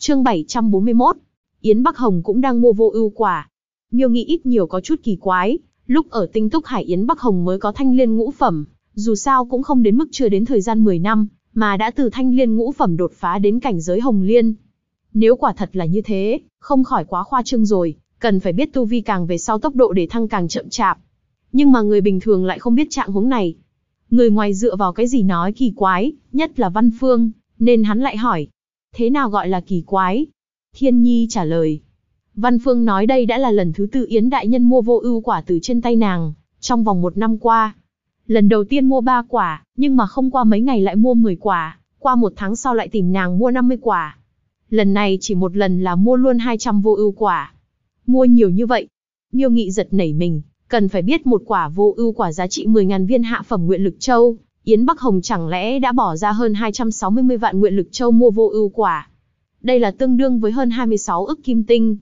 Chương 741. Yến Bắc Hồng cũng đang mua vô ưu quả. Miêu nghĩ ít nhiều có chút kỳ quái, lúc ở Tinh Túc Hải Yến Bắc Hồng mới có thanh liên ngũ phẩm, dù sao cũng không đến mức chưa đến thời gian 10 năm, mà đã từ thanh liên ngũ phẩm đột phá đến cảnh giới hồng liên. Nếu quả thật là như thế, không khỏi quá khoa trương rồi, cần phải biết tu vi càng về sau tốc độ để thăng càng chậm chạp. Nhưng mà người bình thường lại không biết trạng huống này. Người ngoài dựa vào cái gì nói kỳ quái, nhất là Văn Phương, nên hắn lại hỏi. Thế nào gọi là kỳ quái? Thiên Nhi trả lời. Văn Phương nói đây đã là lần thứ 4 Yến đại nhân mua vô ưu quả từ trên tay nàng, trong vòng 1 năm qua. Lần đầu tiên mua 3 quả, nhưng mà không qua mấy ngày lại mua 10 quả, qua 1 tháng sau lại tìm nàng mua 50 quả. Lần này chỉ một lần là mua luôn 200 vô ưu quả. Mua nhiều như vậy. Miêu Nghị giật nảy mình, cần phải biết một quả vô ưu quả giá trị 10.000 viên hạ phẩm nguyện lực châu, Yến Bắc Hồng chẳng lẽ đã bỏ ra hơn 260 vạn nguyện lực châu mua vô ưu quả. Đây là tương đương với hơn 26 ức kim tinh.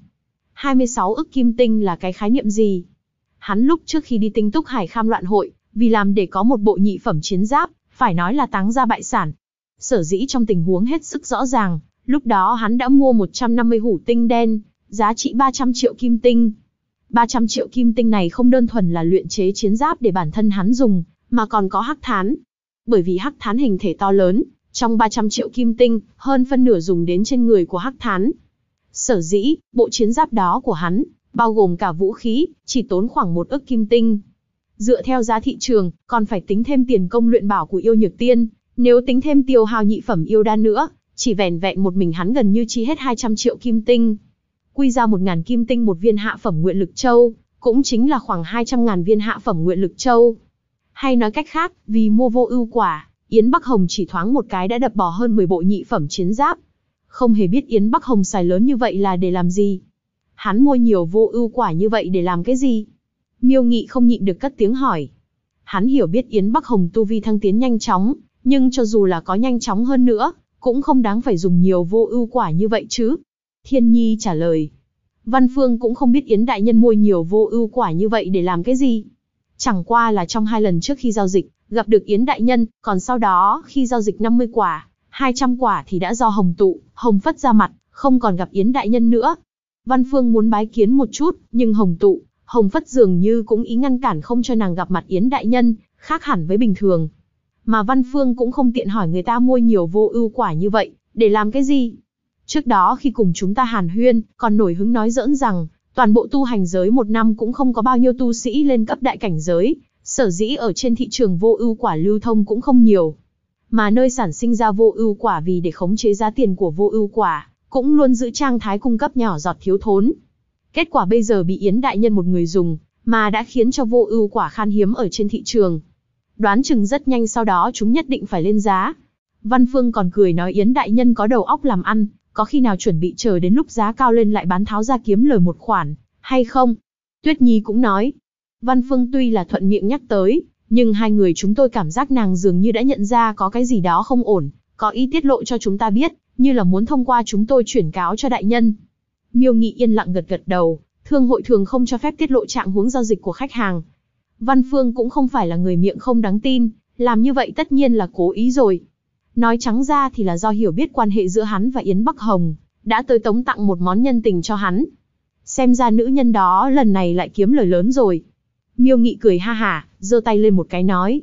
26 ức kim tinh là cái khái niệm gì? Hắn lúc trước khi đi Tinh Túc Hải Kham Loạn Hội, vì làm để có một bộ nhị phẩm chiến giáp, phải nói là táng ra bại sản. Sở dĩ trong tình huống hết sức rõ ràng, lúc đó hắn đã mua 150 hủ tinh đen, giá trị 300 triệu kim tinh. 300 triệu kim tinh này không đơn thuần là luyện chế chiến giáp để bản thân hắn dùng, mà còn có hắc thán. Bởi vì hắc thán hình thể to lớn, trong 300 triệu kim tinh, hơn phân nửa dùng đến trên người của hắc thán. Sở dĩ, bộ chiến giáp đó của hắn, bao gồm cả vũ khí, chỉ tốn khoảng 1 ức kim tinh. Dựa theo giá thị trường, còn phải tính thêm tiền công luyện bảo của yêu nhược tiên, nếu tính thêm tiêu hao nhị phẩm yêu đan nữa, chỉ vẻn vẹn một mình hắn gần như chi hết 200 triệu kim tinh. Quy ra 1.000 kim tinh một viên hạ phẩm nguyện lực châu, cũng chính là khoảng 200.000 viên hạ phẩm nguyện lực châu. Hay nói cách khác, vì mua vô ưu quả, Yến Bắc Hồng chỉ thoáng một cái đã đập bỏ hơn 10 bộ nhị phẩm chiến giáp. Không hề biết Yến Bắc Hồng xài lớn như vậy là để làm gì. Hắn mua nhiều vô ưu quả như vậy để làm cái gì? Miêu Nghị không nhịn được cất tiếng hỏi. Hắn hiểu biết Yến Bắc Hồng tu vi thăng tiến nhanh chóng, nhưng cho dù là có nhanh chóng hơn nữa, cũng không đáng phải dùng nhiều vô ưu quả như vậy chứ. Thiên Nhi trả lời. Văn Phương cũng không biết Yến đại nhân mua nhiều vô ưu quả như vậy để làm cái gì. Chẳng qua là trong 2 lần trước khi giao dịch, gặp được Yến đại nhân, còn sau đó khi giao dịch 50 quả, 200 quả thì đã do Hồng Tụ, Hồng Phất ra mặt, không còn gặp Yến đại nhân nữa. Văn Phương muốn bái kiến một chút, nhưng Hồng Tụ, Hồng Phất dường như cũng ý ngăn cản không cho nàng gặp mặt Yến đại nhân, khác hẳn với bình thường. Mà Văn Phương cũng không tiện hỏi người ta mua nhiều vô ưu quả như vậy, để làm cái gì. Trước đó khi cùng chúng ta hàn huyên, còn nổi hứng nói giỡn rằng, toàn bộ tu hành giới 1 năm cũng không có bao nhiêu tu sĩ lên cấp đại cảnh giới, sở dĩ ở trên thị trường vô ưu quả lưu thông cũng không nhiều. Mà nơi sản sinh ra vô ưu quả vì để khống chế giá tiền của vô ưu quả, cũng luôn giữ trang thái cung cấp nhỏ giọt thiếu thốn. Kết quả bây giờ bị Yến đại nhân một người dùng, mà đã khiến cho vô ưu quả khan hiếm ở trên thị trường. Đoán chừng rất nhanh sau đó chúng nhất định phải lên giá. Văn Phương còn cười nói Yến đại nhân có đầu óc làm ăn, có khi nào chuẩn bị chờ đến lúc giá cao lên lại bán tháo ra kiếm lời một khoản, hay không? Tuyết Nhi cũng nói. Văn Phương tuy là thuận miệng nhắc tới, nhưng 2 người chúng tôi cảm giác nàng dường như đã nhận ra có cái gì đó không ổn, có ý tiết lộ cho chúng ta biết, như là muốn thông qua chúng tôi chuyển cáo cho đại nhân. Miêu Nghị yên lặng gật gật đầu, thương hội thường không cho phép tiết lộ trạng huống giao dịch của khách hàng. Văn Phương cũng không phải là người miệng không đáng tin, làm như vậy tất nhiên là cố ý rồi. Nói trắng ra thì là do hiểu biết quan hệ giữa hắn và Yến Bắc Hồng, đã tới tống tặng một món nhân tình cho hắn. Xem ra nữ nhân đó lần này lại kiếm lời lớn rồi. Miêu Nghị cười ha hả, giơ tay lên một cái nói.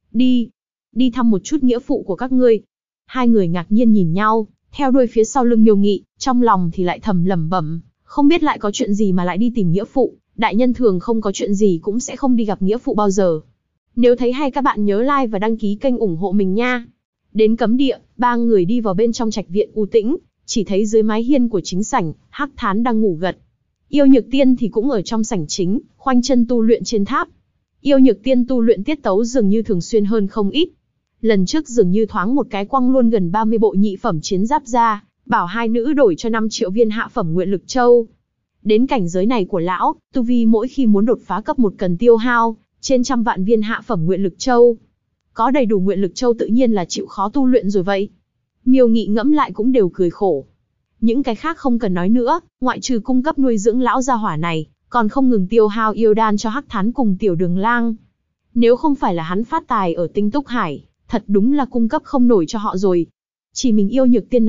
Đi thăm một chút nghĩa phụ của các ngươi. 2 người ngạc nhiên nhìn nhau, theo đuôi phía sau lưng Miêu Nghị, trong lòng thì lại thầm lẩm bẩm, không biết lại có chuyện gì mà lại đi tìm nghĩa phụ, đại nhân thường không có chuyện gì cũng sẽ không đi gặp nghĩa phụ bao giờ. Nếu thấy hay các bạn nhớ like và đăng ký kênh ủng hộ mình nha. Đến cấm địa, 3 người đi vào bên trong trạch viện u tĩnh, chỉ thấy dưới mái hiên của chính sảnh, Hắc Thán đang ngủ gật. Yêu Nhược Tiên thì cũng ở trong sảnh chính, khoanh chân tu luyện trên tháp. Yêu Nhược Tiên tu luyện tiết tấu dường như thường xuyên hơn không ít. Lần trước dường như thoáng một cái quăng luôn gần 30 bộ nhị phẩm chiến giáp ra, bảo 2 nữ đổi cho 5 triệu viên hạ phẩm nguyện lực châu. Đến cảnh giới này của lão, tu vi mỗi khi muốn đột phá cấp 1 cần tiêu hao trên 100 vạn viên hạ phẩm nguyện lực châu. Có đầy đủ nguyện lực châu tự nhiên là chịu khó tu luyện rồi vậy. Miêu Nghị ngẫm lại cũng đều cười khổ. Những cái khác không cần nói nữa, ngoại trừ cung cấp nuôi dưỡng lão gia hỏa này, còn không ngừng tiêu hao yêu đan cho Hắc Thán cùng Tiểu Đường Lang. Nếu không phải là hắn phát tài ở Tinh Túc Hải, thật đúng là cung cấp không nổi cho họ rồi. Chỉ mình Yêu Nhược Tiên này,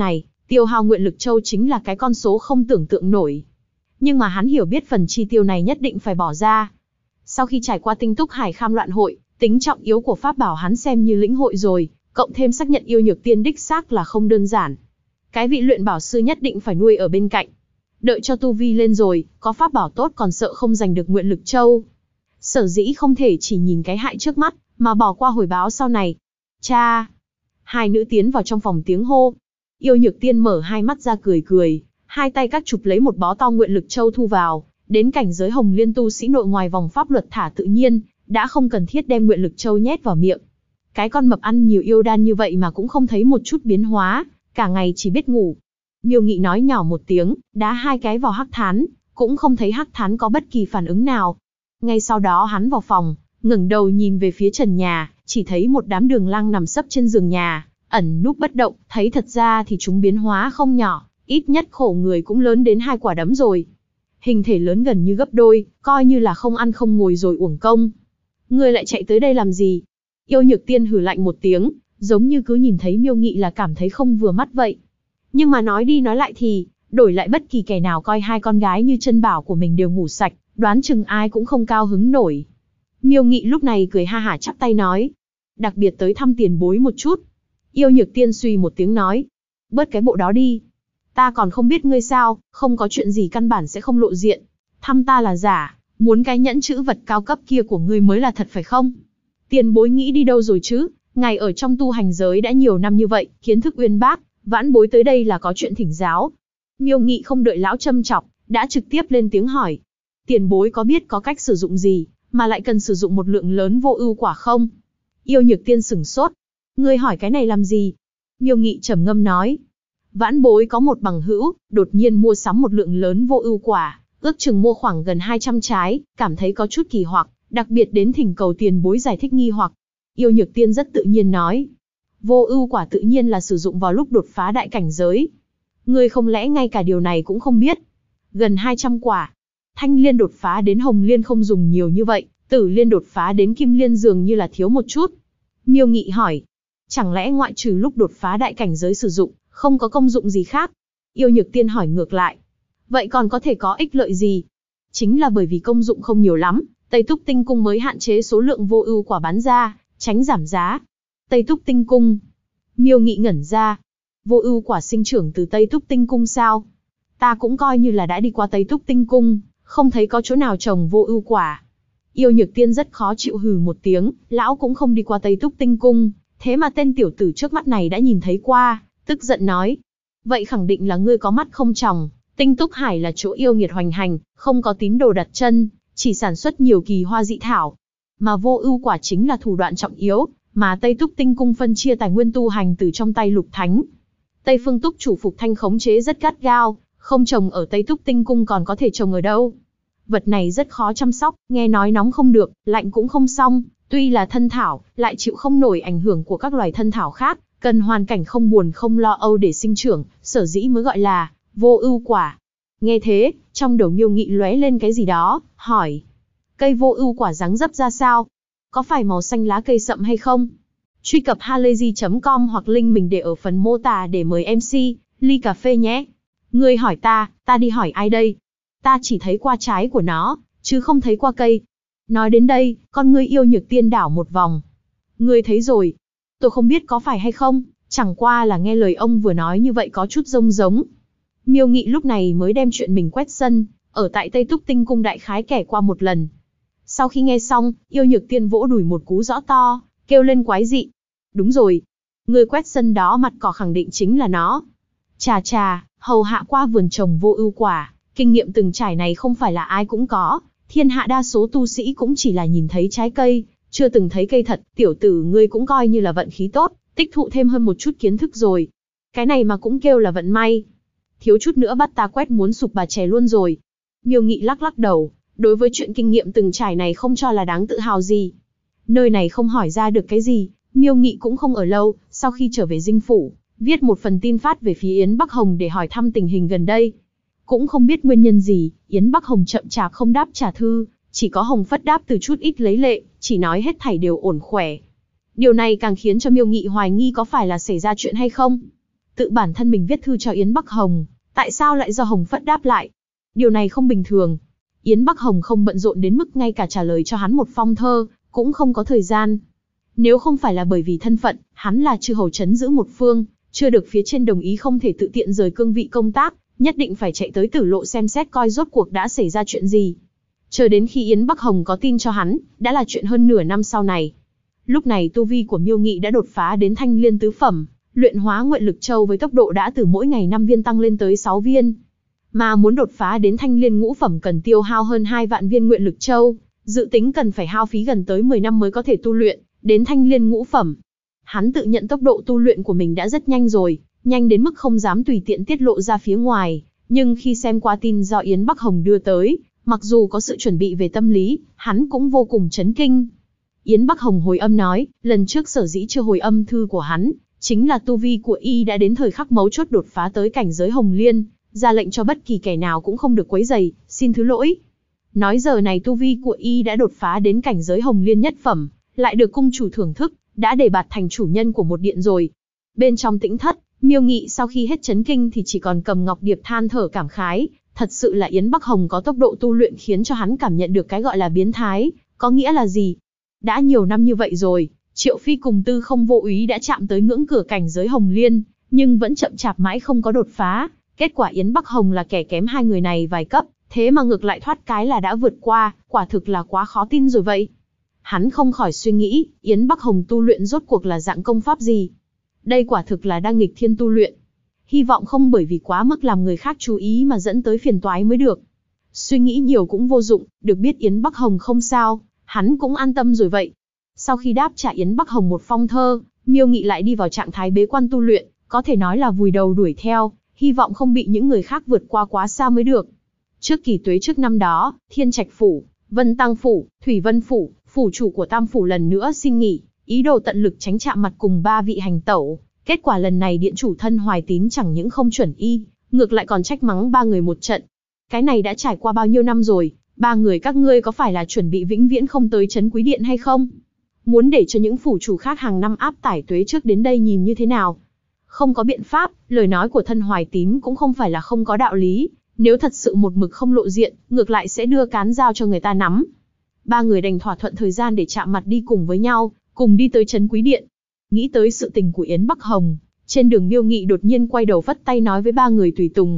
Tiêu hao nguyện lực châu chính là cái con số không tưởng tượng nổi. Nhưng mà hắn hiểu biết phần chi tiêu này nhất định phải bỏ ra. Sau khi trải qua tinh túc hải kham loạn hội, tính trọng yếu của pháp bảo hắn xem như lĩnh hội rồi, cộng thêm xác nhận yêu nhược tiên đích xác là không đơn giản. Cái vị luyện bảo sư nhất định phải nuôi ở bên cạnh. Đợi cho tu vi lên rồi, có pháp bảo tốt còn sợ không giành được nguyện lực châu. Sở dĩ không thể chỉ nhìn cái hại trước mắt, mà bỏ qua hồi báo sau này. Cha! Hai nữ tiến vào trong phòng tiếng hô. Yêu nhược tiên mở hai mắt ra cười cười, hai tay các chụp lấy một bó to nguyện lực châu thu vào, đến cảnh giới hồng liên tu sĩ nội ngoài vòng pháp luật thả tự nhiên, đã không cần thiết đem nguyện lực châu nhét vào miệng. Cái con mập ăn nhiều yêu đan như vậy mà cũng không thấy một chút biến hóa, cả ngày chỉ biết ngủ. Miêu Nghị nói nhỏ một tiếng, đá hai cái vào hắc thán, cũng không thấy hắc thán có bất kỳ phản ứng nào. Ngay sau đó hắn vào phòng, ngẩng đầu nhìn về phía trần nhà, chỉ thấy một đám đường lang nằm sấp trên giường nhà, ẩn núp bất động, thấy thật ra thì chúng biến hóa không nhỏ, ít nhất khổ người cũng lớn đến 2 quả đấm rồi. Hình thể lớn gần như gấp đôi, coi như là không ăn không ngồi rồi uổng công. Ngươi lại chạy tới đây làm gì? Yêu nhược tiên hừ lạnh một tiếng, giống như cứ nhìn thấy Miêu Nghị là cảm thấy không vừa mắt vậy. Nhưng mà nói đi nói lại thì, đổi lại bất kỳ kẻ nào coi hai con gái như chân bảo của mình đều ngủ sạch, đoán chừng ai cũng không cao hứng nổi. Miêu Nghị lúc này cười ha hả chắp tay nói, đặc biệt tới thăm tiền bối một chút. Yêu nhược tiên suy một tiếng nói, bớt cái bộ đó đi. Ta còn không biết ngươi sao, không có chuyện gì căn bản sẽ không lộ diện. Thăm ta là giả, muốn cái nhẫn chữ vật cao cấp kia của ngươi mới là thật phải không? Tiền bối nghĩ đi đâu rồi chứ? Ngài ở trong tu hành giới đã nhiều năm như vậy, kiến thức uyên bác, vãn bối tới đây là có chuyện thỉnh giáo. Miêu Nghị không đợi lão châm chọc, đã trực tiếp lên tiếng hỏi. Tiền bối có biết có cách sử dụng gì, mà lại cần sử dụng một lượng lớn vô ưu quả không? Yêu nhược tiên sửng sốt. Ngươi hỏi cái này làm gì? Miêu Nghị trầm ngâm nói. Vãn bối có một bằng hữu, đột nhiên mua sắm một lượng lớn vô ưu quả, ước chừng mua khoảng gần 200 trái, cảm thấy có chút kỳ hoặc, đặc biệt đến thỉnh cầu tiền bối giải thích nghi hoặc. Yêu nhược tiên rất tự nhiên nói. Vô ưu quả tự nhiên là sử dụng vào lúc đột phá đại cảnh giới. Ngươi không lẽ ngay cả điều này cũng không biết? Gần 200 quả. Thanh liên đột phá đến hồng liên không dùng nhiều như vậy, tử liên đột phá đến kim liên dường như là thiếu một chút. Miêu Nghị hỏi. Chẳng lẽ ngoại trừ lúc đột phá đại cảnh giới sử dụng, không có công dụng gì khác? Yêu nhược tiên hỏi ngược lại. Vậy còn có thể có ích lợi gì? Chính là bởi vì công dụng không nhiều lắm, Tây Túc Tinh Cung mới hạn chế số lượng vô ưu quả bán ra, tránh giảm giá. Tây Túc Tinh Cung. Miêu Nghị ngẩn ra. Vô ưu quả sinh trưởng từ Tây Túc Tinh Cung sao? Ta cũng coi như là đã đi qua Tây Túc Tinh Cung, không thấy có chỗ nào trồng vô ưu quả. Yêu nhược tiên rất khó chịu hừ một tiếng, lão cũng không đi qua Tây Túc Tinh Cung, thế mà tên tiểu tử trước mắt này đã nhìn thấy qua, tức giận nói. Vậy khẳng định là ngươi có mắt không tròng, Tinh Túc Hải là chỗ yêu nghiệt hoành hành, không có tín đồ đặt chân, chỉ sản xuất nhiều kỳ hoa dị thảo. Mà vô ưu quả chính là thủ đoạn trọng yếu, mà Tây Túc Tinh Cung phân chia tài nguyên tu hành từ trong tay Lục Thánh. Tây Phương Túc chủ Phục Thanh khống chế rất gắt gao, không trồng ở Tây Túc Tinh Cung còn có thể trồng ở đâu. Vật này rất khó chăm sóc, nghe nói nóng không được, lạnh cũng không xong, tuy là thân thảo, lại chịu không nổi ảnh hưởng của các loài thân thảo khác, cần hoàn cảnh không buồn không lo âu để sinh trưởng, sở dĩ mới gọi là vô ưu quả. Nghe thế, trong đầu Miêu Nghị lóe lên cái gì đó, hỏi. Cây vô ưu quả dáng dấp ra sao? Có phải màu xanh lá cây sậm hay không? Truy cập halayzi.com hoặc link mình để ở phần mô tả để mời MC, ly cà phê nhé. Ngươi hỏi ta đi hỏi ai đây? Ta chỉ thấy qua trái của nó, chứ không thấy qua cây. Nói đến đây, con ngươi yêu nhược tiên đảo một vòng. Ngươi thấy rồi. Tôi không biết có phải hay không, chẳng qua là nghe lời ông vừa nói như vậy có chút giống. Miêu Nghị lúc này mới đem chuyện mình quét sân, ở tại Tây Túc Tinh Cung đại khái kể qua một lần. Sau khi nghe xong, yêu nhược tiên vỗ đùi một cú rõ to, kêu lên quái dị. Đúng rồi, người quét sân đó mặt cỏ khẳng định chính là nó. Chà, hầu hạ qua vườn trồng vô ưu quả, kinh nghiệm từng trải này không phải là ai cũng có, thiên hạ đa số tu sĩ cũng chỉ là nhìn thấy trái cây, chưa từng thấy cây thật, tiểu tử ngươi cũng coi như là vận khí tốt, tích thụ thêm hơn một chút kiến thức rồi. Cái này mà cũng kêu là vận may. Thiếu chút nữa bắt ta quét muốn sụp bà chè luôn rồi. Miêu Nghị lắc đầu, đối với chuyện kinh nghiệm từng trải này không cho là đáng tự hào gì. Nơi này không hỏi ra được cái gì, Miêu Nghị cũng không ở lâu, sau khi trở về dinh phủ, viết một phần tin phát về phía Yến Bắc Hồng để hỏi thăm tình hình gần đây. Cũng không biết nguyên nhân gì, Yến Bắc Hồng chậm chạp không đáp trả thư, chỉ có Hồng Phất đáp từ chút ít lấy lệ, chỉ nói hết thảy đều ổn khỏe. Điều này càng khiến cho Miêu Nghị hoài nghi có phải là xảy ra chuyện hay không. tự bản thân mình viết thư cho Yến Bắc Hồng, tại sao lại do Hồng Phất đáp lại? Điều này không bình thường. Yến Bắc Hồng không bận rộn đến mức ngay cả trả lời cho hắn một phong thơ, cũng không có thời gian. Nếu không phải là bởi vì thân phận, hắn là chư hầu trấn giữ một phương, chưa được phía trên đồng ý không thể tự tiện rời cương vị công tác, nhất định phải chạy tới Tử Lộ xem xét coi rốt cuộc đã xảy ra chuyện gì. Chờ đến khi Yến Bắc Hồng có tin cho hắn, đã là chuyện hơn nửa năm sau này. Lúc này tu vi của Miêu Nghị đã đột phá đến Thanh Liên tứ phẩm, luyện hóa Nguyện Lực Châu với tốc độ đã từ mỗi ngày 5 viên tăng lên tới 6 viên. Mà muốn đột phá đến Thanh Liên ngũ phẩm cần tiêu hao hơn 2 vạn viên Nguyện Lực Châu, dự tính cần phải hao phí gần tới 10 năm mới có thể tu luyện đến Thanh Liên ngũ phẩm. Hắn tự nhận tốc độ tu luyện của mình đã rất nhanh rồi, nhanh đến mức không dám tùy tiện tiết lộ ra phía ngoài, nhưng khi xem qua tin do Yến Bắc Hồng đưa tới, mặc dù có sự chuẩn bị về tâm lý, hắn cũng vô cùng chấn kinh. Yến Bắc Hồng hồi âm nói, lần trước sở dĩ chưa hồi âm thư của hắn, chính là tu vi của y đã đến thời khắc mấu chốt đột phá tới cảnh giới Hồng Liên, ra lệnh cho bất kỳ kẻ nào cũng không được quấy rầy, xin thứ lỗi. Nói giờ này tu vi của y đã đột phá đến cảnh giới Hồng Liên nhất phẩm, lại được cung chủ thưởng thức, đã đề bạt thành chủ nhân của một điện rồi. Bên trong tĩnh thất, Miêu Nghị sau khi hết chấn kinh thì chỉ còn cầm ngọc điệp than thở cảm khái, thật sự là Yến Bắc Hồng có tốc độ tu luyện khiến cho hắn cảm nhận được cái gọi là biến thái, có nghĩa là gì? Đã nhiều năm như vậy rồi, Triệu Phi cùng Tư Không Vô Úy đã chạm tới ngưỡng cửa cảnh giới Hồng Liên, nhưng vẫn chậm chạp mãi không có đột phá. Kết quả Yến Bắc Hồng là kẻ kém hai người này vài cấp, thế mà ngược lại thoát cái là đã vượt qua, quả thực là quá khó tin rồi vậy. Hắn không khỏi suy nghĩ, Yến Bắc Hồng tu luyện rốt cuộc là dạng công pháp gì? Đây quả thực là đang nghịch thiên tu luyện. Hy vọng không bởi vì quá mức làm người khác chú ý mà dẫn tới phiền toái mới được. Suy nghĩ nhiều cũng vô dụng, được biết Yến Bắc Hồng không sao, hắn cũng an tâm rồi vậy. Sau khi đáp trả Yến Bắc Hồng một phong thơ, Miêu Nghị lại đi vào trạng thái bế quan tu luyện, có thể nói là vùi đầu đuổi theo, hy vọng không bị những người khác vượt qua quá xa mới được. Trước Kỷ Tuế trước năm đó, Thiên Trạch Phủ, Vân Tăng Phủ, Thủy Vân Phủ, phủ chủ của Tam Phủ lần nữa xin nghỉ, ý đồ tận lực tránh chạm mặt cùng ba vị hành tẩu. Kết quả lần này điện chủ Thân Hoài Tín chẳng những không chuẩn y, ngược lại còn trách mắng ba người một trận. Cái này đã trải qua bao nhiêu năm rồi, ba người các ngươi có phải là chuẩn bị vĩnh viễn không tới Trấn Quý Điện hay không? Muốn để cho những phủ chủ khác hàng năm áp tải tuế trước đến đây nhìn như thế nào? Không có biện pháp, lời nói của Thân Hoài Tín cũng không phải là không có đạo lý, nếu thật sự một mực không lộ diện, ngược lại sẽ đưa cán dao cho người ta nắm. Ba người đành thỏa thuận thời gian để chạm mặt đi cùng với nhau, cùng đi tới Trấn Quý Điện. Nghĩ tới sự tình của Yến Bắc Hồng, trên đường Miêu Nghị đột nhiên quay đầu vất tay nói với ba người tùy tùng.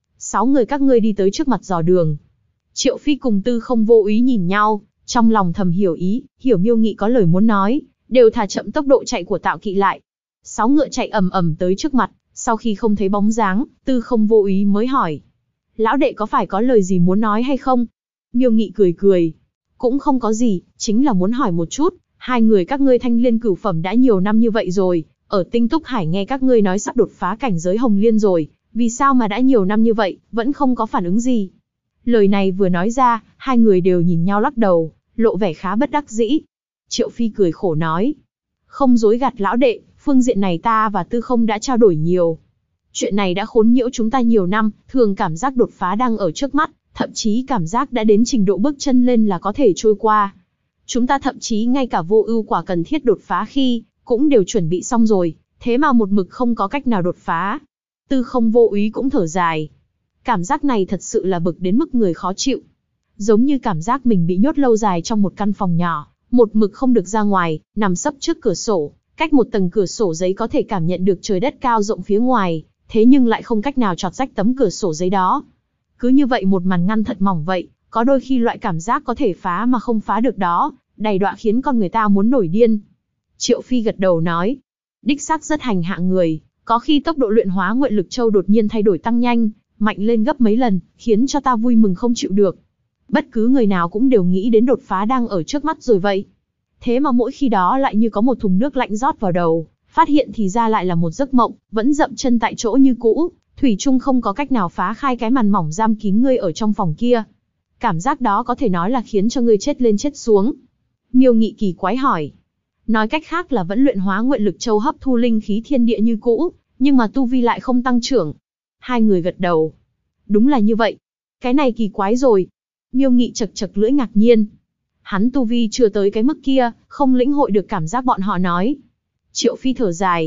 6 người các ngươi đi tới trước mặt dò đường. Triệu Phi cùng Tư Không Vô Úy nhìn nhau, trong lòng thầm hiểu ý, hiểu Miêu Nghị có lời muốn nói, đều thả chậm tốc độ chạy của Tạo Kỵ lại. 6 ngựa chạy ầm ầm tới trước mặt, sau khi không thấy bóng dáng, Tư Không Vô Úy mới hỏi. Lão đệ có phải có lời gì muốn nói hay không? Miêu Nghị cười cười. Cũng không có gì, chính là muốn hỏi một chút, hai người các ngươi Thanh Liên cửu phẩm đã nhiều năm như vậy rồi, ở Tinh Túc Hải nghe các ngươi nói sắp đột phá cảnh giới Hồng Liên rồi, vì sao mà đã nhiều năm như vậy, vẫn không có phản ứng gì? Lời này vừa nói ra, hai người đều nhìn nhau lắc đầu, lộ vẻ khá bất đắc dĩ. Triệu Phi cười khổ nói, không dối gạt lão đệ, phương diện này ta và Tư Không đã trao đổi nhiều. Chuyện này đã khốn nhiễu chúng ta nhiều năm, thường cảm giác đột phá đang ở trước mắt, thậm chí cảm giác đã đến trình độ bước chân lên là có thể trôi qua. Chúng ta thậm chí ngay cả vô ưu quả cần thiết đột phá khi, cũng đều chuẩn bị xong rồi, thế mà một mực không có cách nào đột phá. Tư Không Vô Úy cũng thở dài. Cảm giác này thật sự là bực đến mức người khó chịu. Giống như cảm giác mình bị nhốt lâu dài trong một căn phòng nhỏ, một mực không được ra ngoài, nằm sấp trước cửa sổ, cách một tầng cửa sổ giấy có thể cảm nhận được trời đất cao rộng phía ngoài, thế nhưng lại không cách nào chọt rách tấm cửa sổ giấy đó. Cứ như vậy một màn ngăn thật mỏng vậy, có đôi khi loại cảm giác có thể phá mà không phá được đó, đầy đọa khiến con người ta muốn nổi điên. Triệu Phi gật đầu nói, đích xác rất hành hạ người, có khi tốc độ luyện hóa Nguyện Lực Châu đột nhiên thay đổi tăng nhanh, mạnh lên gấp mấy lần, khiến cho ta vui mừng không chịu được. Bất cứ người nào cũng đều nghĩ đến đột phá đang ở trước mắt rồi vậy. Thế mà mỗi khi đó lại như có một thùng nước lạnh rót vào đầu, phát hiện thì ra lại là một giấc mộng, vẫn dậm chân tại chỗ như cũ, thủy chung không có cách nào phá khai cái màn mỏng giam kín ngươi ở trong phòng kia. Cảm giác đó có thể nói là khiến cho ngươi chết lên chết xuống. Miêu Nghị kỳ quái hỏi. Nói cách khác là vẫn luyện hóa Nguyện Lực Châu hấp thu linh khí thiên địa như cũ, nhưng mà tu vi lại không tăng trưởng. Hai người gật đầu. Đúng là như vậy. Cái này kỳ quái rồi. Miêu Nghị chật chật lưỡi ngạc nhiên. Hắn tu vi chưa tới cái mức kia, không lĩnh hội được cảm giác bọn họ nói. Triệu Phi thở dài.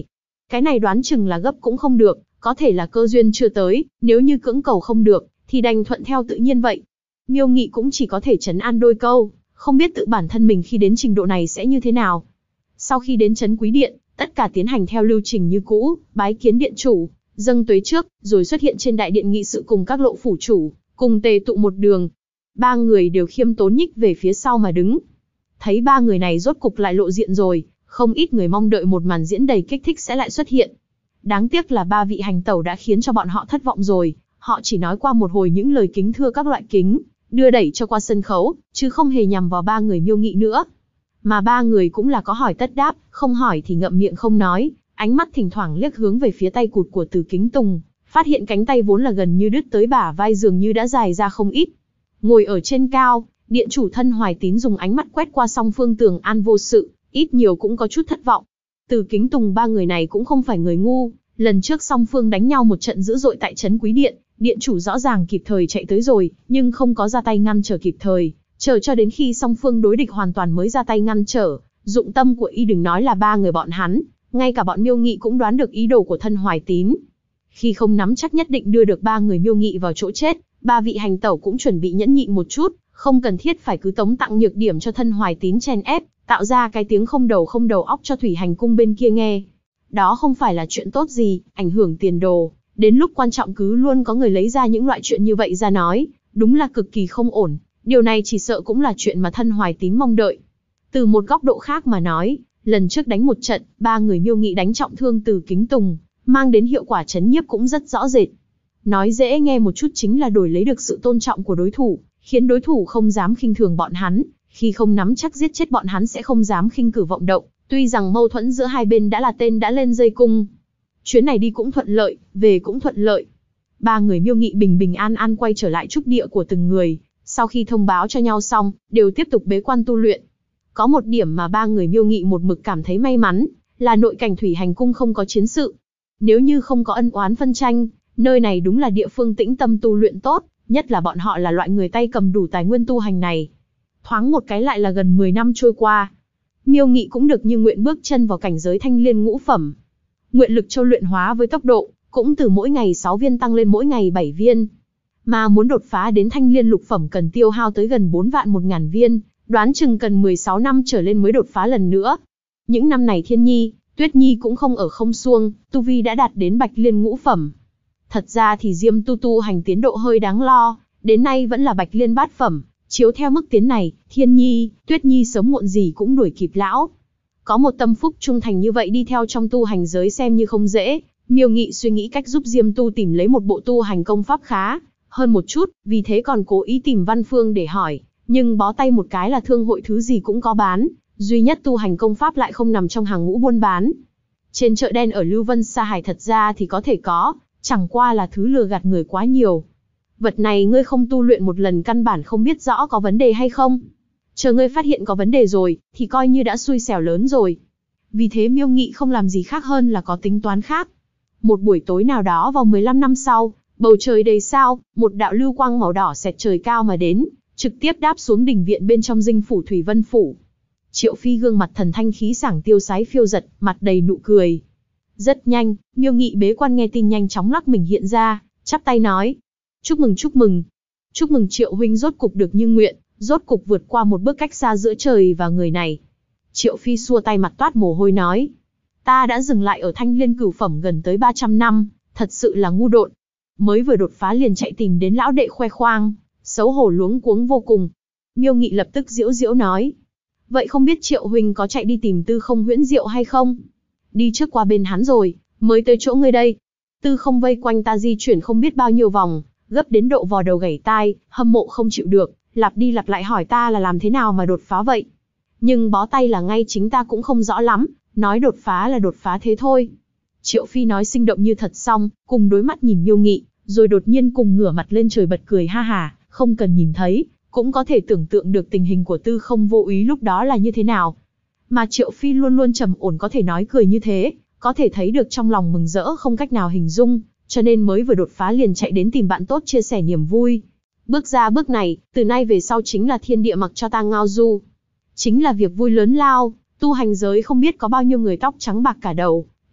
Cái này đoán chừng là gấp cũng không được, có thể là cơ duyên chưa tới, nếu như cưỡng cầu không được, thì đành thuận theo tự nhiên vậy. Miêu Nghị cũng chỉ có thể trấn an đôi câu, không biết tự bản thân mình khi đến trình độ này sẽ như thế nào. Sau khi đến trấn Quý Điện, tất cả tiến hành theo lưu trình như cũ, bái kiến điện chủ, dâng tuế trước, rồi xuất hiện trên đại điện nghị sự cùng các lộ phủ chủ, cùng tề tụ một đường. Ba người đều khiêm tốn nhích về phía sau mà đứng. Thấy ba người này rốt cục lại lộ diện rồi, không ít người mong đợi một màn diễn đầy kích thích sẽ lại xuất hiện. Đáng tiếc là ba vị hành tẩu đã khiến cho bọn họ thất vọng rồi, họ chỉ nói qua một hồi những lời kính thưa các loại kính, đưa đẩy cho qua sân khấu, chứ không hề nhằm vào ba người Miêu Nghị nữa. Mà ba người cũng là có hỏi tất đáp, không hỏi thì ngậm miệng không nói, ánh mắt thỉnh thoảng liếc hướng về phía tay cụt của Từ Kính Tùng, phát hiện cánh tay vốn là gần như đứt tới bả vai dường như đã dài ra không ít. Ngồi ở trên cao, điện chủ Thân Hoài Tín dùng ánh mắt quét qua song phương Tường An vô sự, ít nhiều cũng có chút thất vọng. Từ Kính Tùng ba người này cũng không phải người ngu, lần trước song phương đánh nhau một trận dữ dội tại trấn Quý Điện, điện chủ rõ ràng kịp thời chạy tới rồi, nhưng không có ra tay ngăn trở kịp thời, chờ cho đến khi song phương đối địch hoàn toàn mới ra tay ngăn trở. Dụng tâm của y đừng nói là ba người bọn hắn, ngay cả bọn Miêu Nghị cũng đoán được ý đồ của Thân Hoài Tín. Khi không nắm chắc nhất định đưa được ba người Miêu Nghị vào chỗ chết, ba vị hành tẩu cũng chuẩn bị nhẫn nhịn một chút, không cần thiết phải cứ tống tặng nhược điểm cho Thân Hoài Tín chen ép, tạo ra cái tiếng không đầu óc cho Thủy Hành Cung bên kia nghe. Đó không phải là chuyện tốt gì, ảnh hưởng tiền đồ, đến lúc quan trọng cứ luôn có người lấy ra những loại chuyện như vậy ra nói, đúng là cực kỳ không ổn. Điều này chỉ sợ cũng là chuyện mà Thân Hoài Tín mong đợi. Từ một góc độ khác mà nói, lần trước đánh một trận, ba người Miêu Nghị đánh trọng thương Từ Kính Tùng, mang đến hiệu quả chấn nhiếp cũng rất rõ rệt. Nói dễ nghe một chút chính là đổi lấy được sự tôn trọng của đối thủ, khiến đối thủ không dám khinh thường bọn hắn, khi không nắm chắc giết chết bọn hắn sẽ không dám khinh cử vọng động, tuy rằng mâu thuẫn giữa hai bên đã là tên đã lên dây cung. Chuyến này đi cũng thuận lợi, về cũng thuận lợi. Ba người Miêu Nghị bình bình an an quay trở lại trúc địa của từng người, sau khi thông báo cho nhau xong, đều tiếp tục bế quan tu luyện. Có một điểm mà ba người Miêu Nghị một mực cảm thấy may mắn, là nội cảnh Thủy Hành Cung không có chiến sự. Nếu như không có ân oán phân tranh, nơi này đúng là địa phương tĩnh tâm tu luyện tốt, nhất là bọn họ là loại người tay cầm đủ tài nguyên tu hành này. Thoáng một cái lại là gần 10 năm trôi qua. Miêu Nghị cũng được như nguyện bước chân vào cảnh giới thanh liên ngũ phẩm. Nguyện lực châu luyện hóa với tốc độ, cũng từ mỗi ngày 6 viên tăng lên mỗi ngày 7 viên. Mà muốn đột phá đến thanh liên lục phẩm cần tiêu hao tới gần 4 vạn 1.000 viên, đoán chừng cần 16 năm trở lên mới đột phá lần nữa. Những năm này Thiên Nhi, Tuyết Nhi cũng không ở không xuông, tu vi đã đạt đến bạch liên ngũ phẩm. Thật ra thì Diêm tu hành tiến độ hơi đáng lo, đến nay vẫn là bạch liên bát phẩm, chiếu theo mức tiến này, Thiên Nhi, Tuyết Nhi sớm muộn gì cũng đuổi kịp lão. Có một tâm phúc trung thành như vậy đi theo trong tu hành giới xem như không dễ, Miêu Nghị suy nghĩ cách giúp Diêm tu tìm lấy một bộ tu hành công pháp khá hơn một chút, vì thế còn cố ý tìm Văn Phương để hỏi, nhưng bó tay một cái là thương hội thứ gì cũng có bán, duy nhất tu hành công pháp lại không nằm trong hàng ngũ buôn bán. Trên chợ đen ở Lưu Vân Sa Hải thật ra thì có thể có, chẳng qua là thứ lừa gạt người quá nhiều. Vật này ngươi không tu luyện một lần căn bản không biết rõ có vấn đề hay không. Chờ ngươi phát hiện có vấn đề rồi, thì coi như đã xui xẻo lớn rồi. Vì thế Miêu Nghị không làm gì khác hơn là có tính toán khác. Một buổi tối nào đó vào 15 năm sau, bầu trời đầy sao, một đạo lưu quang màu đỏ xẹt trời cao mà đến, trực tiếp đáp xuống đình viện bên trong dinh phủ Thủy Vân Phủ. Triệu Phi gương mặt thần thanh khí sảng tiêu sái phiêu giật, mặt đầy nụ cười. Rất nhanh, Miêu Nghị bế quan nghe tin nhanh chóng lắc mình hiện ra, chắp tay nói. Chúc mừng chúc mừng. Chúc mừng Triệu huynh rốt cục được như nguyện, rốt cục vượt qua một bước cách xa giữa trời và người này. Triệu Phi xua tay mặt toát mồ hôi nói. Ta đã dừng lại ở thanh liên cửu phẩm gần tới 300 năm, thật sự là ngu độn. Mới vừa đột phá liền chạy tìm đến lão đệ khoe khoang, xấu hổ luống cuống vô cùng. Miêu Nghị lập tức giễu giễu nói. Vậy không biết Triệu huynh có chạy đi tìm Tư Không Huyễn Diệu hay không? Đi trước qua bên hắn rồi, mới tới chỗ ngươi đây. Tư Không vây quanh ta di chuyển không biết bao nhiêu vòng, gấp đến độ vò đầu gảy tai, hâm mộ không chịu được, lặp đi lặp lại hỏi ta là làm thế nào mà đột phá vậy. Nhưng bó tay là ngay chính ta cũng không rõ lắm, nói đột phá là đột phá thế thôi. Triệu Phi nói sinh động như thật xong, cùng đối mắt nhìn Miêu Nghị, rồi đột nhiên cùng ngửa mặt lên trời bật cười ha hà, không cần nhìn thấy, cũng có thể tưởng tượng được tình hình của Tư Không vô úy lúc đó là như thế nào. Mà Triệu Phi luôn luôn trầm ổn có thể nói cười như thế, có thể thấy được trong lòng mừng rỡ không cách nào hình dung, cho nên mới vừa đột phá liền chạy đến tìm bạn tốt chia sẻ niềm vui. Bước ra bước này, từ nay về sau chính là thiên địa mặc cho ta ngao du. Chính là việc vui lớn lao, tu hành giới không biết có bao nhiêu người tóc trắng bạc cả đầu,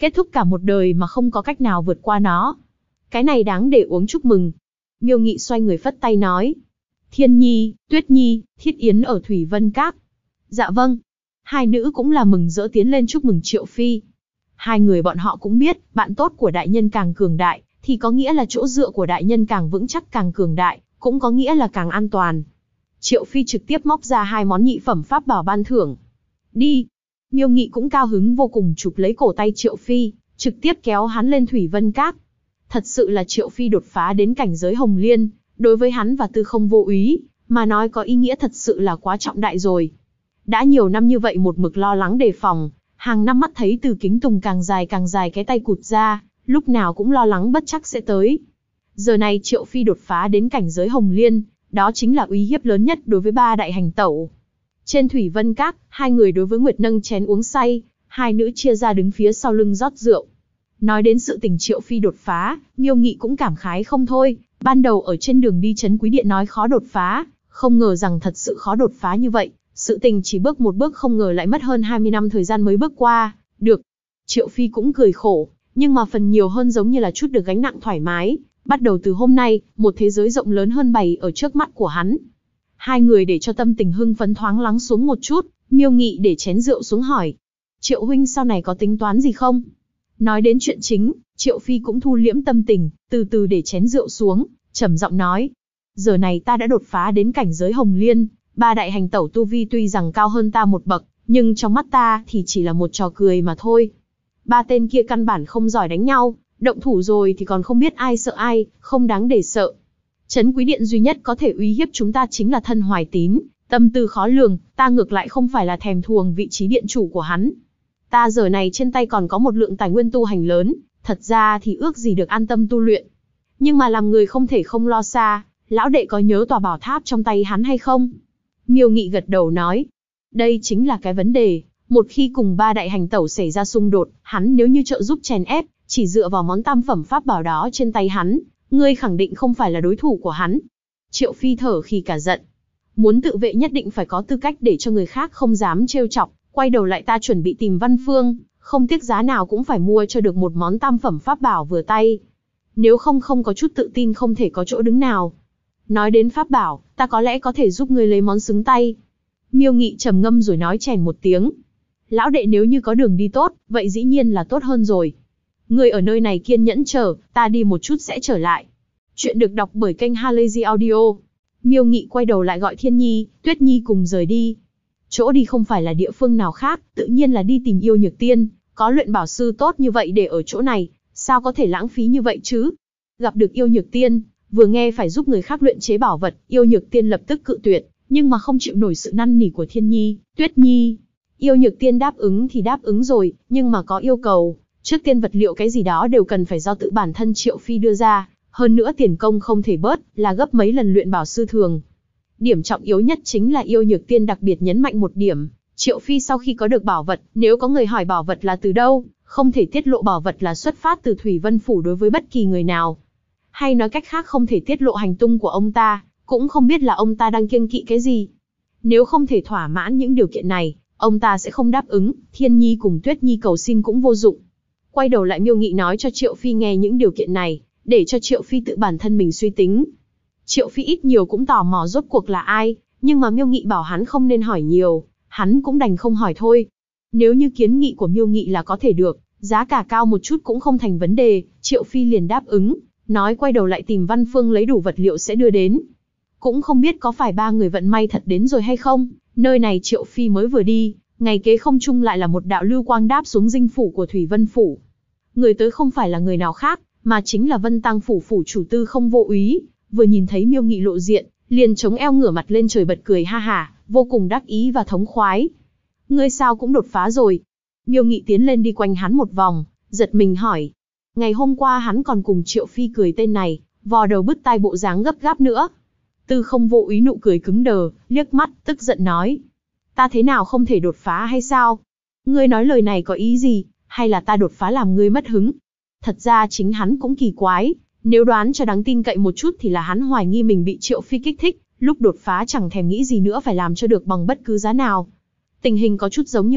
kết thúc cả một đời mà không có cách nào vượt qua nó. Cái này đáng để uống chúc mừng. Miêu Nghị xoay người phất tay nói. Thiên Nhi, Tuyết Nhi, Thiết Yến ở Thủy Vân Các. Dạ vâng. Hai nữ cũng là mừng rỡ tiến lên chúc mừng Triệu Phi. Hai người bọn họ cũng biết, bạn tốt của đại nhân càng cường đại, thì có nghĩa là chỗ dựa của đại nhân càng vững chắc càng cường đại, cũng có nghĩa là càng an toàn. Triệu Phi trực tiếp móc ra 2 món nhị phẩm pháp bảo ban thưởng. Đi. Miêu Nghị cũng cao hứng vô cùng chụp lấy cổ tay Triệu Phi, trực tiếp kéo hắn lên Thủy Vân Các. Thật sự là Triệu Phi đột phá đến cảnh giới Hồng Liên, đối với hắn và Tư Không Vô Úy, mà nói có ý nghĩa thật sự là quá trọng đại rồi. Đã nhiều năm như vậy một mực lo lắng đề phòng, hàng năm mắt thấy Từ Kính Tùng càng dài cái tay cụt ra, lúc nào cũng lo lắng bất chắc sẽ tới. Giờ này Triệu Phi đột phá đến cảnh giới Hồng Liên, đó chính là uy hiếp lớn nhất đối với 3 đại hành tẩu. Trên Thủy Vân Các, hai người đối với Nguyệt nâng chén uống say, hai nữ chia ra đứng phía sau lưng rót rượu. Nói đến sự tình Triệu Phi đột phá, Miêu Nghị cũng cảm khái không thôi, ban đầu ở trên đường đi Trấn Quý Điện nói khó đột phá, không ngờ rằng thật sự khó đột phá như vậy, sự tình chỉ bước một bước không ngờ lại mất hơn 20 năm thời gian mới bước qua, được. Triệu Phi cũng cười khổ, nhưng mà phần nhiều hơn giống như là chút được gánh nặng thoải mái, bắt đầu từ hôm nay, một thế giới rộng lớn hơn bày ở trước mắt của hắn. Hai người để cho tâm tình hưng phấn thoáng lắng xuống một chút, Miêu Nghị để chén rượu xuống hỏi. Triệu huynh sau này có tính toán gì không? Nói đến chuyện chính, Triệu Phi cũng thu liễm tâm tình, từ từ để chén rượu xuống, trầm giọng nói. Giờ này ta đã đột phá đến cảnh giới Hồng Liên, 3 đại hành tẩu tu vi tuy rằng cao hơn ta một bậc, nhưng trong mắt ta thì chỉ là một trò cười mà thôi. 3 tên kia căn bản không giỏi đánh nhau, động thủ rồi thì còn không biết ai sợ ai, không đáng để sợ. Trấn Quý Điện duy nhất có thể uy hiếp chúng ta chính là Thân Hoài Tín, tâm tư khó lường, ta ngược lại không phải là thèm thuồng vị trí điện chủ của hắn. Ta giờ này trên tay còn có một lượng tài nguyên tu hành lớn, thật ra thì ước gì được an tâm tu luyện. Nhưng mà làm người không thể không lo xa, lão đệ có nhớ tòa bảo tháp trong tay hắn hay không? Miêu Nghị gật đầu nói. Đây chính là cái vấn đề, một khi cùng 3 đại hành tẩu xảy ra xung đột, hắn nếu như trợ giúp chèn ép, chỉ dựa vào món tam phẩm pháp bảo đó trên tay hắn, ngươi khẳng định không phải là đối thủ của hắn. Triệu Phi thở khi cả giận. Muốn tự vệ nhất định phải có tư cách để cho người khác không dám trêu chọc, quay đầu lại ta chuẩn bị tìm Văn Phương, không tiếc giá nào cũng phải mua cho được một món tam phẩm pháp bảo vừa tay. Nếu không có chút tự tin không thể có chỗ đứng nào. Nói đến pháp bảo, ta có lẽ có thể giúp ngươi lấy món xứng tay. Miêu Nghị trầm ngâm rồi nói chèn một tiếng. Lão đệ nếu như có đường đi tốt, vậy dĩ nhiên là tốt hơn rồi. Ngươi ở nơi này kiên nhẫn chờ, ta đi một chút sẽ trở lại. Chuyện được đọc bởi kênh Halazy Audio. Miêu Nghị quay đầu lại gọi Thiên Nhi, Tuyết Nhi cùng rời đi. Chỗ đi không phải là địa phương nào khác, tự nhiên là đi tìm Yêu Nhược Tiên, có luyện bảo sư tốt như vậy để ở chỗ này, sao có thể lãng phí như vậy chứ? Gặp được Yêu Nhược Tiên, vừa nghe phải giúp người khác luyện chế bảo vật, Yêu Nhược Tiên lập tức cự tuyệt, nhưng mà không chịu nổi sự năn nỉ của Thiên Nhi, Tuyết Nhi. Yêu Nhược Tiên đáp ứng thì đáp ứng rồi, nhưng mà có yêu cầu, trước tiên vật liệu cái gì đó đều cần phải do tự bản thân Triệu Phi đưa ra, hơn nữa tiền công không thể bớt, là gấp mấy lần luyện bảo sư thường. Điểm trọng yếu nhất chính là Yêu Nhược Tiên đặc biệt nhấn mạnh một điểm, Triệu Phi sau khi có được bảo vật, nếu có người hỏi bảo vật là từ đâu, không thể tiết lộ bảo vật là xuất phát từ Thủy Vân Phủ đối với bất kỳ người nào. Hay nói cách khác không thể tiết lộ hành tung của ông ta, cũng không biết là ông ta đang kiêng kỵ cái gì. Nếu không thể thỏa mãn những điều kiện này, ông ta sẽ không đáp ứng, Thiên Nhi cùng Tuyết Nhi cầu xin cũng vô dụng. Quay đầu lại Miêu Nghị nói cho Triệu Phi nghe những điều kiện này, để cho Triệu Phi tự bản thân mình suy tính. Triệu Phi ít nhiều cũng tò mò rốt cuộc là ai, nhưng mà Miêu Nghị bảo hắn không nên hỏi nhiều, hắn cũng đành không hỏi thôi. Nếu như kiến nghị của Miêu Nghị là có thể được, giá cả cao một chút cũng không thành vấn đề, Triệu Phi liền đáp ứng, nói quay đầu lại tìm Văn Phương lấy đủ vật liệu sẽ đưa đến. Cũng không biết có phải 3 người vận may thật đến rồi hay không, nơi này Triệu Phi mới vừa đi, ngày kế không trung lại là một đạo lưu quang đáp xuống dinh phủ của Thủy Vân Phủ. Người tới không phải là người nào khác, mà chính là Vân Tăng Phủ phủ chủ Tư Không Vô Úy, vừa nhìn thấy Miêu Nghị lộ diện, liền chống eo ngửa mặt lên trời bật cười ha hả, vô cùng đắc ý và thống khoái. Ngươi sao cũng đột phá rồi? Miêu Nghị tiến lên đi quanh hắn một vòng, giật mình hỏi. Ngày hôm qua hắn còn cùng Triệu Phi cười tên này, vò đầu bứt tai bộ dáng gấp gáp nữa. Tư Không Vô Úy nụ cười cứng đờ, liếc mắt, tức giận nói. Ta thế nào không thể đột phá hay sao? Ngươi nói lời này có ý gì, hay là ta đột phá làm ngươi mất hứng? Thật ra chính hắn cũng kỳ quái, nếu đoán cho đáng tin cậy một chút thì là hắn hoài nghi mình bị Triệu Phi kích thích, lúc đột phá chẳng thèm nghĩ gì nữa phải làm cho được bằng bất cứ giá nào. Tình hình có chút giống như vậy,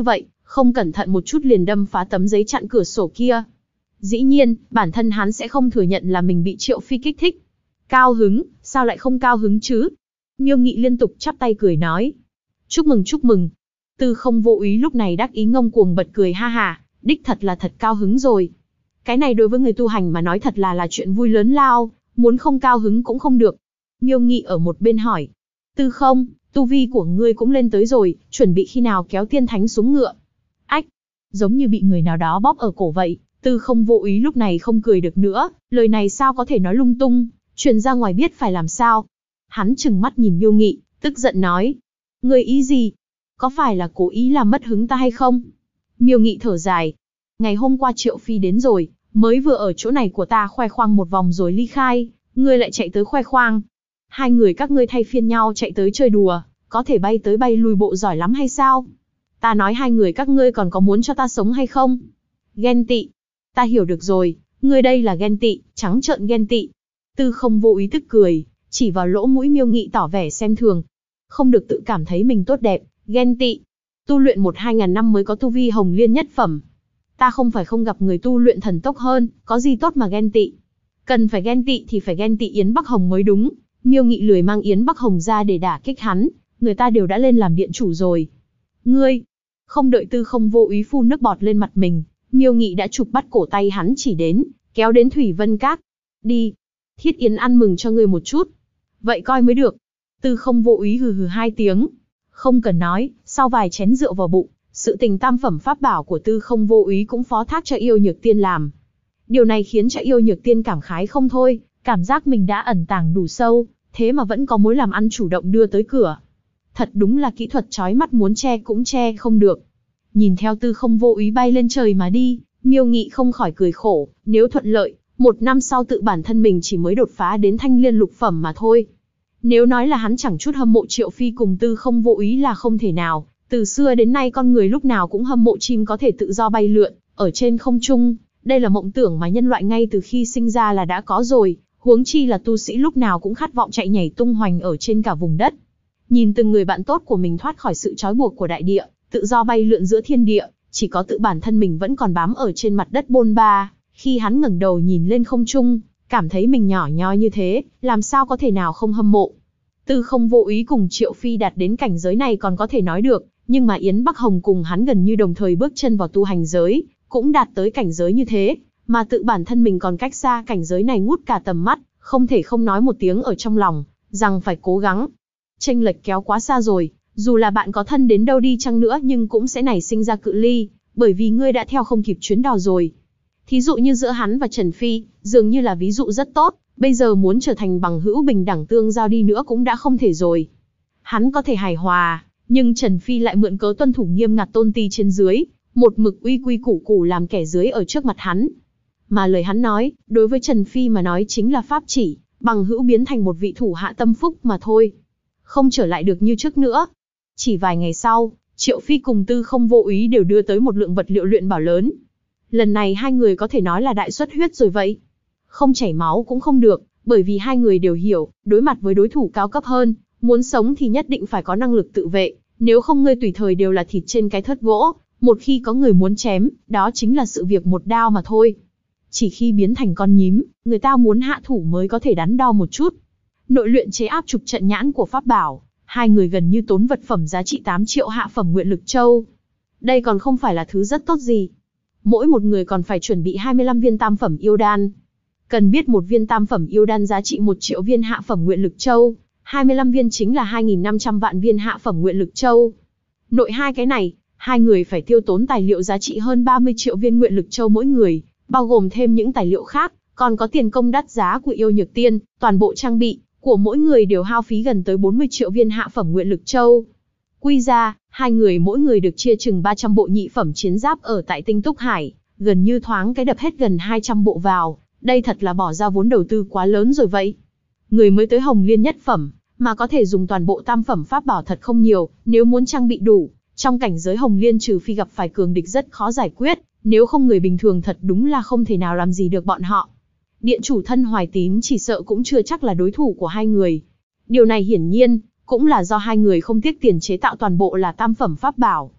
không cẩn thận một chút liền đâm phá tấm giấy chặn cửa sổ kia. Dĩ nhiên, bản thân hắn sẽ không thừa nhận là mình bị Triệu Phi kích thích. Cao hứng, sao lại không cao hứng chứ? Miêu Nghị liên tục chắp tay cười nói. Chúc mừng chúc mừng. Tư Không Vô Úy lúc này đắc ý ngông cuồng bật cười ha ha, đích thật là thật cao hứng rồi. Cái này đối với người tu hành mà nói thật là chuyện vui lớn lao, muốn không cao hứng cũng không được. Miêu Nghị ở một bên hỏi. Tư Không, tu vi của ngươi cũng lên tới rồi, chuẩn bị khi nào kéo tiên thánh xuống ngựa? Ách, giống như bị người nào đó bóp ở cổ vậy. Tư Không Vô Úy lúc này không cười được nữa, lời này sao có thể nói lung tung, truyền ra ngoài biết phải làm sao. Hắn trừng mắt nhìn Miêu Nghị, tức giận nói. Ngươi ý gì? Có phải là cố ý làm mất hứng ta hay không? Miêu Nghị thở dài. Ngày hôm qua Triệu Phi đến rồi, mới vừa ở chỗ này của ta khoe khoang một vòng rồi ly khai, ngươi lại chạy tới khoe khoang. Hai người các ngươi thay phiên nhau chạy tới chơi đùa, có thể bay tới bay lui bộ giỏi lắm hay sao? Ta nói hai người các ngươi còn có muốn cho ta sống hay không? Ghen tị. Ta hiểu được rồi, ngươi đây là ghen tị, trắng trợn ghen tị. Tư Không Vô Úy tức cười, chỉ vào lỗ mũi Miêu Nghị tỏ vẻ xem thường. Không được tự cảm thấy mình tốt đẹp, ghen tị. Tu luyện 1-2 ngàn năm mới có tu vi Hồng Liên nhất phẩm. Ta không phải không gặp người tu luyện thần tốc hơn, có gì tốt mà ghen tị. Cần phải ghen tị thì phải ghen tị Yến Bắc Hồng mới đúng. Miêu Nghị lười mang Yến Bắc Hồng ra để đả kích hắn, người ta đều đã lên làm điện chủ rồi. Ngươi, không đợi Tư Không Vô Úy phun nước bọt lên mặt mình, Miêu Nghị đã chụp bắt cổ tay hắn chỉ đến, kéo đến Thủy Vân Các. Đi, Thiết Yến ăn mừng cho ngươi một chút. Vậy coi mới được. Tư Không Vô Úy hừ hừ 2 tiếng. Không cần nói, sau vài chén rượu vào bụng, sự tình tam phẩm pháp bảo của Tư Không Vô Úy cũng phó thác cho Yêu Nhược Tiên làm. Điều này khiến cho Yêu Nhược Tiên cảm khái không thôi, cảm giác mình đã ẩn tàng đủ sâu, thế mà vẫn có mối làm ăn chủ động đưa tới cửa. Thật đúng là kỹ thuật chói mắt, muốn che cũng che không được. Nhìn theo Tư Không Vô Úy bay lên trời mà đi, Miêu Nghị không khỏi cười khổ, nếu thuận lợi, 1 năm sau tự bản thân mình chỉ mới đột phá đến thanh liên lục phẩm mà thôi. Nếu nói là hắn chẳng chút hâm mộ Triệu Phi cùng Tư Không Vô Úy là không thể nào, từ xưa đến nay con người lúc nào cũng hâm mộ chim có thể tự do bay lượn, ở trên không trung, đây là mộng tưởng mà nhân loại ngay từ khi sinh ra là đã có rồi, huống chi là tu sĩ lúc nào cũng khát vọng chạy nhảy tung hoành ở trên cả vùng đất. Nhìn từng người bạn tốt của mình thoát khỏi sự trói buộc của đại địa, tự do bay lượn giữa thiên địa, chỉ có tự bản thân mình vẫn còn bám ở trên mặt đất bôn ba, khi hắn ngẩng đầu nhìn lên không trung, cảm thấy mình nhỏ nhoi như thế, làm sao có thể nào không hâm mộ. Tư Không Vô Úy cùng Triệu Phi đạt đến cảnh giới này còn có thể nói được, nhưng mà Yến Bắc Hồng cùng hắn gần như đồng thời bước chân vào tu hành giới, cũng đạt tới cảnh giới như thế, mà tự bản thân mình còn cách xa cảnh giới này ngút cả tầm mắt, không thể không nói một tiếng ở trong lòng, rằng phải cố gắng. Chênh lệch kéo quá xa rồi, dù là bạn có thân đến đâu đi chăng nữa nhưng cũng sẽ nảy sinh ra cự ly, bởi vì ngươi đã theo không kịp chuyến đò rồi. Thí dụ như giữa hắn và Trần Phi, dường như là ví dụ rất tốt, bây giờ muốn trở thành bằng hữu bình đẳng tương giao đi nữa cũng đã không thể rồi. Hắn có thể hài hòa, nhưng Trần Phi lại mượn cớ tuân thủ nghiêm ngặt tôn ti trên dưới, một mực uy quy củ củ làm kẻ dưới ở trước mặt hắn. Mà lời hắn nói, đối với Trần Phi mà nói chính là pháp chỉ, bằng hữu biến thành một vị thủ hạ tâm phúc mà thôi. Không trở lại được như trước nữa. Chỉ vài ngày sau, Triệu Phi cùng Tư Không Vô Úy đều đưa tới một lượng vật liệu luyện bảo lớn. Lần này hai người có thể nói là đại xuất huyết rồi vậy. Không chảy máu cũng không được, bởi vì hai người đều hiểu, đối mặt với đối thủ cao cấp hơn, muốn sống thì nhất định phải có năng lực tự vệ, nếu không ngươi tùy thời đều là thịt trên cái thớt gỗ, một khi có người muốn chém, đó chính là sự việc một đao mà thôi. Chỉ khi biến thành con nhím, người ta muốn hạ thủ mới có thể đắn đo một chút. Nội luyện chế áp trục trận nhãn của pháp bảo, hai người gần như tốn vật phẩm giá trị 8 triệu hạ phẩm nguyện lực châu. Đây còn không phải là thứ rất tốt gì. Mỗi một người còn phải chuẩn bị 25 viên tam phẩm yêu đan. Cần biết một viên tam phẩm yêu đan giá trị 1 triệu viên hạ phẩm nguyện lực châu, 25 viên chính là 2.500 vạn viên hạ phẩm nguyện lực châu. Nội hai cái này, hai người phải tiêu tốn tài liệu giá trị hơn 30 triệu viên nguyện lực châu mỗi người, bao gồm thêm những tài liệu khác, còn có tiền công đắt giá của Yêu Nhược Tiên, toàn bộ trang bị của mỗi người đều hao phí gần tới 40 triệu viên hạ phẩm nguyện lực châu. Quy ra, hai người mỗi người được chia chừng 300 bộ nhị phẩm chiến giáp ở tại Tinh Túc Hải, gần như thoáng cái đập hết gần 200 bộ vào, đây thật là bỏ ra vốn đầu tư quá lớn rồi vậy. Người mới tới Hồng Liên nhất phẩm, mà có thể dùng toàn bộ tam phẩm pháp bảo thật không nhiều, nếu muốn trang bị đủ, trong cảnh giới Hồng Liên trừ phi gặp phải cường địch rất khó giải quyết, nếu không người bình thường thật đúng là không thể nào làm gì được bọn họ. Điện chủ thân Hoài Tín chỉ sợ cũng chưa chắc là đối thủ của hai người. Điều này hiển nhiên, cũng là do hai người không tiếc tiền chế tạo toàn bộ là tam phẩm pháp bảo.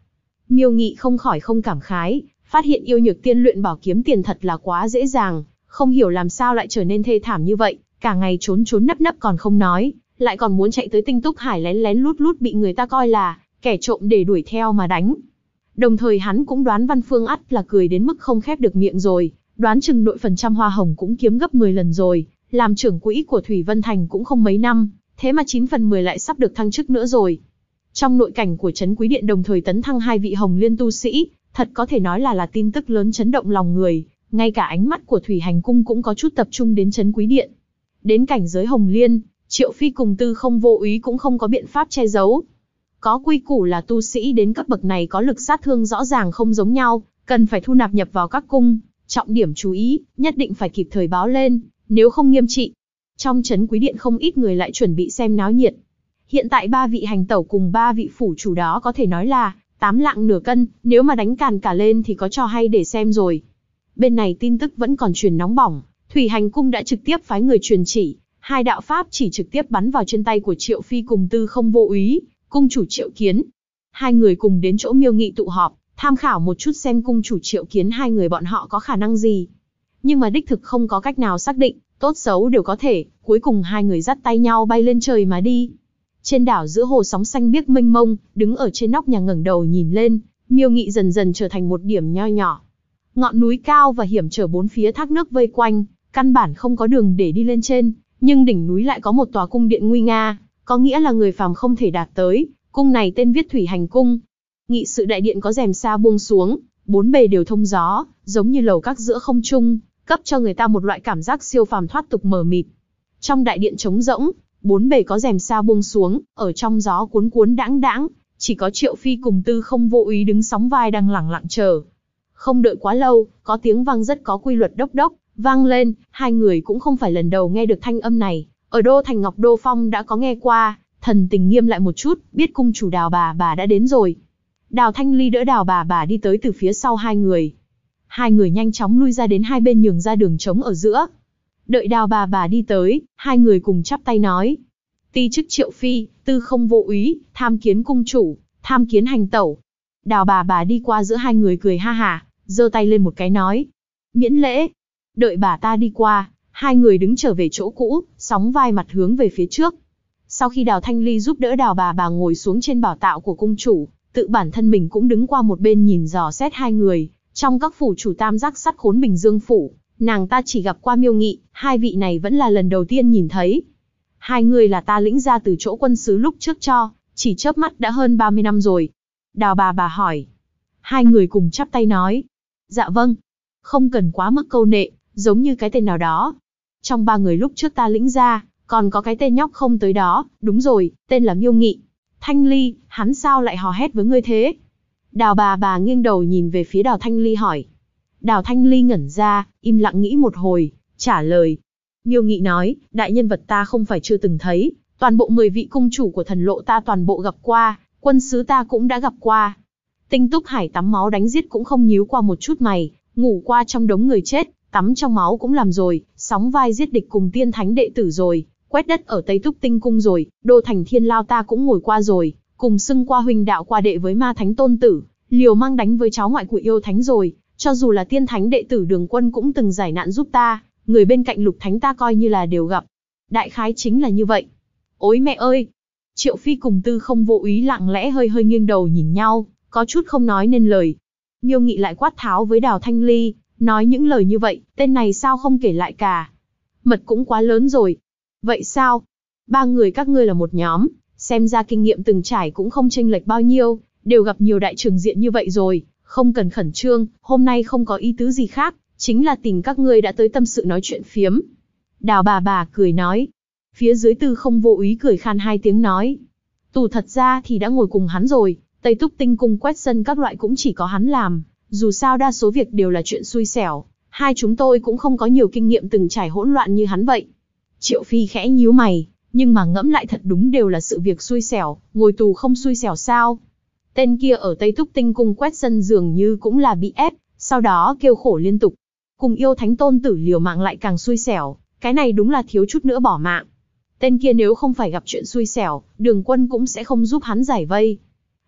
Miêu Nghị không khỏi không cảm khái, phát hiện yêu nhược tiên luyện bảo kiếm tiền thật là quá dễ dàng, không hiểu làm sao lại trở nên thê thảm như vậy, cả ngày trốn trốn nấp nấp còn không nói, lại còn muốn chạy tới Tinh Túc Hải lén lén lút lút bị người ta coi là kẻ trộm để đuổi theo mà đánh. Đồng thời hắn cũng đoán Văn Phương ắt là cười đến mức không khép được miệng rồi, đoán chừng nội phần trăm hoa hồng cũng kiếm gấp 10 lần rồi, làm trưởng quỹ của Thủy Vân Thành cũng không mấy năm, thế mà 9 phần 10 lại sắp được thăng chức nữa rồi. Trong nội cảnh của Trấn Quý Điện đồng thời tấn thăng 2 vị Hồng Liên tu sĩ, thật có thể nói là tin tức lớn chấn động lòng người, ngay cả ánh mắt của Thủy Hành Cung cũng có chút tập trung đến Trấn Quý Điện. Đến cảnh giới Hồng Liên, Triệu Phi cùng Tư Không Vô Úy cũng không có biện pháp che giấu. Có quy củ là tu sĩ đến cấp bậc này có lực sát thương rõ ràng không giống nhau, cần phải thu nạp nhập vào các cung, trọng điểm chú ý, nhất định phải kịp thời báo lên, nếu không nghiêm trị. Trong Trấn Quý Điện không ít người lại chuẩn bị xem náo nhiệt. Hiện tại 3 vị hành tẩu cùng 3 vị phủ chủ đó có thể nói là 8 lạng nửa cân, nếu mà đánh càn cả lên thì có trò hay để xem rồi. Bên này tin tức vẫn còn truyền nóng bỏng, Thủy Hành Cung đã trực tiếp phái người truyền chỉ, 2 đạo pháp chỉ trực tiếp bắn vào trên tay của Triệu Phi cùng Tư Không Vô Úy, cung chủ Triệu Kiến. 2 người cùng đến chỗ Miêu Nghị tụ họp, tham khảo một chút xem cung chủ Triệu Kiến 2 người bọn họ có khả năng gì. Nhưng mà đích thực không có cách nào xác định, tốt xấu đều có thể, cuối cùng 2 người dắt tay nhau bay lên trời mà đi. Trên đảo giữa hồ sóng xanh biếc mênh mông, đứng ở trên nóc nhà ngẩng đầu nhìn lên, Miêu Nghị dần dần trở thành một điểm nho nhỏ. Ngọn núi cao và hiểm trở bốn phía thác nước vây quanh, căn bản không có đường để đi lên trên, nhưng đỉnh núi lại có một tòa cung điện nguy nga, có nghĩa là người phàm không thể đạt tới, cung này tên viết Thủy Hành Cung. Nghị sự đại điện có rèm sa buông xuống, bốn bề đều thông gió, giống như lầu các giữa không trung, cấp cho người ta một loại cảm giác siêu phàm thoát tục mờ mịt. Trong đại điện trống rỗng, bốn bề có rèm sa buông xuống, ở trong gió cuốn cuốn đãng đãng, chỉ có Triệu Phi cùng Tư Không Vô Úy đứng sóng vai đang lẳng lặng chờ. Không đợi quá lâu, có tiếng vang rất có quy luật đốc đốc vang lên, 2 người cũng không phải lần đầu nghe được thanh âm này, ở đô thành Ngọc Đô Phong đã có nghe qua, thần tình nghiêm lại một chút, biết cung chủ Đào bà đã đến rồi. Đào Thanh Ly đỡ Đào bà đi tới từ phía sau 2 người. 2 người nhanh chóng lui ra đến hai bên nhường ra đường trống ở giữa. Đợi Đào bà đi tới, 2 người cùng chắp tay nói: Ti chức Triệu Phi, Tư Không Vô Úy, tham kiến cung chủ, tham kiến hành tẩu. Đào bà đi qua giữa 2 người cười ha hả, giơ tay lên một cái nói: Miễn lễ. Đợi bà ta đi qua, 2 người đứng trở về chỗ cũ, sóng vai mặt hướng về phía trước. Sau khi Đào Thanh Ly giúp đỡ Đào bà ngồi xuống trên bảo tọa của cung chủ, tự bản thân mình cũng đứng qua một bên nhìn dò xét 2 người. Trong các phủ chủ tam giác sắt khốn Bình Dương phủ, nàng ta chỉ gặp qua Miêu Nghị, 2 vị này vẫn là lần đầu tiên nhìn thấy. 2 người là ta lĩnh ra từ chỗ quân sứ lúc trước cho, chỉ chớp mắt đã hơn 30 năm rồi. Đào bà hỏi. 2 người cùng chắp tay nói: Dạ vâng, không cần quá mức câu nệ, giống như cái tên nào đó. Trong 3 người lúc trước ta lĩnh ra, còn có cái tên nhóc không tới đó, đúng rồi, tên là Miêu Nghị. Thanh Ly, hắn sao lại hò hét với ngươi thế? Đào bà nghiêng đầu nhìn về phía Đào Thanh Ly hỏi. Đào Thanh Ly ngẩn ra, im lặng nghĩ một hồi, trả lời. Miêu Nghị nói, đại nhân vật ta không phải chưa từng thấy, toàn bộ 10 vị cung chủ của thần lộ ta toàn bộ gặp qua, quân sứ ta cũng đã gặp qua. Tinh Túc Hải tắm máu đánh giết cũng không nhíu qua một chút mày, ngủ qua trong đống người chết, tắm trong máu cũng làm rồi, sóng vai giết địch cùng tiên thánh đệ tử rồi, quét đất ở Tây Túc Tinh Cung rồi, đô thành Thiên Lao ta cũng ngồi qua rồi, cùng xưng qua huynh đạo qua đệ với ma thánh tôn tử, liều mang đánh với cháu ngoại của yêu thánh rồi, cho dù là tiên thánh đệ tử Đường Quân cũng từng giải nạn giúp ta, người bên cạnh Lục Thánh ta coi như là đều gặp. Đại khái chính là như vậy. Ôi mẹ ơi! Triệu Phi cùng Tư Không Vô Úy lặng lẽ hơi nghiêng đầu nhìn nhau, có chút không nói nên lời. Miêu Nghị lại quát tháo với Đào Thanh Ly, nói những lời như vậy, tên này sao không kể lại cả. Mật cũng quá lớn rồi. Vậy sao? 3 người các ngươi là một nhóm, xem ra kinh nghiệm từng trải cũng không chênh lệch bao nhiêu, đều gặp nhiều đại trường diện như vậy rồi, không cần khẩn trương, hôm nay không có ý tứ gì khác, chính là tìm các ngươi đã tới tâm sự nói chuyện phiếm. Đào bà cười nói. Phía dưới Tư Không Vô Úy cười khan 2 tiếng nói. Tù thật ra thì đã ngồi cùng hắn rồi, Tây Túc Tinh Cung quét sân các loại cũng chỉ có hắn làm, dù sao đa số việc đều là chuyện xui xẻo, hai chúng tôi cũng không có nhiều kinh nghiệm từng trải hỗn loạn như hắn vậy. Triệu Phi khẽ nhíu mày, nhưng mà ngẫm lại thật đúng đều là sự việc xui xẻo, ngồi tù không xui xẻo sao? Tên kia ở Tây Túc Tinh Cung quét sân dường như cũng là bị ép, sau đó kêu khổ liên tục. Cùng yêu thánh tôn tử liều mạng lại càng xui xẻo, cái này đúng là thiếu chút nữa bỏ mạng. Tên kia nếu không phải gặp chuyện xui xẻo, Đường Quân cũng sẽ không giúp hắn giải vây.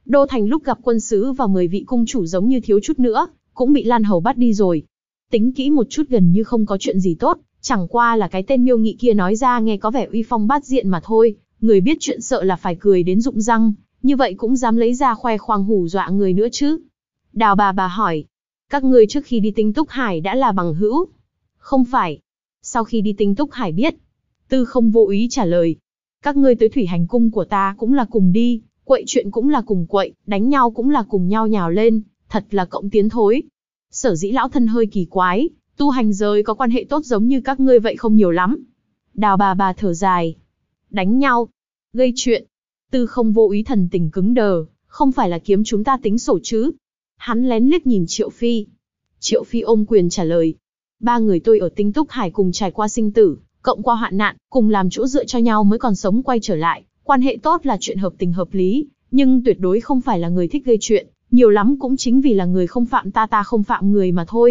Đô thành lúc gặp quân sứ và 10 vị cung chủ giống như thiếu chút nữa, cũng bị Lan Hầu bắt đi rồi. Tính kỹ một chút gần như không có chuyện gì tốt, chẳng qua là cái tên Miêu Nghị kia nói ra nghe có vẻ uy phong bát diện mà thôi, người biết chuyện sợ là phải cười đến rụng răng, như vậy cũng dám lấy ra khoe khoang hù dọa người nữa chứ. Đào bà hỏi, các ngươi trước khi đi Tinh Túc Hải đã là bằng hữu? Không phải. Sau khi đi Tinh Túc Hải biết. Tư Không Vô Úy trả lời, các ngươi tới thủy hành cung của ta cũng là cùng đi, quậy chuyện cũng là cùng quậy, đánh nhau cũng là cùng nhau nhào lên, thật là cộng tiến thối. Sở dĩ lão thân hơi kỳ quái, tu hành giới có quan hệ tốt giống như các ngươi vậy không nhiều lắm. Đào bà thở dài. Đánh nhau, gây chuyện. Tư Không Vô Úy thần tình cứng đờ, không phải là kiếm chúng ta tính sổ chứ? Hắn lén liếc nhìn Triệu Phi. Triệu Phi ôm quyền trả lời. Ba người tôi ở Tinh Túc Hải cùng trải qua sinh tử, cộng qua hoạn nạn, cùng làm chỗ dựa cho nhau mới còn sống quay trở lại. Quan hệ tốt là chuyện hợp tình hợp lý, nhưng tuyệt đối không phải là người thích gây chuyện. Nhiều lắm cũng chính vì là người không phạm ta, ta không phạm người mà thôi.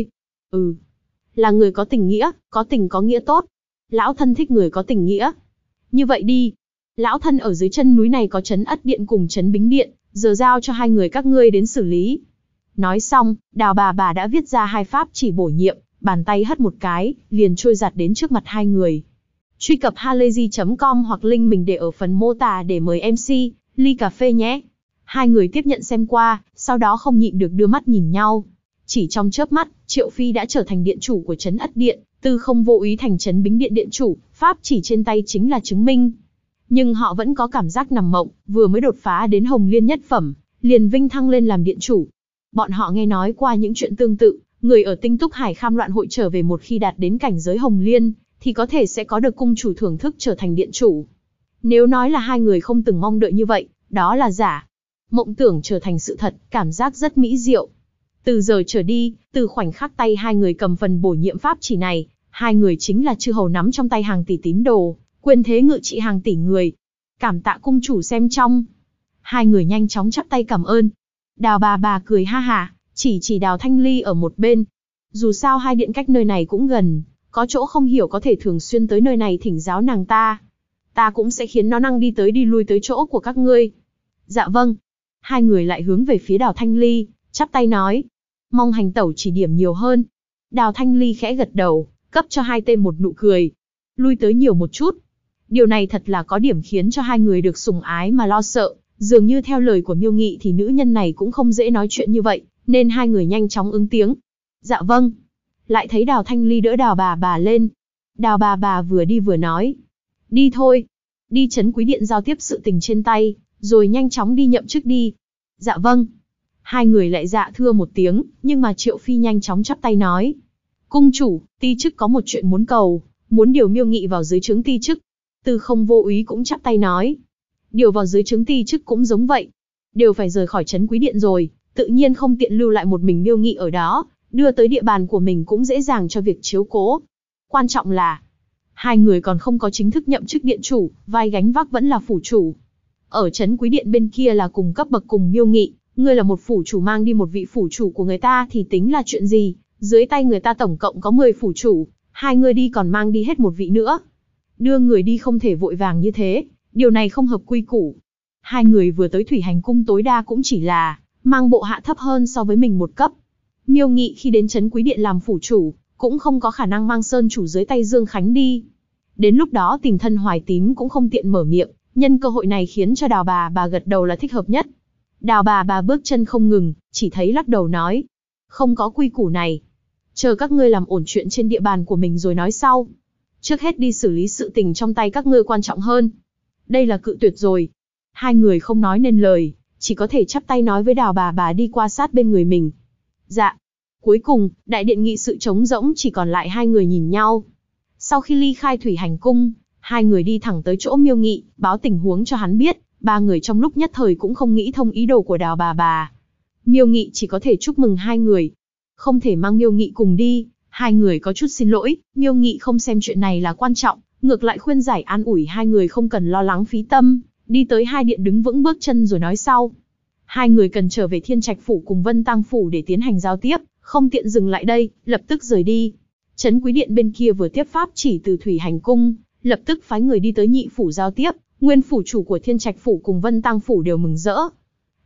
Là người có tình nghĩa, có tình có nghĩa tốt. Lão thân thích người có tình nghĩa. Như vậy đi. Lão thân ở dưới chân núi này có trấn Ất Điện cùng trấn Bính Điện, giờ giao cho hai người các ngươi đến xử lý. Nói xong, Đào bà đã viết ra hai pháp chỉ bổ nhiệm, bàn tay hất một cái, liền trôi giặt đến trước mặt hai người. Truy cập halayzi.com hoặc link mình để ở phần mô tả để mời MC, ly cà phê nhé. Hai người tiếp nhận xem qua, sau đó không nhịn được đưa mắt nhìn nhau. Chỉ trong chớp mắt, Triệu Phi đã trở thành điện chủ của trấn Ất Điện, Tư Không Vô Úy thành trấn Bính Điện điện chủ, pháp chỉ trên tay chính là chứng minh. Nhưng họ vẫn có cảm giác nằm mộng, vừa mới đột phá đến Hồng Liên nhất phẩm, liền vinh thăng lên làm điện chủ. Bọn họ nghe nói qua những chuyện tương tự, người ở Tinh Túc Hải Kham Loạn hội trở về một khi đạt đến cảnh giới Hồng Liên, thì có thể sẽ có được cung chủ thưởng thức trở thành điện chủ. Nếu nói là hai người không từng mong đợi như vậy, đó là giả. Mộng tưởng trở thành sự thật, cảm giác rất mỹ diệu. Từ giờ trở đi, từ khoảnh khắc tay hai người cầm phần bổ nhiệm pháp chỉ này, hai người chính là chư hầu nắm trong tay hàng tỷ tín đồ, quyền thế ngự trị hàng tỷ người. Cảm tạ cung chủ xem trong. Hai người nhanh chóng chắp tay cảm ơn. Đào bà cười ha hả, chỉ Đào Thanh Ly ở một bên. Dù sao hai điện cách nơi này cũng gần, có chỗ không hiểu có thể thường xuyên tới nơi này thỉnh giáo nàng ta. Ta cũng sẽ khiến nó năng đi tới đi lui tới chỗ của các ngươi. Dạ vâng. Hai người lại hướng về phía Đào Thanh Ly, chắp tay nói. Mong hành tẩu chỉ điểm nhiều hơn. Đào Thanh Ly khẽ gật đầu, cấp cho hai tên một nụ cười. Lui tới nhiều một chút. Điều này thật là có điểm khiến cho hai người được sủng ái mà lo sợ. Dường như theo lời của Miêu Nghị thì nữ nhân này cũng không dễ nói chuyện như vậy, nên hai người nhanh chóng ứng tiếng. Dạ vâng. Lại thấy Đào Thanh Ly đỡ Đào bà lên. Đào bà vừa đi vừa nói. Đi thôi. Đi trấn Quý Điện giao tiếp sự tình trên tay, rồi nhanh chóng đi nhậm chức đi. Dạ vâng. Hai người lại dạ thưa một tiếng, nhưng mà Triệu Phi nhanh chóng chắp tay nói. Cung chủ, ti chức có một chuyện muốn cầu, muốn điều Miêu Nghị vào dưới trướng ti chức. Tư Không Vô Úy cũng chắp tay nói. Điều vào dưới trướng ti chức cũng giống vậy. Đều phải rời khỏi trấn Quý Điện rồi, tự nhiên không tiện lưu lại một mình Miêu Nghị ở đó, đưa tới địa bàn của mình cũng dễ dàng cho việc chiếu cố. Quan trọng là, hai người còn không có chính thức nhậm chức điện chủ, vai gánh vác vẫn là phủ chủ. Ở trấn Quý Điện bên kia là cùng cấp bậc cùng Miêu Nghị, ngươi là một phủ chủ mang đi một vị phủ chủ của người ta thì tính là chuyện gì, dưới tay người ta tổng cộng có 10 phủ chủ, hai người đi còn mang đi hết một vị nữa. Đưa người đi không thể vội vàng như thế, điều này không hợp quy củ. Hai người vừa tới thủy hành cung tối đa cũng chỉ là mang bộ hạ thấp hơn so với mình một cấp. Miêu Nghị khi đến trấn Quý Điện làm phủ chủ, cũng không có khả năng mang sơn chủ dưới tay Dương Khánh đi. Đến lúc đó Tình Thân Hoài Tín cũng không tiện mở miệng, nhân cơ hội này khiến cho Đào bà gật đầu là thích hợp nhất. Đào bà bước chân không ngừng, chỉ thấy lắc đầu nói. Không có quy củ này. Chờ các ngươi làm ổn chuyện trên địa bàn của mình rồi nói sau. Trước hết đi xử lý sự tình trong tay các ngươi quan trọng hơn. Đây là cự tuyệt rồi. Hai người không nói nên lời, chỉ có thể chắp tay nói với Đào bà đi qua sát bên người mình. Dạ. Cuối cùng, đại điện nghị sự trống rỗng chỉ còn lại hai người nhìn nhau. Sau khi ly khai thủy hành cung, hai người đi thẳng tới chỗ Miêu Nghị, báo tình huống cho hắn biết. Ba người trong lúc nhất thời cũng không nghĩ thông ý đồ của Đào bà. Miêu Nghị chỉ có thể chúc mừng hai người. Không thể mang Miêu Nghị cùng đi, hai người có chút xin lỗi. Miêu Nghị không xem chuyện này là quan trọng, ngược lại khuyên giải an ủi hai người không cần lo lắng phí tâm, đi tới hai điện đứng vững bước chân rồi nói sau. Hai người cần trở về Thiên Trạch phủ cùng Vân Tang phủ để tiến hành giao tiếp, không tiện dừng lại đây, lập tức rời đi. Trấn Quý Điện bên kia vừa tiếp pháp chỉ từ thủy hành cung, lập tức phái người đi tới Nhị phủ giao tiếp. Nguyên phủ chủ của Thiên Trạch phủ cùng Vân Tang phủ đều mừng rỡ.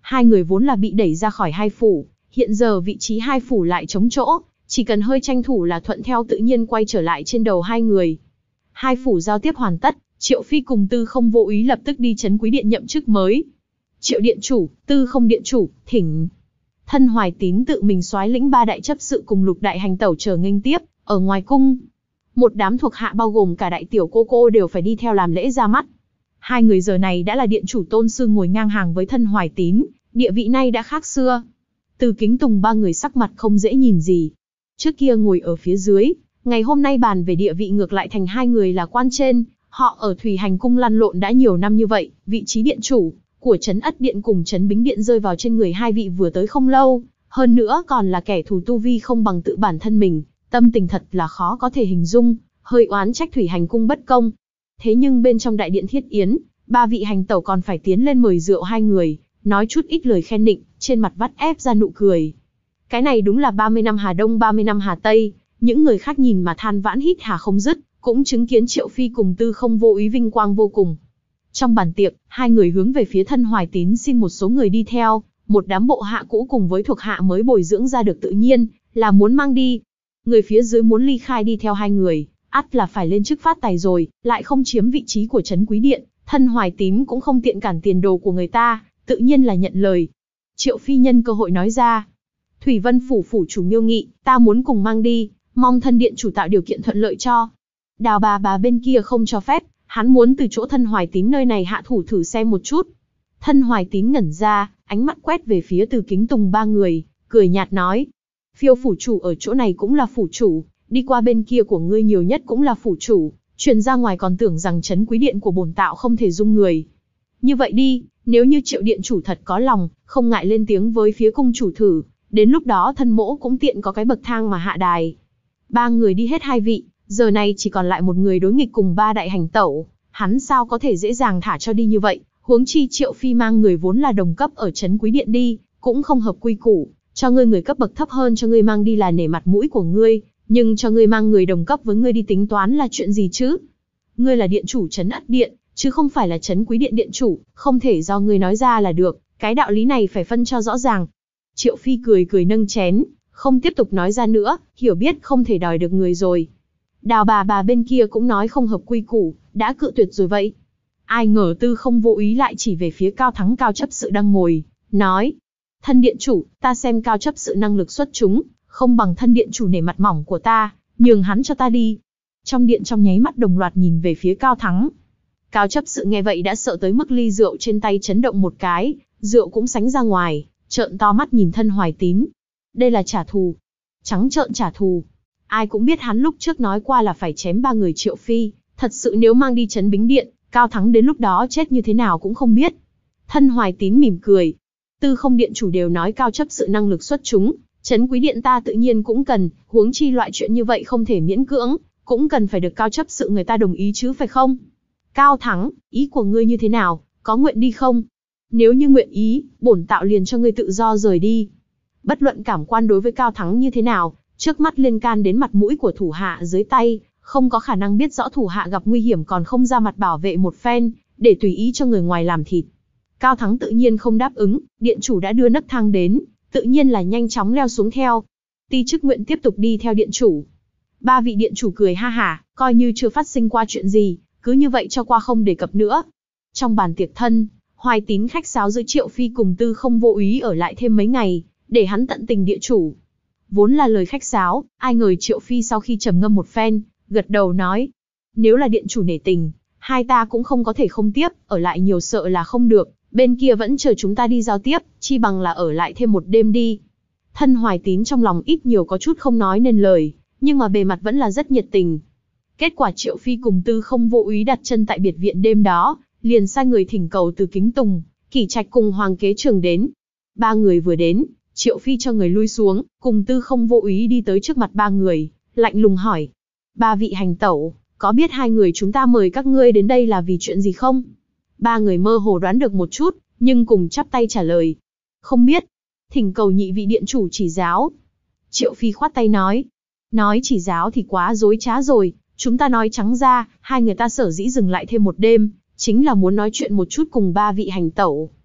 Hai người vốn là bị đẩy ra khỏi hai phủ, hiện giờ vị trí hai phủ lại trống chỗ, chỉ cần hơi tranh thủ là thuận theo tự nhiên quay trở lại trên đầu hai người. Hai phủ giao tiếp hoàn tất, Triệu Phi cùng Tư Không Vô Úy lập tức đi Trấn Quý Điện nhậm chức mới. Triệu điện chủ, Tư Không điện chủ, thỉnh. Thân Hoài Tín tự mình soái lĩnh 3 đại chấp sự cùng Lục đại hành tẩu chờ nghênh tiếp, ở ngoài cung. Một đám thuộc hạ bao gồm cả đại tiểu cô đều phải đi theo làm lễ ra mắt. Hai người giờ này đã là điện chủ tôn sư ngồi ngang hàng với Thân Hoài Tín, địa vị nay đã khác xưa. Từ Kính Tùng ba người sắc mặt không dễ nhìn gì. Trước kia ngồi ở phía dưới, ngày hôm nay bàn về địa vị ngược lại thành hai người là quan trên. Họ ở Thủy Hành cung lăn lộn đã nhiều năm như vậy, vị trí điện chủ của Trấn Ất Điện cùng Trấn Bính Điện rơi vào trên người hai vị vừa tới không lâu, hơn nữa còn là kẻ thù tu vi không bằng tự bản thân mình, tâm tình thật là khó có thể hình dung, hơi oán trách Thủy Hành cung bất công. Thế nhưng bên trong đại điện thiết yến, ba vị hành tẩu còn phải tiến lên mời rượu hai người, nói chút ít lời khen nịnh, trên mặt vắt ép ra nụ cười. Cái này đúng là 30 năm Hà Đông 30 năm Hà Tây, những người khác nhìn mà than vãn hít hà không dứt, cũng chứng kiến Triệu Phi cùng Tư Không Vô Úy vinh quang vô cùng. Trong bàn tiệc, hai người hướng về phía Thân Hoài Tín xin một số người đi theo, một đám bộ hạ cũ cùng với thuộc hạ mới bồi dưỡng ra được tự nhiên, là muốn mang đi. Người phía dưới muốn ly khai đi theo hai người, ắt là phải lên chức phát tài rồi, lại không chiếm vị trí của Trấn Quý Điện, Thân Hoài Tín cũng không tiện cản tiền đồ của người ta, tự nhiên là nhận lời. Triệu Phi nhân cơ hội nói ra, Thủy Vân phủ phủ chủ Miêu Nghị, ta muốn cùng mang đi, mong Thân điện chủ tạo điều kiện thuận lợi cho. Đào bà bên kia không cho phép, hắn muốn từ chỗ Thân Hoài Tín nơi này hạ thủ thử xem một chút. Thân Hoài Tín ngẩn ra, ánh mắt quét về phía Từ Kính Tùng ba người, cười nhạt nói, Phiêu phủ chủ ở chỗ này cũng là phủ chủ, đi qua bên kia của ngươi nhiều nhất cũng là phủ chủ, truyền ra ngoài còn tưởng rằng Trấn Quý Điện của bổn tạo không thể dung người. Như vậy đi, nếu như Triệu điện chủ thật có lòng, không ngại lên tiếng với phía cung chủ thử, đến lúc đó thân mỗ cũng tiện có cái bậc thang mà hạ đài. Ba người đi hết hai vị, giờ này chỉ còn lại một người đối nghịch cùng ba đại hành tẩu, hắn sao có thể dễ dàng thả cho đi như vậy, huống chi Triệu Phi mang người vốn là đồng cấp ở Trấn Quý Điện đi, cũng không hợp quy củ, cho ngươi người cấp bậc thấp hơn cho ngươi mang đi là nể mặt mũi của ngươi, nhưng cho ngươi mang người đồng cấp với ngươi đi tính toán là chuyện gì chứ? Ngươi là điện chủ Trấn Ất Điện, chứ không phải là Trấn Quý Điện điện chủ, không thể do ngươi nói ra là được, cái đạo lý này phải phân cho rõ ràng. Triệu Phi cười cười nâng chén, không tiếp tục nói ra nữa, hiểu biết không thể đòi được người rồi. Đào bà bên kia cũng nói không hợp quy củ, đã cự tuyệt rồi vậy. Ai ngờ Tư Không Vô Úy lại chỉ về phía Cao Thắng Cao chấp sự đang ngồi, nói, Thân điện chủ, ta xem Cao chấp sự năng lực xuất chúng, không bằng Thân điện chủ nể mặt mỏng của ta, nhường hắn cho ta đi. Trong điện trong nháy mắt đồng loạt nhìn về phía Cao Thắng. Cao chấp sự nghe vậy đã sợ tới mức ly rượu trên tay chấn động một cái, rượu cũng sánh ra ngoài, trợn to mắt nhìn Thân Hoài Tín. Đây là trả thù, trắng trợn trả thù. Ai cũng biết hắn lúc trước nói qua là phải chém ba người Triệu Phi, thật sự nếu mang đi Trấn Bính Điện, Cao Thắng đến lúc đó chết như thế nào cũng không biết. Thân Hoài Tín mỉm cười, Tư Không điện chủ đều nói Cao chấp sự năng lực xuất chúng, Trấn Quý Điện ta tự nhiên cũng cần, huống chi loại chuyện như vậy không thể miễn cưỡng, cũng cần phải được Cao chấp sự người ta đồng ý chứ phải không? Cao Thắng, ý của ngươi như thế nào, có nguyện đi không? Nếu như nguyện ý, bổn tạo liền cho ngươi tự do rời đi. Bất luận cảm quan đối với Cao Thắng như thế nào, trước mắt liên can đến mặt mũi của thủ hạ dưới tay, không có khả năng biết rõ thủ hạ gặp nguy hiểm còn không ra mặt bảo vệ một phen, để tùy ý cho người ngoài làm thịt. Cao Thắng tự nhiên không đáp ứng, điện chủ đã đưa nấc thang đến, tự nhiên là nhanh chóng leo xuống theo. Ti chức nguyện tiếp tục đi theo điện chủ. Ba vị điện chủ cười ha hả, coi như chưa phát sinh qua chuyện gì, cứ như vậy cho qua không đề cập nữa. Trong bàn tiệc Thân Hoài Tín khách sáo giữa Triệu Phi cùng Tư Không Vô Úy ở lại thêm mấy ngày, để hắn tận tình địa chủ. Vốn là lời khách sáo, ai ngờ Triệu Phi sau khi trầm ngâm một phen, gật đầu nói, nếu là điện chủ nể tình, hai ta cũng không có thể không tiếp, ở lại nhiều sợ là không được, bên kia vẫn chờ chúng ta đi giao tiếp, chi bằng là ở lại thêm một đêm đi. Thân Hoài Tín trong lòng ít nhiều có chút không nói nên lời, nhưng mà bề mặt vẫn là rất nhiệt tình. Kết quả Triệu Phi cùng Tư Không Vô Úy đặt chân tại biệt viện đêm đó, liền sai người thỉnh cầu Từ Kính Tùng, Kỷ Trạch cùng Hoàng Kế Trường đến. Ba người vừa đến, Triệu Phi cho người lui xuống, cùng Tư Không Vô Úy đi tới trước mặt ba người, lạnh lùng hỏi. Ba vị hành tẩu, có biết hai người chúng ta mời các ngươi đến đây là vì chuyện gì không? Ba người mơ hồ đoán được một chút, nhưng cùng chắp tay trả lời. Không biết, thỉnh cầu nhị vị điện chủ chỉ giáo. Triệu Phi khoát tay nói. Nói chỉ giáo thì quá dối trá rồi, chúng ta nói trắng ra, hai người ta sở dĩ dừng lại thêm một đêm, chính là muốn nói chuyện một chút cùng ba vị hành tẩu.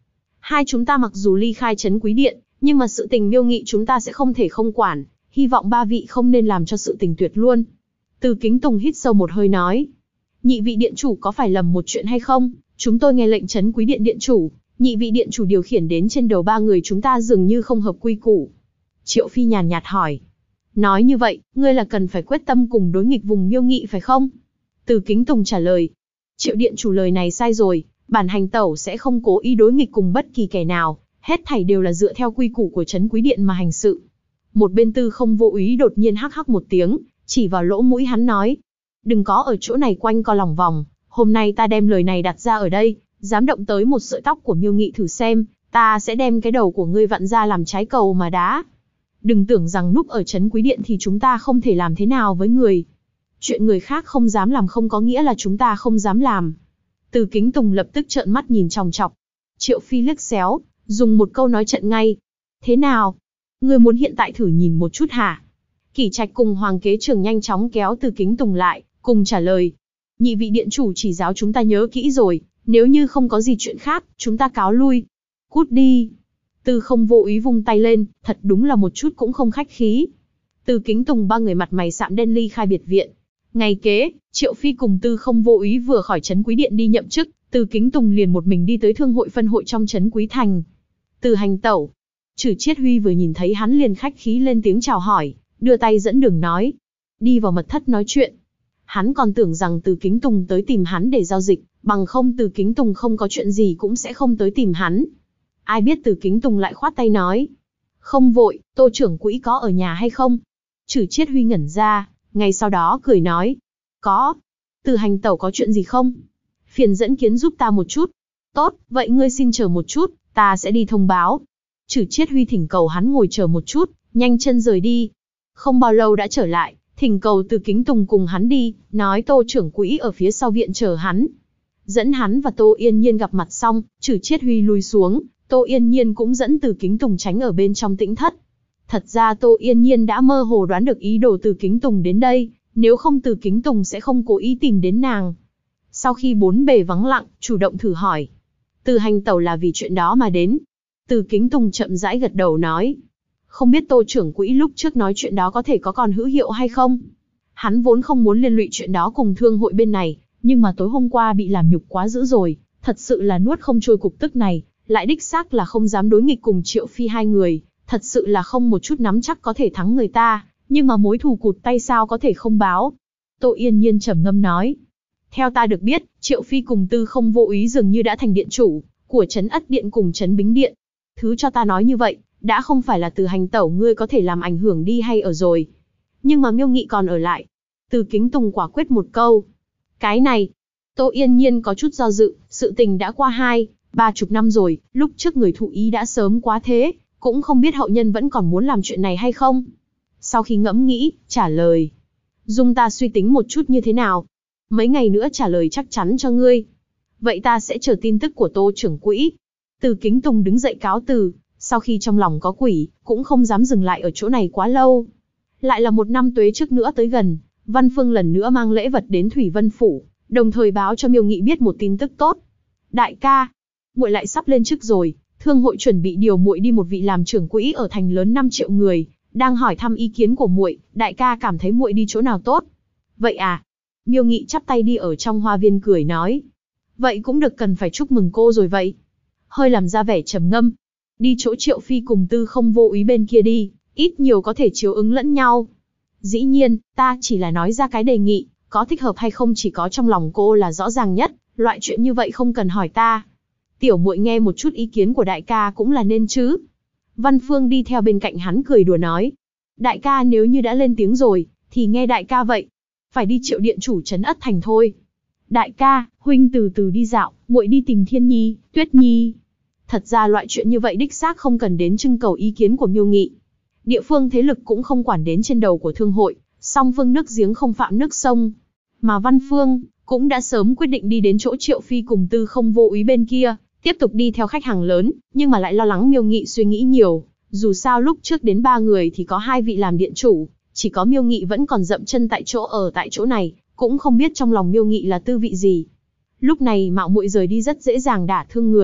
Hai chúng ta mặc dù ly khai trấn Quý Điện, nhưng mà sự tình Miêu Nghị chúng ta sẽ không thể không quản, hy vọng ba vị không nên làm cho sự tình tuyệt luôn. Từ Kính Tùng hít sâu một hơi nói. Nhị vị điện chủ có phải lầm một chuyện hay không? Chúng tôi nghe lệnh trấn Quý Điện điện chủ, nhị vị điện chủ điều khiển đến trên đầu ba người chúng ta dường như không hợp quy củ. Triệu Phi nhàn nhạt hỏi. Nói như vậy, ngươi là cần phải quyết tâm cùng đối nghịch vùng Miêu Nghị phải không? Từ Kính Tùng trả lời. Triệu điện chủ lời này sai rồi, bản hành tẩu sẽ không cố ý đối nghịch cùng bất kỳ kẻ nào, hết thảy đều là dựa theo quy củ của trấn Quý Điện mà hành sự. Một bên Tư Không Vô Úy đột nhiên hắc hắc một tiếng, chỉ vào lỗ mũi hắn nói. Đừng có ở chỗ này quanh co lòng vòng, hôm nay ta đem lời này đặt ra ở đây, dám động tới một sợi tóc của Miêu Nghị thử xem, ta sẽ đem cái đầu của ngươi vặn ra làm trái cầu mà đá. Đừng tưởng rằng núp ở trấn Quý Điện thì chúng ta không thể làm thế nào với người. Chuyện người khác không dám làm không có nghĩa là chúng ta không dám làm. Từ Kính Tùng lập tức trợn mắt nhìn chòng chọc. Triệu Phi liếc xéo, dùng một câu nói trận ngay. Thế nào? Ngươi muốn hiện tại thử nhìn một chút hả? Kỷ Trạch cùng Hoàng Kế Trường nhanh chóng kéo Từ Kính Tùng lại, cùng trả lời. Nhị vị điện chủ chỉ giáo chúng ta nhớ kỹ rồi, nếu như không có gì chuyện khác, chúng ta cáo lui. Cút đi. Tư Không Vô Úy vung tay lên, thật đúng là một chút cũng không khách khí. Từ Kính Tùng ba người mặt mày sạm đen ly khai biệt viện. Ngày kế, Triệu Phi cùng Tư Không Vô Úy vừa khỏi trấn Quý Điện đi nhậm chức, Từ Kính Tùng liền một mình đi tới thương hội phân hội trong trấn Quý Thành. Từ hành tẩu. Trử Chiết Huy vừa nhìn thấy hắn liền khách khí lên tiếng chào hỏi, đưa tay dẫn đường nói. Đi vào mật thất nói chuyện. Hắn còn tưởng rằng Từ Kính Tùng tới tìm hắn để giao dịch, bằng không Từ Kính Tùng không có chuyện gì cũng sẽ không tới tìm hắn. Ai biết Từ Kính Tùng lại khoát tay nói. Không vội, Tô trưởng quỹ có ở nhà hay không? Trử Chiết Huy ngẩn ra, ngay sau đó cười nói. Có. Từ hành tẩu có chuyện gì không? Phiền dẫn kiến giúp ta một chút. Tốt, vậy ngươi xin chờ một chút, ta sẽ đi thông báo. Trử Chiết Huy thỉnh cầu hắn ngồi chờ một chút, nhanh chân rời đi. Không bao lâu đã trở lại, thỉnh cầu Từ Kính Tùng cùng hắn đi, nói Tô trưởng quỹ ở phía sau viện chờ hắn. Dẫn hắn và Tô Yên Nhiên gặp mặt xong, Trử Chiết Huy lui xuống, Tô Yên Nhiên cũng dẫn Từ Kính Tùng tránh ở bên trong tĩnh thất. Thật ra Tô Yên Nhiên đã mơ hồ đoán được ý đồ Từ Kính Tùng đến đây, nếu không Từ Kính Tùng sẽ không cố ý tìm đến nàng. Sau khi bốn bề vắng lặng, chủ động thử hỏi. Từ hành tẩu là vì chuyện đó mà đến. Từ Kính Tùng chậm rãi gật đầu nói. Không biết Tô trưởng quỹ lúc trước nói chuyện đó có thể có còn hữu hiệu hay không? Hắn vốn không muốn liên lụy chuyện đó cùng thương hội bên này, nhưng mà tối hôm qua bị làm nhục quá dữ rồi, thật sự là nuốt không trôi cục tức này, lại đích xác là không dám đối nghịch cùng Triệu Phi hai người, thật sự là không một chút nắm chắc có thể thắng người ta, nhưng mà mối thù cụt tay sao có thể không báo. Tô Yên Nhiên trầm ngâm nói. Theo ta được biết, Triệu Phi cùng Tư Không Vô Úy dường như đã thành điện chủ của trấn Ất Điện cùng trấn Bính Điện. Thứ cho ta nói như vậy, đã không phải là Từ hành tẩu ngươi có thể làm ảnh hưởng đi hay ở rồi. Nhưng mà Miêu Nghị còn ở lại. Từ Kính Tùng quả quyết một câu. Cái này, Tô Yên Nhiên có chút do dự, sự tình đã qua 20-30 năm rồi, lúc trước người thụ ý đã sớm quá thế, cũng không biết hậu nhân vẫn còn muốn làm chuyện này hay không. Sau khi ngẫm nghĩ, trả lời. Dung ta suy tính một chút như thế nào. Mấy ngày nữa trả lời chắc chắn cho ngươi. Vậy ta sẽ chờ tin tức của Tô trưởng quỹ. Từ Kính Tùng đứng dậy cáo từ, sau khi trong lòng có quỷ, cũng không dám dừng lại ở chỗ này quá lâu. Lại là một năm tuế trước nữa tới gần, Văn Phương lần nữa mang lễ vật đến Thủy Vân Phủ, đồng thời báo cho Miêu Nghị biết một tin tức tốt. Đại ca, muội lại sắp lên chức rồi, thương hội chuẩn bị điều muội đi một vị làm trưởng quỹ ở thành lớn 5 triệu người, đang hỏi thăm ý kiến của muội, đại ca cảm thấy muội đi chỗ nào tốt? Vậy à? Miêu Nghị chắp tay đi ở trong hoa viên cười nói. Vậy cũng được, cần phải chúc mừng cô rồi vậy. Hơi làm ra vẻ trầm ngâm. Đi chỗ Triệu Phi cùng Tư Không Vô Úy bên kia đi, ít nhiều có thể chiếu ứng lẫn nhau. Dĩ nhiên, ta chỉ là nói ra cái đề nghị, có thích hợp hay không chỉ có trong lòng cô là rõ ràng nhất, loại chuyện như vậy không cần hỏi ta. Tiểu muội nghe một chút ý kiến của đại ca cũng là nên chứ. Văn Phương đi theo bên cạnh hắn cười đùa nói. Đại ca nếu như đã lên tiếng rồi, thì nghe đại ca vậy. Phải đi Triệu điện chủ trấn Ất Thành thôi. Đại ca, huynh từ từ đi dạo, muội đi tìm Thiên Nhi, Tuyết Nhi. Thật ra loại chuyện như vậy đích xác không cần đến trưng cầu ý kiến của Miêu Nghị. Địa phương thế lực cũng không quản đến trên đầu của thương hội, song phương nước giếng không phạm nước sông. Mà Văn Phương cũng đã sớm quyết định đi đến chỗ Triệu Phi cùng Tư Không Vô Úy bên kia, tiếp tục đi theo khách hàng lớn, nhưng mà lại lo lắng Miêu Nghị suy nghĩ nhiều. Dù sao lúc trước đến 3 người thì có 2 vị làm điện chủ, chỉ có Miêu Nghị vẫn còn dậm chân tại chỗ ở tại chỗ này, cũng không biết trong lòng Miêu Nghị là tư vị gì. Lúc này mạo muội rời đi rất dễ dàng đả thương người,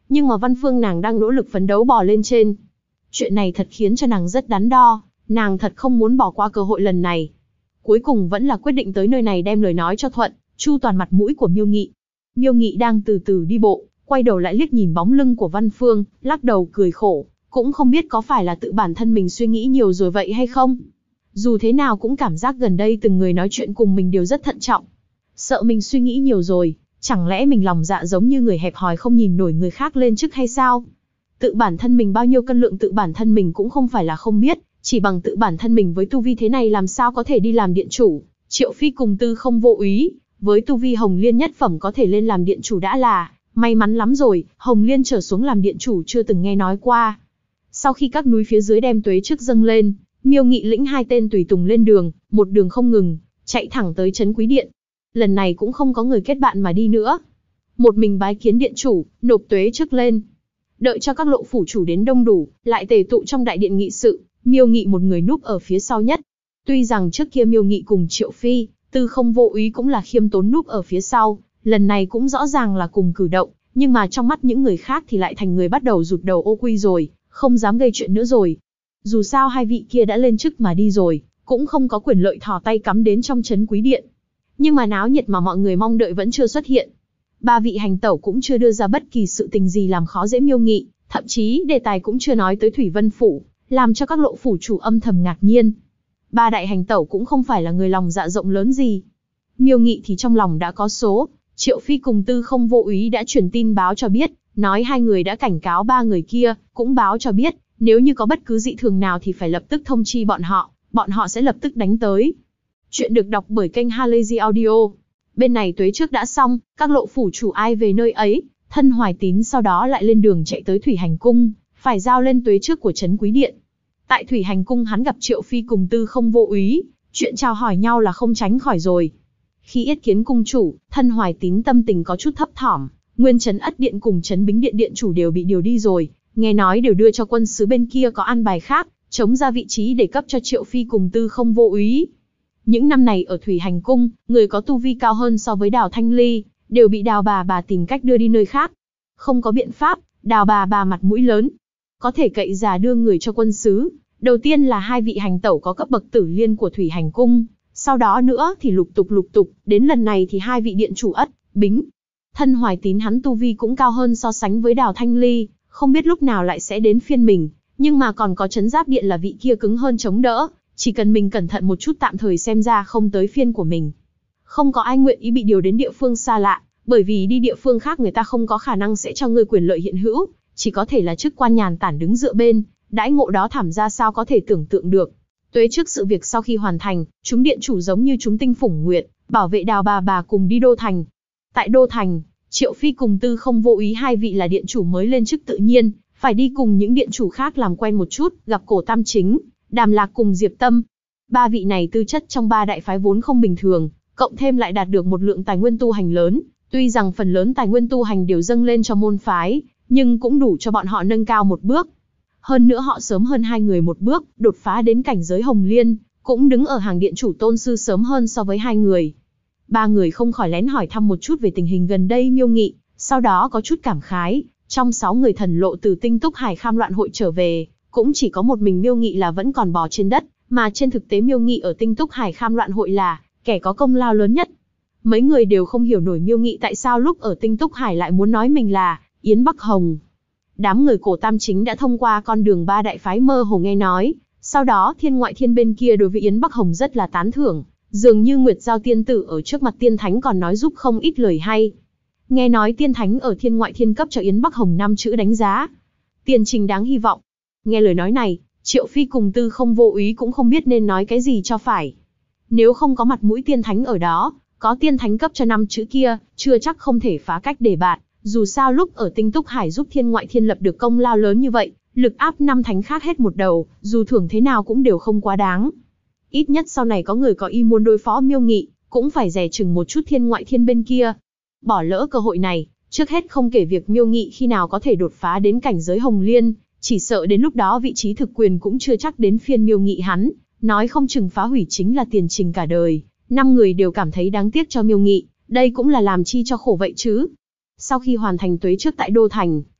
Nhưng mà Văn Phương nàng đang nỗ lực phấn đấu bò lên trên. Chuyện này thật khiến cho nàng rất đắn đo, nàng thật không muốn bỏ qua cơ hội lần này. Cuối cùng vẫn là quyết định tới nơi này đem lời nói cho thuận, chu toàn mặt mũi của Miêu Nghị. Miêu Nghị đang từ từ đi bộ, quay đầu lại liếc nhìn bóng lưng của Văn Phương, lắc đầu cười khổ, cũng không biết có phải là tự bản thân mình suy nghĩ nhiều rồi vậy hay không. Dù thế nào cũng cảm giác gần đây từng người nói chuyện cùng mình đều rất thận trọng. Sợ mình suy nghĩ nhiều rồi, chẳng lẽ mình lòng dạ giống như người hẹp hòi không nhìn nổi người khác lên chức hay sao? Tự bản thân mình bao nhiêu cân lượng tự bản thân mình cũng không phải là không biết, chỉ bằng tự bản thân mình với tu vi thế này làm sao có thể đi làm điện chủ. Triệu Phi cùng Tư Không Vô Úy, với tu vi Hồng Liên nhất phẩm có thể lên làm điện chủ đã là may mắn lắm rồi, Hồng Liên trở xuống làm điện chủ chưa từng nghe nói qua. Sau khi các núi phía dưới đem tuế trước dâng lên, Miêu Nghị lĩnh 2 tên tùy tùng lên đường, một đường không ngừng, chạy thẳng tới trấn Quý Điện. Lần này cũng không có người kết bạn mà đi nữa. Một mình bái kiến điện chủ, nộp tuế trước lên. Đợi cho các lộ phủ chủ đến đông đủ, lại tề tụ trong đại điện nghị sự, Miêu Nghị một người núp ở phía sau nhất. Tuy rằng trước kia Miêu Nghị cùng Triệu Phi, Tư Không Vô Úy cũng là khiêm tốn núp ở phía sau, lần này cũng rõ ràng là cùng cử động, nhưng mà trong mắt những người khác thì lại thành người bắt đầu rụt đầu ô quy rồi, không dám gây chuyện nữa rồi. Dù sao hai vị kia đã lên chức mà đi rồi, cũng không có quyền lợi thò tay cắm đến trong trấn Quý Điện. Nhưng mà náo nhiệt mà mọi người mong đợi vẫn chưa xuất hiện. 3 vị hành tẩu cũng chưa đưa ra bất kỳ sự tình gì làm khó dễ Miêu Nghị, thậm chí đề tài cũng chưa nói tới Thủy Vân Phủ, làm cho các lộ phủ chủ âm thầm ngạc nhiên. 3 đại hành tẩu cũng không phải là người lòng dạ rộng lớn gì. Miêu Nghị thì trong lòng đã có số, Triệu Phi cùng Tư Không Vô Úy đã truyền tin báo cho biết, nói hai người đã cảnh cáo 3 người kia, cũng báo cho biết, nếu như có bất cứ dị thường nào thì phải lập tức thông chi bọn họ sẽ lập tức đánh tới. Chuyện được đọc bởi kênh Halazy Audio. Bên này tuế trước đã xong, các lộ phủ chủ ai về nơi ấy, Thân Hoài Tín sau đó lại lên đường chạy tới Thủy Hành Cung, phải giao lên tuế trước của trấn Quý Điện. Tại Thủy Hành Cung hắn gặp Triệu Phi cùng Tư Không Vô Úy, chuyện chào hỏi nhau là không tránh khỏi rồi. Khi yết kiến cung chủ, Thân Hoài Tín tâm tình có chút thấp thỏm, nguyên trấn Ất Điện cùng trấn Bính Điện điện chủ đều bị điều đi rồi, nghe nói đều đưa cho quân sứ bên kia có an bài khác, chống ra vị trí để cấp cho Triệu Phi cùng Tư Không Vô Úy. Những năm này ở Thủy Hành Cung, người có tu vi cao hơn so với Đào Thanh Ly, đều bị Đào bà tìm cách đưa đi nơi khác. Không có biện pháp, Đào bà mặt mũi lớn, có thể cậy già đưa người cho quân sứ. Đầu tiên là 2 vị hành tẩu có cấp bậc tử liên của Thủy Hành Cung, sau đó nữa thì lục tục, đến lần này thì 2 vị điện chủ Ất, Bính. Thân Hoài Tín hắn tu vi cũng cao hơn so sánh với Đào Thanh Ly, không biết lúc nào lại sẽ đến phiên mình, nhưng mà còn có Trấn Giáp Điện là vị kia cứng hơn chống đỡ, chỉ cần mình cẩn thận một chút tạm thời xem ra không tới phiên của mình. Không có ai nguyện ý bị điều đến địa phương xa lạ, bởi vì đi địa phương khác người ta không có khả năng sẽ cho ngươi quyền lợi hiện hữu, chỉ có thể là chức quan nhàn tản đứng dựa bên, đãi ngộ đó thảm ra sao có thể tưởng tượng được. Tuế trước sự việc sau khi hoàn thành, chúng điện chủ giống như chúng tinh phủng nguyệt, bảo vệ Đào bà cùng đi Đô Thành. Tại Đô Thành, Triệu Phi cùng Tư Không Vô Úy 2 vị là điện chủ mới lên chức tự nhiên, phải đi cùng những điện chủ khác làm quen một chút, gặp Cổ Tam Chính, Đàm Lạc cùng Diệp Tâm. 3 vị này tư chất trong 3 đại phái vốn không bình thường, cộng thêm lại đạt được một lượng tài nguyên tu hành lớn, tuy rằng phần lớn tài nguyên tu hành đều dâng lên cho môn phái, nhưng cũng đủ cho bọn họ nâng cao một bước. Hơn nữa họ sớm hơn 2 người một bước, đột phá đến cảnh giới Hồng Liên, cũng đứng ở hàng điện chủ tôn sư sớm hơn so với 2 người. 3 người không khỏi lén hỏi thăm một chút về tình hình gần đây Miêu Nghị, sau đó có chút cảm khái, trong 6 người thần lộ từ Tinh Túc Hải Kham Loạn hội trở về, cũng chỉ có một mình Miêu Nghị là vẫn còn bò trên đất, mà trên thực tế Miêu Nghị ở Tinh Túc Hải Kham Loạn hội là kẻ có công lao lớn nhất. Mấy người đều không hiểu nổi Miêu Nghị tại sao lúc ở Tinh Túc Hải lại muốn nói mình là Yến Bắc Hồng. Đám người Cổ Tam Chính đã thông qua con đường 3 đại phái mơ hồ nghe nói, sau đó Thiên Ngoại Thiên bên kia đối với Yến Bắc Hồng rất là tán thưởng, dường như Nguyệt Giao tiên tử ở trước mặt Tiên Thánh còn nói giúp không ít lời hay. Nghe nói Tiên Thánh ở Thiên Ngoại Thiên cấp cho Yến Bắc Hồng 5 chữ đánh giá. Tiền trình đáng hy vọng. Nghe lời nói này, Triệu Phi cùng Tư Không Vô Úy cũng không biết nên nói cái gì cho phải. Nếu không có mặt mũi Tiên Thánh ở đó, có Tiên Thánh cấp cho 5 chữ kia, chưa chắc không thể phá cách đề bạt. Dù sao lúc ở Tinh Túc Hải giúp Thiên Ngoại Thiên lập được công lao lớn như vậy, lực áp 5 thánh khác hết một đầu, dù thưởng thế nào cũng đều không quá đáng. Ít nhất sau này có người có ý muốn đối phó Miêu Nghị, cũng phải dè chừng một chút Thiên Ngoại Thiên bên kia. Bỏ lỡ cơ hội này, trước hết không kể việc Miêu Nghị khi nào có thể đột phá đến cảnh giới Hồng Liên, chỉ sợ đến lúc đó vị trí thực quyền cũng chưa chắc đến phiên Miêu Nghị hắn, nói không chừng phá hủy chính là tiền trình cả đời. 5 người đều cảm thấy đáng tiếc cho Miêu Nghị, đây cũng là làm chi cho khổ vậy chứ. Sau khi hoàn thành tuế trước tại Đô Thành,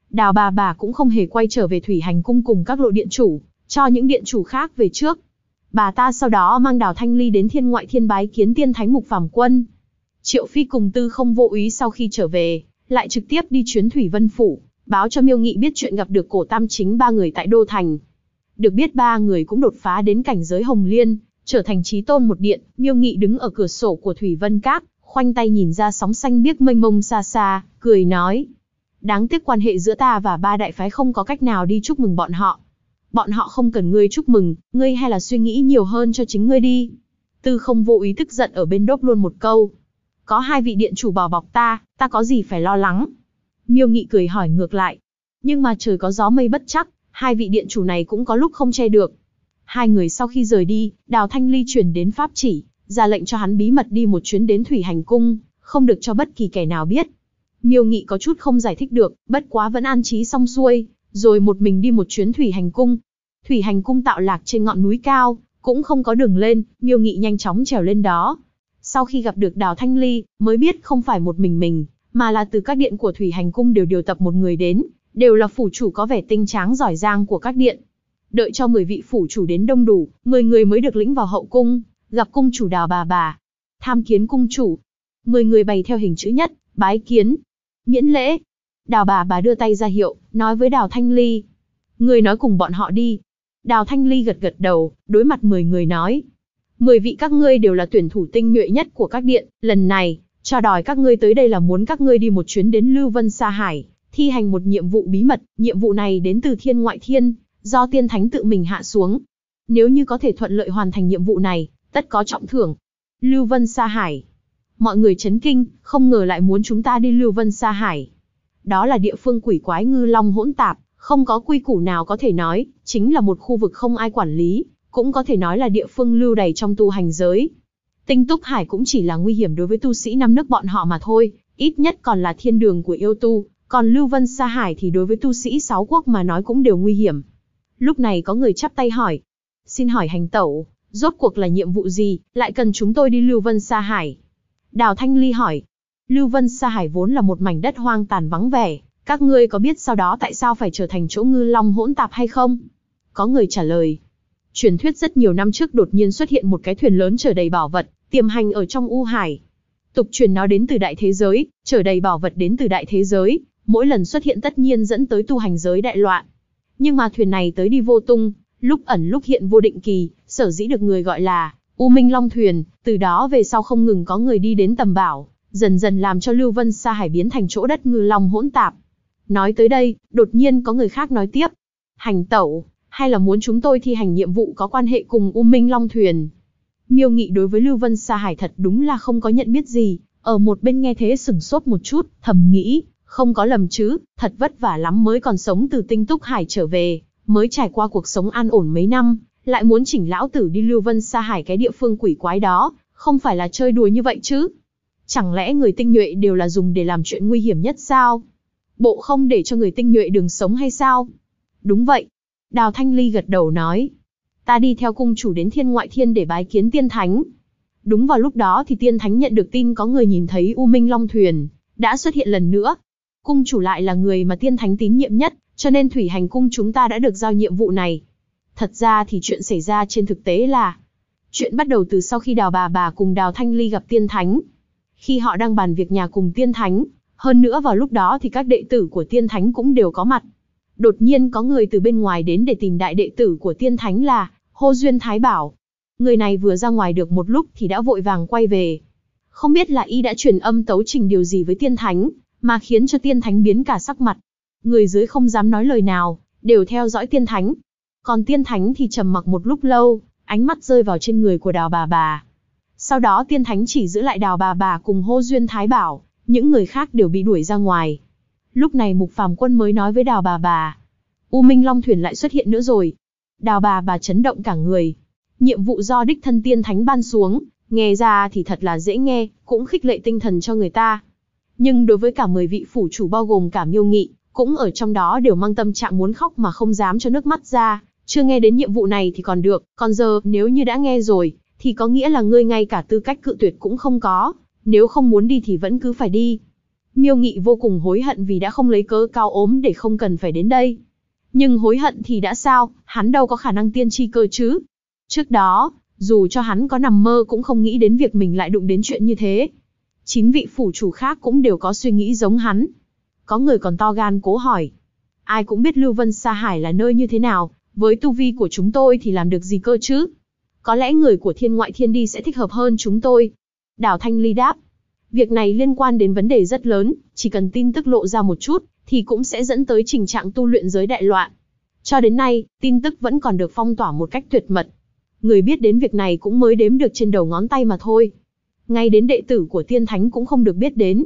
Đào bà cũng không hề quay trở về Thủy Hành cung cùng các lộ điện chủ, cho những điện chủ khác về trước. Bà ta sau đó mang Đào Thanh Ly đến Thiên Ngoại Thiên bái kiến Tiên Thánh Mục Phàm Quân. Triệu Phi cùng Tư Không Vô Úy sau khi trở về, lại trực tiếp đi chuyến Thủy Vân Phủ, báo cho Miêu Nghị biết chuyện gặp được Cổ Tam Chính ba người tại Đô Thành. Được biết ba người cũng đột phá đến cảnh giới Hồng Liên, trở thành chí tôn một điện. Miêu Nghị đứng ở cửa sổ của Thủy Vân Các, khoanh tay nhìn ra sóng xanh biếc mênh mông xa xa, cười nói. Đáng tiếc quan hệ giữa ta và ba đại phái không có cách nào đi chúc mừng bọn họ. Bọn họ không cần ngươi chúc mừng, ngươi hay là suy nghĩ nhiều hơn cho chính ngươi đi. Tư Không Vô Úy tức giận ở bên đốp luôn một câu. Có hai vị điện chủ bảo bọc ta có gì phải lo lắng? Miêu Nghị cười hỏi ngược lại. Nhưng mà trời có gió mây bất chắc, hai vị điện chủ này cũng có lúc không che được. Hai người sau khi rời đi, Đào Thanh Ly truyền đến pháp chỉ, ra lệnh cho hắn bí mật đi một chuyến đến Thủy Hành cung, không được cho bất kỳ kẻ nào biết. Miêu Nghị có chút không giải thích được, bất quá vẫn an trí xong xuôi, rồi một mình đi một chuyến Thủy Hành cung. Thủy Hành cung tọa lạc trên ngọn núi cao, cũng không có đường lên, Miêu Nghị nhanh chóng trèo lên đó. Sau khi gặp được Đào Thanh Ly, mới biết không phải một mình, mà là từ các điện của Thủy Hành cung đều điều tập một người đến, đều là phủ chủ có vẻ tinh tráng giỏi giang của các điện. Đợi cho 10 vị phủ chủ đến đông đủ, 10 người mới được lĩnh vào hậu cung, gặp cung chủ Đào bà. Tham kiến cung chủ. 10 người bày theo hình chữ nhất, bái kiến. Miễn lễ. Đào bà đưa tay ra hiệu, nói với Đào Thanh Ly. Người nói cùng bọn họ đi. Đào Thanh Ly gật đầu, đối mặt 10 người nói. 10 vị các ngươi đều là tuyển thủ tinh nhuệ nhất của các điện, lần này, cho đòi các ngươi tới đây là muốn các ngươi đi một chuyến đến Lưu Vân Sa Hải, thi hành một nhiệm vụ bí mật, nhiệm vụ này đến từ Thiên Ngoại Thiên, do Tiên Thánh tự mình hạ xuống. Nếu như có thể thuận lợi hoàn thành nhiệm vụ này, tất có trọng thưởng. Lưu Vân Sa Hải. Mọi người chấn kinh, không ngờ lại muốn chúng ta đi Lưu Vân Sa Hải. Đó là địa phương quỷ quái ngư long hỗn tạp, không có quy củ nào có thể nói, chính là một khu vực không ai quản lý, cũng có thể nói là địa phương lưu đày trong tu hành giới. Tinh Túc Hải cũng chỉ là nguy hiểm đối với tu sĩ năm nước bọn họ mà thôi, ít nhất còn là thiên đường của yêu tu, còn Lưu Vân Sa Hải thì đối với tu sĩ 6 quốc mà nói cũng đều nguy hiểm. Lúc này có người chắp tay hỏi, xin hỏi hành tẩu, rốt cuộc là nhiệm vụ gì, lại cần chúng tôi đi Lưu Vân Sa Hải? Đào Thanh Ly hỏi, Lưu Vân Sa Hải vốn là một mảnh đất hoang tàn vắng vẻ, các ngươi có biết sau đó tại sao phải trở thành chỗ ngư long hỗn tạp hay không? Có người trả lời, truyền thuyết rất nhiều năm trước đột nhiên xuất hiện một cái thuyền lớn chở đầy bảo vật, tiềm hành ở trong U Hải. Tục truyền nó đến từ đại thế giới, chở đầy bảo vật đến từ đại thế giới, mỗi lần xuất hiện tất nhiên dẫn tới tu hành giới đại loạn. Nhưng mà thuyền này tới đi vô tung, lúc ẩn lúc hiện vô định kỳ, sở dĩ được người gọi là U Minh Long Thuyền, từ đó về sau không ngừng có người đi đến tầm bảo, dần dần làm cho Lưu Vân Sa Hải biến thành chỗ đất ngư long hỗn tạp. Nói tới đây, đột nhiên có người khác nói tiếp, hành tẩu, hay là muốn chúng tôi thi hành nhiệm vụ có quan hệ cùng U Minh Long Thuyền? Miêu Nghị đối với Lưu Vân Sa Hải thật đúng là không có nhận biết gì, ở một bên nghe thế sửng sốt một chút, thầm nghĩ, không có lầm chứ, thật vất vả lắm mới còn sống từ Tinh Túc Hải trở về, mới trải qua cuộc sống an ổn mấy năm, lại muốn chỉnh lão tử đi Lưu Vân Sa Hải cái địa phương quỷ quái đó, không phải là chơi đùa như vậy chứ? Chẳng lẽ người tinh nhuệ đều là dùng để làm chuyện nguy hiểm nhất sao? Bộ không để cho người tinh nhuệ đường sống hay sao? Đúng vậy. Đào Thanh Ly gật đầu nói. Ta đi theo cung chủ đến Thiên Ngoại Thiên để bái kiến Tiên Thánh. Đúng vào lúc đó thì Tiên Thánh nhận được tin có người nhìn thấy U Minh Long Thuyền đã xuất hiện lần nữa. Cung chủ lại là người mà Tiên Thánh tín nhiệm nhất, cho nên Thủy Hành cung chúng ta đã được giao nhiệm vụ này. Thật ra thì chuyện xảy ra trên thực tế là, chuyện bắt đầu từ sau khi Đào bà cùng Đào Thanh Ly gặp Tiên Thánh. Khi họ đang bàn việc nhà cùng Tiên Thánh, hơn nữa vào lúc đó thì các đệ tử của Tiên Thánh cũng đều có mặt. Đột nhiên có người từ bên ngoài đến để tìm đại đệ tử của Tiên Thánh là Hô Duyên Thái Bảo. Người này vừa ra ngoài được một lúc thì đã vội vàng quay về. Không biết là y đã truyền âm tấu trình điều gì với Tiên Thánh, mà khiến cho Tiên Thánh biến cả sắc mặt. Người dưới không dám nói lời nào, đều theo dõi Tiên Thánh. Còn Tiên Thánh thì trầm mặc một lúc lâu, ánh mắt rơi vào trên người của Đào bà. Sau đó Tiên Thánh chỉ giữ lại Đào bà cùng Hô Duyên Thái Bảo, những người khác đều bị đuổi ra ngoài. Lúc này Mục Phàm Quân mới nói với Đào bà, U Minh Long Thuyền lại xuất hiện nữa rồi. Đào bà chấn động cả người. Nhiệm vụ do đích thân Tiên Thánh ban xuống, nghe ra thì thật là dễ nghe, cũng khích lệ tinh thần cho người ta. Nhưng đối với cả 10 vị phủ chủ bao gồm cả Miêu Nghị, cũng ở trong đó đều mang tâm trạng muốn khóc mà không dám cho nước mắt ra. Chưa nghe đến nhiệm vụ này thì còn được, còn giờ nếu như đã nghe rồi, thì có nghĩa là ngươi ngay cả tư cách cự tuyệt cũng không có, nếu không muốn đi thì vẫn cứ phải đi. Miêu Nghị vô cùng hối hận vì đã không lấy cớ cao ốm để không cần phải đến đây. Nhưng hối hận thì đã sao, hắn đâu có khả năng tiên tri cơ chứ. Trước đó, dù cho hắn có nằm mơ cũng không nghĩ đến việc mình lại đụng đến chuyện như thế. 9 vị phủ chủ khác cũng đều có suy nghĩ giống hắn. Có người còn to gan cố hỏi. Ai cũng biết Lưu Vân Sa Hải là nơi như thế nào, với tu vi của chúng tôi thì làm được gì cơ chứ? Có lẽ người của Thiên Ngoại Thiên đi sẽ thích hợp hơn chúng tôi. Đào Thanh Ly đáp. Việc này liên quan đến vấn đề rất lớn, chỉ cần tin tức lộ ra một chút, thì cũng sẽ dẫn tới tình trạng tu luyện giới đại loạn. Cho đến nay, tin tức vẫn còn được phong tỏa một cách tuyệt mật. Người biết đến việc này cũng mới đếm được trên đầu ngón tay mà thôi. Ngay đến đệ tử của Tiên Thánh cũng không được biết đến.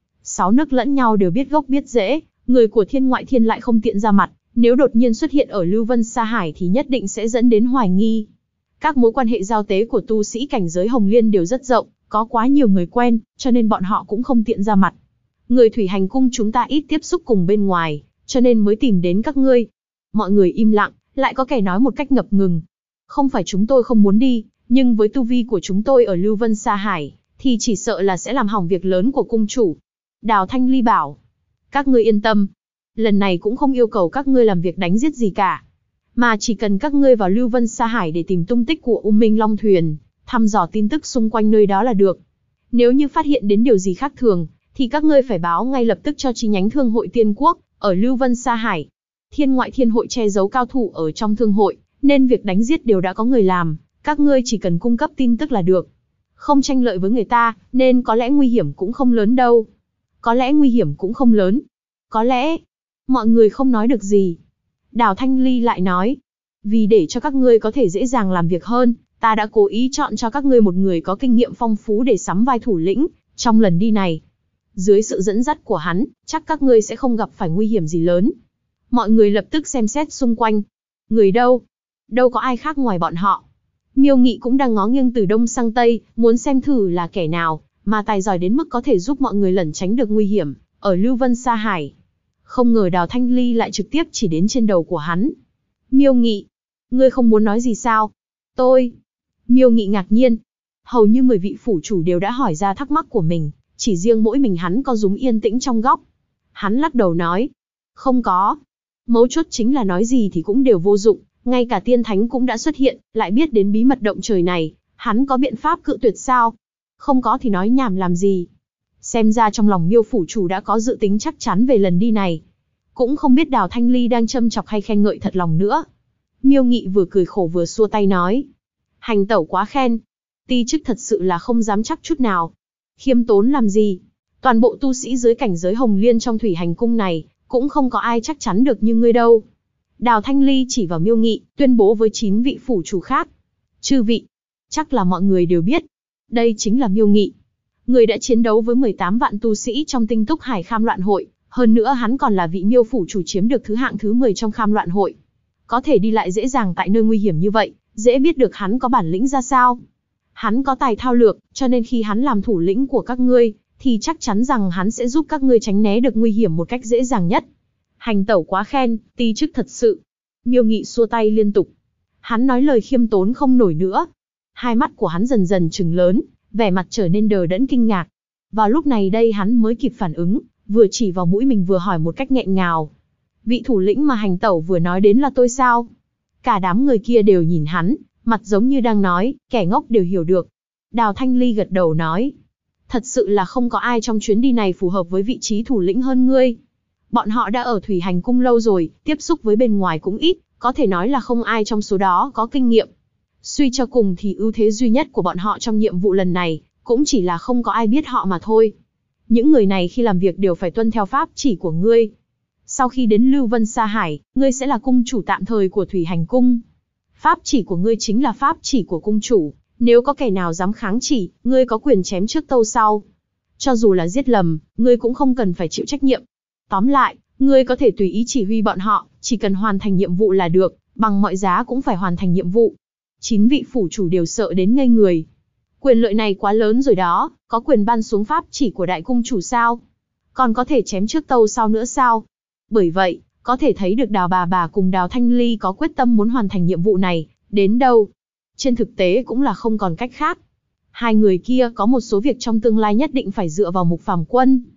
6 nước lẫn nhau đều biết gốc biết rễ, người của Thiên Ngoại Thiên lại không tiện ra mặt, nếu đột nhiên xuất hiện ở Lưu Vân Sa Hải thì nhất định sẽ dẫn đến hoài nghi. Các mối quan hệ giao tế của tu sĩ cảnh giới Hồng Liên đều rất rộng, có quá nhiều người quen, cho nên bọn họ cũng không tiện ra mặt. Người Thủy Hành Cung chúng ta ít tiếp xúc cùng bên ngoài, cho nên mới tìm đến các ngươi. Mọi người im lặng, lại có kẻ nói một cách ngập ngừng. Không phải chúng tôi không muốn đi, nhưng với tu vi của chúng tôi ở Lưu Vân Sa Hải, thì chỉ sợ là sẽ làm hỏng việc lớn của cung chủ. Đào Thanh Ly bảo, các ngươi yên tâm. Lần này cũng không yêu cầu các ngươi làm việc đánh giết gì cả, mà chỉ cần các ngươi vào Lưu Vân Sa Hải để tìm tung tích của U Minh Long Thuyền, thăm dò tin tức xung quanh nơi đó là được. Nếu như phát hiện đến điều gì khác thường, thì các ngươi phải báo ngay lập tức cho chi nhánh Thương hội Tiên Quốc ở Lưu Vân Sa Hải. Thiên Ngoại Thiên hội che giấu cao thủ ở trong thương hội, nên việc đánh giết đều đã có người làm, các ngươi chỉ cần cung cấp tin tức là được. Không tranh lợi với người ta, nên có lẽ nguy hiểm cũng không lớn đâu. Có lẽ nguy hiểm cũng không lớn. Có lẽ, mọi người không nói được gì. Đào Thanh Ly lại nói, vì để cho các ngươi có thể dễ dàng làm việc hơn, ta đã cố ý chọn cho các ngươi một người có kinh nghiệm phong phú để sắm vai thủ lĩnh trong lần đi này. Dưới sự dẫn dắt của hắn, chắc các ngươi sẽ không gặp phải nguy hiểm gì lớn. Mọi người lập tức xem xét xung quanh. Người đâu? Đâu có ai khác ngoài bọn họ. Miêu Nghị cũng đang ngó nghiêng từ đông sang tây, muốn xem thử là kẻ nào mà tài giỏi đến mức có thể giúp mọi người lẩn tránh được nguy hiểm ở Lưu Vân Sa Hải. Không ngờ Đào Thanh Ly lại trực tiếp chỉ đến trên đầu của hắn. Miêu Nghị, ngươi không muốn nói gì sao? Tôi. Miêu Nghị ngạc nhiên. Hầu như 10 vị phủ chủ đều đã hỏi ra thắc mắc của mình, chỉ riêng mỗi mình hắn có rúm yên tĩnh trong góc. Hắn lắc đầu nói, không có. Mấu chốt chính là nói gì thì cũng đều vô dụng, ngay cả Tiên Thánh cũng đã xuất hiện, lại biết đến bí mật động trời này, hắn có biện pháp cự tuyệt sao? Không có thì nói nhảm làm gì? Xem ra trong lòng Miêu phủ chủ đã có dự tính chắc chắn về lần đi này. Cũng không biết Đào Thanh Ly đang châm chọc hay khen ngợi thật lòng nữa. Miêu Nghị vừa cười khổ vừa xua tay nói, hành tẩu quá khen. Ti chức thật sự là không dám chắc chút nào. Khiêm tốn làm gì? Toàn bộ tu sĩ dưới cảnh giới Hồng Liên trong Thủy Hành Cung này, cũng không có ai chắc chắn được như ngươi đâu. Đào Thanh Ly chỉ vào Miêu Nghị, tuyên bố với 9 vị phủ chủ khác. Chư vị, chắc là mọi người đều biết. Đây chính là Miêu Nghị. Người đã chiến đấu với 18 vạn tu sĩ trong Tinh Túc Hải Kham Loạn Hội. Hơn nữa hắn còn là vị Miêu phủ chủ chiếm được thứ hạng thứ 10 trong Kham Loạn Hội. Có thể đi lại dễ dàng tại nơi nguy hiểm như vậy, dễ biết được hắn có bản lĩnh ra sao. Hắn có tài thao lược, cho nên khi hắn làm thủ lĩnh của các ngươi, thì chắc chắn rằng hắn sẽ giúp các ngươi tránh né được nguy hiểm một cách dễ dàng nhất. Hành tẩu quá khen, ti chức thật sự. Miêu Nghị xua tay liên tục. Hắn nói lời khiêm tốn không nổi nữa. Hai mắt của hắn dần dần trừng lớn, vẻ mặt trở nên đờ đẫn kinh ngạc. Vào lúc này đây hắn mới kịp phản ứng, vừa chỉ vào mũi mình vừa hỏi một cách nghẹn ngào. Vị thủ lĩnh mà hành tẩu vừa nói đến là tôi sao? Cả đám người kia đều nhìn hắn, mặt giống như đang nói, kẻ ngốc đều hiểu được. Đào Thanh Ly gật đầu nói, thật sự là không có ai trong chuyến đi này phù hợp với vị trí thủ lĩnh hơn ngươi. Bọn họ đã ở Thủy Hành Cung lâu rồi, tiếp xúc với bên ngoài cũng ít, có thể nói là không ai trong số đó có kinh nghiệm. Suy cho cùng thì ưu thế duy nhất của bọn họ trong nhiệm vụ lần này, cũng chỉ là không có ai biết họ mà thôi. Những người này khi làm việc đều phải tuân theo pháp chỉ của ngươi. Sau khi đến Lưu Vân Sa Hải, ngươi sẽ là cung chủ tạm thời của Thủy Hành Cung. Pháp chỉ của ngươi chính là pháp chỉ của cung chủ, nếu có kẻ nào dám kháng chỉ, ngươi có quyền chém trước tâu sau. Cho dù là giết lầm, ngươi cũng không cần phải chịu trách nhiệm. Tóm lại, ngươi có thể tùy ý chỉ huy bọn họ, chỉ cần hoàn thành nhiệm vụ là được, bằng mọi giá cũng phải hoàn thành nhiệm vụ. 9 vị phủ chủ đều sợ đến ngây người. Quyền lợi này quá lớn rồi đó, có quyền ban xuống pháp chỉ của đại cung chủ sao? Còn có thể chém trước tâu sau nữa sao? Bởi vậy, có thể thấy được Đào bà cùng Đào Thanh Ly có quyết tâm muốn hoàn thành nhiệm vụ này, đến đâu. Trên thực tế cũng là không còn cách khác. Hai người kia có một số việc trong tương lai nhất định phải dựa vào Mục Phàm Quân.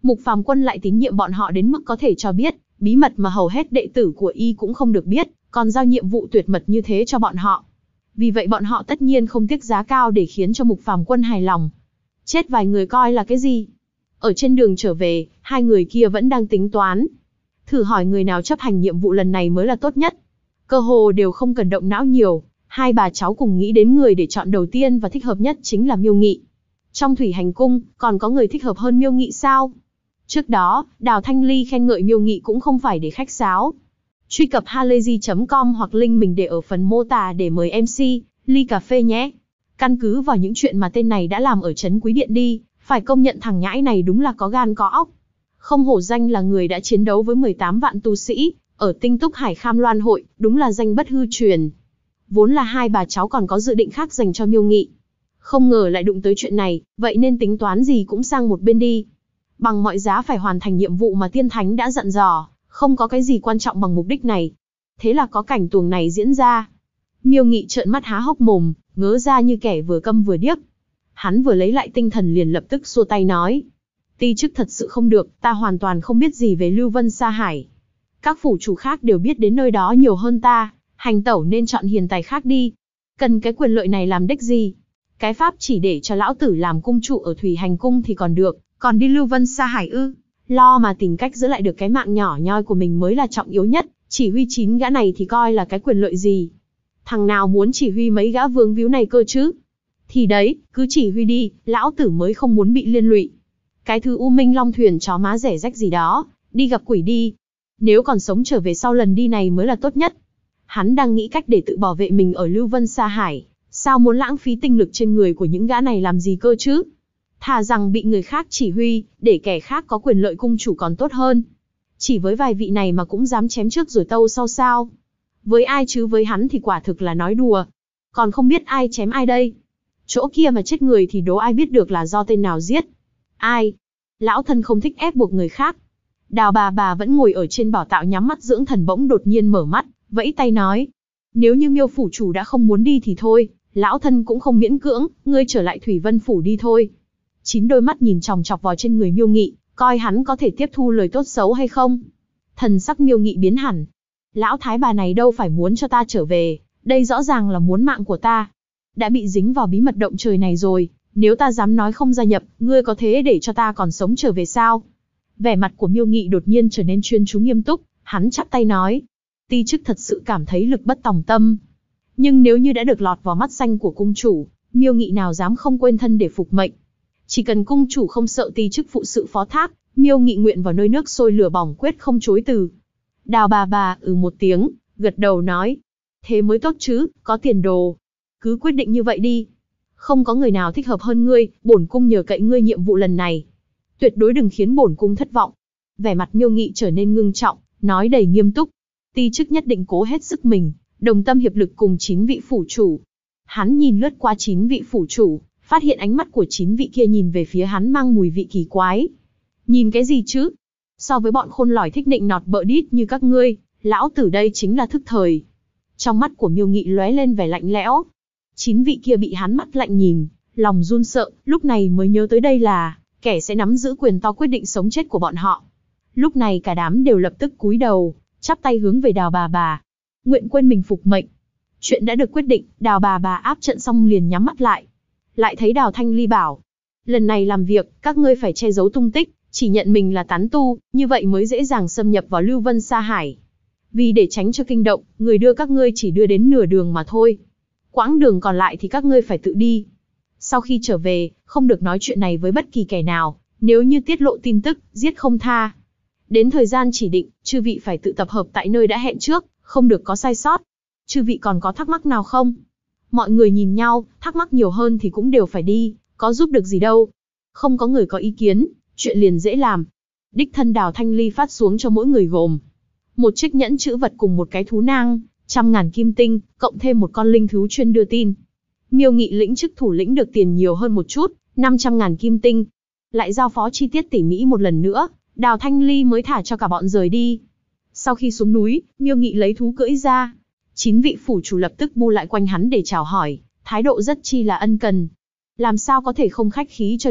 Mục Phàm Quân lại tín nhiệm bọn họ đến mức có thể cho biết, bí mật mà hầu hết đệ tử của y cũng không được biết, còn giao nhiệm vụ tuyệt mật như thế cho bọn họ. Vì vậy bọn họ tất nhiên không tiếc giá cao để khiến cho Mục Phàm Quân hài lòng. Chết vài người coi là cái gì? Ở trên đường trở về, hai người kia vẫn đang tính toán. Thử hỏi người nào chấp hành nhiệm vụ lần này mới là tốt nhất. Cơ hồ đều không cần động não nhiều, hai bà cháu cùng nghĩ đến người để chọn đầu tiên và thích hợp nhất chính là Miêu Nghị. Trong Thủy Hành Cung, còn có người thích hợp hơn Miêu Nghị sao? Trước đó, Đào Thanh Ly khen ngợi Miêu Nghị cũng không phải để khách sáo. Truy cập halayzi.com hoặc link mình để ở phần mô tả để mời MC, ly cà phê nhé. Căn cứ vào những chuyện mà tên này đã làm ở Trấn Quý Điện đi, phải công nhận thằng nhãi này đúng là có gan có óc. Không hổ danh là người đã chiến đấu với 18 vạn tu sĩ, ở Tinh Túc Hải Kham Loan hội, đúng là danh bất hư truyền. Vốn là hai bà cháu còn có dự định khác dành cho Miêu Nghị. Không ngờ lại đụng tới chuyện này, vậy nên tính toán gì cũng sang một bên đi. Bằng mọi giá phải hoàn thành nhiệm vụ mà Tiên Thánh đã dặn dò, không có cái gì quan trọng bằng mục đích này. Thế là có cảnh tuồng này diễn ra. Miêu Nghị trợn mắt há hốc mồm, ngớ ra như kẻ vừa câm vừa điếc. Hắn vừa lấy lại tinh thần liền lập tức xua tay nói. Ti chức thật sự không được, ta hoàn toàn không biết gì về Lưu Vân Sa Hải. Các phủ chủ khác đều biết đến nơi đó nhiều hơn ta, hành tẩu nên chọn hiền tài khác đi. Cần cái quyền lợi này làm đích gì? Cái pháp chỉ để cho lão tử làm cung trụ ở Thủy Hành Cung thì còn được, còn đi Lưu Vân Sa Hải ư? Lo mà tìm cách giữ lại được cái mạng nhỏ nhoi của mình mới là trọng yếu nhất, chỉ huy 9 gã này thì coi là cái quyền lợi gì? Thằng nào muốn chỉ huy mấy gã vương víu này cơ chứ? Thì đấy, cứ chỉ huy đi, lão tử mới không muốn bị liên lụy. Cái thứ U Minh Long thuyền chó má rẻ rách gì đó, đi gặp quỷ đi. Nếu còn sống trở về sau lần đi này mới là tốt nhất. Hắn đang nghĩ cách để tự bảo vệ mình ở Lưu Vân Sa Hải, sao muốn lãng phí tinh lực trên người của những gã này làm gì cơ chứ? Thà rằng bị người khác chỉ huy, để kẻ khác có quyền lợi cung chủ còn tốt hơn. Chỉ với vài vị này mà cũng dám chém trước rồi tâu sau sao? Với ai chứ với hắn thì quả thực là nói đùa. Còn không biết ai chém ai đây? Chỗ kia mà chết người thì đố ai biết được là do tên nào giết. Ai? Lão thân không thích ép buộc người khác. Đào bà vẫn ngồi ở trên bảo tạo nhắm mắt dưỡng thần bỗng đột nhiên mở mắt, vẫy tay nói. Nếu như Miêu phủ chủ đã không muốn đi thì thôi, lão thân cũng không miễn cưỡng, ngươi trở lại Thủy Vân phủ đi thôi. 9 đôi mắt nhìn chòng chọc vào trên người Miêu Nghị, coi hắn có thể tiếp thu lời tốt xấu hay không. Thần sắc Miêu Nghị biến hẳn. Lão thái bà này đâu phải muốn cho ta trở về, đây rõ ràng là muốn mạng của ta. Đã bị dính vào bí mật động trời này rồi, nếu ta dám nói không gia nhập, ngươi có thế để cho ta còn sống trở về sao? Vẻ mặt của Miêu Nghị đột nhiên trở nên chuyên chú nghiêm túc, hắn chắp tay nói. Ti chức thật sự cảm thấy lực bất tòng tâm. Nhưng nếu như đã được lọt vào mắt xanh của cung chủ, Miêu Nghị nào dám không quên thân để phục mệnh. Chỉ cần cung chủ không sợ ti chức phụ sự phó thác, Miêu Nghị nguyện vào nơi nước sôi lửa bỏng quyết không chối từ. Đào bà một tiếng, gật đầu nói. Thế mới tốt chứ, có tiền đồ. Cứ quyết định như vậy đi. Không có người nào thích hợp hơn ngươi, bổn cung nhờ cậy ngươi nhiệm vụ lần này. Tuyệt đối đừng khiến bổn cung thất vọng. Vẻ mặt Miêu Nghị trở nên ngưng trọng, nói đầy nghiêm túc. Ti chức nhất định cố hết sức mình, đồng tâm hiệp lực cùng 9 vị phủ chủ. Hắn nhìn lướt qua 9 vị phủ chủ, phát hiện ánh mắt của 9 vị kia nhìn về phía hắn mang mùi vị kỳ quái. Nhìn cái gì chứ? So với bọn khôn lỏi thích nịnh nọt bợ đít như các ngươi, lão tử đây chính là thức thời. Trong mắt của Miêu Nghị lóe lên vẻ lạnh lẽo. 9 vị kia bị hắn mắt lạnh nhìn, lòng run sợ, lúc này mới nhớ tới đây là kẻ sẽ nắm giữ quyền to quyết định sống chết của bọn họ. Lúc này cả đám đều lập tức cúi đầu, chắp tay hướng về Đào bà. Nguyện quên mình phục mệnh. Chuyện đã được quyết định, Đào bà áp trận xong liền nhắm mắt lại. Lại thấy Đào Thanh Ly bảo, lần này làm việc, các ngươi phải che giấu tung tích, chỉ nhận mình là tán tu, như vậy mới dễ dàng xâm nhập vào Lưu Vân Sa Hải. Vì để tránh cho kinh động, người đưa các ngươi chỉ đưa đến nửa đường mà thôi. Quãng đường còn lại thì các ngươi phải tự đi. Sau khi trở về, không được nói chuyện này với bất kỳ kẻ nào, nếu như tiết lộ tin tức, giết không tha. Đến thời gian chỉ định, chư vị phải tự tập hợp tại nơi đã hẹn trước, không được có sai sót. Chư vị còn có thắc mắc nào không? Mọi người nhìn nhau, thắc mắc nhiều hơn thì cũng đều phải đi, có giúp được gì đâu. Không có người có ý kiến, chuyện liền dễ làm. Đích thân Đào Thanh Ly phát xuống cho mỗi người gồm một chiếc nhẫn chữ vật cùng một cái thú nang, 100.000 kim tinh, cộng thêm một con linh thú chuyên đưa tin. Miêu Nghị lĩnh chức thủ lĩnh được tiền nhiều hơn một chút, 500.000 kim tinh. Lại giao phó chi tiết tỉ mỉ một lần nữa, Đào Thanh Ly mới thả cho cả bọn rời đi. Sau khi xuống núi, Miêu Nghị lấy thú cưỡi ra. 9 vị phủ chủ lập tức bu lại quanh hắn để chào hỏi, thái độ rất chi là ân cần. Làm sao có thể không khách khí cho được,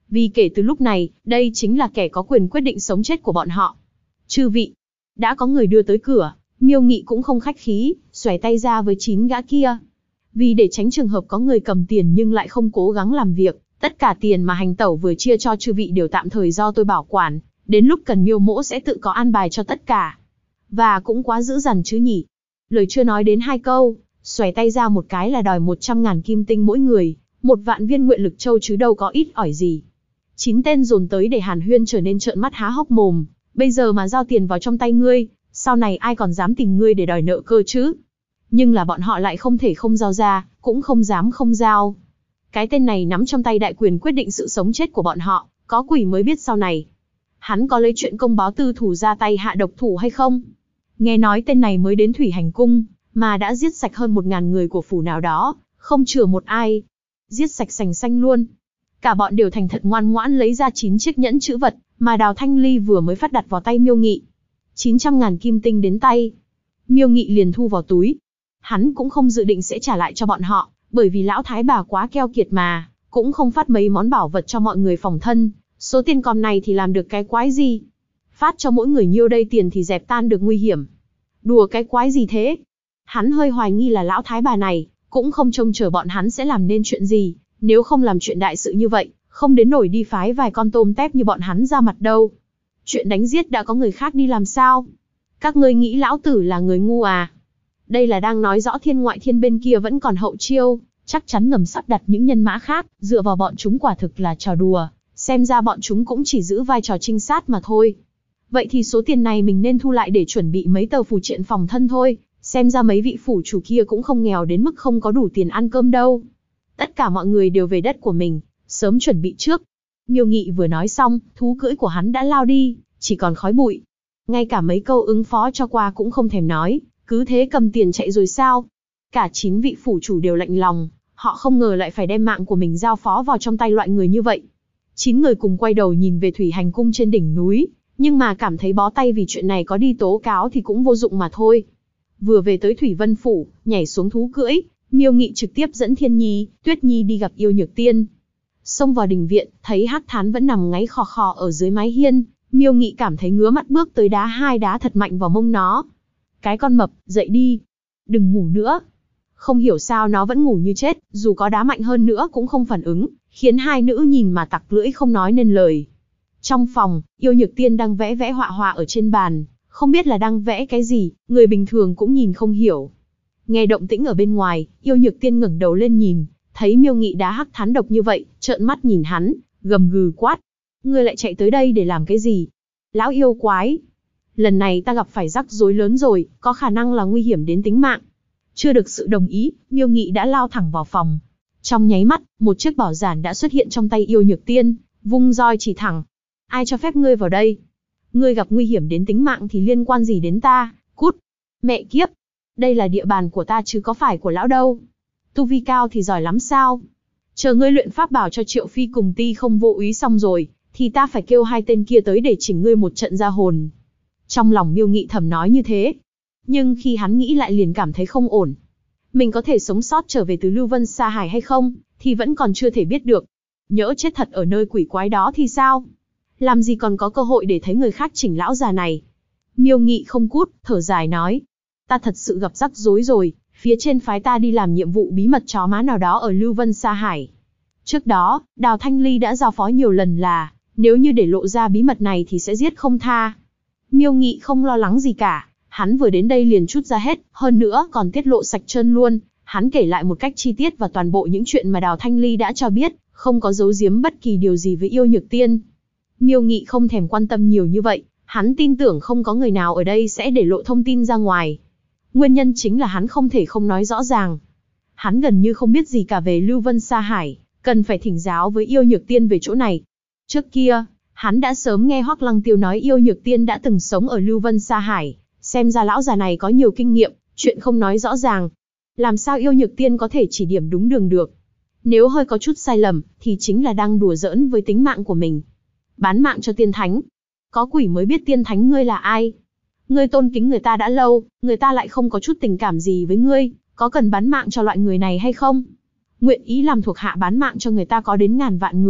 Vì kể từ lúc này, đây chính là kẻ có quyền quyết định sống chết của bọn họ. Chư vị, đã có người đưa tới cửa, Miêu Nghị cũng không khách khí, xòe tay ra với 9 gã kia. Vì để tránh trường hợp có người cầm tiền nhưng lại không cố gắng làm việc, tất cả tiền mà hành tẩu vừa chia cho chư vị đều tạm thời do tôi bảo quản, đến lúc cần Miêu mỗ sẽ tự có an bài cho tất cả. Và cũng quá dữ dằn chứ nhỉ. Lời chưa nói đến 2 câu, xòe tay ra một cái là đòi 100.000 kim tinh mỗi người, 1 vạn viên nguyện lực châu chứ đâu có ít ỏi gì. 9 tên dồn tới để hàn huyên trở nên trợn mắt há hốc mồm, bây giờ mà giao tiền vào trong tay ngươi, sau này ai còn dám tìm ngươi để đòi nợ cơ chứ? Nhưng là bọn họ lại không thể không giao ra, cũng không dám không giao. Cái tên này nắm trong tay đại quyền quyết định sự sống chết của bọn họ, có quỷ mới biết sau này. Hắn có lấy chuyện công báo tư thủ ra tay hạ độc thủ hay không? Nghe nói tên này mới đến Thủy Hành Cung, mà đã giết sạch hơn 1.000 người của phủ nào đó, không chừa một ai. Giết sạch sành xanh luôn. Cả bọn đều thành thật ngoan ngoãn lấy ra 9 chiếc nhẫn chữ vật, mà Đào Thanh Ly vừa mới phát đặt vào tay Miêu Nghị. 900.000 kim tinh đến tay. Miêu Nghị liền thu vào túi. Hắn cũng không dự định sẽ trả lại cho bọn họ, bởi vì lão thái bà quá keo kiệt mà, cũng không phát mấy món bảo vật cho mọi người phòng thân. Số tiền còn này thì làm được cái quái gì? Phát cho mỗi người nhiêu đây tiền thì dẹp tan được nguy hiểm. Đùa cái quái gì thế? Hắn hơi hoài nghi là lão thái bà này, cũng không trông chờ bọn hắn sẽ làm nên chuyện gì, nếu không làm chuyện đại sự như vậy, không đến nổi đi phái vài con tôm tép như bọn hắn ra mặt đâu. Chuyện đánh giết đã có người khác đi làm sao? Các ngươi nghĩ lão tử là người ngu à? Đây là đang nói rõ thiên ngoại thiên bên kia vẫn còn hậu chiêu, chắc chắn ngầm sắp đặt những nhân mã khác, dựa vào bọn chúng quả thực là trò đùa, xem ra bọn chúng cũng chỉ giữ vai trò trinh sát mà thôi. Vậy thì số tiền này mình nên thu lại để chuẩn bị mấy tờ phù triện phòng thân thôi, xem ra mấy vị phủ chủ kia cũng không nghèo đến mức không có đủ tiền ăn cơm đâu. Tất cả mọi người đều về đất của mình, sớm chuẩn bị trước. Miêu Nghị vừa nói xong, thú cưỡi của hắn đã lao đi, chỉ còn khói bụi. Ngay cả mấy câu ứng phó cho qua cũng không thèm nói, cứ thế cầm tiền chạy rồi sao? Cả 9 vị phủ chủ đều lạnh lòng, họ không ngờ lại phải đem mạng của mình giao phó vào trong tay loại người như vậy. 9 người cùng quay đầu nhìn về Thủy Hành Cung trên đỉnh núi, nhưng mà cảm thấy bó tay vì chuyện này có đi tố cáo thì cũng vô dụng mà thôi. Vừa về tới Thủy Vân Phủ, nhảy xuống thú cưỡi, Miêu Nghị trực tiếp dẫn Thiên Nhi, Tuyết Nhi đi gặp Yêu Nhược Tiên. Xông vào đình viện, thấy Hắc Thán vẫn nằm ngáy khò khò ở dưới mái hiên, Miêu Nghị cảm thấy ngứa mắt bước tới đá 2 đá thật mạnh vào mông nó. Cái con mập, dậy đi. Đừng ngủ nữa. Không hiểu sao nó vẫn ngủ như chết, dù có đá mạnh hơn nữa cũng không phản ứng, khiến hai nữ nhìn mà tặc lưỡi không nói nên lời. Trong phòng, Yêu Nhược Tiên đang vẽ vẽ họa họa ở trên bàn, không biết là đang vẽ cái gì, người bình thường cũng nhìn không hiểu. Nghe động tĩnh ở bên ngoài, Yêu Nhược Tiên ngẩng đầu lên nhìn, thấy Miêu Nghị đá Hắc Thán độc như vậy, trợn mắt nhìn hắn, gầm gừ quát. Ngươi lại chạy tới đây để làm cái gì? Lão yêu quái! Lần này ta gặp phải rắc rối lớn rồi, có khả năng là nguy hiểm đến tính mạng. Chưa được sự đồng ý, Miêu Nghị đã lao thẳng vào phòng. Trong nháy mắt, một chiếc bảo giản đã xuất hiện trong tay Yêu Nhược Tiên, vung roi chỉ thẳng. Ai cho phép ngươi vào đây? Ngươi gặp nguy hiểm đến tính mạng thì liên quan gì đến ta? Cút! Mẹ kiếp! Đây là địa bàn của ta chứ có phải của lão đâu. Tu vi cao thì giỏi lắm sao? Chờ ngươi luyện pháp bảo cho Triệu Phi cùng Ti Không Vô Úy xong rồi, thì ta phải kêu 2 tên kia tới để chỉnh ngươi một trận ra hồn. Trong lòng Miêu Nghị thầm nói như thế. Nhưng khi hắn nghĩ lại liền cảm thấy không ổn. Mình có thể sống sót trở về từ Lưu Vân Sa Hải hay không, thì vẫn còn chưa thể biết được. Nhỡ chết thật ở nơi quỷ quái đó thì sao? Làm gì còn có cơ hội để thấy người khác chỉnh lão già này. Miêu Nghị không cút, thở dài nói. Ta thật sự gặp rắc rối rồi, phía trên phái ta đi làm nhiệm vụ bí mật chó má nào đó ở Lưu Vân Sa Hải. Trước đó, Đào Thanh Ly đã giao phó nhiều lần là, nếu như để lộ ra bí mật này thì sẽ giết không tha. Miêu Nghị không lo lắng gì cả, hắn vừa đến đây liền trút ra hết, hơn nữa còn tiết lộ sạch trơn luôn. Hắn kể lại một cách chi tiết và toàn bộ những chuyện mà Đào Thanh Ly đã cho biết, không có giấu giếm bất kỳ điều gì với Yêu Nhược Tiên. Miêu Nghị không thèm quan tâm nhiều như vậy, hắn tin tưởng không có người nào ở đây sẽ để lộ thông tin ra ngoài. Nguyên nhân chính là hắn không thể không nói rõ ràng. Hắn gần như không biết gì cả về Lưu Vân Sa Hải, cần phải thỉnh giáo với Yêu Nhược Tiên về chỗ này. Trước kia, hắn đã sớm nghe Hoắc Lăng Tiêu nói Yêu Nhược Tiên đã từng sống ở Lưu Vân Sa Hải, xem ra lão già này có nhiều kinh nghiệm, chuyện không nói rõ ràng. Làm sao Yêu Nhược Tiên có thể chỉ điểm đúng đường được? Nếu hơi có chút sai lầm, thì chính là đang đùa giỡn với tính mạng của mình. Bán mạng cho tiên thánh. Có quỷ mới biết tiên thánh ngươi là ai. Ngươi tôn kính người ta đã lâu, người ta lại không có chút tình cảm gì với ngươi, có cần bán mạng cho loại người này hay không? Nguyện ý làm thuộc hạ bán mạng cho người ta có đến ngàn vạn người,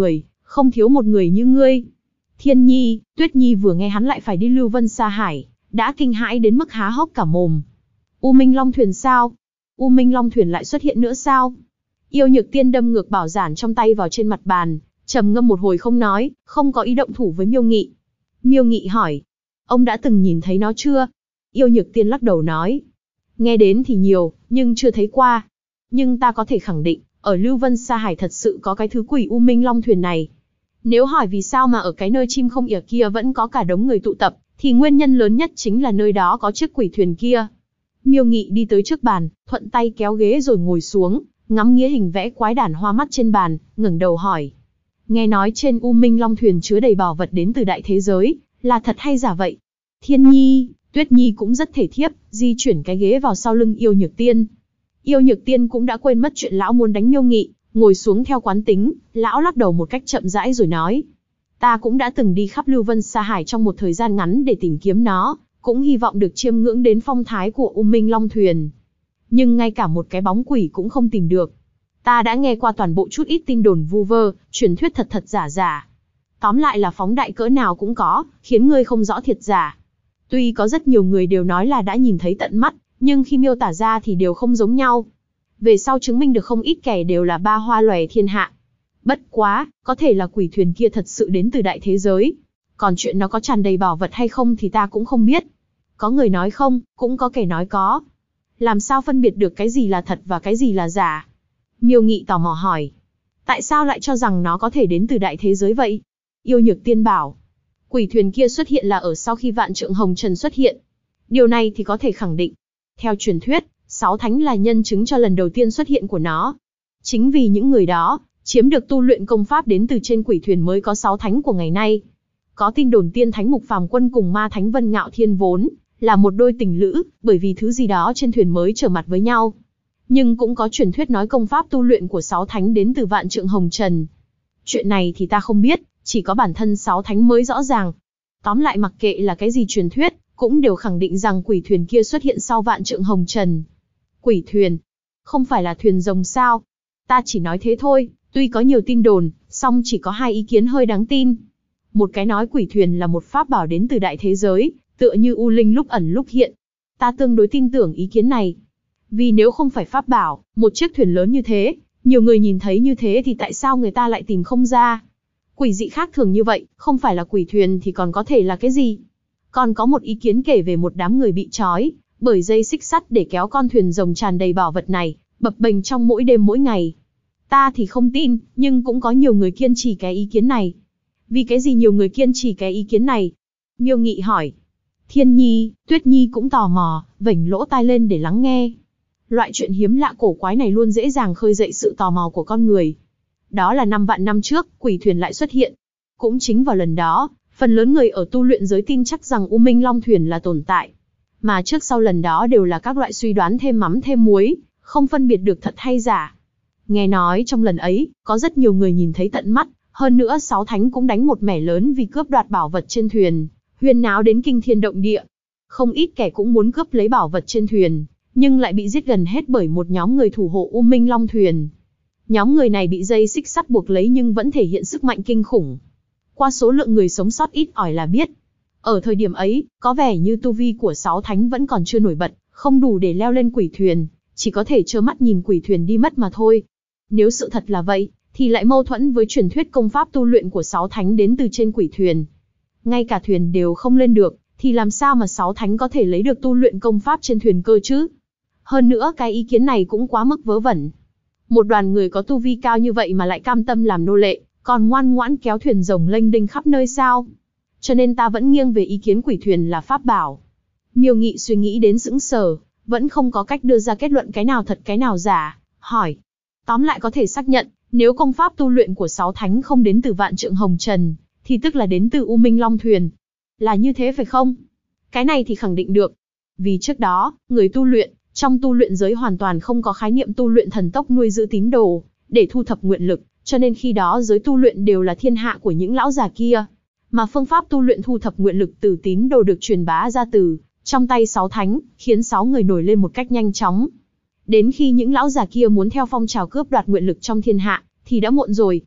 không thiếu một người như ngươi. Thiên Nhi, Tuyết Nhi vừa nghe hắn lại phải đi Lưu Vân Sa Hải, đã kinh hãi đến mức há hốc cả mồm. U Minh Long Thuyền sao? U Minh Long Thuyền lại xuất hiện nữa sao? Yêu Nhược Tiên đâm ngược bảo giản trong tay vào trên mặt bàn, trầm ngâm một hồi không nói, không có ý động thủ với Miêu Nghị. Miêu Nghị hỏi, ông đã từng nhìn thấy nó chưa? Yêu Nhược Tiên lắc đầu nói, nghe đến thì nhiều, nhưng chưa thấy qua. Nhưng ta có thể khẳng định, ở Lưu Vân Sa Hải thật sự có cái thứ quỷ U Minh Long Thuyền này. Nếu hỏi vì sao mà ở cái nơi chim không ỉa kia vẫn có cả đống người tụ tập, thì nguyên nhân lớn nhất chính là nơi đó có chiếc quỷ thuyền kia. Miêu Nghị đi tới trước bàn, thuận tay kéo ghế rồi ngồi xuống, ngắm nghía hình vẽ quái đản hoa mắt trên bàn, ngẩng đầu hỏi. Nghe nói trên U Minh Long Thuyền chứa đầy bảo vật đến từ đại thế giới, là thật hay giả vậy? Thiên Nhi, Tuyết Nhi cũng rất thể thiếp, di chuyển cái ghế vào sau lưng Yêu Nhược Tiên. Yêu Nhược Tiên cũng đã quên mất chuyện lão muốn đánh Miêu Nghị, ngồi xuống theo quán tính, lão lắc đầu một cách chậm rãi rồi nói. Ta cũng đã từng đi khắp Lưu Vân Sa Hải trong một thời gian ngắn để tìm kiếm nó, cũng hy vọng được chiêm ngưỡng đến phong thái của U Minh Long Thuyền. Nhưng ngay cả một cái bóng quỷ cũng không tìm được. Ta đã nghe qua toàn bộ chút ít tin đồn vu vơ, truyền thuyết thật thật giả giả. Tóm lại là phóng đại cỡ nào cũng có, khiến ngươi không rõ thiệt giả. Tuy có rất nhiều người đều nói là đã nhìn thấy tận mắt, nhưng khi miêu tả ra thì đều không giống nhau. Về sau chứng minh được không ít kẻ đều là ba hoa lòe thiên hạ. Bất quá, có thể là quỷ thuyền kia thật sự đến từ đại thế giới. Còn chuyện nó có tràn đầy bảo vật hay không thì ta cũng không biết. Có người nói không, cũng có kẻ nói có. Làm sao phân biệt được cái gì là thật và cái gì là giả? Miêu Nghị tò mò hỏi. Tại sao lại cho rằng nó có thể đến từ đại thế giới vậy? Yêu Nhược Tiên bảo. Quỷ thuyền kia xuất hiện là ở sau khi Vạn Trượng Hồng Trần xuất hiện. Điều này thì có thể khẳng định. Theo truyền thuyết, 6 thánh là nhân chứng cho lần đầu tiên xuất hiện của nó. Chính vì những người đó, chiếm được tu luyện công pháp đến từ trên quỷ thuyền mới có 6 thánh của ngày nay. Có tin đồn tiên thánh Mục Phàm Quân cùng ma thánh Vân Ngạo Thiên vốn là một đôi tình lữ, bởi vì thứ gì đó trên thuyền mới trở mặt với nhau. Nhưng cũng có truyền thuyết nói công pháp tu luyện của 6 thánh đến từ Vạn Trượng Hồng Trần. Chuyện này thì ta không biết, chỉ có bản thân 6 thánh mới rõ ràng. Tóm lại mặc kệ là cái gì truyền thuyết, cũng đều khẳng định rằng quỷ thuyền kia xuất hiện sau Vạn Trượng Hồng Trần. Quỷ thuyền? Không phải là thuyền rồng sao? Ta chỉ nói thế thôi, tuy có nhiều tin đồn, song chỉ có 2 ý kiến hơi đáng tin. Một cái nói quỷ thuyền là một pháp bảo đến từ đại thế giới, tựa như U Linh lúc ẩn lúc hiện. Ta tương đối tin tưởng ý kiến này. Vì nếu không phải pháp bảo, một chiếc thuyền lớn như thế, nhiều người nhìn thấy như thế thì tại sao người ta lại tìm không ra? Quỷ dị khác thường như vậy, không phải là quỷ thuyền thì còn có thể là cái gì? Còn có một ý kiến kể về một đám người bị trói bởi dây xích sắt để kéo con thuyền rồng tràn đầy bảo vật này, bập bềnh trong mỗi đêm mỗi ngày. Ta thì không tin, nhưng cũng có nhiều người kiên trì cái ý kiến này. Vì cái gì nhiều người kiên trì cái ý kiến này? Miêu Nghị hỏi. Thiên Nhi, Tuyết Nhi cũng tò mò, vểnh lỗ tai lên để lắng nghe. Loại chuyện hiếm lạ cổ quái này luôn dễ dàng khơi dậy sự tò mò của con người. Đó là 5 vạn năm trước, quỷ thuyền lại xuất hiện. Cũng chính vào lần đó, phần lớn người ở tu luyện giới tin chắc rằng U Minh Long Thuyền là tồn tại. Mà trước sau lần đó đều là các loại suy đoán thêm mắm thêm muối, không phân biệt được thật hay giả. Nghe nói trong lần ấy, có rất nhiều người nhìn thấy tận mắt, hơn nữa 6 thánh cũng đánh một mẻ lớn vì cướp đoạt bảo vật trên thuyền, huyên náo đến kinh thiên động địa. Không ít kẻ cũng muốn cướp lấy bảo vật trên thuyền, nhưng lại bị giết gần hết bởi một nhóm người thủ hộ U Minh Long Thuyền. Nhóm người này bị dây xích sắt buộc lấy nhưng vẫn thể hiện sức mạnh kinh khủng. Qua số lượng người sống sót ít ỏi là biết. Ở thời điểm ấy, có vẻ như tu vi của 6 thánh vẫn còn chưa nổi bật, không đủ để leo lên quỷ thuyền, chỉ có thể trơ mắt nhìn quỷ thuyền đi mất mà thôi. Nếu sự thật là vậy, thì lại mâu thuẫn với truyền thuyết công pháp tu luyện của 6 thánh đến từ trên quỷ thuyền. Ngay cả thuyền đều không lên được, thì làm sao mà 6 thánh có thể lấy được tu luyện công pháp trên thuyền cơ chứ? Hơn nữa cái ý kiến này cũng quá mức vớ vẩn. Một đoàn người có tu vi cao như vậy mà lại cam tâm làm nô lệ, còn ngoan ngoãn kéo thuyền rồng lênh đênh khắp nơi sao? Cho nên ta vẫn nghiêng về ý kiến quỷ thuyền là pháp bảo. Miêu Nghị suy nghĩ đến sững sờ, vẫn không có cách đưa ra kết luận cái nào thật cái nào giả, hỏi. Tóm lại có thể xác nhận, nếu công pháp tu luyện của 6 thánh không đến từ Vạn Trượng Hồng Trần, thì tức là đến từ U Minh Long Thuyền. Là như thế phải không? Cái này thì khẳng định được. Vì trước đó, người tu luyện, trong tu luyện giới hoàn toàn không có khái niệm tu luyện thần tốc nuôi giữ tín đồ, để thu thập nguyện lực, cho nên khi đó giới tu luyện đều là thiên hạ của những lão già kia. Mà phương pháp tu luyện thu thập nguyện lực từ tín đồ được truyền bá ra từ trong tay 6 thánh, khiến 6 người nổi lên một cách nhanh chóng. Đến khi những lão già kia muốn theo phong trào cướp đoạt nguyện lực trong thiên hạ, thì đã muộn rồi.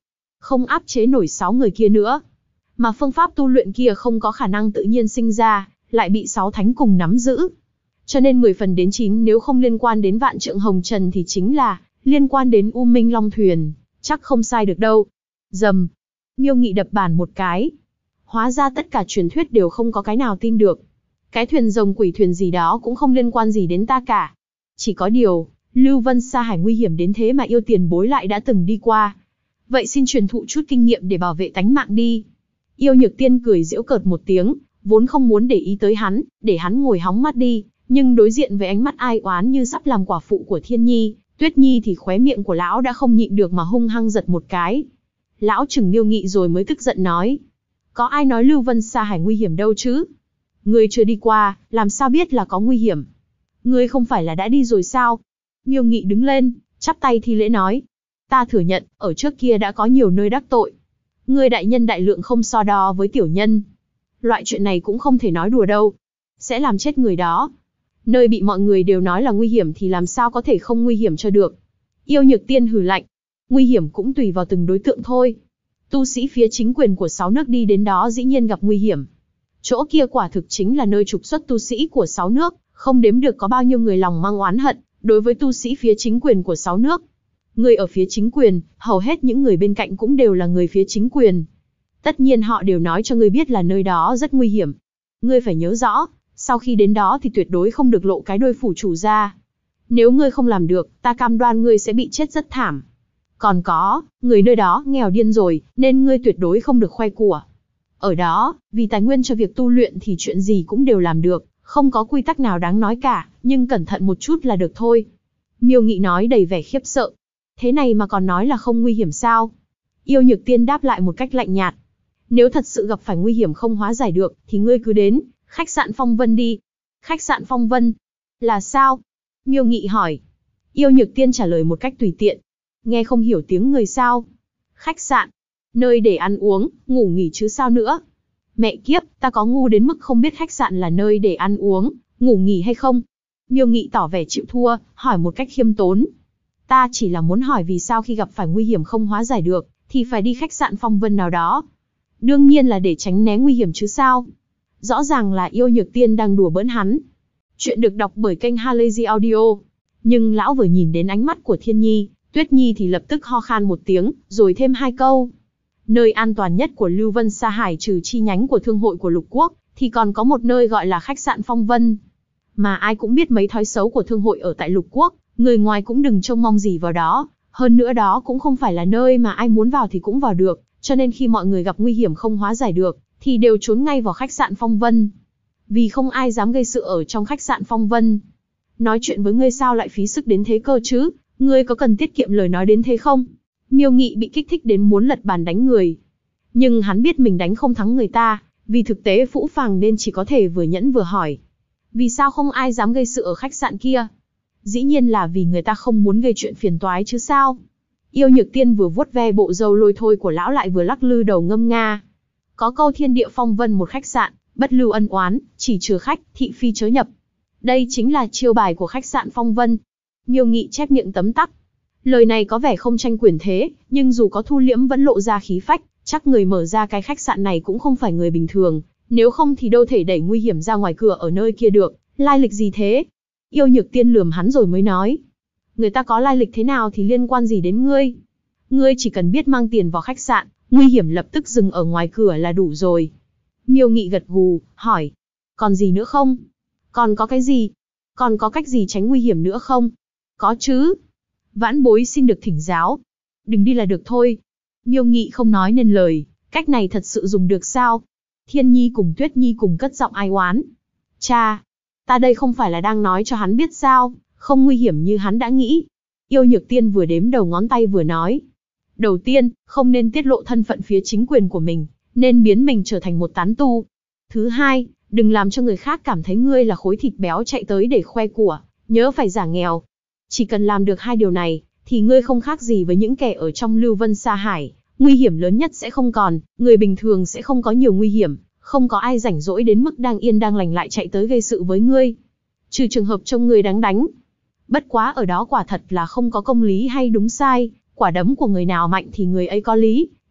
không áp chế nổi 6 người kia nữa. Mà phương pháp tu luyện kia không có khả năng tự nhiên sinh ra, lại bị 6 thánh cùng nắm giữ. Cho nên 10 phần đến 9 nếu không liên quan đến Vạn Trượng Hồng Trần thì chính là liên quan đến U Minh Long Thuyền, chắc không sai được đâu. Rầm, Miêu Nghị đập bàn một cái. Hóa ra tất cả truyền thuyết đều không có cái nào tin được. Cái thuyền rồng quỷ thuyền gì đó cũng không liên quan gì đến ta cả. Chỉ có điều, Lưu Vân Sa Hải nguy hiểm đến thế mà yêu tiền bối lại đã từng đi qua. Vậy xin truyền thụ chút kinh nghiệm để bảo vệ tánh mạng đi. Yêu Nhược Tiên cười giễu cợt một tiếng, vốn không muốn để ý tới hắn, để hắn ngồi hóng mắt đi, nhưng đối diện với ánh mắt ai oán như sắp làm quả phụ của Thiên Nhi, Tuyết Nhi thì khóe miệng của lão đã không nhịn được mà hung hăng giật một cái. Lão chừng Miêu Nghị rồi mới tức giận nói. Có ai nói Lưu Vân Sa Hải nguy hiểm đâu chứ? Ngươi chưa đi qua, làm sao biết là có nguy hiểm? Ngươi không phải là đã đi rồi sao? Miêu Nghị đứng lên, chắp tay thi lễ nói. Ta thừa nhận, ở trước kia đã có nhiều nơi đắc tội. Ngươi đại nhân đại lượng không so đo với tiểu nhân. Loại chuyện này cũng không thể nói đùa đâu. Sẽ làm chết người đó. Nơi bị mọi người đều nói là nguy hiểm thì làm sao có thể không nguy hiểm cho được. Yêu Nhược Tiên hừ lạnh. Nguy hiểm cũng tùy vào từng đối tượng thôi. Tu sĩ phía chính quyền của 6 nước đi đến đó dĩ nhiên gặp nguy hiểm. Chỗ kia quả thực chính là nơi trục xuất tu sĩ của 6 nước, không đếm được có bao nhiêu người lòng mang oán hận đối với tu sĩ phía chính quyền của 6 nước. Người ở phía chính quyền, hầu hết những người bên cạnh cũng đều là người phía chính quyền. Tất nhiên họ đều nói cho ngươi biết là nơi đó rất nguy hiểm. Ngươi phải nhớ rõ, sau khi đến đó thì tuyệt đối không được lộ cái đuôi phủ chủ ra. Nếu ngươi không làm được, ta cam đoan ngươi sẽ bị chết rất thảm. Còn có, người nơi đó nghèo điên rồi, nên ngươi tuyệt đối không được khoe của. Ở đó, vì tài nguyên cho việc tu luyện thì chuyện gì cũng đều làm được, không có quy tắc nào đáng nói cả, nhưng cẩn thận một chút là được thôi. Miêu Nghị nói đầy vẻ khiếp sợ. Thế này mà còn nói là không nguy hiểm sao? Yêu Nhược Tiên đáp lại một cách lạnh nhạt. Nếu thật sự gặp phải nguy hiểm không hóa giải được, thì ngươi cứ đến khách sạn Phong Vân đi. Khách sạn Phong Vân? Là sao? Miêu Nghị hỏi. Yêu Nhược Tiên trả lời một cách tùy tiện. Nghe không hiểu tiếng người sao? Khách sạn, nơi để ăn uống, ngủ nghỉ chứ sao nữa? Mẹ kiếp, ta có ngu đến mức không biết khách sạn là nơi để ăn uống, ngủ nghỉ hay không? Miêu Nghị tỏ vẻ chịu thua, hỏi một cách khiêm tốn. Ta chỉ là muốn hỏi vì sao khi gặp phải nguy hiểm không hóa giải được, thì phải đi khách sạn Phong Vân nào đó. Đương nhiên là để tránh né nguy hiểm chứ sao? Rõ ràng là Yêu Nhược Tiên đang đùa bỡn hắn. Chuyện được đọc bởi kênh Halazy Audio. Nhưng lão vừa nhìn đến ánh mắt của Thiên Nhi, Tuyết Nhi thì lập tức ho khan một tiếng, rồi thêm 2 câu. Nơi an toàn nhất của Lưu Vân Sa Hải trừ chi nhánh của thương hội của Lục Quốc, thì còn có một nơi gọi là khách sạn Phong Vân. Mà ai cũng biết mấy thói xấu của thương hội ở tại Lục Quốc, người ngoài cũng đừng trông mong gì vào đó. Hơn nữa đó cũng không phải là nơi mà ai muốn vào thì cũng vào được, cho nên khi mọi người gặp nguy hiểm không hóa giải được, thì đều trốn ngay vào khách sạn Phong Vân. Vì không ai dám gây sự ở trong khách sạn Phong Vân. Nói chuyện với ngươi sao lại phí sức đến thế cơ chứ? Ngươi có cần tiết kiệm lời nói đến thế không? Miêu Nghị bị kích thích đến muốn lật bàn đánh người. Nhưng hắn biết mình đánh không thắng người ta, vì thực tế phũ phàng nên chỉ có thể vừa nhẫn vừa hỏi. Vì sao không ai dám gây sự ở khách sạn kia? Dĩ nhiên là vì người ta không muốn gây chuyện phiền toái chứ sao? Yêu Nhược Tiên vừa vuốt ve bộ râu lôi thôi của lão lại vừa lắc lư đầu ngâm nga. Có câu thiên địa phong vân một khách sạn, bất lưu ân oán, chỉ trừ khách, thị phi chớ nhập. Đây chính là chiêu bài của khách sạn Phong Vân. Miêu Nghị chép miệng tấm tắc. Lời này có vẻ không tranh quyền thế, nhưng dù có thu liễm vẫn lộ ra khí phách, chắc người mở ra cái khách sạn này cũng không phải người bình thường, nếu không thì đâu thể đẩy nguy hiểm ra ngoài cửa ở nơi kia được, lai lịch gì thế? Yêu Nhược Tiên lườm hắn rồi mới nói. Người ta có lai lịch thế nào thì liên quan gì đến ngươi? Ngươi chỉ cần biết mang tiền vào khách sạn, nguy hiểm lập tức dừng ở ngoài cửa là đủ rồi. Miêu Nghị gật gù, hỏi. Còn gì nữa không? Còn có cái gì? Còn có cách gì tránh nguy hiểm nữa không? Có chứ. Vãn bối xin được thỉnh giáo. Đừng đi là được thôi. Miêu Nghị không nói nên lời, cách này thật sự dùng được sao? Thiên Nhi cùng Tuyết Nhi cùng cất giọng ai oán. Cha, ta đây không phải là đang nói cho hắn biết sao, không nguy hiểm như hắn đã nghĩ. Yêu Nhược Tiên vừa đếm đầu ngón tay vừa nói. Đầu tiên, không nên tiết lộ thân phận phía chính quyền của mình, nên biến mình trở thành một tán tu. Thứ hai, đừng làm cho người khác cảm thấy ngươi là khối thịt béo chạy tới để khoe của, nhớ phải giả nghèo. Chỉ cần làm được 2 điều này, thì ngươi không khác gì với những kẻ ở trong Lưu Vân Sa Hải, nguy hiểm lớn nhất sẽ không còn, người bình thường sẽ không có nhiều nguy hiểm, không có ai rảnh rỗi đến mức đang yên đang lành lại chạy tới gây sự với ngươi. Trừ trường hợp trông ngươi đáng đánh. Bất quá ở đó quả thật là không có công lý hay đúng sai, quả đấm của người nào mạnh thì người ấy có lý,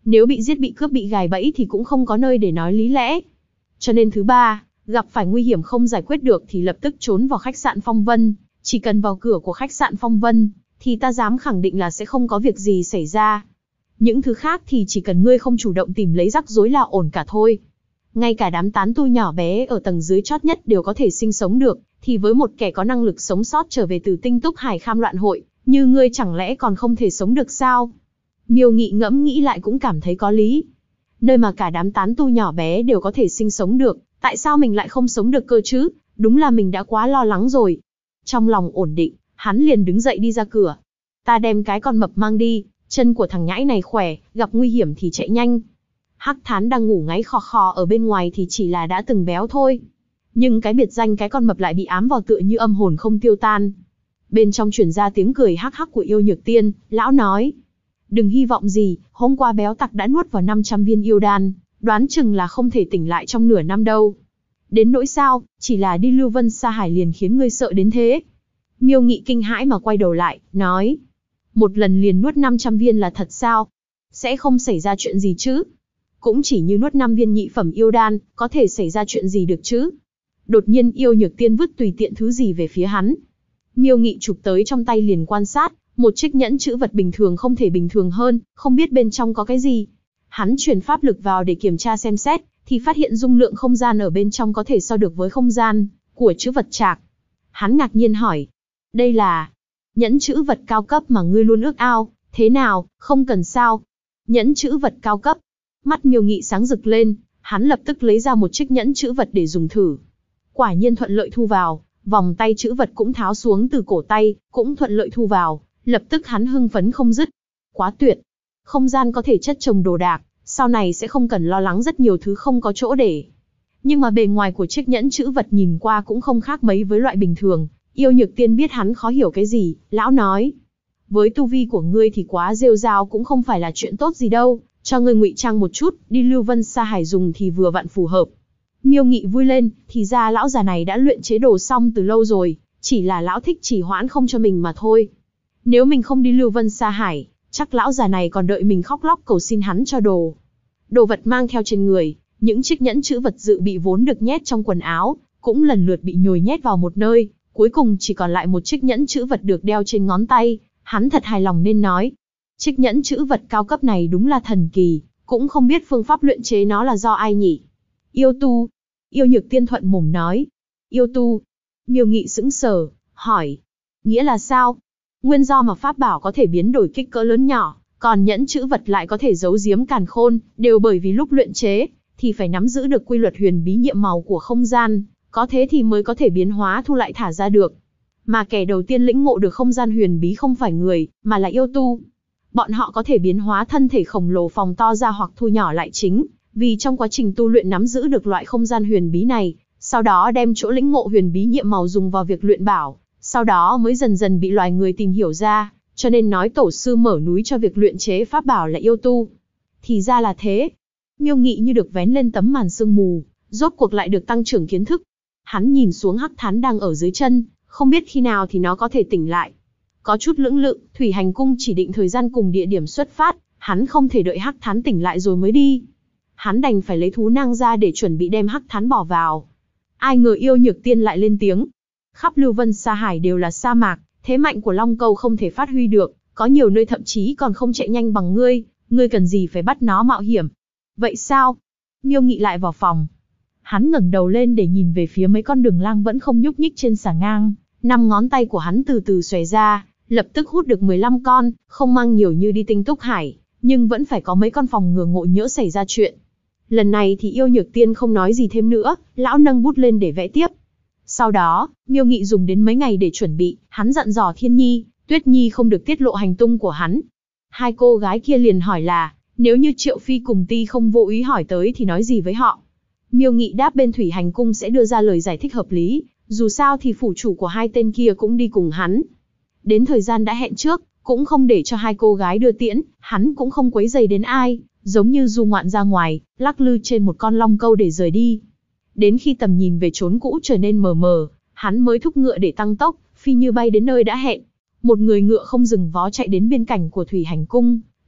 Nếu bị giết bị cướp bị gài bẫy thì cũng không có nơi để nói lý lẽ. Cho nên thứ ba, gặp phải nguy hiểm không giải quyết được thì lập tức trốn vào khách sạn Phong Vân. Chỉ cần vào cửa của khách sạn Phong Vân, thì ta dám khẳng định là sẽ không có việc gì xảy ra. Những thứ khác thì chỉ cần ngươi không chủ động tìm lấy rắc rối là ổn cả thôi. Ngay cả đám tán tu nhỏ bé ở tầng dưới chót nhất đều có thể sinh sống được, thì với một kẻ có năng lực sống sót trở về từ Tinh Túc Hải Kham Loạn Hội, như ngươi chẳng lẽ còn không thể sống được sao? Miêu Nghị ngẫm nghĩ lại cũng cảm thấy có lý. Nơi mà cả đám tán tu nhỏ bé đều có thể sinh sống được, tại sao mình lại không sống được cơ chứ? Đúng là mình đã quá lo lắng rồi. Trong lòng ổn định, hắn liền đứng dậy đi ra cửa. Ta đem cái con mập mang đi, chân của thằng nhãi này khỏe, gặp nguy hiểm thì chạy nhanh. Hắc Thán đang ngủ ngáy khò khò ở bên ngoài thì chỉ là đã từng béo thôi. Nhưng cái biệt danh cái con mập lại bị ám vào tựa như âm hồn không tiêu tan. Bên trong truyền ra tiếng cười hắc hắc của Yêu Nhược Tiên, lão nói. Đừng hy vọng gì, hôm qua béo tặc đã nuốt vào 500 viên yêu đan, đoán chừng là không thể tỉnh lại trong nửa năm đâu. Đến nỗi sao, chỉ là đi Lưu Vân Sa Hải liền khiến ngươi sợ đến thế. Miêu Nghị kinh hãi mà quay đầu lại, nói. Một lần liền nuốt 500 viên là thật sao? Sẽ không xảy ra chuyện gì chứ? Cũng chỉ như nuốt 5 viên nhị phẩm yêu đan, có thể xảy ra chuyện gì được chứ? Đột nhiên Yêu Nhược Tiên vứt tùy tiện thứ gì về phía hắn. Miêu Nghị chụp tới trong tay liền quan sát, một chiếc nhẫn chữ vật bình thường không thể bình thường hơn, không biết bên trong có cái gì. Hắn truyền pháp lực vào để kiểm tra xem xét, thì phát hiện dung lượng không gian ở bên trong có thể so được với không gian của chữ vật trạc. Hắn ngạc nhiên hỏi, đây là nhẫn chữ vật cao cấp mà ngươi luôn ước ao, thế nào, không cần sao? Nhẫn chữ vật cao cấp. Mắt Miêu Nghị sáng rực lên, hắn lập tức lấy ra một chiếc nhẫn chữ vật để dùng thử. Quả nhiên thuận lợi thu vào, vòng tay chữ vật cũng tháo xuống từ cổ tay, cũng thuận lợi thu vào, lập tức hắn hưng phấn không dứt. Quá tuyệt! Không gian có thể chất chồng đồ đạc, sau này sẽ không cần lo lắng rất nhiều thứ không có chỗ để. Nhưng mà bề ngoài của chiếc nhẫn chữ vật nhìn qua cũng không khác mấy với loại bình thường. Yêu Nhược Tiên biết hắn khó hiểu cái gì, lão nói. Với tu vi của ngươi thì quá rêu rao cũng không phải là chuyện tốt gì đâu, cho ngươi ngụy trang một chút, đi Lưu Vân Sa Hải dùng thì vừa vặn phù hợp. Miêu Nghị vui lên, thì ra lão già này đã luyện chế đồ xong từ lâu rồi, chỉ là lão thích trì hoãn không cho mình mà thôi. Nếu mình không đi Lưu Vân Sa Hải, chắc lão già này còn đợi mình khóc lóc cầu xin hắn cho đồ. Đồ vật mang theo trên người, những chiếc nhẫn chữ vật dự bị vốn được nhét trong quần áo, cũng lần lượt bị nhồi nhét vào một nơi, cuối cùng chỉ còn lại một chiếc nhẫn chữ vật được đeo trên ngón tay. Hắn thật hài lòng nên nói, chiếc nhẫn chữ vật cao cấp này đúng là thần kỳ, cũng không biết phương pháp luyện chế nó là do ai nhỉ? Yêu tu. Yêu Nhược Tiên thuận mồm nói. Yêu tu. Miêu Nghị sững sờ, hỏi. Nghĩa là sao? Nguyên do mà pháp bảo có thể biến đổi kích cỡ lớn nhỏ, còn nhẫn chữ vật lại có thể giấu giếm càn khôn, đều bởi vì lúc luyện chế, thì phải nắm giữ được quy luật huyền bí nhiệm màu của không gian, có thế thì mới có thể biến hóa thu lại thả ra được. Mà kẻ đầu tiên lĩnh ngộ được không gian huyền bí không phải người, mà là yêu tu. Bọn họ có thể biến hóa thân thể khổng lồ phòng to ra hoặc thu nhỏ lại chính, vì trong quá trình tu luyện nắm giữ được loại không gian huyền bí này, sau đó đem chỗ lĩnh ngộ huyền bí nhiệm màu dùng vào việc luyện bảo, sau đó mới dần dần bị loài người tìm hiểu ra, cho nên nói tổ sư mở núi cho việc luyện chế pháp bảo là yêu tu. Thì ra là thế. Miêu Nghị như được vén lên tấm màn sương mù, rốt cuộc lại được tăng trưởng kiến thức. Hắn nhìn xuống Hắc Thán đang ở dưới chân, không biết khi nào thì nó có thể tỉnh lại. Có chút lưỡng lự, Thủy Hành Cung chỉ định thời gian cùng địa điểm xuất phát, hắn không thể đợi Hắc Thán tỉnh lại rồi mới đi. Hắn đành phải lấy thú nang ra để chuẩn bị đem Hắc Thán bỏ vào. Ai ngờ Yêu Nhược Tiên lại lên tiếng. Khắp Lưu Vân Sa Hải đều là sa mạc, thế mạnh của Long Câu không thể phát huy được, có nhiều nơi thậm chí còn không chạy nhanh bằng ngươi cần gì phải bắt nó mạo hiểm. Vậy sao? Miêu Nghị lại vào phòng. Hắn ngẩng đầu lên để nhìn về phía mấy con đường lang vẫn không nhúc nhích trên xà ngang, 5 ngón tay của hắn từ từ xòe ra, lập tức hút được 15 con, không mang nhiều như đi Tinh Túc Hải, nhưng vẫn phải có mấy con phòng ngừa ngộ nhỡ xảy ra chuyện. Lần này thì Yêu Nhược Tiên không nói gì thêm nữa, lão nâng bút lên để vẽ tiếp. Sau đó, Miêu Nghị dùng đến mấy ngày để chuẩn bị, hắn dặn dò Thiên Nhi, Tuyết Nhi không được tiết lộ hành tung của hắn. Hai cô gái kia liền hỏi là, nếu như Triệu Phi cùng Ti không vô ý hỏi tới thì nói gì với họ. Miêu Nghị đáp bên Thủy Hành Cung sẽ đưa ra lời giải thích hợp lý, dù sao thì phủ chủ của hai tên kia cũng đi cùng hắn. Đến thời gian đã hẹn trước, cũng không để cho hai cô gái đưa tiễn, hắn cũng không quấy rầy đến ai, giống như du ngoạn ra ngoài, lắc lư trên một con long câu để rời đi. Đến khi tầm nhìn về chốn cũ trở nên mờ mờ, hắn mới thúc ngựa để tăng tốc, phi như bay đến nơi đã hẹn. Một người ngựa không dừng vó chạy đến biên cảnh của Thủy Hành Cung,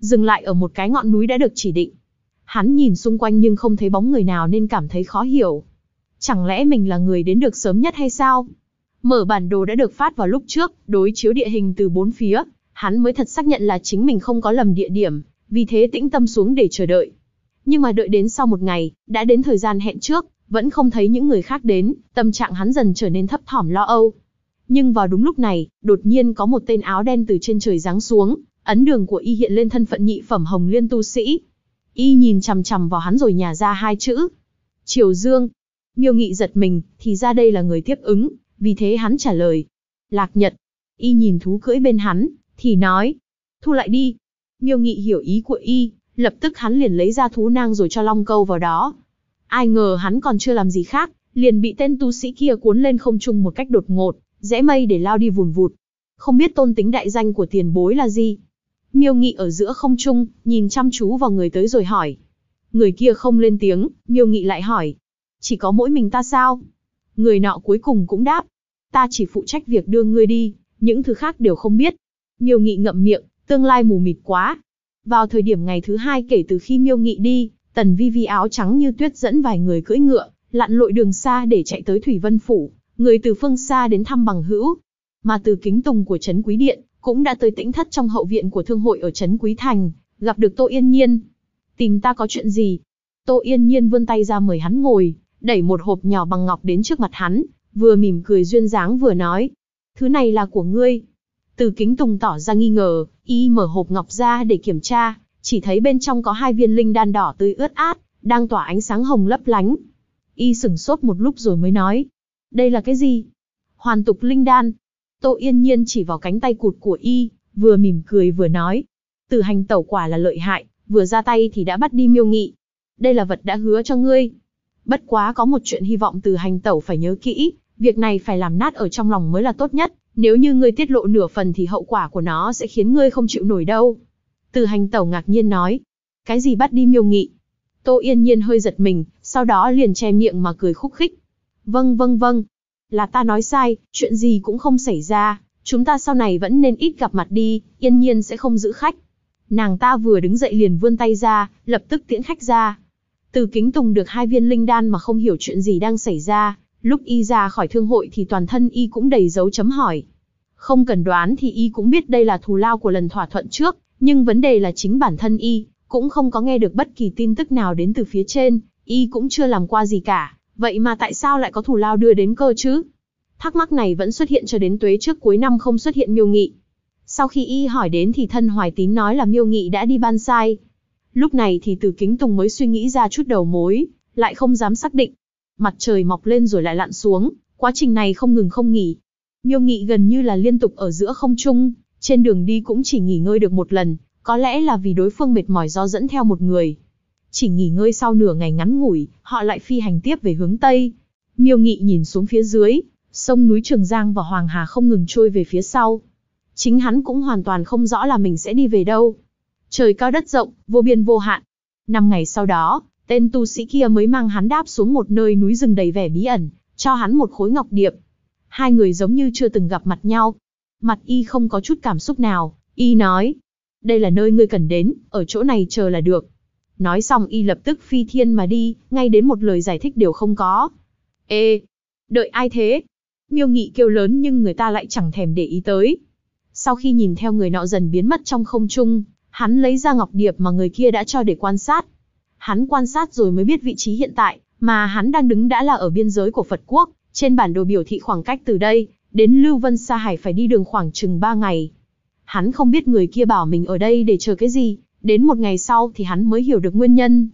dừng lại ở một cái ngọn núi đã được chỉ định. Hắn nhìn xung quanh nhưng không thấy bóng người nào nên cảm thấy khó hiểu. Chẳng lẽ mình là người đến được sớm nhất hay sao? Mở bản đồ đã được phát vào lúc trước, đối chiếu địa hình từ bốn phía, hắn mới thật xác nhận là chính mình không có lầm địa điểm, vì thế tĩnh tâm xuống để chờ đợi. Nhưng mà đợi đến sau một ngày, đã đến thời gian hẹn trước, vẫn không thấy những người khác đến, tâm trạng hắn dần trở nên thấp thỏm lo âu. Nhưng vào đúng lúc này, đột nhiên có một tên áo đen từ trên trời giáng xuống, ấn đường của y hiện lên thân phận nhị phẩm Hồng Liên tu sĩ. Y nhìn chằm chằm vào hắn rồi nhả ra hai chữ: Triều Dương. Miêu Nghị giật mình, thì ra đây là người tiếp ứng, vì thế hắn trả lời: Lạc Nhật. Y nhìn thú cưỡi bên hắn, thì nói: Thu lại đi. Miêu Nghị hiểu ý của y, lập tức hắn liền lấy ra thú nang rồi cho long câu vào đó. Ai ngờ hắn còn chưa làm gì khác, liền bị tên tu sĩ kia cuốn lên không trung một cách đột ngột, rẽ mây để lao đi vùn vụt. Không biết tôn tính đại danh của tiền bối là gì? Miêu Nghị ở giữa không trung, nhìn chăm chú vào người tới rồi hỏi. Người kia không lên tiếng, Miêu Nghị lại hỏi: Chỉ có mỗi mình ta sao? Người nọ cuối cùng cũng đáp: Ta chỉ phụ trách việc đưa ngươi đi, những thứ khác đều không biết. Miêu Nghị ngậm miệng, tương lai mù mịt quá. Vào thời điểm ngày thứ hai kể từ khi Miêu Nghị đi, Tần Vi Vi áo trắng như tuyết dẫn vài người cưỡi ngựa, lặn lội đường xa để chạy tới Thủy Vân Phủ, người từ phương xa đến thăm bằng hữu. Mà Từ Kính Tùng của Trấn Quý Điện cũng đã tới Tĩnh Thất trong hậu viện của thương hội ở Trấn Quý Thành, gặp được Tô Yên Nhiên. Tìm ta có chuyện gì? Tô Yên Nhiên vươn tay ra mời hắn ngồi, đẩy một hộp nhỏ bằng ngọc đến trước mặt hắn, vừa mỉm cười duyên dáng vừa nói: Thứ này là của ngươi. Từ Kính Tùng tỏ ra nghi ngờ, y mở hộp ngọc ra để kiểm tra, chỉ thấy bên trong có 2 viên linh đan đỏ tươi ướt át, đang tỏa ánh sáng hồng lấp lánh. Y sửng sốt một lúc rồi mới nói: Đây là cái gì? Hoàn tục linh đan. Tô Yên Nhiên chỉ vào cánh tay cụt của y, vừa mỉm cười vừa nói: Từ Hành tẩu quả là lợi hại, vừa ra tay thì đã bắt đi Miêu Nghị. Đây là vật đã hứa cho ngươi. Bất quá có một chuyện hy vọng Từ Hành tẩu phải nhớ kỹ, việc này phải làm nát ở trong lòng mới là tốt nhất, nếu như ngươi tiết lộ nửa phần thì hậu quả của nó sẽ khiến ngươi không chịu nổi đâu. Từ Hành tẩu ngạc nhiên nói: Cái gì bắt đi Miêu Nghị? Tô Yên Nhiên hơi giật mình, sau đó liền che miệng mà cười khúc khích. Vâng, là ta nói sai, chuyện gì cũng không xảy ra, chúng ta sau này vẫn nên ít gặp mặt đi, Yên Nhiên sẽ không giữ khách. Nàng ta vừa đứng dậy liền vươn tay ra, lập tức tiễn khách ra. Từ Kính Tùng được 2 viên linh đan mà không hiểu chuyện gì đang xảy ra, lúc y ra khỏi thương hội thì toàn thân y cũng đầy dấu chấm hỏi. Không cần đoán thì y cũng biết đây là thù lao của lần thỏa thuận trước, nhưng vấn đề là chính bản thân y cũng không có nghe được bất kỳ tin tức nào đến từ phía trên, y cũng chưa làm qua gì cả, vậy mà tại sao lại có thù lao đưa đến cơ chứ? Thắc mắc này vẫn xuất hiện cho đến tuế trước cuối năm không xuất hiện Miêu Nghị. Sau khi y hỏi đến thì thân Hoài Tín nói là Miêu Nghị đã đi ban sai. Lúc này thì Từ Kính Tùng mới suy nghĩ ra chút đầu mối, lại không dám xác định. Mặt trời mọc lên rồi lại lặn xuống, quá trình này không ngừng không nghỉ. Miêu Nghị gần như là liên tục ở giữa không trung, trên đường đi cũng chỉ nghỉ ngơi được một lần, có lẽ là vì đối phương mệt mỏi do dẫn theo một người. Chỉ nghỉ ngơi sau nửa ngày ngắn ngủi, họ lại phi hành tiếp về hướng Tây. Miêu Nghị nhìn xuống phía dưới, sông núi Trường Giang và Hoàng Hà không ngừng trôi về phía sau. Chính hắn cũng hoàn toàn không rõ là mình sẽ đi về đâu. Trời cao đất rộng, vô biên vô hạn. 5 ngày sau đó, tên tu sĩ kia mới mang hắn đáp xuống một nơi núi rừng đầy vẻ bí ẩn, cho hắn một khối ngọc điệp. Hai người giống như chưa từng gặp mặt nhau. Mặt y không có chút cảm xúc nào, y nói: Đây là nơi ngươi cần đến, ở chỗ này chờ là được. Nói xong y lập tức phi thiên mà đi, ngay đến một lời giải thích đều không có. Ê, đợi ai thế? Miêu Nghị kêu lớn nhưng người ta lại chẳng thèm để ý tới. Sau khi nhìn theo người nọ dần biến mất trong không trung, hắn lấy ra ngọc điệp mà người kia đã cho để quan sát. Hắn quan sát rồi mới biết vị trí hiện tại, mà hắn đang đứng đã là ở biên giới của Phật quốc, trên bản đồ biểu thị khoảng cách từ đây đến Lưu Vân Sa Hải phải đi đường khoảng chừng 3 ngày. Hắn không biết người kia bảo mình ở đây để chờ cái gì, đến một ngày sau thì hắn mới hiểu được nguyên nhân.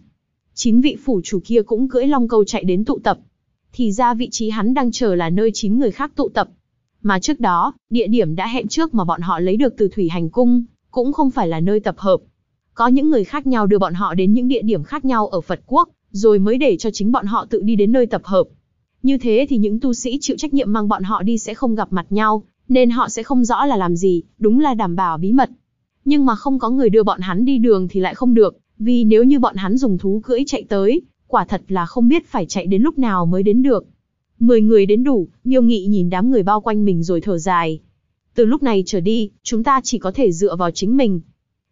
9 vị phủ chủ kia cũng cưỡi long câu chạy đến tụ tập. Thì ra vị trí hắn đang chờ là nơi 9 người khác tụ tập. Mà trước đó, địa điểm đã hẹn trước mà bọn họ lấy được từ Thủy Hành Cung, cũng không phải là nơi tập hợp. Có những người khác nhau đưa bọn họ đến những địa điểm khác nhau ở Phật quốc, rồi mới để cho chính bọn họ tự đi đến nơi tập hợp. Như thế thì những tu sĩ chịu trách nhiệm mang bọn họ đi sẽ không gặp mặt nhau, nên họ sẽ không rõ là làm gì, đúng là đảm bảo bí mật. Nhưng mà không có người đưa bọn hắn đi đường thì lại không được, vì nếu như bọn hắn dùng thú cưỡi chạy tới, quả thật là không biết phải chạy đến lúc nào mới đến được. 10 người đến đủ, Miêu Nghị nhìn đám người bao quanh mình rồi thở dài. Từ lúc này trở đi, chúng ta chỉ có thể dựa vào chính mình.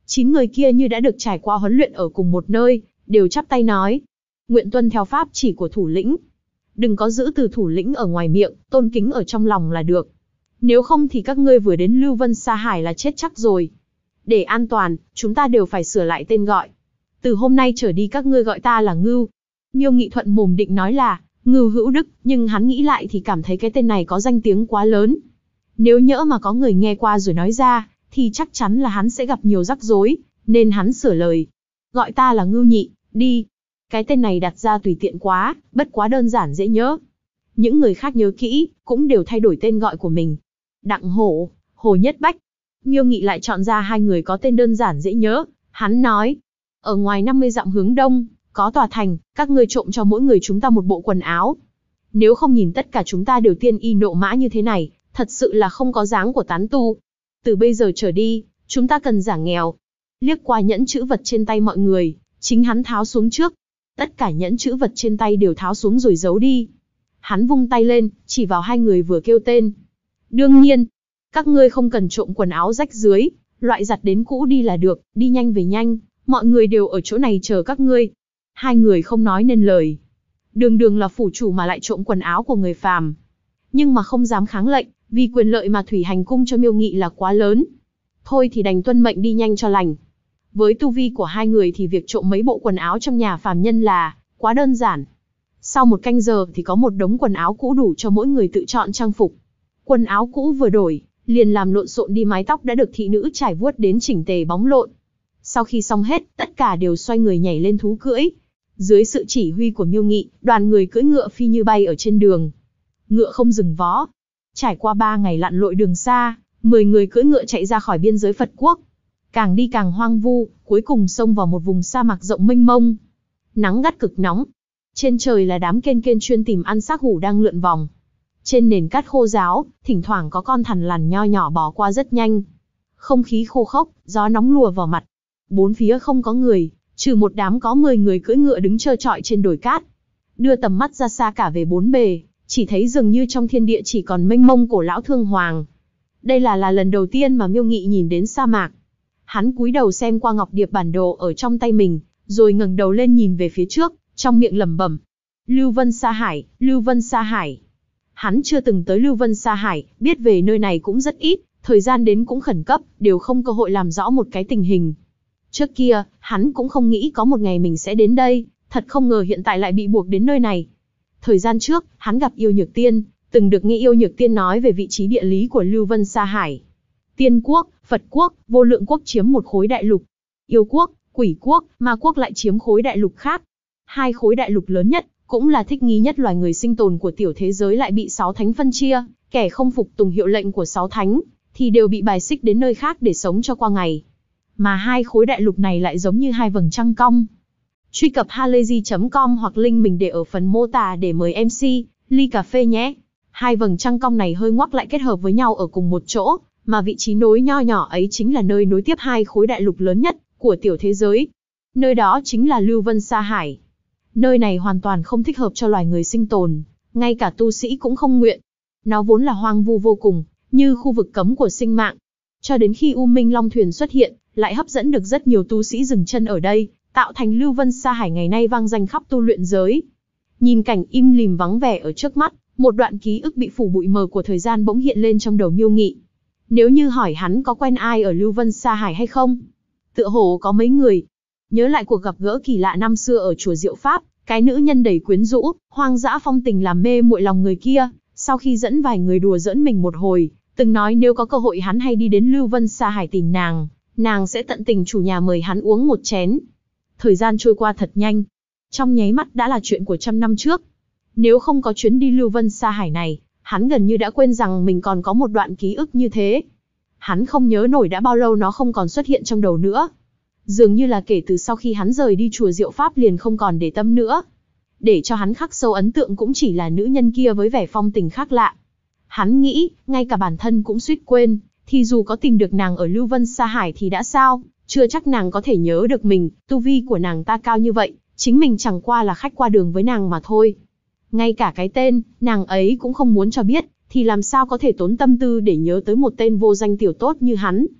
9 người kia như đã được trải qua huấn luyện ở cùng một nơi, đều chắp tay nói. Nguyện tuân theo pháp chỉ của thủ lĩnh. Đừng có giữ từ thủ lĩnh ở ngoài miệng, tôn kính ở trong lòng là được. Nếu không thì các ngươi vừa đến Lưu Vân Sa Hải là chết chắc rồi. Để an toàn, chúng ta đều phải sửa lại tên gọi. Từ hôm nay trở đi các ngươi gọi ta là Ngưu. Miêu Nghị thuận mồm định nói là Ngưu Hữu Đức, nhưng hắn nghĩ lại thì cảm thấy cái tên này có danh tiếng quá lớn. Nếu nhỡ mà có người nghe qua rồi nói ra, thì chắc chắn là hắn sẽ gặp nhiều rắc rối, nên hắn sửa lời. Gọi ta là Ngưu Nhị, đi. Cái tên này đặt ra tùy tiện quá, bất quá đơn giản dễ nhớ. Những người khác nhớ kỹ, cũng đều thay đổi tên gọi của mình. Đặng Hổ, Hồ Nhất Bách. Miêu Nghị lại chọn ra 2 người có tên đơn giản dễ nhớ. Hắn nói, ở ngoài 50 dặm hướng đông, có tòa thành, các ngươi trộm cho mỗi người chúng ta một bộ quần áo. Nếu không nhìn tất cả chúng ta đều tiên y nộ mã như thế này, thật sự là không có dáng của tán tu. Từ bây giờ trở đi, chúng ta cần giả nghèo. Liếc qua nhẫn chữ vật trên tay mọi người, chính hắn tháo xuống trước. Tất cả nhẫn chữ vật trên tay đều tháo xuống rồi giấu đi. Hắn vung tay lên, chỉ vào 2 người vừa kêu tên. Đương nhiên, các ngươi không cần trộm quần áo rách rưới, loại giặt đến cũ đi là được, đi nhanh về nhanh, mọi người đều ở chỗ này chờ các ngươi. 2 người không nói nên lời. Đường đường là phủ chủ mà lại trộm quần áo của người phàm. Nhưng mà không dám kháng lệnh, vì quyền lợi mà thủy hành cung cho Miêu Nghị là quá lớn. Thôi thì đành tuân mệnh đi nhanh cho lành. Với tu vi của 2 người thì việc trộm mấy bộ quần áo trong nhà phàm nhân là quá đơn giản. Sau 1 canh giờ thì có một đống quần áo cũ đủ cho mỗi người tự chọn trang phục. Quần áo cũ vừa đổi, liền làm lộn xộn đi mái tóc đã được thị nữ trải vuốt đến chỉnh tề bóng lộn. Sau khi xong hết, tất cả đều xoay người nhảy lên thú cưỡi. Dưới sự chỉ huy của Miêu Nghị, đoàn người cưỡi ngựa phi như bay ở trên đường. Ngựa không dừng vó. Trải qua 3 ngày lặn lội đường xa, 10 người cưỡi ngựa chạy ra khỏi biên giới Phật quốc. Càng đi càng hoang vu, cuối cùng xông vào một vùng sa mạc rộng mênh mông. Nắng gắt cực nóng. Trên trời là đám kên kên chuyên tìm ăn xác hủ đang lượn vòng. Trên nền cát khô ráo, thỉnh thoảng có con thằn lằn nho nhỏ bò qua rất nhanh. Không khí khô khốc, gió nóng lùa vào mặt. 4 phía không có người, trừ một đám có 10 người cưỡi ngựa đứng trơ trọi trên đồi cát. Đưa tầm mắt ra xa cả về 4 bề, chỉ thấy dường như trong thiên địa chỉ còn mênh mông cổ lão thương hoàng. Đây là lần đầu tiên mà Miêu Nghị nhìn đến sa mạc. Hắn cúi đầu xem qua ngọc điệp bản đồ ở trong tay mình, rồi ngẩng đầu lên nhìn về phía trước, trong miệng lẩm bẩm. Lưu Vân Sa Hải, Lưu Vân Sa Hải. Hắn chưa từng tới Lưu Vân Sa Hải, biết về nơi này cũng rất ít, thời gian đến cũng khẩn cấp, đều không cơ hội làm rõ một cái tình hình. Trước kia, hắn cũng không nghĩ có một ngày mình sẽ đến đây, thật không ngờ hiện tại lại bị buộc đến nơi này. Thời gian trước, hắn gặp Yêu Nhược Tiên, từng được nghe Yêu Nhược Tiên nói về vị trí địa lý của Lưu Vân Sa Hải. Tiên quốc, Phật quốc, Vô Lượng quốc chiếm một khối đại lục. Yêu quốc, Quỷ quốc, Ma quốc lại chiếm khối đại lục khác. 2 khối đại lục lớn nhất, cũng là thích nghi nhất loài người sinh tồn của tiểu thế giới lại bị 6 thánh phân chia, kẻ không phục tùng hiệu lệnh của 6 thánh, thì đều bị bài xích đến nơi khác để sống cho qua ngày. Mà 2 khối đại lục này lại giống như 2 vầng trăng cong. Truy cập halayzi.com hoặc link mình để ở phần mô tả để mời MC, ly cà phê nhé. 2 vầng trăng cong này hơi ngoắc lại kết hợp với nhau ở cùng một chỗ, mà vị trí nối nho nhỏ ấy chính là nơi nối tiếp 2 khối đại lục lớn nhất của tiểu thế giới. Nơi đó chính là Lưu Vân Sa Hải. Nơi này hoàn toàn không thích hợp cho loài người sinh tồn, ngay cả tu sĩ cũng không nguyện. Nó vốn là hoang vu vô cùng, như khu vực cấm của sinh mạng. Cho đến khi U Minh Long Thuyền xuất hiện, lại hấp dẫn được rất nhiều tu sĩ dừng chân ở đây, tạo thành Lưu Vân Sa Hải ngày nay vang danh khắp tu luyện giới. Nhìn cảnh im lìm vắng vẻ ở trước mắt, một đoạn ký ức bị phủ bụi mờ của thời gian bỗng hiện lên trong đầu Miêu Nghị. Nếu như hỏi hắn có quen ai ở Lưu Vân Sa Hải hay không? Tựa hồ có mấy người. Nhớ lại cuộc gặp gỡ kỳ lạ năm xưa ở chùa Diệu Pháp, cái nữ nhân đầy quyến rũ, hoang dã phong tình làm mê muội lòng người kia, sau khi dẫn vài người đùa giỡn mình một hồi, từng nói nếu có cơ hội hắn hay đi đến Lưu Vân Sa Hải tìm nàng sẽ tận tình chủ nhà mời hắn uống một chén. Thời gian trôi qua thật nhanh, trong nháy mắt đã là chuyện của 100 năm trước. Nếu không có chuyến đi Lưu Vân Sa Hải này, hắn gần như đã quên rằng mình còn có một đoạn ký ức như thế. Hắn không nhớ nổi đã bao lâu nó không còn xuất hiện trong đầu nữa. Dường như là kể từ sau khi hắn rời đi chùa Diệu Pháp liền không còn để tâm nữa. Để cho hắn khắc sâu ấn tượng cũng chỉ là nữ nhân kia với vẻ phong tình khác lạ. Hắn nghĩ, ngay cả bản thân cũng suýt quên, thì dù có tìm được nàng ở Lưu Vân Sa Hải thì đã sao, chưa chắc nàng có thể nhớ được mình, tu vi của nàng ta cao như vậy, chính mình chẳng qua là khách qua đường với nàng mà thôi. Ngay cả cái tên, nàng ấy cũng không muốn cho biết, thì làm sao có thể tốn tâm tư để nhớ tới một tên vô danh tiểu tốt như hắn.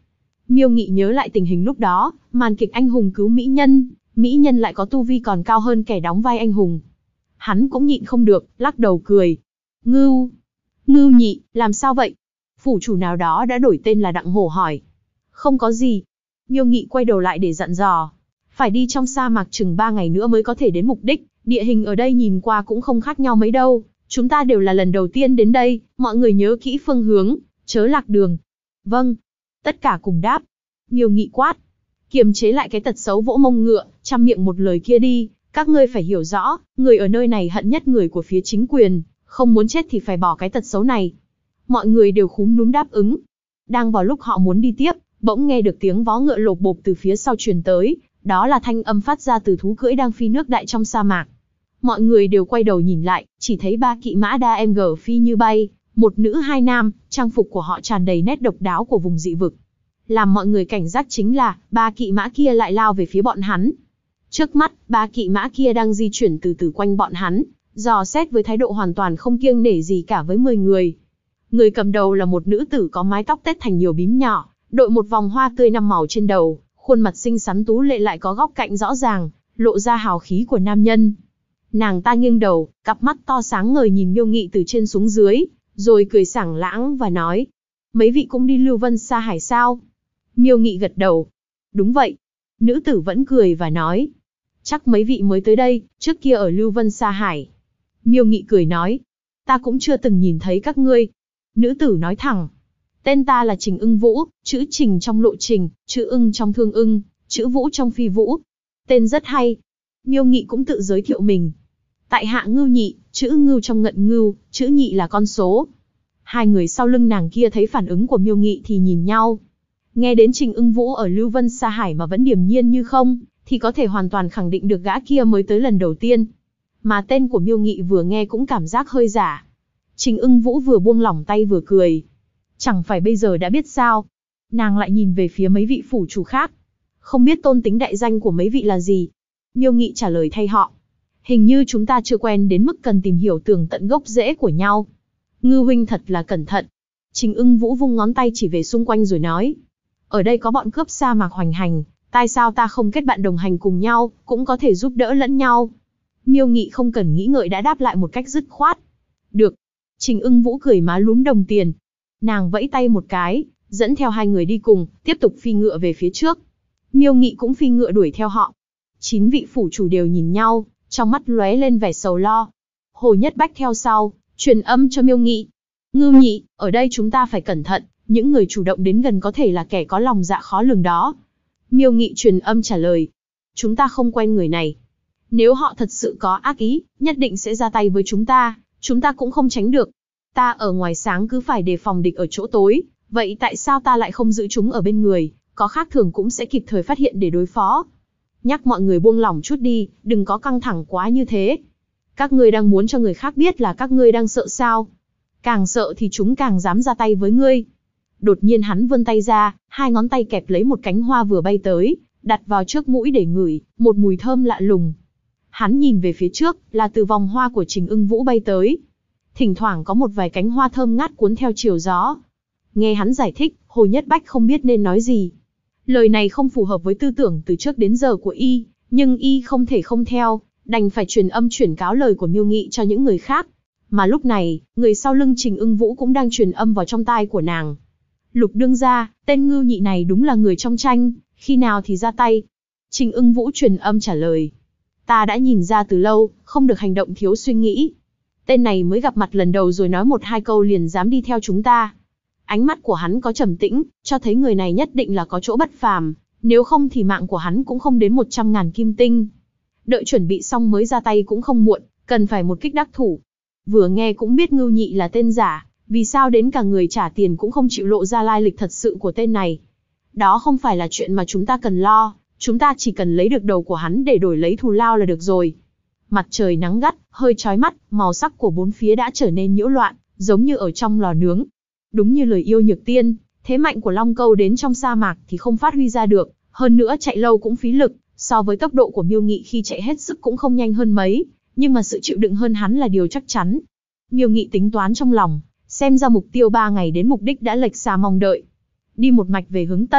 Miêu Nghị nhớ lại tình hình lúc đó, màn kịch anh hùng cứu mỹ nhân lại có tu vi còn cao hơn kẻ đóng vai anh hùng. Hắn cũng nhịn không được, lắc đầu cười. Ngưu Nhị, làm sao vậy? Phủ chủ nào đó đã đổi tên là Đặng Hổ hỏi. Không có gì. Miêu Nghị quay đầu lại để dặn dò. Phải đi trong sa mạc chừng 3 ngày nữa mới có thể đến mục đích, địa hình ở đây nhìn qua cũng không khác nhau mấy đâu. Chúng ta đều là lần đầu tiên đến đây, mọi người nhớ kỹ phương hướng, chớ lạc đường. Vâng. Tất cả cùng đáp. Miêu Nghị quát. Kiềm chế lại cái tật xấu vỗ mông ngựa, chăm miệng một lời kia đi. Các ngươi phải hiểu rõ, người ở nơi này hận nhất người của phía chính quyền, không muốn chết thì phải bỏ cái tật xấu này. Mọi người đều khúm núm đáp ứng. Đang vào lúc họ muốn đi tiếp, bỗng nghe được tiếng vó ngựa lộp bộp từ phía sau truyền tới, đó là thanh âm phát ra từ thú cưỡi đang phi nước đại trong sa mạc. Mọi người đều quay đầu nhìn lại, chỉ thấy 3 kỵ mã AMG phi như bay, 1 nữ 2 nam, trang phục của họ tràn đầy nét độc đáo của vùng dị vực. Làm mọi người cảnh giác chính là, 3 kỵ mã kia lại lao về phía bọn hắn. Trước mắt, 3 kỵ mã kia đang di chuyển từ từ quanh bọn hắn, dò xét với thái độ hoàn toàn không kiêng nể gì cả với 10 người. Người cầm đầu là một nữ tử có mái tóc tết thành nhiều bím nhỏ, đội một vòng hoa tươi 5 màu trên đầu, khuôn mặt xinh xắn tú lệ lại có góc cạnh rõ ràng, lộ ra hào khí của nam nhân. Nàng ta nghiêng đầu, cặp mắt to sáng ngời nhìn Miêu Nghị từ trên xuống dưới, rồi cười sảng lãng và nói: mấy vị cũng đi Lưu Vân Sa Hải sao? Miêu Nghị gật đầu. Đúng vậy. Nữ tử vẫn cười và nói: chắc mấy vị mới tới đây, trước kia ở Lưu Vân Sa Hải. Miêu Nghị cười nói: ta cũng chưa từng nhìn thấy các ngươi. Nữ tử nói thẳng: tên ta là Trình Ưng Vũ, chữ Trình trong lộ trình, chữ Ưng trong thương ưng, chữ Vũ trong phi vũ. Tên rất hay. Miêu Nghị cũng tự giới thiệu mình. Tại hạ Ngưu Nhị, chữ Ngưu trong ngận ngưu, chữ Nhị là con số. Hai người sau lưng nàng kia thấy phản ứng của Miêu Nghị thì nhìn nhau. Nghe đến Trình Ưng Vũ ở Lưu Vân Sa Hải mà vẫn điềm nhiên như không, thì có thể hoàn toàn khẳng định được gã kia mới tới lần đầu tiên. Mà tên của Miêu Nghị vừa nghe cũng cảm giác hơi giả. Trình Ưng Vũ vừa buông lỏng tay vừa cười. Chẳng phải bây giờ đã biết sao? Nàng lại nhìn về phía mấy vị phủ chủ khác. Không biết tôn tính đại danh của mấy vị là gì? Miêu Nghị trả lời thay họ. Hình như chúng ta chưa quen đến mức cần tìm hiểu tường tận gốc rễ của nhau. Ngư huynh thật là cẩn thận. Trình Ưng Vũ vung ngón tay chỉ về xung quanh rồi nói. Ở đây có bọn cướp sa mạc hoành hành, tại sao ta không kết bạn đồng hành cùng nhau, cũng có thể giúp đỡ lẫn nhau. Miêu Nghị không cần nghĩ ngợi đã đáp lại một cách dứt khoát. Được. Trình Ưng Vũ cười má lúm đồng tiền. Nàng vẫy tay một cái, dẫn theo hai người đi cùng, tiếp tục phi ngựa về phía trước. Miêu Nghị cũng phi ngựa đuổi theo họ. 9 vị phủ chủ đều nhìn nhau, trong mắt lóe lên vẻ sầu lo. Hồ Nhất Bách theo sau, truyền âm cho Miêu Nghị. Ngưu Nhị, ở đây chúng ta phải cẩn thận, những người chủ động đến gần có thể là kẻ có lòng dạ khó lường đó. Miêu Nghị truyền âm trả lời. Chúng ta không quen người này. Nếu họ thật sự có ác ý, nhất định sẽ ra tay với chúng ta cũng không tránh được. Ta ở ngoài sáng cứ phải đề phòng địch ở chỗ tối, vậy tại sao ta lại không giữ chúng ở bên người, có khác thường cũng sẽ kịp thời phát hiện để đối phó. Nhắc mọi người buông lỏng chút đi, đừng có căng thẳng quá như thế. Các ngươi đang muốn cho người khác biết là các ngươi đang sợ sao? Càng sợ thì chúng càng dám ra tay với ngươi. Đột nhiên hắn vươn tay ra, 2 ngón tay kẹp lấy một cánh hoa vừa bay tới, đặt vào trước mũi để ngửi, một mùi thơm lạ lùng. Hắn nhìn về phía trước, là từ vòng hoa của Trình Ưng Vũ bay tới. Thỉnh thoảng có một vài cánh hoa thơm ngát cuốn theo chiều gió. Nghe hắn giải thích, Hồ Nhất Bách không biết nên nói gì. Lời này không phù hợp với tư tưởng từ trước đến giờ của y, nhưng y không thể không theo, đành phải truyền âm chuyển cáo lời của Miêu Nghị cho những người khác. Mà lúc này, người sau lưng Trình Ưng Vũ cũng đang truyền âm vào trong tai của nàng. Lục đương gia, tên Ngưu Nhị này đúng là người trong tranh, khi nào thì ra tay? Trình Ưng Vũ truyền âm trả lời. Ta đã nhìn ra từ lâu, không được hành động thiếu suy nghĩ. Tên này mới gặp mặt lần đầu rồi nói 1-2 câu liền dám đi theo chúng ta. Ánh mắt của hắn có trầm tĩnh, cho thấy người này nhất định là có chỗ bất phàm, nếu không thì mạng của hắn cũng không đến 100.000 kim tinh. Đợi chuẩn bị xong mới ra tay cũng không muộn, cần phải một kích đắc thủ. Vừa nghe cũng biết Ngưu Nhị là tên giả, vì sao đến cả người trả tiền cũng không chịu lộ ra lai lịch thật sự của tên này. Đó không phải là chuyện mà chúng ta cần lo, chúng ta chỉ cần lấy được đầu của hắn để đổi lấy thù lao là được rồi. Mặt trời nắng gắt, hơi chói mắt, màu sắc của bốn phía đã trở nên nhiễu loạn, giống như ở trong lò nướng. Đúng như lời yêu nhược tiên, thế mạnh của Long Câu đến trong sa mạc thì không phát huy ra được, hơn nữa chạy lâu cũng phí lực, so với tốc độ của Miêu Nghị khi chạy hết sức cũng không nhanh hơn mấy, nhưng mà sự chịu đựng hơn hắn là điều chắc chắn. Miêu Nghị tính toán trong lòng, xem ra mục tiêu 3 ngày đến mục đích đã lệch xa mong đợi. Đi một mạch về hướng Tây,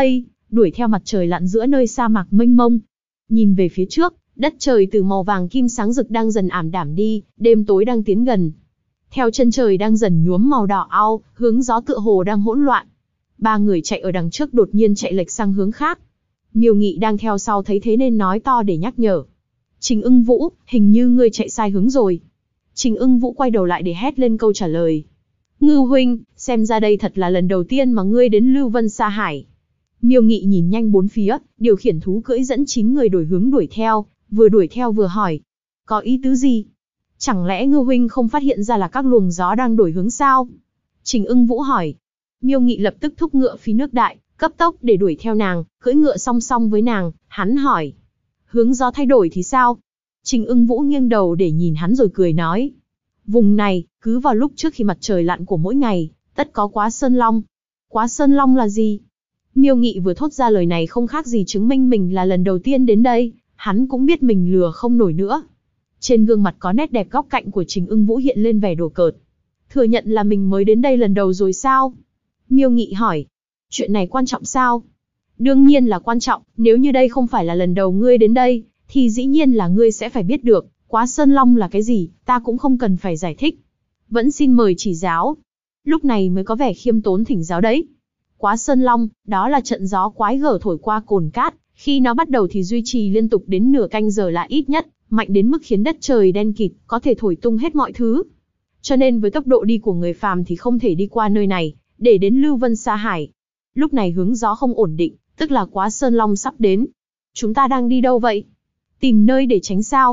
đuổi theo mặt trời lặn giữa nơi sa mạc mênh mông. Nhìn về phía trước, đất trời từ màu vàng kim sáng rực đang dần ảm đạm đi, đêm tối đang tiến gần. Theo chân trời đang dần nhuốm màu đỏ au, hướng gió tựa hồ đang hỗn loạn. Ba người chạy ở đằng trước đột nhiên chạy lệch sang hướng khác. Miêu Nghị đang theo sau thấy thế nên nói to để nhắc nhở. Trình Ưng Vũ, hình như ngươi chạy sai hướng rồi. Trình Ưng Vũ quay đầu lại để hét lên câu trả lời. Ngưu huynh, xem ra đây thật là lần đầu tiên mà ngươi đến Lưu Vân Sa Hải. Miêu Nghị nhìn nhanh bốn phía, điều khiển thú cưỡi dẫn 9 người đổi hướng đuổi theo vừa hỏi. Có ý tứ gì? Chẳng lẽ Ngưu huynh không phát hiện ra là các luồng gió đang đổi hướng sao? Trình Ưng Vũ hỏi. Miêu Nghị lập tức thúc ngựa phi nước đại, cấp tốc để đuổi theo nàng, cưỡi ngựa song song với nàng, hắn hỏi. Hướng gió thay đổi thì sao? Trình Ưng Vũ nghiêng đầu để nhìn hắn rồi cười nói. Vùng này, cứ vào lúc trước khi mặt trời lặn của mỗi ngày, tất có Quá Sơn Long. Quá Sơn Long là gì? Miêu Nghị vừa thốt ra lời này không khác gì chứng minh mình là lần đầu tiên đến đây, hắn cũng biết mình lừa không nổi nữa. Trên gương mặt có nét đẹp góc cạnh của Trình Ưng Vũ hiện lên vẻ đùa cợt. Thừa nhận là mình mới đến đây lần đầu rồi sao? Miêu Nghị hỏi. Chuyện này quan trọng sao? Đương nhiên là quan trọng, nếu như đây không phải là lần đầu ngươi đến đây, thì dĩ nhiên là ngươi sẽ phải biết được, Quá Sơn Long là cái gì, ta cũng không cần phải giải thích. Vẫn xin mời chỉ giáo. Lúc này mới có vẻ khiêm tốn thỉnh giáo đấy. Quá Sơn Long, đó là trận gió quái gở thổi qua cồn cát, khi nó bắt đầu thì duy trì liên tục đến nửa canh giờ là ít nhất, mạnh đến mức khiến đất trời đen kịt, có thể thổi tung hết mọi thứ. Cho nên với tốc độ đi của người phàm thì không thể đi qua nơi này, để đến Lưu Vân Sa Hải. Lúc này hướng gió không ổn định, tức là Quá Sơn Long sắp đến. Chúng ta đang đi đâu vậy? Tìm nơi để tránh sao?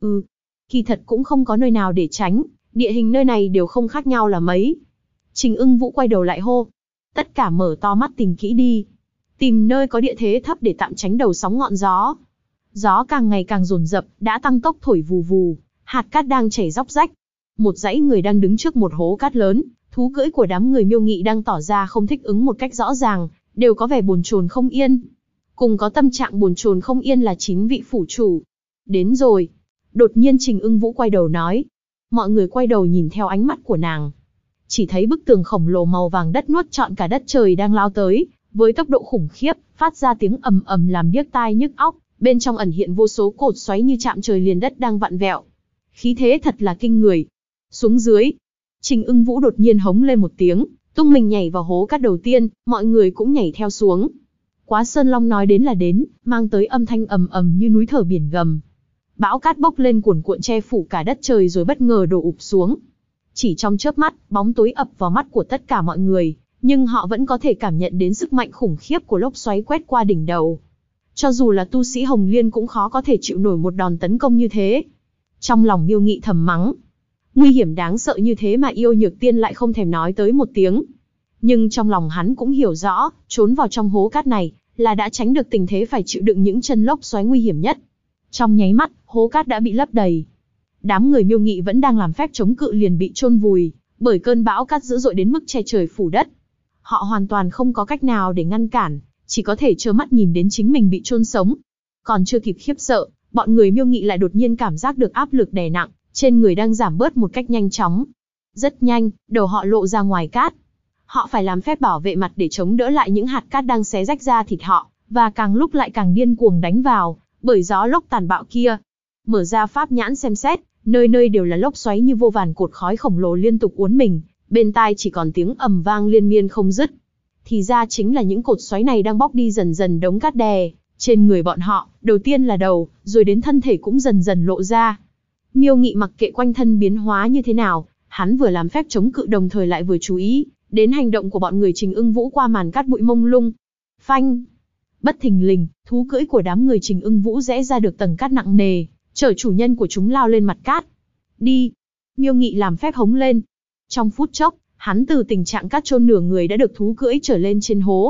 Kỳ thật cũng không có nơi nào để tránh, địa hình nơi này đều không khác nhau là mấy. Trình Ưng Vũ quay đầu lại hô. Tất cả mở to mắt tìm kỹ đi. Tìm nơi có địa thế thấp để tạm tránh đầu sóng ngọn gió. Gió càng ngày càng dồn dập, đã tăng tốc thổi vù vù, hạt cát đang chảy róc rách. Một dãy người đang đứng trước một hố cát lớn, thú cưỡi của đám người Miêu Nghị đang tỏ ra không thích ứng một cách rõ ràng, đều có vẻ bồn chồn không yên. Cùng có tâm trạng bồn chồn không yên là 9 vị phủ chủ. Đến rồi. Đột nhiên Trình Ưng Vũ quay đầu nói. Mọi người quay đầu nhìn theo ánh mắt của nàng. Chỉ thấy bức tường khổng lồ màu vàng đất nuốt trọn cả đất trời đang lao tới, với tốc độ khủng khiếp, phát ra tiếng ầm ầm làm điếc tai nhức óc, bên trong ẩn hiện vô số cột xoáy như chạm trời liền đất đang vặn vẹo. Khí thế thật là kinh người. Xuống dưới. Trình Ưng Vũ đột nhiên hống lên một tiếng, tung mình nhảy vào hố cát đầu tiên, mọi người cũng nhảy theo xuống. Quá Sơn Long nói đến là đến, mang tới âm thanh ầm ầm như núi thở biển gầm. Bão cát bốc lên cuồn cuộn che phủ cả đất trời rồi bất ngờ đổ ụp xuống. Chỉ trong chớp mắt, bóng tối ập vào mắt của tất cả mọi người, nhưng họ vẫn có thể cảm nhận đến sức mạnh khủng khiếp của lốc xoáy quét qua đỉnh đầu. Cho dù là tu sĩ Hồng Liên cũng khó có thể chịu nổi một đòn tấn công như thế. Trong lòng Miêu Nghị thầm mắng. Nguy hiểm đáng sợ như thế mà Yêu Nhược Tiên lại không thèm nói tới một tiếng. Nhưng trong lòng hắn cũng hiểu rõ, trốn vào trong hố cát này, là đã tránh được tình thế phải chịu đựng những chân lốc xoáy nguy hiểm nhất. Trong nháy mắt, hố cát đã bị lấp đầy. Đám người Miêu Nghị vẫn đang làm phép chống cự liền bị chôn vùi, bởi cơn bão cát dữ dội đến mức che trời phủ đất. Họ hoàn toàn không có cách nào để ngăn cản, chỉ có thể trơ mắt nhìn đến chính mình bị chôn sống. Còn chưa kịp khiếp sợ, bọn người Miêu Nghị lại đột nhiên cảm giác được áp lực đè nặng, trên người đang giảm bớt một cách nhanh chóng. Rất nhanh, đầu họ lộ ra ngoài cát. Họ phải làm phép bảo vệ mặt để chống đỡ lại những hạt cát đang xé rách ra thịt họ, và càng lúc lại càng điên cuồng đánh vào, bởi gió lốc tàn bạo kia. Mở ra pháp nhãn xem xét, nơi nơi đều là lốc xoáy như vô vàn cột khói khổng lồ liên tục uốn mình, bên tai chỉ còn tiếng ầm vang liên miên không dứt. Thì ra chính là những cột xoáy này đang bóc đi dần dần đống cát đè trên người bọn họ, đầu tiên là đầu, rồi đến thân thể cũng dần dần lộ ra. Miêu Nghị mặc kệ quanh thân biến hóa như thế nào, hắn vừa làm phép chống cự đồng thời lại vừa chú ý đến hành động của bọn người Trình Ưng Vũ qua màn cát bụi mông lung. Phanh! Bất thình lình, thú cưỡi của đám người Trình Ưng Vũ rẽ ra được tầng cát nặng nề, chở chủ nhân của chúng lao lên mặt cát. Đi! Miêu Nghị làm phép hống lên. Trong phút chốc, hắn từ tình trạng cát chôn nửa người đã được thú cưỡi trở lên trên hố.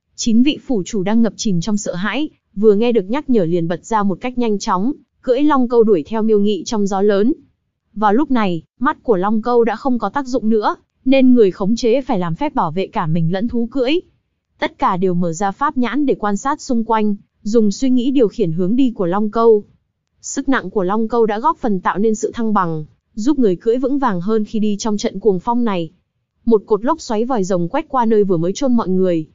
9 vị phủ chủ đang ngập chìm trong sợ hãi, vừa nghe được nhắc nhở liền bật ra một cách nhanh chóng, cưỡi long câu đuổi theo Miêu Nghị trong gió lớn. Vào lúc này, mắt của long câu đã không có tác dụng nữa, nên người khống chế phải làm phép bảo vệ cả mình lẫn thú cưỡi. Tất cả đều mở ra pháp nhãn để quan sát xung quanh, dùng suy nghĩ điều khiển hướng đi của long câu. Sức nặng của long câu đã góp phần tạo nên sự thăng bằng, giúp người cưỡi vững vàng hơn khi đi trong trận cuồng phong này. Một cột lốc xoáy vòi rồng quét qua nơi vừa mới chôn mọi người.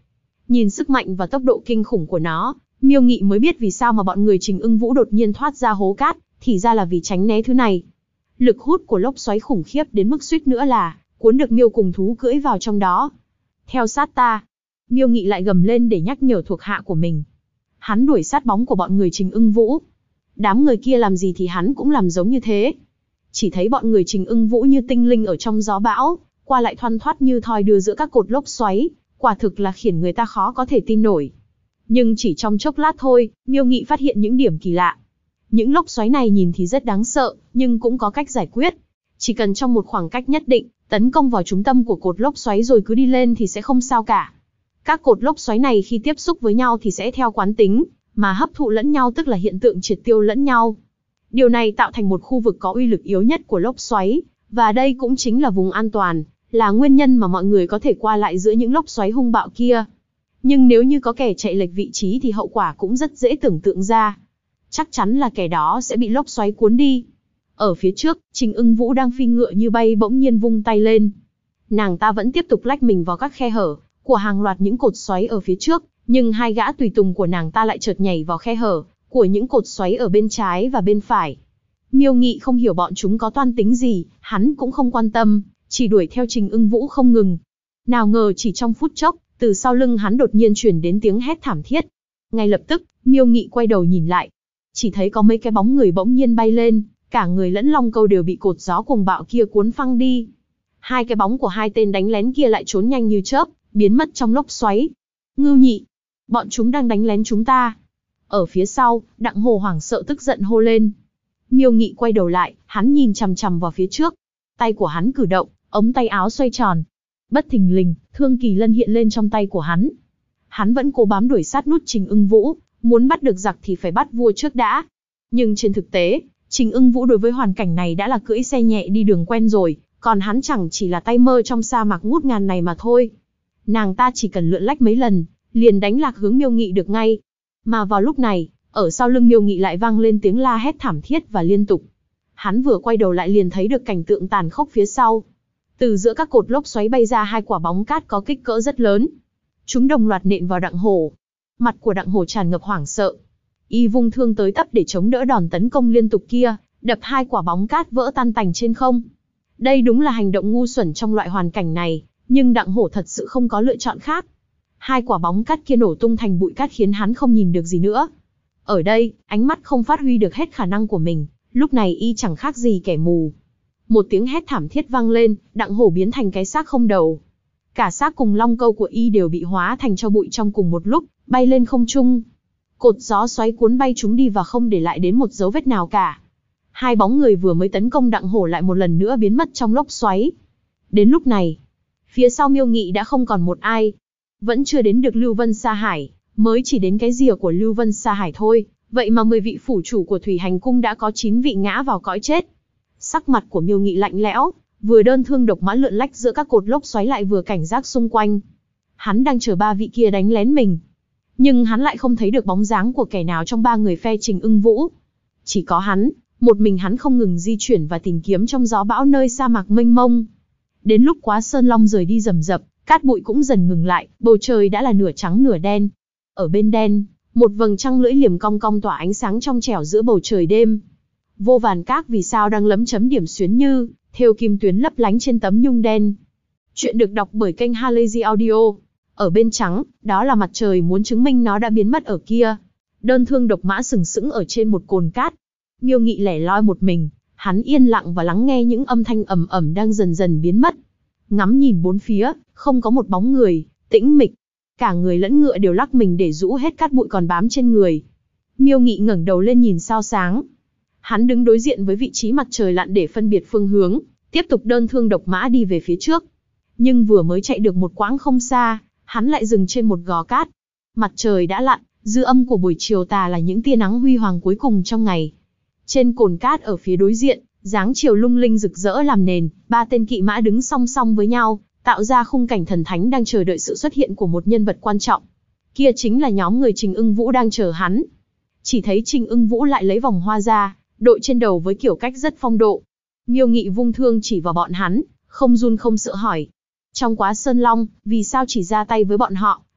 Nhìn sức mạnh và tốc độ kinh khủng của nó, Miêu Nghị mới biết vì sao mà bọn người Trình Ưng Vũ đột nhiên thoát ra hố cát, thì ra là vì tránh né thứ này. Lực hút của lốc xoáy khủng khiếp đến mức suýt nữa là cuốn được Miêu cùng thú cưỡi vào trong đó. Theo sát ta. Miêu Nghị lại gầm lên để nhắc nhở thuộc hạ của mình. Hắn đuổi sát bóng của bọn người Trình Ưng Vũ. Đám người kia làm gì thì hắn cũng làm giống như thế. Chỉ thấy bọn người Trình Ưng Vũ như tinh linh ở trong gió bão, qua lại thoăn thoắt như thoi đưa giữa các cột lốc xoáy, quả thực là khiến người ta khó có thể tin nổi. Nhưng chỉ trong chốc lát thôi, Miêu Nghị phát hiện những điểm kỳ lạ. Những lốc xoáy này nhìn thì rất đáng sợ, nhưng cũng có cách giải quyết. Chỉ cần trong một khoảng cách nhất định, tấn công vào trung tâm của cột lốc xoáy rồi cứ đi lên thì sẽ không sao cả. Các cột lốc xoáy này khi tiếp xúc với nhau thì sẽ theo quán tính, mà hấp thụ lẫn nhau, tức là hiện tượng triệt tiêu lẫn nhau. Điều này tạo thành một khu vực có uy lực yếu nhất của lốc xoáy, và đây cũng chính là vùng an toàn, là nguyên nhân mà mọi người có thể qua lại giữa những lốc xoáy hung bạo kia. Nhưng nếu như có kẻ chạy lệch vị trí thì hậu quả cũng rất dễ tưởng tượng ra. Chắc chắn là kẻ đó sẽ bị lốc xoáy cuốn đi. Ở phía trước, Trình Ưng Vũ đang phi ngựa như bay bỗng nhiên vung tay lên. Nàng ta vẫn tiếp tục lách mình vào các khe hở của hàng loạt những cột xoáy ở phía trước, nhưng hai gã tùy tùng của nàng ta lại chợt nhảy vào khe hở của những cột xoáy ở bên trái và bên phải. Miêu Nghị không hiểu bọn chúng có toan tính gì, hắn cũng không quan tâm, chỉ đuổi theo Trình Ưng Vũ không ngừng. Nào ngờ chỉ trong phút chốc, từ sau lưng hắn đột nhiên truyền đến tiếng hét thảm thiết. Ngay lập tức, Miêu Nghị quay đầu nhìn lại, chỉ thấy có mấy cái bóng người bỗng nhiên bay lên, cả người lẫn long câu đều bị cột gió cuồng bạo kia cuốn phăng đi. Hai cái bóng của hai tên đánh lén kia lại trốn nhanh như chớp, biến mất trong lốc xoáy. Ngưu Nhị, bọn chúng đang đánh lén chúng ta. Ở phía sau, Đặng Hồ hoảng sợ tức giận hô lên. Miêu Nghị quay đầu lại, hắn nhìn chằm chằm vào phía trước. Tay của hắn cử động, ống tay áo xoay tròn. Bất thình lình, thương kỳ lân hiện lên trong tay của hắn. Hắn vẫn cố bám đuổi sát nút Trình Ưng Vũ, muốn bắt được giặc thì phải bắt vua trước đã. Nhưng trên thực tế, Trình Ưng Vũ đối với hoàn cảnh này đã là cưỡi xe nhẹ đi đường quen rồi, còn hắn chẳng chỉ là tay mơ trong sa mạc ngút ngàn này mà thôi. Nàng ta chỉ cần lượn lách mấy lần, liền đánh lạc hướng Miêu Nghị được ngay. Mà vào lúc này, ở sau lưng Miêu Nghị lại vang lên tiếng la hét thảm thiết và liên tục. Hắn vừa quay đầu lại liền thấy được cảnh tượng tàn khốc phía sau. Từ giữa các cột lốc xoáy bay ra hai quả bóng cát có kích cỡ rất lớn. Chúng đồng loạt nện vào Đặng Hổ. Mặt của Đặng Hổ tràn ngập hoảng sợ. Y vung thương tới tấp để chống đỡ đòn tấn công liên tục kia, đập hai quả bóng cát vỡ tan tành trên không. Đây đúng là hành động ngu xuẩn trong loại hoàn cảnh này, nhưng Đặng Hổ thật sự không có lựa chọn khác. Hai quả bóng cát kia nổ tung thành bụi cát khiến hắn không nhìn được gì nữa. Ở đây, ánh mắt không phát huy được hết khả năng của mình, lúc này y chẳng khác gì kẻ mù. Một tiếng hét thảm thiết vang lên, Đặng Hổ biến thành cái xác không đầu. Cả xác cùng long câu của y đều bị hóa thành tro bụi trong cùng một lúc, bay lên không trung. Cột gió xoáy cuốn bay chúng đi và không để lại đến một dấu vết nào cả. Hai bóng người vừa mới tấn công Đặng Hổ lại một lần nữa biến mất trong lốc xoáy. Đến lúc này, phía sau Miêu Nghị đã không còn một ai. Vẫn chưa đến được Lưu Vân Sa Hải, mới chỉ đến cái rìa của Lưu Vân Sa Hải thôi, vậy mà 10 vị phủ chủ của Thủy Hành Cung đã có 9 vị ngã vào cõi chết. Sắc mặt của Miêu Nghị lạnh lẽo, vừa đơn thương độc mã lượn lách giữa các cột lốc xoáy lại vừa cảnh giác xung quanh. Hắn đang chờ ba vị kia đánh lén mình, nhưng hắn lại không thấy được bóng dáng của kẻ nào trong ba người phe Trình Ưng Vũ. Chỉ có hắn, một mình hắn không ngừng di chuyển và tìm kiếm trong gió bão nơi sa mạc mênh mông. Đến lúc Quá Sơn Long rời đi rầm rập, cát bụi cũng dần ngừng lại, bầu trời đã là nửa trắng nửa đen. Ở bên đen, một vầng trăng lưỡi liềm cong cong tỏa ánh sáng trong trẻo giữa bầu trời đêm. Vô vàn các vì sao đang lấm chấm điểm xuyến như thêu kim tuyến lấp lánh trên tấm nhung đen. Chuyện được đọc bởi kênh Halazy Audio. Ở bên trắng, đó là mặt trời muốn chứng minh nó đã biến mất ở kia. Đơn thương độc mã sừng sững ở trên một cồn cát. Miêu Nghị lẻ loi một mình, hắn yên lặng và lắng nghe những âm thanh ầm ầm đang dần dần biến mất. Ngắm nhìn bốn phía, không có một bóng người, tĩnh mịch. Cả người lẫn ngựa đều lắc mình để rũ hết cát bụi còn bám trên người. Miêu Nghị ngẩng đầu lên nhìn sao sáng. Hắn đứng đối diện với vị trí mặt trời lặn để phân biệt phương hướng, tiếp tục đơn thương độc mã đi về phía trước. Nhưng vừa mới chạy được một quãng không xa, hắn lại dừng trên một gò cát. Mặt trời đã lặn, dư âm của buổi chiều tà là những tia nắng huy hoàng cuối cùng trong ngày. Trên cồn cát ở phía đối diện, dáng chiều lung linh rực rỡ làm nền, ba tên kỵ mã đứng song song với nhau, tạo ra khung cảnh thần thánh đang chờ đợi sự xuất hiện của một nhân vật quan trọng. Kia chính là nhóm người Trình Ưng Vũ đang chờ hắn. Chỉ thấy Trình Ưng Vũ lại lấy vòng hoa ra, đội trên đầu với kiểu cách rất phong độ. Miêu Nghị vung thương chỉ vào bọn hắn, không run không sợ hỏi. Trong Quá Sơn Long, vì sao chỉ ra tay với bọn họ,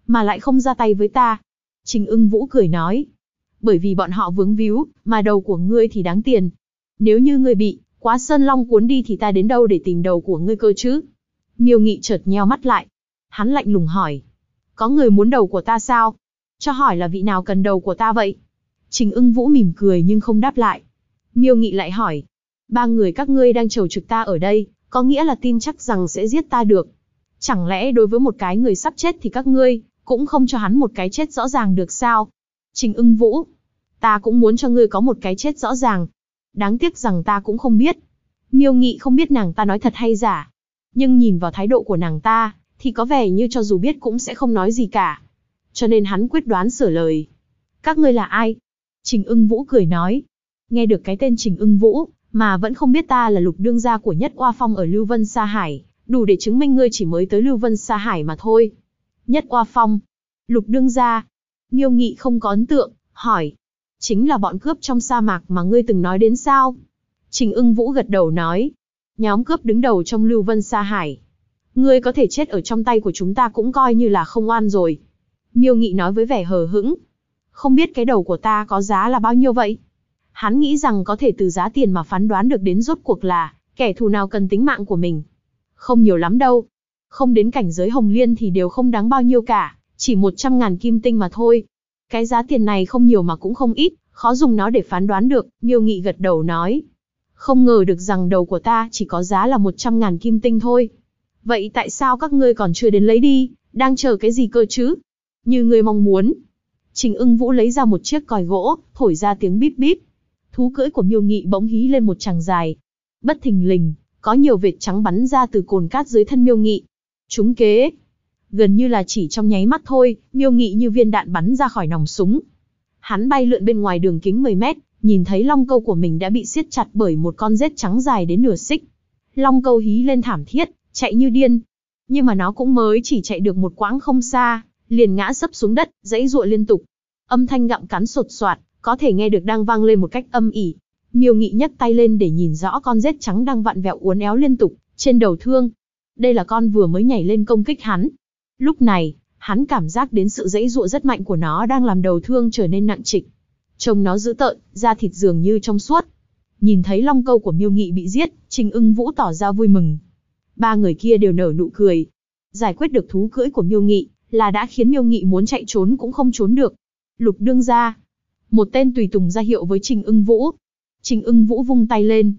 mà lại không ra tay với ta. Trình Ưng Vũ cười nói. Bởi vì bọn họ vướng víu, mà đầu của ngươi thì đáng tiền. Nếu như ngươi bị Quá Sơn Long cuốn đi thì ta đến đâu để tìm đầu của ngươi cơ chứ? Miêu Nghị chợt nheo mắt lại. Hắn lạnh lùng hỏi. Có người muốn đầu của ta sao? Cho hỏi là vị nào cần đầu của ta vậy? Trình Ưng Vũ mỉm cười nhưng không đáp lại. Miêu Nghị lại hỏi. 3 người các ngươi đang chầu trực ta ở đây, có nghĩa là tin chắc rằng sẽ giết ta được. Chẳng lẽ đối với một cái người sắp chết thì các ngươi cũng không cho hắn một cái chết rõ ràng được sao? Trình Ưng Vũ. Ta cũng muốn cho ngươi có một cái chết rõ ràng. Đáng tiếc rằng ta cũng không biết. Miêu Nghị không biết nàng ta nói thật hay giả. Nhưng nhìn vào thái độ của nàng ta, thì có vẻ như cho dù biết cũng sẽ không nói gì cả. Cho nên hắn quyết đoán sửa lời. Các ngươi là ai? Trình Ưng Vũ cười nói. Nghe được cái tên Trình Ưng Vũ, mà vẫn không biết ta là Lục đương gia của Nhất Oa Phong ở Lưu Vân Sa Hải, đủ để chứng minh ngươi chỉ mới tới Lưu Vân Sa Hải mà thôi. Nhất Oa Phong. Lục đương gia. Miêu Nghị không có ấn tượng, hỏi. Chính là bọn cướp trong sa mạc mà ngươi từng nói đến sao? Trình Ưng Vũ gật đầu nói. Nhóm cướp đứng đầu trong Lưu Vân Sa Hải. Ngươi có thể chết ở trong tay của chúng ta cũng coi như là không oan rồi. Miêu Nghị nói với vẻ hờ hững. Không biết cái đầu của ta có giá là bao nhiêu vậy? Hắn nghĩ rằng có thể từ giá tiền mà phán đoán được đến rốt cuộc là kẻ thù nào cần tính mạng của mình. Không nhiều lắm đâu. Không đến cảnh giới Hồng Liên thì đều không đáng bao nhiêu cả, chỉ 100.000 kim tinh mà thôi. Cái giá tiền này không nhiều mà cũng không ít, khó dùng nó để phán đoán được, Miêu Nghị gật đầu nói. Không ngờ được rằng đầu của ta chỉ có giá là 100.000 kim tinh thôi. Vậy tại sao các ngươi còn chưa đến lấy đi, đang chờ cái gì cơ chứ? Như ngươi mong muốn. Trình Ưng Vũ lấy ra một chiếc còi gỗ, thổi ra tiếng bíp bíp. Thú cưỡi của Miêu Nghị bỗng hí lên một tràng dài. Bất thình lình, có nhiều vệt trắng bắn ra từ cồn cát dưới thân Miêu Nghị. Trúng kế. Gần như là chỉ trong nháy mắt thôi, Miêu Nghị như viên đạn bắn ra khỏi nòng súng. Hắn bay lượn bên ngoài đường kính 10 mét, nhìn thấy long câu của mình đã bị siết chặt bởi một con rết trắng dài đến nửa xích. Long câu hí lên thảm thiết, chạy như điên. Nhưng mà nó cũng mới chỉ chạy được một quãng không xa, liền ngã sấp xuống đất, giãy giụa liên tục. Âm thanh gặm cắn sột soạt, có thể nghe được đang vang lên một cách âm ỉ. Miêu Nghị nhấc tay lên để nhìn rõ con rết trắng đang vặn vẹo uốn éo liên tục trên đầu thương. Đây là con vừa mới nhảy lên công kích hắn. Lúc này, hắn cảm giác đến sự giãy giụa rất mạnh của nó đang làm đầu thương trở nên nặng trịch. Trông nó dữ tợn, da thịt dường như trong suốt. Nhìn thấy long câu của Miêu Nghị bị giết, Trình Ưng Vũ tỏ ra vui mừng. 3 người kia đều nở nụ cười. Giải quyết được thú cưỡi của Miêu Nghị là đã khiến Miêu Nghị muốn chạy trốn cũng không trốn được. Lục đương gia. Một tên tùy tùng ra hiệu với Trình Ưng Vũ. Trình Ưng Vũ vung tay lên.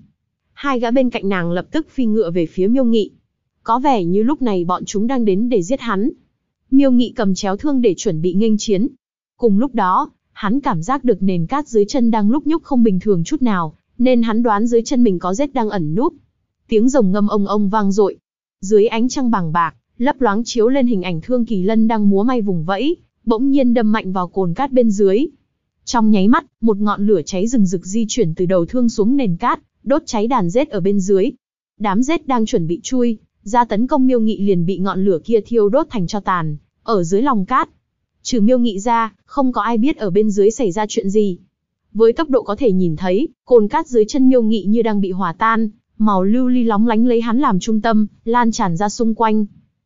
2 gã bên cạnh nàng lập tức phi ngựa về phía Miêu Nghị. Có vẻ như lúc này bọn chúng đang đến để giết hắn. Miêu Nghị cầm chéo thương để chuẩn bị nghênh chiến. Cùng lúc đó, hắn cảm giác được nền cát dưới chân đang lúc nhúc không bình thường chút nào, nên hắn đoán dưới chân mình có rết đang ẩn núp. Tiếng rồng ngâm ông ông vang dội. Dưới ánh trăng bàng bạc, lấp loáng chiếu lên hình ảnh Thương Kỳ Lân đang múa may vùng vẫy, bỗng nhiên đâm mạnh vào cồn cát bên dưới. Trong nháy mắt, một ngọn lửa cháy rừng rực di chuyển từ đầu thương xuống nền cát, đốt cháy đàn rết ở bên dưới. Đám rết đang chuẩn bị chui ra tấn công Miêu Nghị liền bị ngọn lửa kia thiêu đốt thành tro tàn, ở dưới lòng cát. Trừ Miêu Nghị ra, không có ai biết ở bên dưới xảy ra chuyện gì. Với tốc độ có thể nhìn thấy, cồn cát dưới chân Miêu Nghị như đang bị hòa tan, màu lưu ly lóng lánh lấy hắn làm trung tâm, lan tràn ra xung quanh.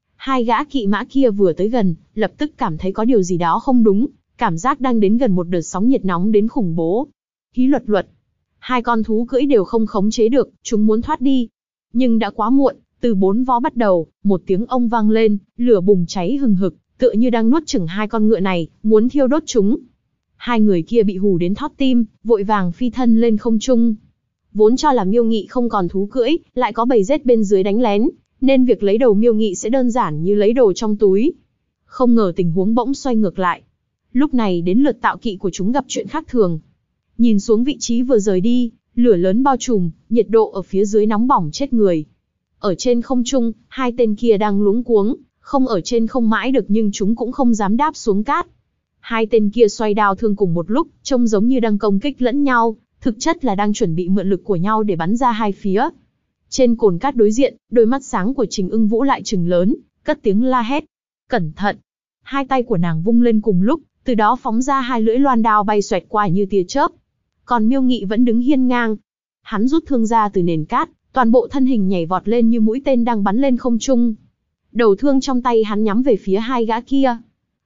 2 gã kỵ mã kia vừa tới gần, lập tức cảm thấy có điều gì đó không đúng, cảm giác đang đến gần một đợt sóng nhiệt nóng đến khủng bố. Hí luật luật. 2 con thú cưỡi đều không khống chế được, chúng muốn thoát đi. Nhưng đã quá muộn, từ 4 vó bắt đầu, một tiếng ông vang lên, lửa bùng cháy hừng hực, tựa như đang nuốt chửng 2 con ngựa này, muốn thiêu đốt chúng. 2 người kia bị hù đến thót tim, vội vàng phi thân lên không trung. Vốn cho là Miêu Nghị không còn thú cưỡi, lại có bầy rết bên dưới đánh lén, nên việc lấy đầu Miêu Nghị sẽ đơn giản như lấy đồ trong túi. Không ngờ tình huống bỗng xoay ngược lại. Lúc này đến lượt Tạo Kỵ của chúng gặp chuyện khác thường. Nhìn xuống vị trí vừa rời đi, lửa lớn bao trùm, nhiệt độ ở phía dưới nóng bỏng chết người. Ở trên không trung, 2 tên kia đang luống cuống, không ở trên không mãi được nhưng chúng cũng không dám đáp xuống cát. 2 tên kia xoay đao thương cùng một lúc, trông giống như đang công kích lẫn nhau, thực chất là đang chuẩn bị mượn lực của nhau để bắn ra hai phía. Trên cồn cát đối diện, đôi mắt sáng của Trình Ưng Vũ lại trừng lớn, cất tiếng la hét. Cẩn thận! 2 tay của nàng vung lên cùng lúc, từ đó phóng ra 2 lưỡi loan đao bay xoẹt qua như tia chớp. Còn Miêu Nghị vẫn đứng hiên ngang. Hắn rút thương ra từ nền cát, toàn bộ thân hình nhảy vọt lên như mũi tên đang bắn lên không trung. Đầu thương trong tay hắn nhắm về phía 2 gã kia.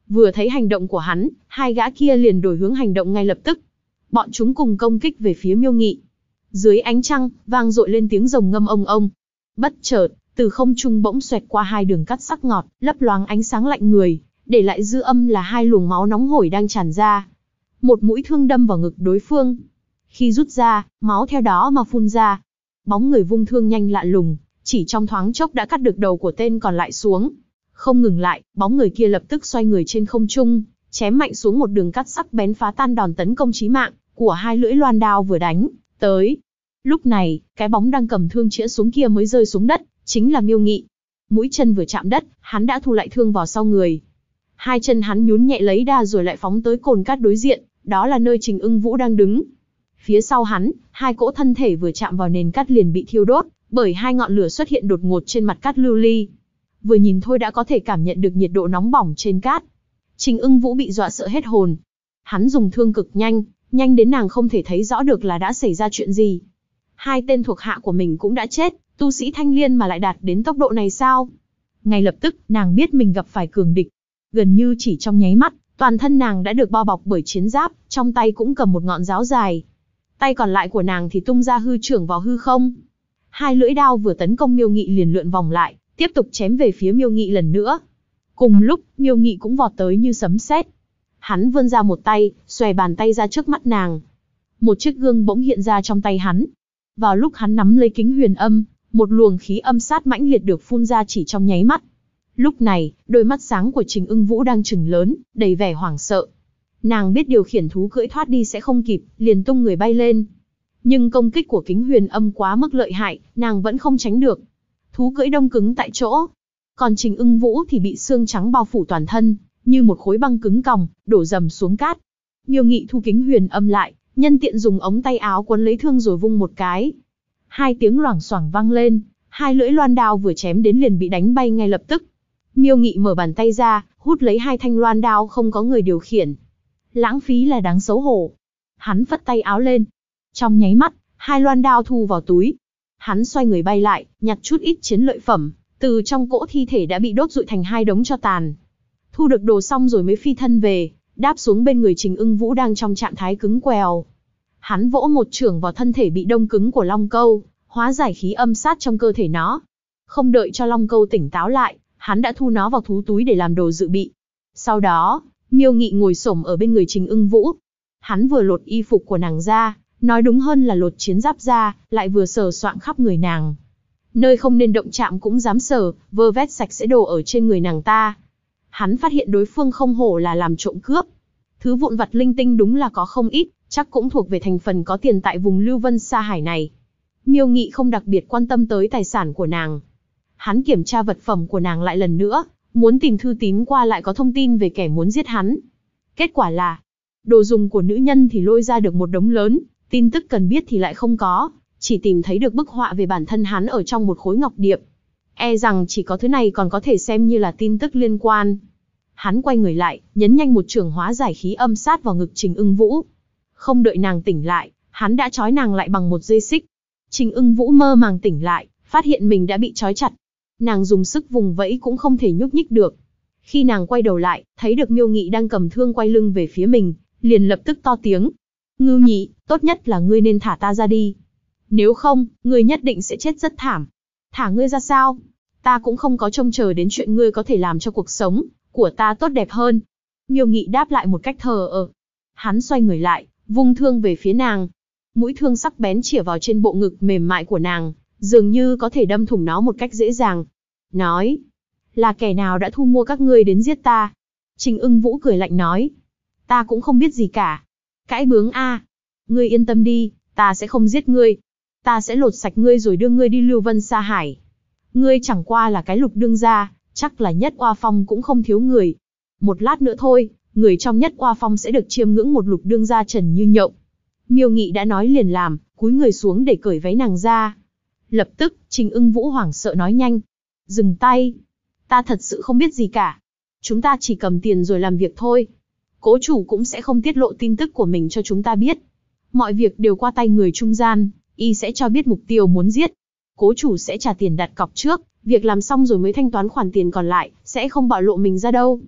Vừa thấy hành động của hắn, hai gã kia liền đổi hướng hành động ngay lập tức. Bọn chúng cùng công kích về phía Miêu Nghị. Dưới ánh trăng, vang dội lên tiếng rồng ngâm ông ông. Bất chợt, từ không trung bỗng xoẹt qua hai đường cắt sắc ngọt, lấp loáng ánh sáng lạnh người, để lại dư âm là hai luồng máu nóng hổi đang tràn ra. Một mũi thương đâm vào ngực đối phương. Khi rút ra, máu theo đó mà phun ra. Bóng người vung thương nhanh lạ lùng, chỉ trong thoáng chốc đã cắt được đầu của tên còn lại xuống. Không ngừng lại, bóng người kia lập tức xoay người trên không trung, chém mạnh xuống một đường cắt sắc bén phá tan đòn tấn công chí mạng của hai lưỡi loan đao vừa đánh tới. Lúc này, cái bóng đang cầm thương chĩa xuống kia mới rơi xuống đất, chính là Miêu Nghị. Mũi chân vừa chạm đất, hắn đã thu lại thương vào sau người. Hai chân hắn nhún nhẹ lấy đà rồi lại phóng tới cồn cát đối diện, đó là nơi Trình Ưng Vũ đang đứng. Phía sau hắn, hai cỗ thân thể vừa chạm vào nền cát liền bị thiêu đốt, bởi hai ngọn lửa xuất hiện đột ngột trên mặt cát lưu ly. Vừa nhìn thôi đã có thể cảm nhận được nhiệt độ nóng bỏng trên cát. Trình Ưng Vũ bị dọa sợ hết hồn. Hắn dùng thương cực nhanh, nhanh đến nàng không thể thấy rõ được là đã xảy ra chuyện gì. Hai tên thuộc hạ của mình cũng đã chết, tu sĩ Thanh Liên mà lại đạt đến tốc độ này sao? Ngay lập tức, nàng biết mình gặp phải cường địch. Gần như chỉ trong nháy mắt, toàn thân nàng đã được bao bọc bởi chiến giáp, trong tay cũng cầm một ngọn giáo dài. Tay còn lại của nàng thì tung ra hư trưởng vào hư không. Hai lưỡi đao vừa tấn công Miêu Nghị liền lượn vòng lại, tiếp tục chém về phía Miêu Nghị lần nữa. Cùng lúc, Miêu Nghị cũng vọt tới như sấm sét. Hắn vươn ra một tay, xòe bàn tay ra trước mắt nàng. Một chiếc gương bỗng hiện ra trong tay hắn. Vào lúc hắn nắm lấy kính huyền âm, một luồng khí âm sát mãnh liệt được phun ra chỉ trong nháy mắt. Lúc này, đôi mắt sáng của Trình Ưng Vũ đang trừng lớn, đầy vẻ hoảng sợ. Nàng biết điều khiển thú cưỡi thoát đi sẽ không kịp, liền tung người bay lên. Nhưng công kích của kính huyền âm quá mức lợi hại, nàng vẫn không tránh được. Thú cưỡi đông cứng tại chỗ. Còn Trình Ưng Vũ thì bị xương trắng bao phủ toàn thân, như một khối băng cứng còng, đổ dầm xuống cát. Miêu Nghị thu kính huyền âm lại, nhân tiện dùng ống tay áo quấn lấy thương rồi vung một cái. Hai tiếng loảng xoảng vang lên, hai lưỡi loan đao vừa chém đến liền bị đánh bay ngay lập tức. Miêu Nghị mở bàn tay ra, hút lấy hai thanh loan đao không có người điều khiển. Lãng phí là đáng xấu hổ. Hắn phất tay áo lên. Trong nháy mắt, hai loan đao thu vào túi. Hắn xoay người bay lại, nhặt chút ít chiến lợi phẩm, từ trong cỗ thi thể đã bị đốt rụi thành hai đống tro tàn. Thu được đồ xong rồi mới phi thân về, đáp xuống bên người Trình Ưng Vũ đang trong trạng thái cứng quèo. Hắn vỗ một chưởng vào thân thể bị đông cứng của Long Câu, hóa giải khí âm sát trong cơ thể nó. Không đợi cho Long Câu tỉnh táo lại, hắn đã thu nó vào thú túi để làm đồ dự bị. Sau đó, Miêu Nghị ngồi xổm ở bên người Trình Ưng Vũ. Hắn vừa lột y phục của nàng ra, nói đúng hơn là lột chiến giáp ra, lại vừa sờ soạng khắp người nàng. Nơi không nên động chạm cũng dám sờ, vơ vét sạch sẽ đồ ở trên người nàng ta. Hắn phát hiện đối phương không hổ là làm trộm cướp. Thứ vụn vặt linh tinh đúng là có không ít, chắc cũng thuộc về thành phần có tiền tại vùng Lưu Vân Sa Hải này. Miêu Nghị không đặc biệt quan tâm tới tài sản của nàng. Hắn kiểm tra vật phẩm của nàng lại lần nữa, muốn tìm thư tín qua lại có thông tin về kẻ muốn giết hắn. Kết quả là, đồ dùng của nữ nhân thì lôi ra được một đống lớn, tin tức cần biết thì lại không có, chỉ tìm thấy được bức họa về bản thân hắn ở trong một khối ngọc điệp. E rằng chỉ có thứ này còn có thể xem như là tin tức liên quan. Hắn quay người lại, nhấn nhanh một chưởng hóa giải khí âm sát vào ngực Trình Ưng Vũ. Không đợi nàng tỉnh lại, hắn đã trói nàng lại bằng một dây xích. Trình Ưng Vũ mơ màng tỉnh lại, phát hiện mình đã bị trói chặt. Nàng dùng sức vùng vẫy cũng không thể nhúc nhích được. Khi nàng quay đầu lại, thấy được Miêu Nghị đang cầm thương quay lưng về phía mình, liền lập tức to tiếng. Ngưu Nhị, tốt nhất là ngươi nên thả ta ra đi. Nếu không, ngươi nhất định sẽ chết rất thảm. Thả ngươi ra sao? Ta cũng không có trông chờ đến chuyện ngươi có thể làm cho cuộc sống của ta tốt đẹp hơn. Miêu Nghị đáp lại một cách thờ ơ. Hắn xoay người lại, vung thương về phía nàng. Mũi thương sắc bén chĩa vào trên bộ ngực mềm mại của nàng, dường như có thể đâm thủng nó một cách dễ dàng. Nói, là kẻ nào đã thu mua các ngươi đến giết ta? Trình Ưng Vũ cười lạnh nói, ta cũng không biết gì cả. Cãi bướng a, ngươi yên tâm đi, ta sẽ không giết ngươi. Ta sẽ lột sạch ngươi rồi đưa ngươi đi Lưu Vân Sa Hải. Ngươi chẳng qua là cái Lục đương gia, chắc là Nhất Oa Phong cũng không thiếu người. Một lát nữa thôi, người trong Nhất Oa Phong sẽ được chiêm ngưỡng một Lục đương gia trần như nhộng. Miêu Nghị đã nói liền làm, cúi người xuống để cởi váy nàng ra. Lập tức, Trình Ưng Vũ hoảng sợ nói nhanh. Dừng tay. Ta thật sự không biết gì cả. Chúng ta chỉ cầm tiền rồi làm việc thôi. Cố chủ cũng sẽ không tiết lộ tin tức của mình cho chúng ta biết. Mọi việc đều qua tay người trung gian, y sẽ cho biết mục tiêu muốn giết. Cố chủ sẽ trả tiền đặt cọc trước, việc làm xong rồi mới thanh toán khoản tiền còn lại, sẽ không bạo lộ mình ra đâu.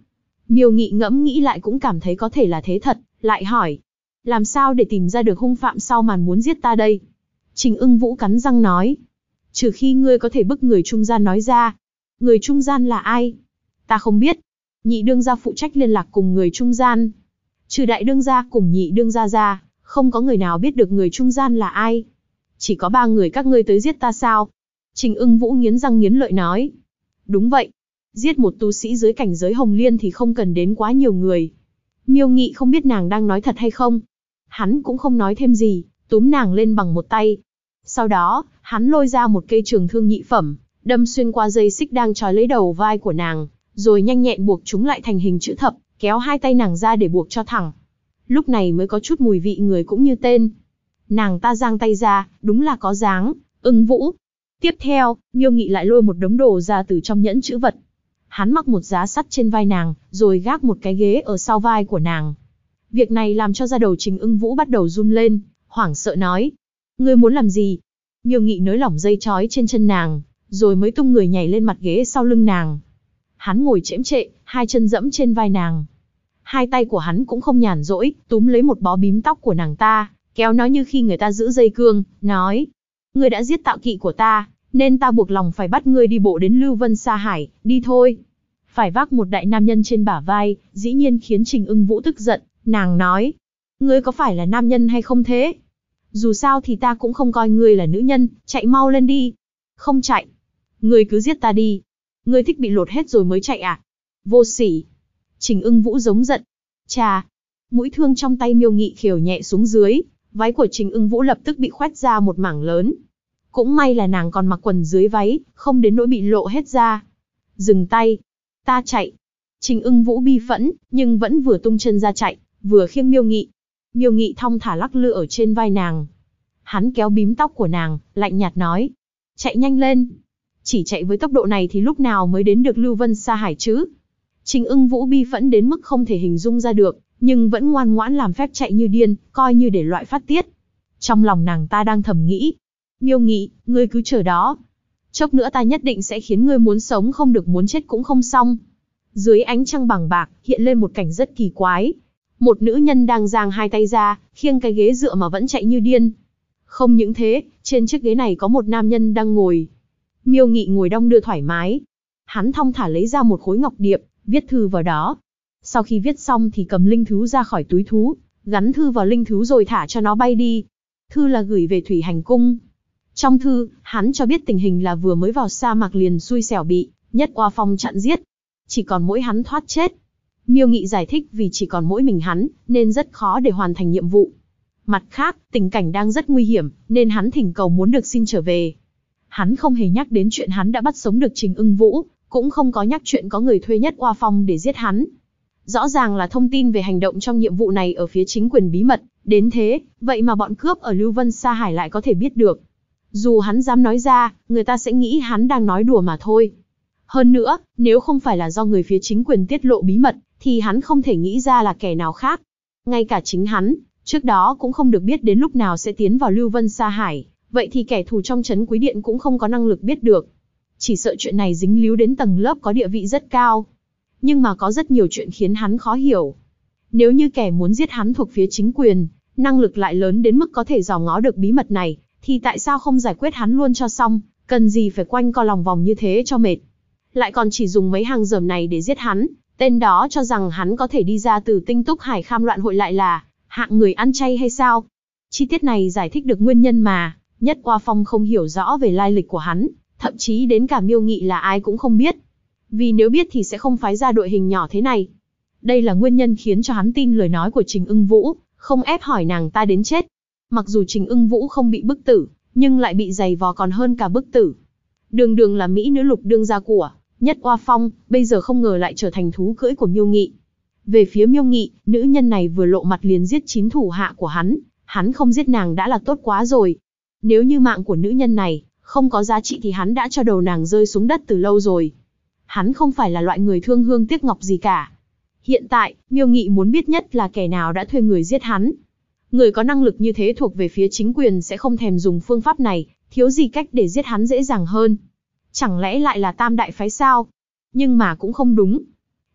Miêu Nghị ngẫm nghĩ lại cũng cảm thấy có thể là thế thật, lại hỏi. Làm sao để tìm ra được hung phạm sau màn muốn giết ta đây? Trình Ưng Vũ cắn răng nói. Trừ khi ngươi có thể bức người trung gian nói ra. Người trung gian là ai? Ta không biết. Nhị đương gia phụ trách liên lạc cùng người trung gian. Trừ đại đương gia cùng nhị đương gia ra, không có người nào biết được người trung gian là ai. Chỉ có 3 người các ngươi tới giết ta sao? Trình Ưng Vũ nghiến răng nghiến lợi nói. Đúng vậy. Giết một tu sĩ dưới cảnh giới Hồng Liên thì không cần đến quá nhiều người. Miêu Nghị không biết nàng đang nói thật hay không. Hắn cũng không nói thêm gì, túm nàng lên bằng một tay. Sau đó, hắn lôi ra một cây trường thương nhị phẩm, đâm xuyên qua dây xích đang trói lấy đầu vai của nàng, rồi nhanh nhẹn buộc chúng lại thành hình chữ thập, kéo 2 tay nàng ra để buộc cho thẳng. Lúc này mới có chút mùi vị người cũng như tên. Nàng ta giang tay ra, đúng là có dáng, Ưng Vũ. Tiếp theo, Miêu Nghị lại lôi một đống đồ ra từ trong nhẫn chữ vật. Hắn mắc một giá sắt trên vai nàng, rồi gác một cái ghế ở sau vai của nàng. Việc này làm cho da đầu Trình Ưng Vũ bắt đầu run lên, hoảng sợ nói. Ngươi muốn làm gì? Miêu Nghị nới lỏng dây trói trên chân nàng, rồi mới tung người nhảy lên mặt ghế sau lưng nàng. Hắn ngồi chễm chệ, 2 chân dẫm trên vai nàng. 2 tay của hắn cũng không nhàn rỗi, túm lấy một bó bím tóc của nàng ta, kéo nó như khi người ta giữ dây cương, nói. Ngươi đã giết Tạo Kỵ của ta, nên ta buộc lòng phải bắt ngươi đi bộ đến Lưu Vân Sa Hải, đi thôi. Phải vác một đại nam nhân trên bả vai, dĩ nhiên khiến Trình Ưng Vũ tức giận, nàng nói. Ngươi có phải là nam nhân hay không thế? Dù sao thì ta cũng không coi ngươi là nữ nhân, chạy mau lên đi. Không chạy. Ngươi cứ giết ta đi. Ngươi thích bị lột hết rồi mới chạy à? Vô sỉ. Trình Ưng Vũ giống giận. Chà. Mũi thương trong tay Miêu Nghị khều nhẹ xuống dưới, váy của Trình Ưng Vũ lập tức bị khoét ra một mảng lớn. Cũng may là nàng còn mặc quần dưới váy, không đến nỗi bị lộ hết ra. Dừng tay. Ta chạy. Trình Ưng Vũ bi phẫn, nhưng vẫn vừa tung chân ra chạy, vừa khiêng Miêu Nghị. Miêu Nghị thong thả lắc lư ở trên vai nàng. Hắn kéo bím tóc của nàng, lạnh nhạt nói. Chạy nhanh lên. Chỉ chạy với tốc độ này thì lúc nào mới đến được Lưu Vân Sa Hải chứ? Trình Ưng Vũ bi phẫn đến mức không thể hình dung ra được, nhưng vẫn ngoan ngoãn làm phép chạy như điên, coi như để loại phát tiết. Trong lòng nàng ta đang thầm nghĩ. Miêu Nghị, ngươi cứ chờ đó. Chốc nữa ta nhất định sẽ khiến ngươi muốn sống không được muốn chết cũng không xong. Dưới ánh trăng bằng bạc, hiện lên một cảnh rất kỳ quái. Một nữ nhân đang giang 2 tay ra, khiêng cái ghế dựa mà vẫn chạy như điên. Không những thế, trên chiếc ghế này có một nam nhân đang ngồi. Miêu Nghị ngồi đong đưa thoải mái. Hắn thong thả lấy ra một khối ngọc điệp, viết thư vào đó. Sau khi viết xong thì cầm linh thú ra khỏi túi thú, gắn thư vào linh thú rồi thả cho nó bay đi. Thư là gửi về Thủy Hành Cung. Trong thư, hắn cho biết tình hình là vừa mới vào sa mạc liền xui xẻo bị Nhất Oa Phong chặn giết. Chỉ còn mỗi hắn thoát chết. Miêu Nghị giải thích vì chỉ còn mỗi mình hắn, nên rất khó để hoàn thành nhiệm vụ. Mặt khác, tình cảnh đang rất nguy hiểm, nên hắn thỉnh cầu muốn được xin trở về. Hắn không hề nhắc đến chuyện hắn đã bắt sống được Trình Ưng Vũ, cũng không có nhắc chuyện có người thuê Nhất Oa Phong để giết hắn. Rõ ràng là thông tin về hành động trong nhiệm vụ này ở phía chính quyền bí mật, đến thế, vậy mà bọn cướp ở Lưu Vân Sa Hải lại có thể biết được. Dù hắn dám nói ra, người ta sẽ nghĩ hắn đang nói đùa mà thôi. Hơn nữa, nếu không phải là do người phía chính quyền tiết lộ bí mật, thì hắn không thể nghĩ ra là kẻ nào khác. Ngay cả chính hắn, trước đó cũng không được biết đến lúc nào sẽ tiến vào Lưu Vân Sa Hải, vậy thì kẻ thù trong trấn Quý Điện cũng không có năng lực biết được. Chỉ sợ chuyện này dính líu đến tầng lớp có địa vị rất cao. Nhưng mà có rất nhiều chuyện khiến hắn khó hiểu. Nếu như kẻ muốn giết hắn thuộc phía chính quyền, năng lực lại lớn đến mức có thể dò ngó được bí mật này, thì tại sao không giải quyết hắn luôn cho xong, cần gì phải quanh co lòng vòng như thế cho mệt. Lại còn chỉ dùng mấy hàng rờm này để giết hắn, tên đó cho rằng hắn có thể đi ra từ Tinh Túc Hải Kham Loạn Hội lại là hạng người ăn chay hay sao? Chi tiết này giải thích được nguyên nhân mà Nhất Oa Phong không hiểu rõ về lai lịch của hắn, thậm chí đến cả Miêu Nghị là ai cũng không biết. Vì nếu biết thì sẽ không phái ra đội hình nhỏ thế này. Đây là nguyên nhân khiến cho hắn tin lời nói của Trình Ưng Vũ, không ép hỏi nàng ta đến chết. Mặc dù Trình Ưng Vũ không bị bức tử, nhưng lại bị giày vò còn hơn cả bức tử. Đường đường là mỹ nữ lục đương gia của Nhất Oa Phong, bây giờ không ngờ lại trở thành thú cưỡi của Miêu Nghị. Về phía Miêu Nghị, nữ nhân này vừa lộ mặt liền giết 9 thủ hạ của hắn không giết nàng đã là tốt quá rồi. Nếu như mạng của nữ nhân này không có giá trị thì hắn đã cho đầu nàng rơi xuống đất từ lâu rồi. Hắn không phải là loại người thương hương tiếc ngọc gì cả. Hiện tại, Miêu Nghị muốn biết nhất là kẻ nào đã thuê người giết hắn. Người có năng lực như thế thuộc về phía chính quyền sẽ không thèm dùng phương pháp này, thiếu gì cách để giết hắn dễ dàng hơn. Chẳng lẽ lại là Tam Đại Phái sao? Nhưng mà cũng không đúng.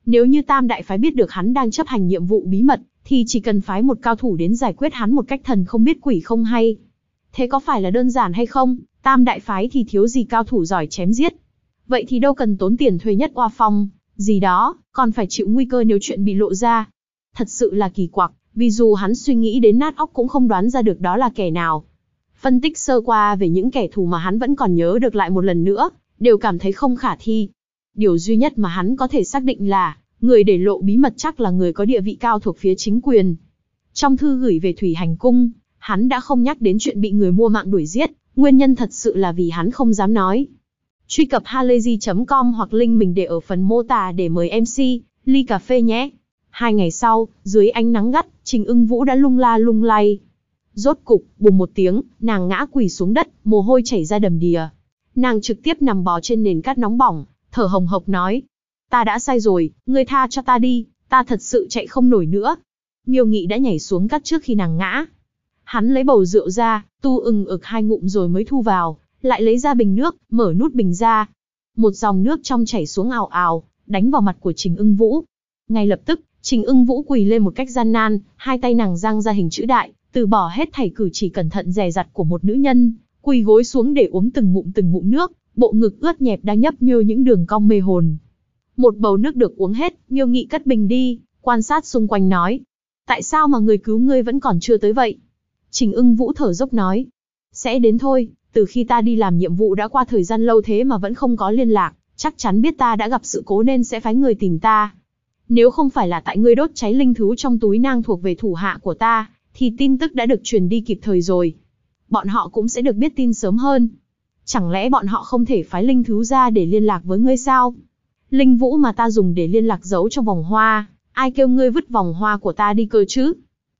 Nếu như Tam đại phái biết được hắn đang chấp hành nhiệm vụ bí mật, thì chỉ cần phái một cao thủ đến giải quyết hắn một cách thần không biết quỷ không hay. Thế có phải là đơn giản hay không? Tam đại phái thì thiếu gì cao thủ giỏi chém giết. Vậy thì đâu cần tốn tiền thuê Nhất Oa Phong, gì đó, còn phải chịu nguy cơ nếu chuyện bị lộ ra. Thật sự là kỳ quặc, vì dù hắn suy nghĩ đến nát óc cũng không đoán ra được đó là kẻ nào. Phân tích sơ qua về những kẻ thù mà hắn vẫn còn nhớ được lại một lần nữa, đều cảm thấy không khả thi. Điều duy nhất mà hắn có thể xác định là, người để lộ bí mật chắc là người có địa vị cao thuộc phía chính quyền. Trong thư gửi về Thủy Hành Cung, hắn đã không nhắc đến chuyện bị người mua mạng đuổi giết, nguyên nhân thật sự là vì hắn không dám nói. Truy cập halayzi.com hoặc link mình để ở phần mô tả để mời MC, ly cà phê nhé. 2 ngày sau, dưới ánh nắng gắt, Trình Ưng Vũ đã lung la lung lay. Rốt cục, bùm một tiếng, nàng ngã quỳ xuống đất, mồ hôi chảy ra đầm đìa. Nàng trực tiếp nằm bò trên nền cát nóng bỏng, thở hồng hộc nói. Ta đã sai rồi, ngươi tha cho ta đi, ta thật sự chạy không nổi nữa. Miêu Nghị đã nhảy xuống cát trước khi nàng ngã. Hắn lấy bầu rượu ra, tu ừng ực 2 ngụm rồi mới thu vào, lại lấy ra bình nước, mở nút bình ra. Một dòng nước trong chảy xuống ào ào, đánh vào mặt của Trình Ưng Vũ. Ngay lập tức, Trình Ưng Vũ quỳ lên một cách gian nan, hai tay nàng giang ra hình chữ đại, từ bỏ hết thảy cử chỉ cẩn thận dè dặt của một nữ nhân, quỳ gối xuống để uống từng ngụm nước, bộ ngực ướt nhẹp đang nhấp nhô những đường cong mê hồn. Một bầu nước được uống hết, Miêu Nghị cất bình đi, quan sát xung quanh nói. Tại sao mà người cứu ngươi vẫn còn chưa tới vậy? Trình Ưng Vũ thở dốc nói. Sẽ đến thôi, từ khi ta đi làm nhiệm vụ đã qua thời gian lâu thế mà vẫn không có liên lạc, chắc chắn biết ta đã gặp sự cố nên sẽ phái người tìm ta. Nếu không phải là tại ngươi đốt cháy linh thú trong túi nang thuộc về thủ hạ của ta, thì tin tức đã được truyền đi kịp thời rồi. Bọn họ cũng sẽ được biết tin sớm hơn. Chẳng lẽ bọn họ không thể phái linh thú ra để liên lạc với ngươi sao? Linh vũ mà ta dùng để liên lạc giấu trong vòng hoa, ai kêu ngươi vứt vòng hoa của ta đi cơ chứ?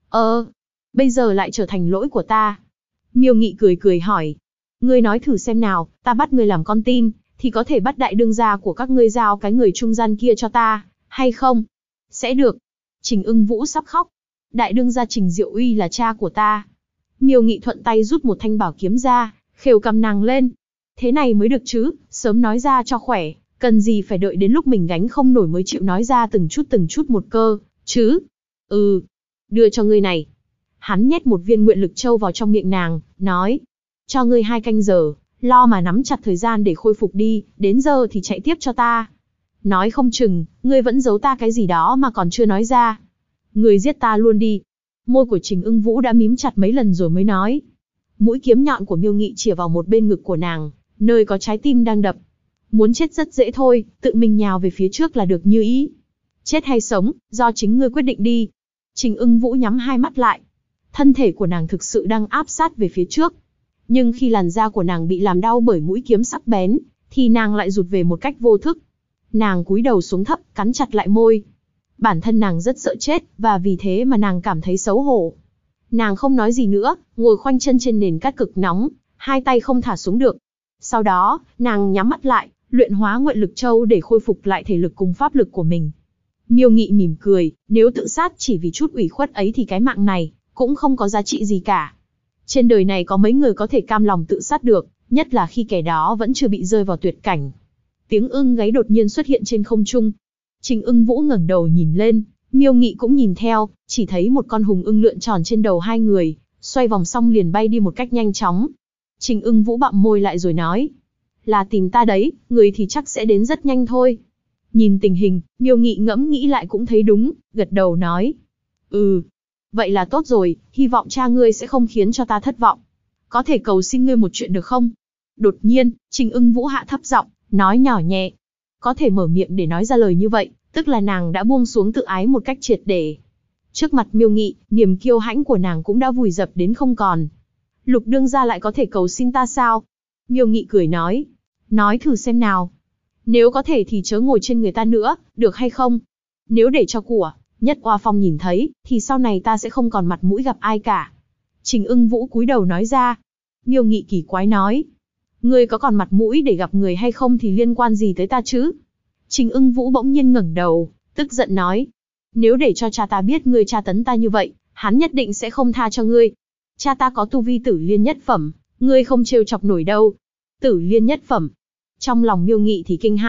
Bây giờ lại trở thành lỗi của ta. Miêu Nghị cười cười hỏi. Ngươi nói thử xem nào, ta bắt ngươi làm con tin, thì có thể bắt đại đương gia của các ngươi giao cái người trung gian kia cho ta, hay không? Sẽ được. Trình Ưng Vũ sắp khóc. Đại đương gia Trình Diệu Uy là cha của ta. Miêu Nghị thuận tay rút một thanh bảo kiếm ra, khều cầm nàng lên. Thế này mới được chứ, sớm nói ra cho khỏe, cần gì phải đợi đến lúc mình gánh không nổi mới chịu nói ra từng chút một cơ, chứ. Đưa cho ngươi này. Hắn nhét một viên nguyện lực châu vào trong miệng nàng, nói. Cho ngươi 2 canh giờ, lo mà nắm chặt thời gian để khôi phục đi, đến giờ thì chạy tiếp cho ta. Nói không chừng, ngươi vẫn giấu ta cái gì đó mà còn chưa nói ra. Ngươi giết ta luôn đi. Môi của Trình Ưng Vũ đã mím chặt mấy lần rồi mới nói. Mũi kiếm nhọn của Miêu Nghị chĩa vào một bên ngực của nàng, nơi có trái tim đang đập. Muốn chết rất dễ thôi, tự mình nhào về phía trước là được như ý. Chết hay sống, do chính ngươi quyết định đi. Trình Ưng Vũ nhắm hai mắt lại. Thân thể của nàng thực sự đang áp sát về phía trước. Nhưng khi làn da của nàng bị làm đau bởi mũi kiếm sắc bén, thì nàng lại rụt về một cách vô thức. Nàng cúi đầu xuống thấp, cắn chặt lại môi. Bản thân nàng rất sợ chết, và vì thế mà nàng cảm thấy xấu hổ. Nàng không nói gì nữa, ngồi khoanh chân trên nền cát cực nóng, hai tay không thả xuống được. Sau đó, nàng nhắm mắt lại, luyện hóa nguyện lực châu để khôi phục lại thể lực cùng pháp lực của mình. Miêu Nghị mỉm cười, nếu tự sát chỉ vì chút ủy khuất ấy thì cái mạng này cũng không có giá trị gì cả. Trên đời này có mấy người có thể cam lòng tự sát được, nhất là khi kẻ đó vẫn chưa bị rơi vào tuyệt cảnh. Tiếng ưng gáy đột nhiên xuất hiện trên không trung. Trình Ưng Vũ ngẩng đầu nhìn lên, Miêu Nghị cũng nhìn theo, chỉ thấy một con hùng ưng lượn tròn trên đầu hai người, xoay vòng xong liền bay đi một cách nhanh chóng. Trình Ưng Vũ bặm môi lại rồi nói, là tìm ta đấy, người thì chắc sẽ đến rất nhanh thôi. Nhìn tình hình, Miêu Nghị ngẫm nghĩ lại cũng thấy đúng, gật đầu nói, vậy là tốt rồi, hy vọng cha ngươi sẽ không khiến cho ta thất vọng. Có thể cầu xin ngươi một chuyện được không? Đột nhiên, Trình Ưng Vũ hạ thấp giọng, nói nhỏ nhẹ. Có thể mở miệng để nói ra lời như vậy, tức là nàng đã buông xuống tự ái một cách triệt để. Trước mặt Miêu Nghị, niềm kiêu hãnh của nàng cũng đã vùi dập đến không còn. Lục đương gia lại có thể cầu xin ta sao? Miêu Nghị cười nói thử xem nào. Nếu có thể thì chớ ngồi trên người ta nữa, được hay không? Nếu để cho của Nhất Oa Phong nhìn thấy, thì sau này ta sẽ không còn mặt mũi gặp ai cả. Trình Ưng Vũ cúi đầu nói ra. Miêu Nghị kỳ quái nói. Ngươi có còn mặt mũi để gặp người hay không thì liên quan gì tới ta chứ? Trình Ưng Vũ bỗng nhiên ngẩng đầu, tức giận nói. Nếu để cho cha ta biết ngươi tra tấn ta như vậy, hắn nhất định sẽ không tha cho ngươi. Cha ta có tu vi tử liên nhất phẩm, ngươi không trêu chọc nổi đâu. Tử liên nhất phẩm. Trong lòng Miêu Nghị thì kinh hãi,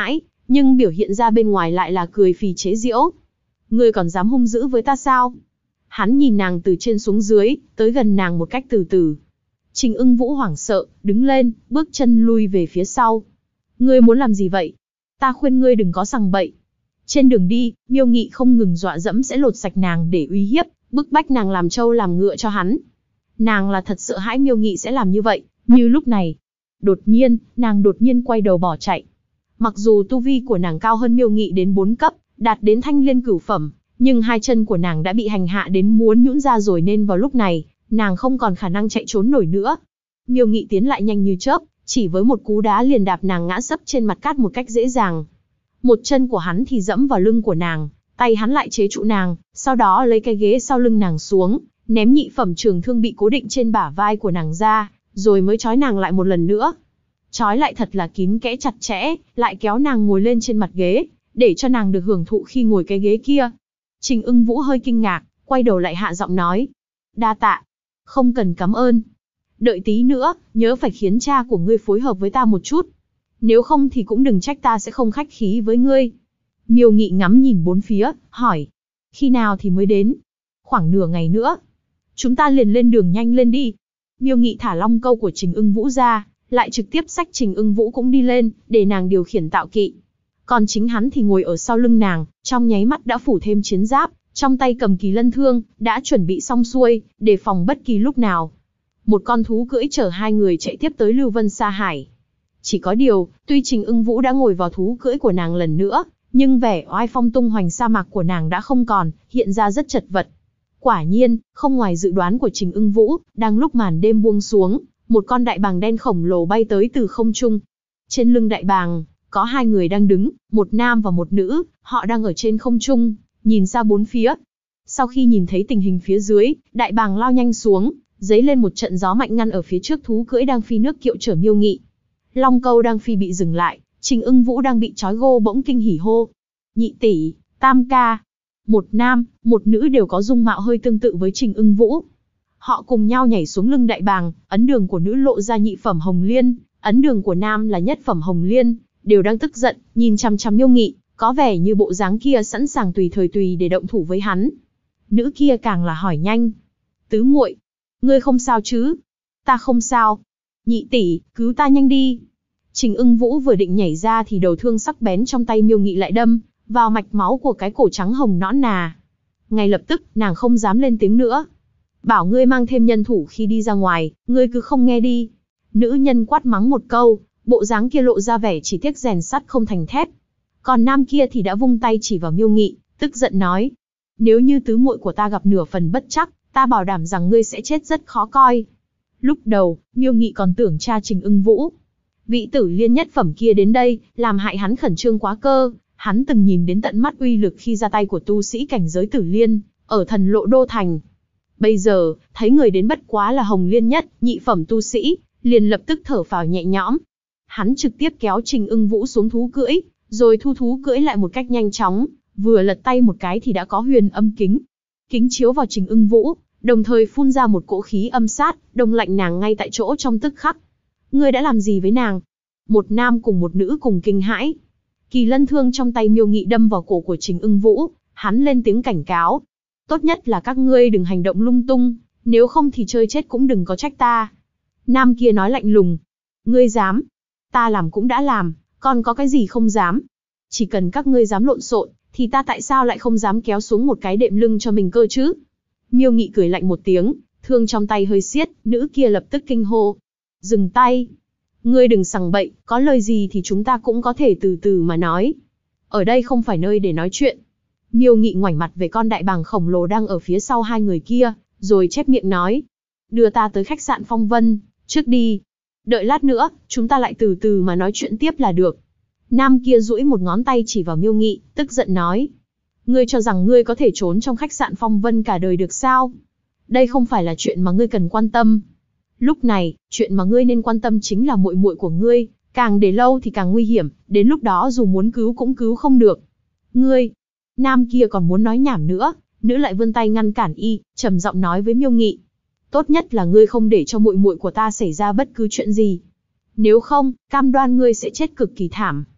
nhưng biểu hiện ra bên ngoài lại là cười phì chế giễu. Ngươi còn dám hung dữ với ta sao? Hắn nhìn nàng từ trên xuống dưới, tới gần nàng một cách từ từ. Trình Ưng Vũ hoảng sợ, đứng lên, bước chân lui về phía sau. Ngươi muốn làm gì vậy? Ta khuyên ngươi đừng có sằng bậy. Trên đường đi, Miêu Nghị không ngừng dọa dẫm sẽ lột sạch nàng để uy hiếp, bức bách nàng làm trâu làm ngựa cho hắn. Nàng là thật sợ hãi Miêu Nghị sẽ làm như vậy, như lúc này. Đột nhiên, nàng đột nhiên quay đầu bỏ chạy. Mặc dù tu vi của nàng cao hơn Miêu Nghị đến 4 cấp, đạt đến thanh liên cửu phẩm, nhưng hai chân của nàng đã bị hành hạ đến muốn nhũn ra rồi nên vào lúc này, nàng không còn khả năng chạy trốn nổi nữa. Miêu Nghị tiến lại nhanh như chớp, chỉ với một cú đá liền đạp nàng ngã sấp trên mặt cát một cách dễ dàng. Một chân của hắn thì dẫm vào lưng của nàng, tay hắn lại chế trụ nàng, sau đó lấy cái ghế sau lưng nàng xuống, ném nhị phẩm trường thương bị cố định trên bả vai của nàng ra, rồi mới trói nàng lại một lần nữa. Trói lại thật là kín kẽ chặt chẽ, lại kéo nàng ngồi lên trên mặt ghế, để cho nàng được hưởng thụ khi ngồi cái ghế kia. Trình Ưng Vũ hơi kinh ngạc, quay đầu lại hạ giọng nói. Đa tạ. Không cần cảm ơn. Đợi tí nữa, nhớ phải khiến cha của ngươi phối hợp với ta một chút. Nếu không thì cũng đừng trách ta sẽ không khách khí với ngươi. Miêu Nghị ngắm nhìn bốn phía, hỏi. Khi nào thì mới đến? Khoảng nửa ngày nữa. Chúng ta liền lên đường nhanh lên đi. Miêu Nghị thả long câu của Trình Ưng Vũ ra, lại trực tiếp xách Trình Ưng Vũ cũng đi lên, để nàng điều khiển tạo kỵ. Còn chính hắn thì ngồi ở sau lưng nàng, trong nháy mắt đã phủ thêm chiến giáp, trong tay cầm kỳ lân thương, đã chuẩn bị xong xuôi, để phòng bất kỳ lúc nào. Một con thú cưỡi chở hai người chạy tiếp tới Lưu Vân Sa Hải. Chỉ có điều, tuy Trình Ưng Vũ đã ngồi vào thú cưỡi của nàng lần nữa, nhưng vẻ oai phong tung hoành sa mạc của nàng đã không còn, hiện ra rất chật vật. Quả nhiên, không ngoài dự đoán của Trình Ưng Vũ, đang lúc màn đêm buông xuống, một con đại bàng đen khổng lồ bay tới từ không trung. Trên lưng đại bàng, có hai người đang đứng, một nam và một nữ, họ đang ở trên không trung, nhìn ra bốn phía. Sau khi nhìn thấy tình hình phía dưới, đại bàng lao nhanh xuống, giấy lên một trận gió mạnh ngăn ở phía trước thú cưỡi đang phi nước kiệu chở Miêu Nghị. Long câu đang phi bị dừng lại, Trình Ưng Vũ đang bị trói gô bỗng kinh hỉ hô. Nhị tỷ, tam ca. Một nam, một nữ đều có dung mạo hơi tương tự với Trình Ưng Vũ. Họ cùng nhau nhảy xuống lưng đại bàng, ấn đường của nữ lộ ra nhị phẩm hồng liên, ấn đường của nam là nhất phẩm hồng liên, đều đang tức giận, nhìn chằm chằm Miêu Nghị, có vẻ như bộ dáng kia sẵn sàng tùy thời tùy để động thủ với hắn. Nữ kia càng là hỏi nhanh. Tứ muội, ngươi không sao chứ? Ta không sao. Nhị tỷ, cứu ta nhanh đi. Trình Ưng Vũ vừa định nhảy ra thì đầu thương sắc bén trong tay Miêu Nghị lại đâm vào mạch máu của cái cổ trắng hồng nõn nà. Ngay lập tức, nàng không dám lên tiếng nữa. Bảo ngươi mang thêm nhân thủ khi đi ra ngoài, ngươi cứ không nghe đi. Nữ nhân quát mắng một câu, bộ dáng kia lộ ra vẻ chỉ tiếc rèn sắt không thành thép. Còn nam kia thì đã vung tay chỉ vào Miêu Nghị, tức giận nói. Nếu như tứ muội của ta gặp nửa phần bất chắc, ta bảo đảm rằng ngươi sẽ chết rất khó coi. Lúc đầu, Miêu Nghị còn tưởng cha Trình Ưng Vũ. Vị tử liên nhất phẩm kia đến đây, làm hại hắn khẩn trương quá cơ. Hắn từng nhìn đến tận mắt uy lực khi ra tay của tu sĩ cảnh giới tử liên, ở thần lộ đô thành. Bây giờ, thấy người đến bất quá là hồng liên nhất, nhị phẩm tu sĩ, liền lập tức thở phào nhẹ nhõm. Hắn trực tiếp kéo Trình Ưng Vũ xuống thú cưỡi, rồi thu thú cưỡi lại một cách nhanh chóng, vừa lật tay một cái thì đã có huyền âm kính. Kính chiếu vào Trình Ưng Vũ, đồng thời phun ra một cỗ khí âm sát, đông lạnh nàng ngay tại chỗ trong tức khắc. Ngươi đã làm gì với nàng? Một nam cùng một nữ cùng kinh hãi. Kỳ lân thương trong tay Miêu Nghị đâm vào cổ của Trình Ưng Vũ, hắn lên tiếng cảnh cáo. Tốt nhất là các ngươi đừng hành động lung tung, nếu không thì chơi chết cũng đừng có trách ta. Nam kia nói lạnh lùng. Ngươi dám? Ta làm cũng đã làm, còn có cái gì không dám? Chỉ cần các ngươi dám lộn xộn, thì ta tại sao lại không dám kéo xuống một cái đệm lưng cho mình cơ chứ? Miêu Nghị cười lạnh một tiếng, thương trong tay hơi siết, nữ kia lập tức kinh hô. Dừng tay. Ngươi đừng sằng bậy, có lời gì thì chúng ta cũng có thể từ từ mà nói. Ở đây không phải nơi để nói chuyện. Miêu Nghị ngoảnh mặt về con đại bàng khổng lồ đang ở phía sau hai người kia, rồi chép miệng nói. Đưa ta tới khách sạn Phong Vân, trước đi. Đợi lát nữa, chúng ta lại từ từ mà nói chuyện tiếp là được. Nam kia duỗi một ngón tay chỉ vào Miêu Nghị, tức giận nói. Ngươi cho rằng ngươi có thể trốn trong khách sạn Phong Vân cả đời được sao? Đây không phải là chuyện mà ngươi cần quan tâm. Lúc này, chuyện mà ngươi nên quan tâm chính là muội muội của ngươi, càng để lâu thì càng nguy hiểm, đến lúc đó dù muốn cứu cũng cứu không được. Ngươi, nam kia còn muốn nói nhảm nữa, nữ lại vươn tay ngăn cản y, trầm giọng nói với Miêu Nghị. Tốt nhất là ngươi không để cho muội muội của ta xảy ra bất cứ chuyện gì. Nếu không, cam đoan ngươi sẽ chết cực kỳ thảm.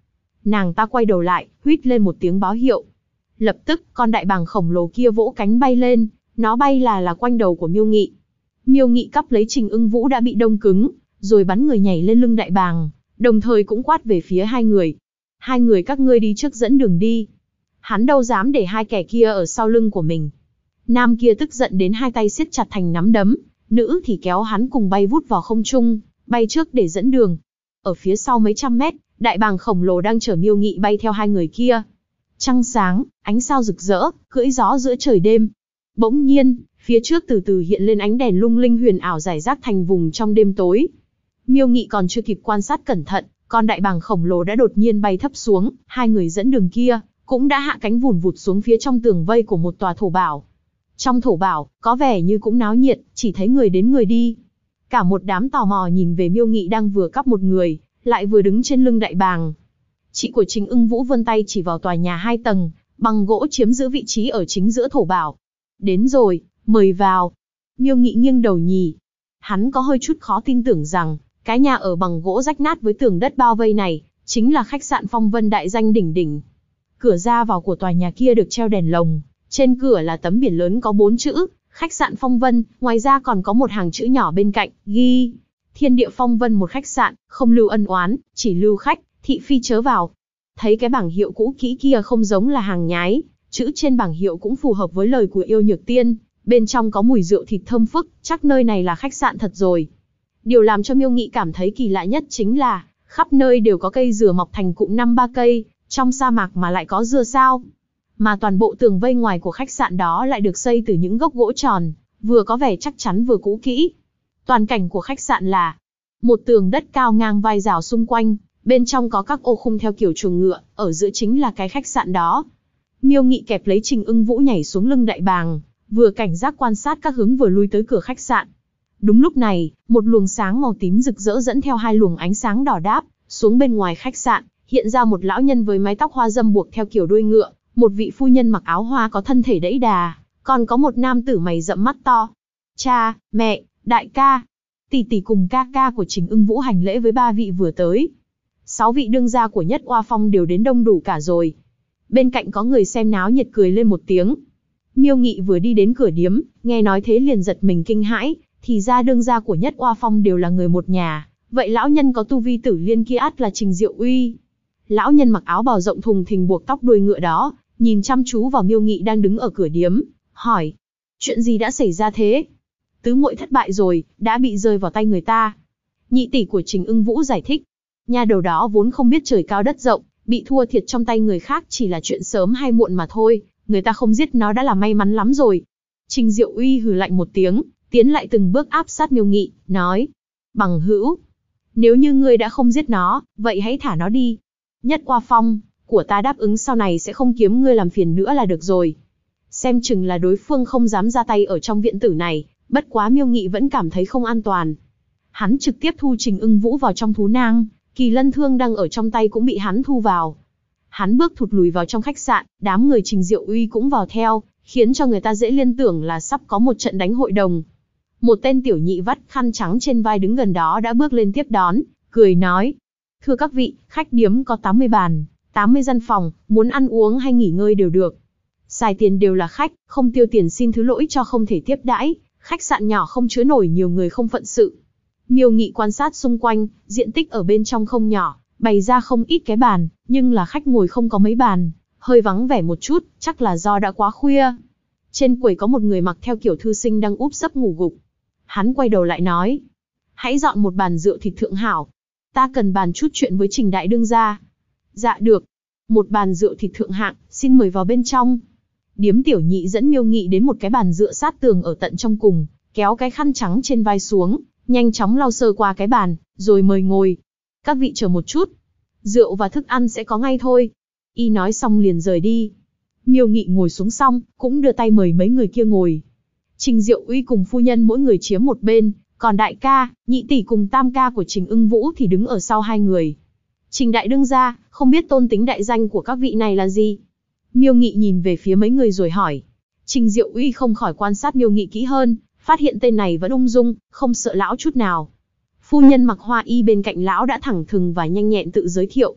Nàng ta quay đầu lại, huýt lên một tiếng báo hiệu. Lập tức, con đại bàng khổng lồ kia vỗ cánh bay lên, nó bay là quanh đầu của Miêu Nghị. Miêu Nghị cắp lấy Trình Ưng Vũ đã bị đông cứng, rồi bắn người nhảy lên lưng đại bàng, đồng thời cũng quát về phía hai người. Hai người các ngươi đi trước dẫn đường đi. Hắn đâu dám để hai kẻ kia ở sau lưng của mình. Nam kia tức giận đến hai tay siết chặt thành nắm đấm, nữ thì kéo hắn cùng bay vút vào không trung, bay trước để dẫn đường. Ở phía sau mấy trăm mét, đại bàng khổng lồ đang chở Miêu Nghị bay theo hai người kia. Trăng sáng, ánh sao rực rỡ, cưỡi gió giữa trời đêm. Bỗng nhiên, phía trước từ từ hiện lên ánh đèn lung linh huyền ảo rải rác thành vùng trong đêm tối. Miêu Nghị còn chưa kịp quan sát cẩn thận, con đại bàng khổng lồ đã đột nhiên bay thấp xuống, hai người dẫn đường kia cũng đã hạ cánh vùn vụt xuống phía trong tường vây của một tòa thổ bảo. Trong thổ bảo, có vẻ như cũng náo nhiệt, chỉ thấy người đến người đi. Cả một đám tò mò nhìn về Miêu Nghị đang vừa cắp một người, lại vừa đứng trên lưng đại bàng. Chị của Trình Ưng Vũ vươn tay chỉ vào tòa nhà 2 tầng, bằng gỗ chiếm giữ vị trí ở chính giữa thổ bảo. Đến rồi, mời vào. Miêu Nghị nghiêng đầu nhì. Hắn có hơi chút khó tin tưởng rằng, cái nhà ở bằng gỗ rách nát với tường đất bao vây này, chính là khách sạn Phong Vân đại danh đỉnh đỉnh. Cửa ra vào của tòa nhà kia được treo đèn lồng, trên cửa là tấm biển lớn có 4 chữ, khách sạn Phong Vân, ngoài ra còn có một hàng chữ nhỏ bên cạnh, ghi: Thiên địa Phong Vân một khách sạn, không lưu ân oán, chỉ lưu khách, thị phi chớ vào. Thấy cái bảng hiệu cũ kỹ kia không giống là hàng nhái, chữ trên bảng hiệu cũng phù hợp với lời của Yêu Nhược Tiên, bên trong có mùi rượu thịt thơm phức, chắc nơi này là khách sạn thật rồi. Điều làm cho Miêu Nghị cảm thấy kỳ lạ nhất chính là, khắp nơi đều có cây dừa mọc thành cụm 5-3 cây, trong sa mạc mà lại có dừa sao? Mà toàn bộ tường vây ngoài của khách sạn đó lại được xây từ những gốc gỗ tròn, vừa có vẻ chắc chắn vừa cũ kỹ. Toàn cảnh của khách sạn là một tường đất cao ngang vai rào xung quanh, bên trong có các ô khung theo kiểu chuồng ngựa, ở giữa chính là cái khách sạn đó. Miêu Nghị kẹp lấy Trình Ưng Vũ nhảy xuống lưng đại bàng, vừa cảnh giác quan sát các hướng vừa lui tới cửa khách sạn. Đúng lúc này, một luồng sáng màu tím rực rỡ dẫn theo hai luồng ánh sáng đỏ đáp, xuống bên ngoài khách sạn, hiện ra một lão nhân với mái tóc hoa râm buộc theo kiểu đuôi ngựa, một vị phu nhân mặc áo hoa có thân thể đẫy đà, còn có một nam tử mày rậm mắt to. Cha, mẹ, đại ca, tỷ tỷ cùng ca ca của Trình Ưng Vũ hành lễ với ba vị vừa tới. 6 vị đương gia của Nhất Oa Phong đều đến đông đủ cả rồi. Bên cạnh có người xem náo nhiệt cười lên một tiếng. Miêu Nghị vừa đi đến cửa điếm, nghe nói thế liền giật mình kinh hãi, thì ra đương gia của Nhất Oa Phong đều là người một nhà, vậy lão nhân có tu vi tử liên kia ắt là Trình Diệu Uy. Lão nhân mặc áo bào rộng thùng thình buộc tóc đuôi ngựa đó, nhìn chăm chú vào Miêu Nghị đang đứng ở cửa điếm, hỏi: chuyện gì đã xảy ra thế? Tứ muội thất bại rồi, đã bị rơi vào tay người ta. Nhị tỷ của Trình Ưng Vũ giải thích. Nhà đầu đó vốn không biết trời cao đất rộng, bị thua thiệt trong tay người khác chỉ là chuyện sớm hay muộn mà thôi, người ta không giết nó đã là may mắn lắm rồi. Trình Diệu Uy hừ lạnh một tiếng, tiến lại từng bước áp sát Miêu Nghị, nói: bằng hữu, nếu như ngươi đã không giết nó, vậy hãy thả nó đi. Nhất Oa Phong của ta đáp ứng sau này sẽ không kiếm ngươi làm phiền nữa là được rồi. Xem chừng là đối phương không dám ra tay ở trong viện tử này, bất quá Miêu Nghị vẫn cảm thấy không an toàn. Hắn trực tiếp thu Trình Ưng Vũ vào trong thú nang, kỳ lân thương đang ở trong tay cũng bị hắn thu vào. Hắn bước thụt lùi vào trong khách sạn, đám người Trình Diệu Uy cũng vào theo, khiến cho người ta dễ liên tưởng là sắp có một trận đánh hội đồng. Một tên tiểu nhị vắt khăn trắng trên vai đứng gần đó đã bước lên tiếp đón, cười nói: thưa các vị, khách điếm có 80 bàn, 80 gian phòng, muốn ăn uống hay nghỉ ngơi đều được. Xài tiền đều là khách, không tiêu tiền xin thứ lỗi cho không thể tiếp đãi, khách sạn nhỏ không chứa nổi nhiều người không phận sự. Miêu Nghị quan sát xung quanh, diện tích ở bên trong không nhỏ, bày ra không ít cái bàn, nhưng là khách ngồi không có mấy bàn, hơi vắng vẻ một chút, chắc là do đã quá khuya. Trên quầy có một người mặc theo kiểu thư sinh đang úp sấp ngủ gục. Hắn quay đầu lại nói: hãy dọn một bàn rượu thịt thượng hảo. Ta cần bàn chút chuyện với Trình đại đương gia. Dạ được. Một bàn rượu thịt thượng hạng, xin mời vào bên trong. Điếm tiểu nhị dẫn Miêu Nghị đến một cái bàn dựa sát tường ở tận trong cùng, kéo cái khăn trắng trên vai xuống, nhanh chóng lau sơ qua cái bàn, rồi mời ngồi. Các vị chờ một chút, rượu và thức ăn sẽ có ngay thôi. Y nói xong liền rời đi. Miêu Nghị ngồi xuống xong, cũng đưa tay mời mấy người kia ngồi. Trình Diệu Uy cùng phu nhân mỗi người chiếm một bên, còn đại ca, nhị tỷ cùng tam ca của Trình Ưng Vũ thì đứng ở sau hai người. Trình đại đương gia, không biết tôn tính đại danh của các vị này là gì? Miêu Nghị nhìn về phía mấy người rồi hỏi. Trình Diệu Uy không khỏi quan sát Miêu Nghị kỹ hơn, phát hiện tên này vẫn ung dung, không sợ lão chút nào. Phu nhân mặc hoa y bên cạnh lão đã thẳng thừng và nhanh nhẹn tự giới thiệu.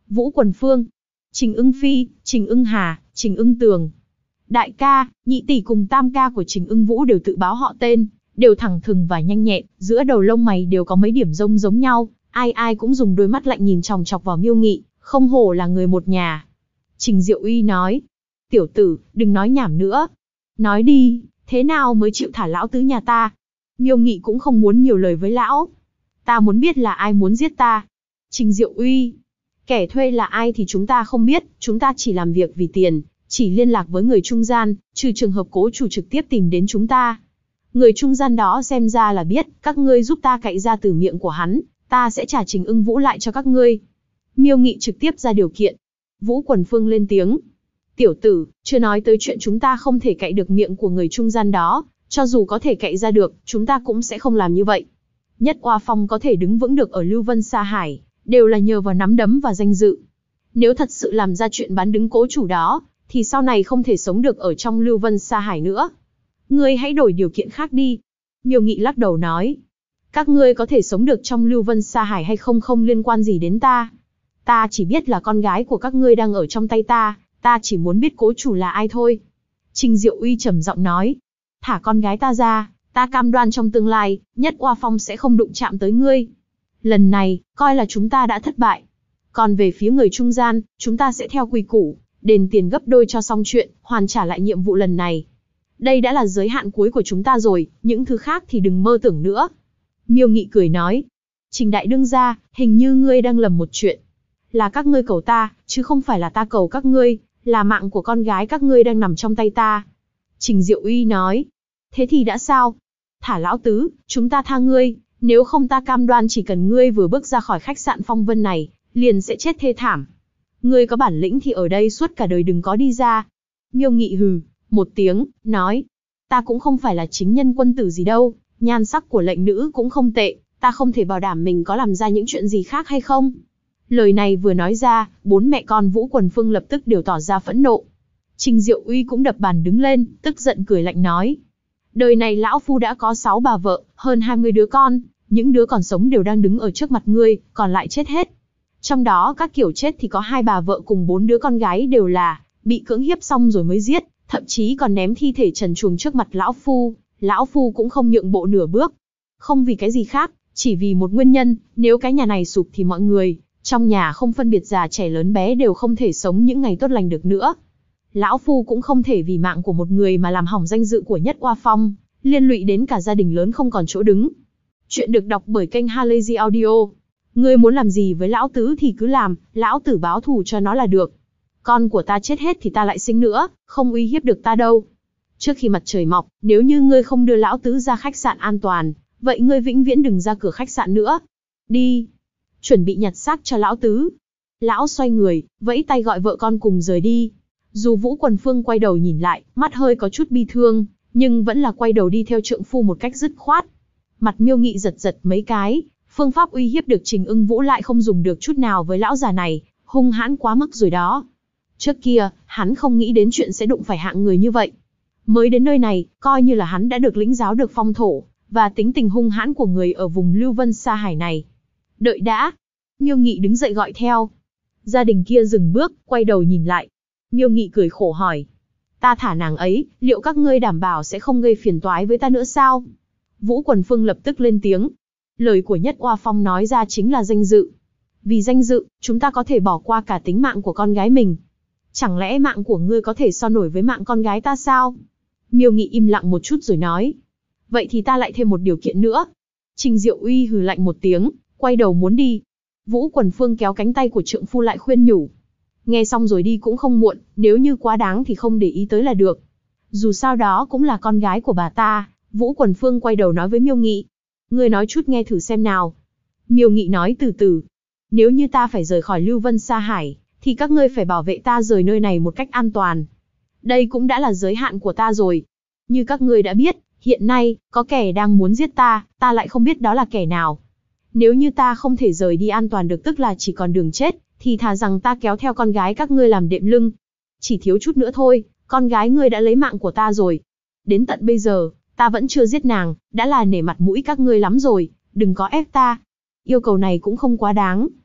Vũ Quần Phương, Trình Ưng Phi, Trình Ưng Hà, Trình Ưng Tường. Đại ca, nhị tỷ cùng tam ca của Trình Ưng Vũ đều tự báo họ tên, đều thẳng thừng và nhanh nhẹn, giữa đầu lông mày đều có mấy điểm rông giống nhau, ai ai cũng dùng đôi mắt lạnh nhìn chòng chọc vào Miêu Nghị, không hổ là người một nhà. Trình Diệu Uy nói, tiểu tử, đừng nói nhảm nữa. Nói đi, thế nào mới chịu thả lão tứ nhà ta? Miêu Nghị cũng không muốn nhiều lời với lão. Ta muốn biết là ai muốn giết ta. Trình Diệu Uy, kẻ thuê là ai thì chúng ta không biết, chúng ta chỉ làm việc vì tiền, chỉ liên lạc với người trung gian, trừ trường hợp cố chủ trực tiếp tìm đến chúng ta. Người trung gian đó xem ra là biết, các ngươi giúp ta cậy ra từ miệng của hắn, ta sẽ trả Trình Ưng Vũ lại cho các ngươi. Miêu Nghị trực tiếp ra điều kiện. Vũ Quần Phương lên tiếng. Tiểu tử, chưa nói tới chuyện chúng ta không thể cậy được miệng của người trung gian đó, cho dù có thể cậy ra được, chúng ta cũng sẽ không làm như vậy. Nhất Oa Phong có thể đứng vững được ở Lưu Vân Sa Hải, đều là nhờ vào nắm đấm và danh dự. Nếu thật sự làm ra chuyện bán đứng cố chủ đó, thì sau này không thể sống được ở trong Lưu Vân Sa Hải nữa. Ngươi hãy đổi điều kiện khác đi. Miêu Nghị lắc đầu nói. Các ngươi có thể sống được trong Lưu Vân Sa Hải hay không không liên quan gì đến ta. Ta chỉ biết là con gái của các ngươi đang ở trong tay ta, ta chỉ muốn biết cố chủ là ai thôi. Trình Diệu Uy trầm giọng nói. Thả con gái ta ra, ta cam đoan trong tương lai, Nhất Oa Phong sẽ không đụng chạm tới ngươi. Lần này, coi là chúng ta đã thất bại. Còn về phía người trung gian, chúng ta sẽ theo quy củ, đền tiền gấp đôi cho xong chuyện, hoàn trả lại nhiệm vụ lần này. Đây đã là giới hạn cuối của chúng ta rồi, những thứ khác thì đừng mơ tưởng nữa. Miêu Nghị cười nói. Trình đại đương gia, hình như ngươi đang lầm một chuyện. Là các ngươi cầu ta, chứ không phải là ta cầu các ngươi, là mạng của con gái các ngươi đang nằm trong tay ta. Trình Diệu Uy nói. Thế thì đã sao? Thả lão tứ, chúng ta tha ngươi, nếu không ta cam đoan chỉ cần ngươi vừa bước ra khỏi khách sạn Phong Vân này, liền sẽ chết thê thảm. Ngươi có bản lĩnh thì ở đây suốt cả đời đừng có đi ra. Miêu Nghị hừ một tiếng, nói. Ta cũng không phải là chính nhân quân tử gì đâu, nhan sắc của lệnh nữ cũng không tệ, ta không thể bảo đảm mình có làm ra những chuyện gì khác hay không. Lời này vừa nói ra, bốn mẹ con Vũ Quần Phương lập tức đều tỏ ra phẫn nộ. Trình Diệu Uy cũng đập bàn đứng lên, tức giận cười lạnh nói. Đời này lão phu đã có 6 bà vợ, hơn 20 đứa con, những đứa còn sống đều đang đứng ở trước mặt ngươi, còn lại chết hết. Trong đó các kiểu chết thì có 2 bà vợ cùng 4 đứa con gái đều là bị cưỡng hiếp xong rồi mới giết, thậm chí còn ném thi thể trần truồng trước mặt lão phu cũng không nhượng bộ nửa bước. Không vì cái gì khác, chỉ vì một nguyên nhân, nếu cái nhà này sụp thì mọi người trong nhà không phân biệt già trẻ lớn bé đều không thể sống những ngày tốt lành được nữa. Lão phu cũng không thể vì mạng của một người mà làm hỏng danh dự của Nhất Oa Phong, liên lụy đến cả gia đình lớn không còn chỗ đứng. Chuyện được đọc bởi kênh Halazy Audio. Ngươi muốn làm gì với lão tứ thì cứ làm, lão tử báo thù cho nó là được. Con của ta chết hết thì ta lại sinh nữa, không uy hiếp được ta đâu. Trước khi mặt trời mọc, nếu như ngươi không đưa lão tứ ra khách sạn an toàn, vậy ngươi vĩnh viễn đừng ra cửa khách sạn nữa. Đi, chuẩn bị nhặt xác cho lão tứ. Lão xoay người, vẫy tay gọi vợ con cùng rời đi. Dù Vũ Quần Phương quay đầu nhìn lại, mắt hơi có chút bi thương, nhưng vẫn là quay đầu đi theo trượng phu một cách dứt khoát. Mặt Miêu Nghị giật giật mấy cái, phương pháp uy hiếp được Trình Ưng Vũ lại không dùng được chút nào với lão già này, hung hãn quá mức rồi đó. Trước kia, hắn không nghĩ đến chuyện sẽ đụng phải hạng người như vậy. Mới đến nơi này, coi như là hắn đã được lĩnh giáo được phong thổ, và tính tình hung hãn của người ở vùng Lưu Vân Sa Hải này. Đợi đã. Miêu Nghị đứng dậy gọi theo. Gia đình kia dừng bước, quay đầu nhìn lại. Miêu Nghị cười khổ hỏi. Ta thả nàng ấy, liệu các ngươi đảm bảo sẽ không gây phiền toái với ta nữa sao? Vũ Quần Phương lập tức lên tiếng. Lời của Nhất Oa Phong nói ra chính là danh dự. Vì danh dự, chúng ta có thể bỏ qua cả tính mạng của con gái mình. Chẳng lẽ mạng của ngươi có thể so nổi với mạng con gái ta sao? Miêu Nghị im lặng một chút rồi nói. Vậy thì ta lại thêm một điều kiện nữa. Trình Diệu Uy hừ lạnh một tiếng, quay đầu muốn đi. Vũ Quần Phương kéo cánh tay của trượng phu lại khuyên nhủ. Nghe xong rồi đi cũng không muộn, nếu như quá đáng thì không để ý tới là được. Dù sao đó cũng là con gái của bà ta. Vũ Quần Phương quay đầu nói với Miêu Nghị. Ngươi nói chút nghe thử xem nào. Miêu Nghị nói từ từ. Nếu như ta phải rời khỏi Lưu Vân Sa Hải, thì các ngươi phải bảo vệ ta rời nơi này một cách an toàn. Đây cũng đã là giới hạn của ta rồi. Như các ngươi đã biết, hiện nay, có kẻ đang muốn giết ta, ta lại không biết đó là kẻ nào. Nếu như ta không thể rời đi an toàn được tức là chỉ còn đường chết, thì thà rằng ta kéo theo con gái các ngươi làm đệm lưng. Chỉ thiếu chút nữa thôi, con gái ngươi đã lấy mạng của ta rồi. Đến tận bây giờ, ta vẫn chưa giết nàng, đã là nể mặt mũi các ngươi lắm rồi, đừng có ép ta. Yêu cầu này cũng không quá đáng.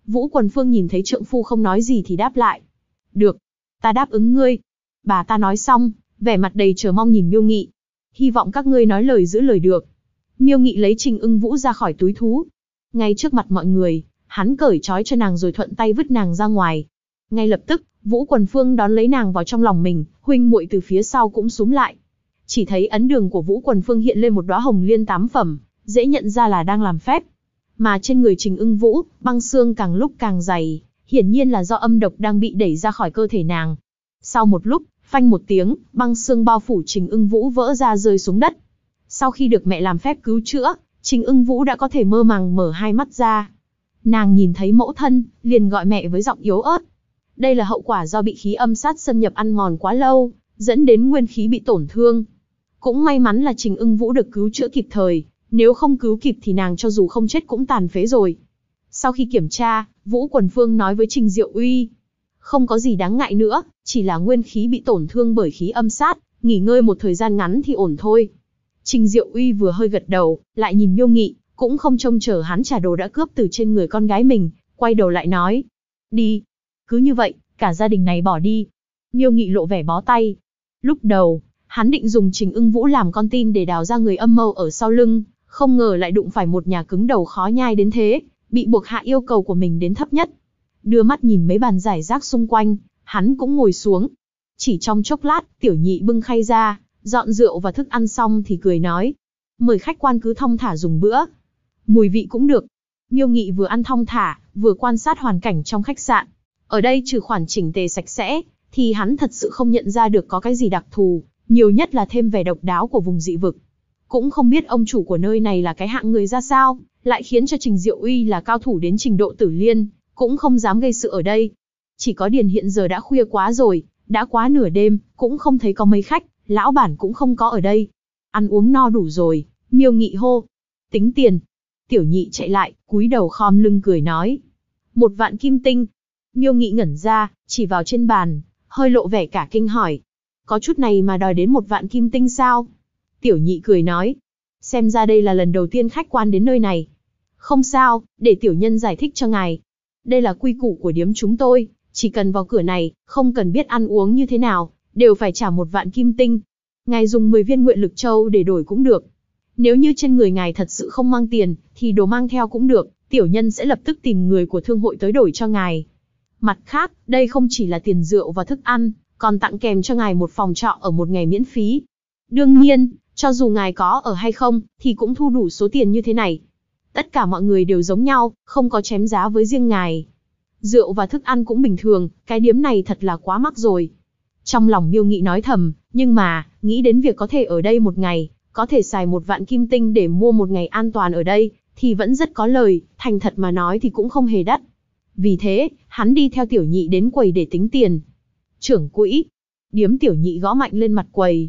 Vũ Quần Phương nhìn thấy trượng phu không nói gì thì đáp lại. Được, ta đáp ứng ngươi. Bà ta nói xong, vẻ mặt đầy chờ mong nhìn Miêu Nghị. Hy vọng các ngươi nói lời giữ lời được. Miêu Nghị lấy Trình Ưng Vũ ra khỏi túi thú. Ngay trước mặt mọi người, hắn cởi trói cho nàng rồi thuận tay vứt nàng ra ngoài. Ngay lập tức, Vũ Quần Phương đón lấy nàng vào trong lòng mình, huynh muội từ phía sau cũng xúm lại. Chỉ thấy ấn đường của Vũ Quần Phương hiện lên một đóa hồng liên 8 phẩm, dễ nhận ra là đang làm phép. Mà trên người Trình Ưng Vũ, băng xương càng lúc càng dày, hiển nhiên là do âm độc đang bị đẩy ra khỏi cơ thể nàng. Sau một lúc, phanh một tiếng, băng xương bao phủ Trình Ưng Vũ vỡ ra rơi xuống đất. Sau khi được mẹ làm phép cứu chữa, Trình Ưng Vũ đã có thể mơ màng mở hai mắt ra. Nàng nhìn thấy mẫu thân, liền gọi mẹ với giọng yếu ớt. Đây là hậu quả do bị khí âm sát xâm nhập ăn mòn quá lâu, dẫn đến nguyên khí bị tổn thương. Cũng may mắn là Trình Ưng Vũ được cứu chữa kịp thời, nếu không cứu kịp thì nàng cho dù không chết cũng tàn phế rồi. Sau khi kiểm tra, Vũ Quần Phương nói với Trình Diệu Uy, không có gì đáng ngại nữa, chỉ là nguyên khí bị tổn thương bởi khí âm sát, nghỉ ngơi một thời gian ngắn thì ổn thôi. Trình Diệu Uy vừa hơi gật đầu, lại nhìn Miêu Nghị, cũng không trông chờ hắn trả đồ đã cướp từ trên người con gái mình, quay đầu lại nói, đi. Cứ như vậy, cả gia đình này bỏ đi. Miêu Nghị lộ vẻ bó tay. Lúc đầu, hắn định dùng Trình Ưng Vũ làm con tin để đào ra người âm mưu ở sau lưng, không ngờ lại đụng phải một nhà cứng đầu khó nhai đến thế, bị buộc hạ yêu cầu của mình đến thấp nhất. Đưa mắt nhìn mấy bàn giải rác xung quanh, hắn cũng ngồi xuống. Chỉ trong chốc lát, Tiểu Nhị bưng khay ra, dọn rượu và thức ăn xong thì cười nói, mời khách quan cứ thong thả dùng bữa. Mùi vị cũng được. Miêu Nghị vừa ăn thong thả, vừa quan sát hoàn cảnh trong khách sạn. Ở đây trừ khoản chỉnh tề sạch sẽ, thì hắn thật sự không nhận ra được có cái gì đặc thù, nhiều nhất là thêm vẻ độc đáo của vùng dị vực. Cũng không biết ông chủ của nơi này là cái hạng người ra sao, lại khiến cho Trình Diệu Uy là cao thủ đến trình độ Tử Liên, cũng không dám gây sự ở đây. Chỉ có điền hiện giờ đã khuya quá rồi, đã quá nửa đêm, cũng không thấy có mấy khách, lão bản cũng không có ở đây. Ăn uống no đủ rồi, Miêu Nghị hô, tính tiền. Tiểu Nhị chạy lại, cúi đầu khom lưng cười nói, 1 vạn kim tinh. Miêu Nghị ngẩn ra, chỉ vào trên bàn, hơi lộ vẻ cả kinh hỏi, có chút này mà đòi đến 1 vạn kim tinh sao? Tiểu Nhị cười nói, xem ra đây là lần đầu tiên khách quan đến nơi này. Không sao, để tiểu nhân giải thích cho ngài. Đây là quy củ của điếm chúng tôi, chỉ cần vào cửa này, không cần biết ăn uống như thế nào, đều phải trả 1 vạn kim tinh. Ngài dùng 10 viên nguyện lực châu để đổi cũng được. Nếu như trên người ngài thật sự không mang tiền, thì đồ mang theo cũng được, tiểu nhân sẽ lập tức tìm người của thương hội tới đổi cho ngài. Mặt khác, đây không chỉ là tiền rượu và thức ăn, còn tặng kèm cho ngài một phòng trọ ở 1 ngày miễn phí. Đương nhiên, cho dù ngài có ở hay không, thì cũng thu đủ số tiền như thế này. Tất cả mọi người đều giống nhau, không có chém giá với riêng ngài. Rượu và thức ăn cũng bình thường, cái điếm này thật là quá mắc rồi. Trong lòng Miêu Nghị nói thầm, nhưng mà, nghĩ đến việc có thể ở đây 1 ngày, có thể xài 1 vạn kim tinh để mua 1 ngày an toàn ở đây, thì vẫn rất có lời, thành thật mà nói thì cũng không hề đắt. Vì thế, hắn đi theo Tiểu Nhị đến quầy để tính tiền. Trưởng quỹ. Điếm Tiểu Nhị gõ mạnh lên mặt quầy.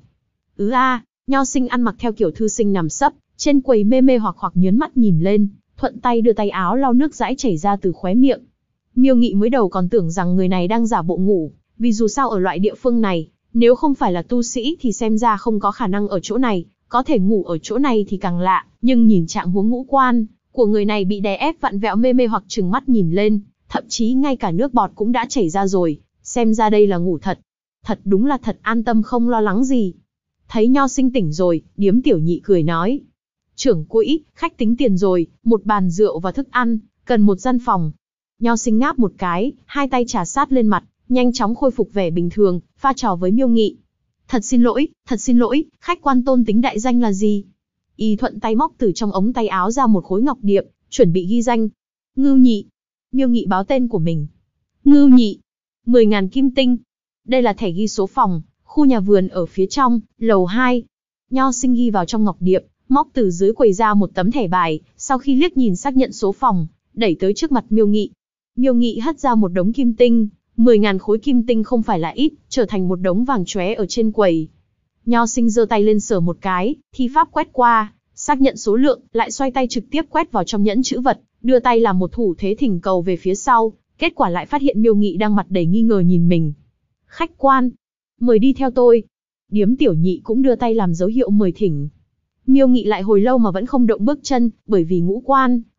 Nho Sinh ăn mặc theo kiểu thư sinh nằm sấp, trên quầy mê mê hoặc nhớn mắt nhìn lên, thuận tay đưa tay áo lau nước dãi chảy ra từ khóe miệng. Miêu Nghị mới đầu còn tưởng rằng người này đang giả bộ ngủ, vì dù sao ở loại địa phương này, nếu không phải là tu sĩ thì xem ra không có khả năng ở chỗ này, có thể ngủ ở chỗ này thì càng lạ, nhưng nhìn trạng huống ngũ quan của người này bị đè ép vặn vẹo mê mê hoặc trừng mắt nhìn lên, thậm chí ngay cả nước bọt cũng đã chảy ra rồi, xem ra đây là ngủ thật. Thật đúng là thật an tâm không lo lắng gì. Thấy Nho Sinh tỉnh rồi, điếm Tiểu Nhị cười nói, trưởng quỹ, khách tính tiền rồi, 1 bàn rượu và thức ăn, cần 1 gian phòng. Nho Sinh ngáp một cái, hai tay trà sát lên mặt, nhanh chóng khôi phục vẻ bình thường, pha trò với Miêu Nghị. Thật xin lỗi, khách quan tôn tính đại danh là gì? Y thuận tay móc từ trong ống tay áo ra một khối ngọc điệp, chuẩn bị ghi danh. Ngưu Nhị. Miêu Nghị báo tên của mình. Ngưu Nhị. 10.000 kim tinh. Đây là thẻ ghi số phòng, khu nhà vườn ở phía trong, lầu 2. Nho Sinh ghi vào trong ngọc điệp, móc từ dưới quầy ra một tấm thẻ bài, sau khi liếc nhìn xác nhận số phòng, đẩy tới trước mặt Miêu Nghị. Miêu Nghị hất ra một đống kim tinh, 10.000 khối kim tinh không phải là ít, trở thành một đống vàng chóe ở trên quầy. Nho Sinh giơ tay lên sờ một cái, thi pháp quét qua, xác nhận số lượng, lại xoay tay trực tiếp quét vào trong nhẫn chữ vật, đưa tay làm một thủ thế thỉnh cầu về phía sau, kết quả lại phát hiện Miêu Nghị đang mặt đầy nghi ngờ nhìn mình. Khách quan, mời đi theo tôi. Điếm Tiểu Nhị cũng đưa tay làm dấu hiệu mời thỉnh. Miêu Nghị lại hồi lâu mà vẫn không động bước chân, bởi vì ngũ quan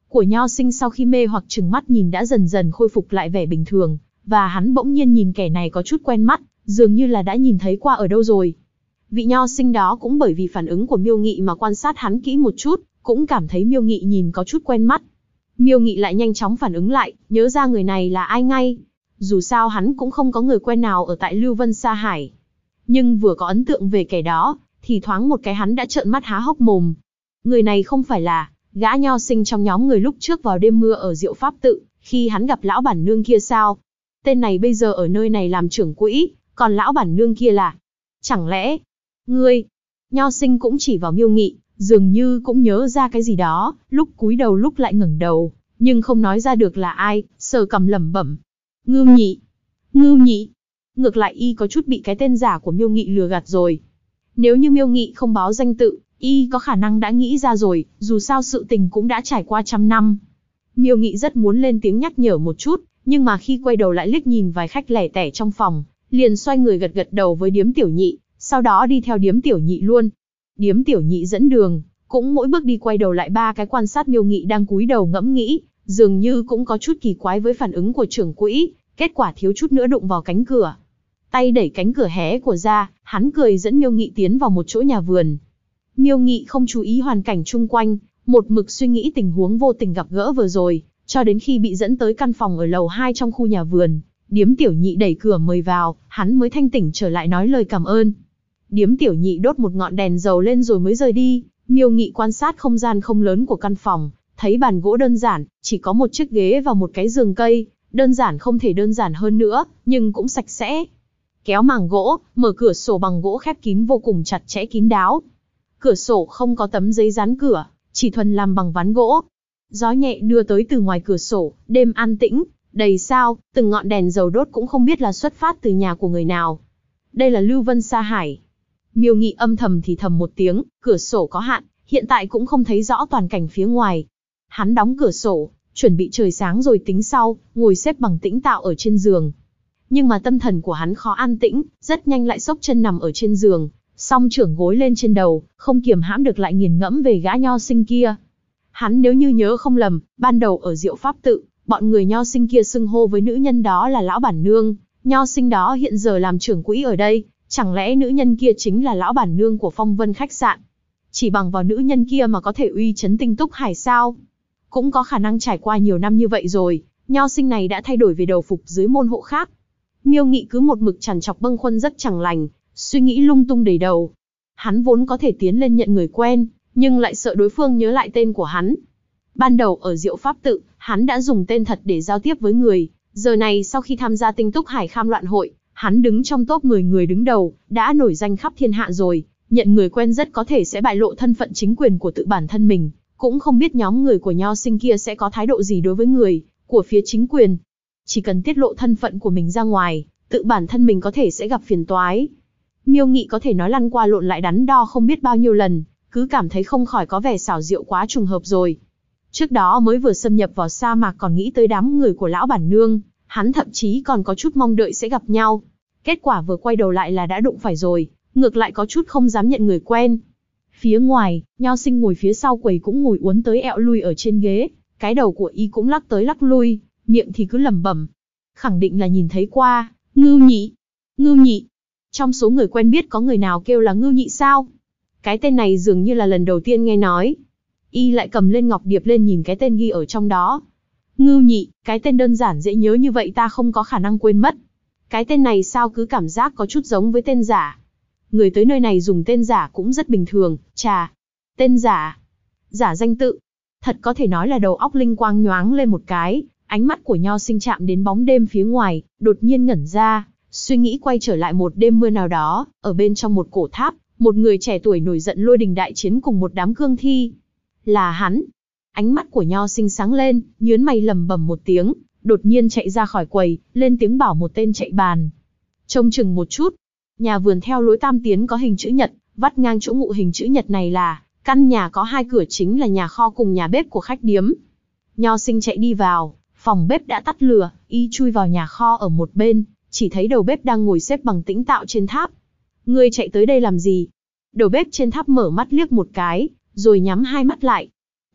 của Nho Sinh sau khi mê hoặc trừng mắt nhìn đã dần dần khôi phục lại vẻ bình thường, và hắn bỗng nhiên nhìn kẻ này có chút quen mắt, dường như là đã nhìn thấy qua ở đâu rồi. Vị Nho Sinh đó cũng bởi vì phản ứng của Miêu Nghị mà quan sát hắn kỹ một chút, cũng cảm thấy Miêu Nghị nhìn có chút quen mắt. Miêu Nghị lại nhanh chóng phản ứng lại, nhớ ra người này là ai ngay. Dù sao hắn cũng không có người quen nào ở tại Lưu Vân Sa Hải. Nhưng vừa có ấn tượng về kẻ đó, thì thoáng một cái hắn đã trợn mắt há hốc mồm. Người này không phải là gã Nho Sinh trong nhóm người lúc trước vào đêm mưa ở Diệu Pháp Tự, khi hắn gặp lão bản nương kia sao? Tên này bây giờ ở nơi này làm trưởng quỹ, còn lão bản nương kia là... Chẳng lẽ... Ngươi... Nho Sinh cũng chỉ vào Miêu Nghị, dường như cũng nhớ ra cái gì đó, lúc cúi đầu lúc lại ngẩng đầu, nhưng không nói ra được là ai, sờ cằm lẩm bẩm. Ngưu Nhị. Ngưu Nhị. Ngược lại y có chút bị cái tên giả của Miêu Nghị lừa gạt rồi. Nếu như Miêu Nghị không báo danh tự, y có khả năng đã nghĩ ra rồi, dù sao sự tình cũng đã trải qua 100 năm. Miêu Nghị rất muốn lên tiếng nhắc nhở một chút, nhưng mà khi quay đầu lại liếc nhìn vài khách lẻ tẻ trong phòng, liền xoay người gật gật đầu với Điếm Tiểu Nhị, sau đó đi theo Điếm Tiểu Nhị luôn. Điếm Tiểu Nhị dẫn đường, cũng mỗi bước đi quay đầu lại ba cái quan sát Miêu Nghị đang cúi đầu ngẫm nghĩ, dường như cũng có chút kỳ quái với phản ứng của trưởng quỹ, kết quả thiếu chút nữa đụng vào cánh cửa. Tay đẩy cánh cửa hé của ra, hắn cười dẫn Miêu Nghị tiến vào một chỗ nhà vườn. Miêu Nghị không chú ý hoàn cảnh chung quanh, một mực suy nghĩ tình huống vô tình gặp gỡ vừa rồi, cho đến khi bị dẫn tới căn phòng ở lầu 2 trong khu nhà vườn. Điếm Tiểu Nhị đẩy cửa mời vào, hắn mới thanh tỉnh trở lại nói lời cảm ơn. Điếm Tiểu Nhị đốt một ngọn đèn dầu lên rồi mới rời đi. Miêu Nghị quan sát không gian không lớn của căn phòng, thấy bàn gỗ đơn giản, chỉ có một chiếc ghế và một cái giường cây, đơn giản không thể đơn giản hơn nữa, nhưng cũng sạch sẽ. Kéo màng gỗ, mở cửa sổ bằng gỗ khép kín vô cùng chặt chẽ kín đáo. Cửa sổ không có tấm giấy dán cửa, chỉ thuần làm bằng ván gỗ. Gió nhẹ đưa tới từ ngoài cửa sổ, đêm an tĩnh, đầy sao, từng ngọn đèn dầu đốt cũng không biết là xuất phát từ nhà của người nào. Đây là Lưu Vân Sa Hải. Miêu Nghị âm thầm thì thầm một tiếng, cửa sổ có hạn, hiện tại cũng không thấy rõ toàn cảnh phía ngoài. Hắn đóng cửa sổ, chuẩn bị trời sáng rồi tính sau, ngồi xếp bằng tĩnh tạo ở trên giường. Nhưng mà tâm thần của hắn khó an tĩnh, rất nhanh lại xốc chân nằm ở trên giường, song trưởng gối lên trên đầu, không kiềm hãm được lại nghiền ngẫm về gã Nho Sinh kia. Hắn nếu như nhớ không lầm, ban đầu ở Diệu Pháp Tự, bọn người Nho Sinh kia xưng hô với nữ nhân đó là lão bản nương, Nho Sinh đó hiện giờ làm trưởng quỹ ở đây, chẳng lẽ nữ nhân kia chính là lão bản nương của Phong Vân khách sạn? Chỉ bằng vào nữ nhân kia mà có thể uy chấn Tinh Túc Hải sao? Cũng có khả năng trải qua nhiều năm như vậy rồi, Nho Sinh này đã thay đổi về đầu phục dưới môn hộ khác. Miêu Nghị cứ một mực trằn trọc bâng khuâng rất chẳng lành, suy nghĩ lung tung đầy đầu. Hắn vốn có thể tiến lên nhận người quen, nhưng lại sợ đối phương nhớ lại tên của hắn. Ban đầu ở Diệu Pháp Tự, hắn đã dùng tên thật để giao tiếp với người. Giờ này sau khi tham gia Tinh Túc Hải Kham Loạn Hội, hắn đứng trong top 10 người đứng đầu, đã nổi danh khắp thiên hạ rồi. Nhận người quen rất có thể sẽ bại lộ thân phận chính quyền của tự bản thân mình. Cũng không biết nhóm người của Nho Sinh kia sẽ có thái độ gì đối với người của phía chính quyền. Chỉ cần tiết lộ thân phận của mình ra ngoài, tự bản thân mình có thể sẽ gặp phiền toái. Miêu Nghị có thể nói lăn qua lộn lại đắn đo không biết bao nhiêu lần, cứ cảm thấy không khỏi có vẻ xảo diệu quá trùng hợp rồi. Trước đó mới vừa xâm nhập vào sa mạc còn nghĩ tới đám người của lão bản nương, hắn thậm chí còn có chút mong đợi sẽ gặp nhau. Kết quả vừa quay đầu lại là đã đụng phải rồi, ngược lại có chút không dám nhận người quen. Phía ngoài, Nho Sinh ngồi phía sau quầy cũng ngồi uốn tới ẹo lui ở trên ghế, cái đầu của y cũng lắc tới lắc lui, miệng thì cứ lẩm bẩm. Khẳng định là nhìn thấy qua, Ngưu Nhị, Ngưu Nhị. Trong số người quen biết có người nào kêu là Ngưu Nhị sao? Cái tên này dường như là lần đầu tiên nghe nói. Y lại cầm lên ngọc điệp lên nhìn cái tên ghi ở trong đó. Ngưu Nhị, cái tên đơn giản dễ nhớ như vậy ta không có khả năng quên mất. Cái tên này sao cứ cảm giác có chút giống với tên giả. Người tới nơi này dùng tên giả cũng rất bình thường, chà. Tên giả. Giả danh tự. Thật có thể nói là đầu óc linh quang nhoáng lên một cái, ánh mắt của Nho Sinh chạm đến bóng đêm phía ngoài, đột nhiên ngẩn ra, suy nghĩ quay trở lại một đêm mưa nào đó, ở bên trong một cổ tháp, một người trẻ tuổi nổi giận lôi đình đại chiến cùng một đám cương thi. Là hắn. Ánh mắt của Nho Sinh sáng lên, nhớn mày lẩm bẩm một tiếng, đột nhiên chạy ra khỏi quầy, lên tiếng bảo một tên chạy bàn. Trông chừng một chút. Nhà vườn theo lối tam tiến có hình chữ nhật, vắt ngang chỗ ngụ hình chữ nhật này là căn nhà có hai cửa chính là nhà kho cùng nhà bếp của khách điếm. Nho Sinh chạy đi vào, phòng bếp đã tắt lửa, y chui vào nhà kho ở một bên, chỉ thấy đầu bếp đang ngồi xếp bằng tĩnh tạo trên tháp. Ngươi chạy tới đây làm gì? Đầu bếp trên tháp mở mắt liếc một cái, rồi nhắm hai mắt lại.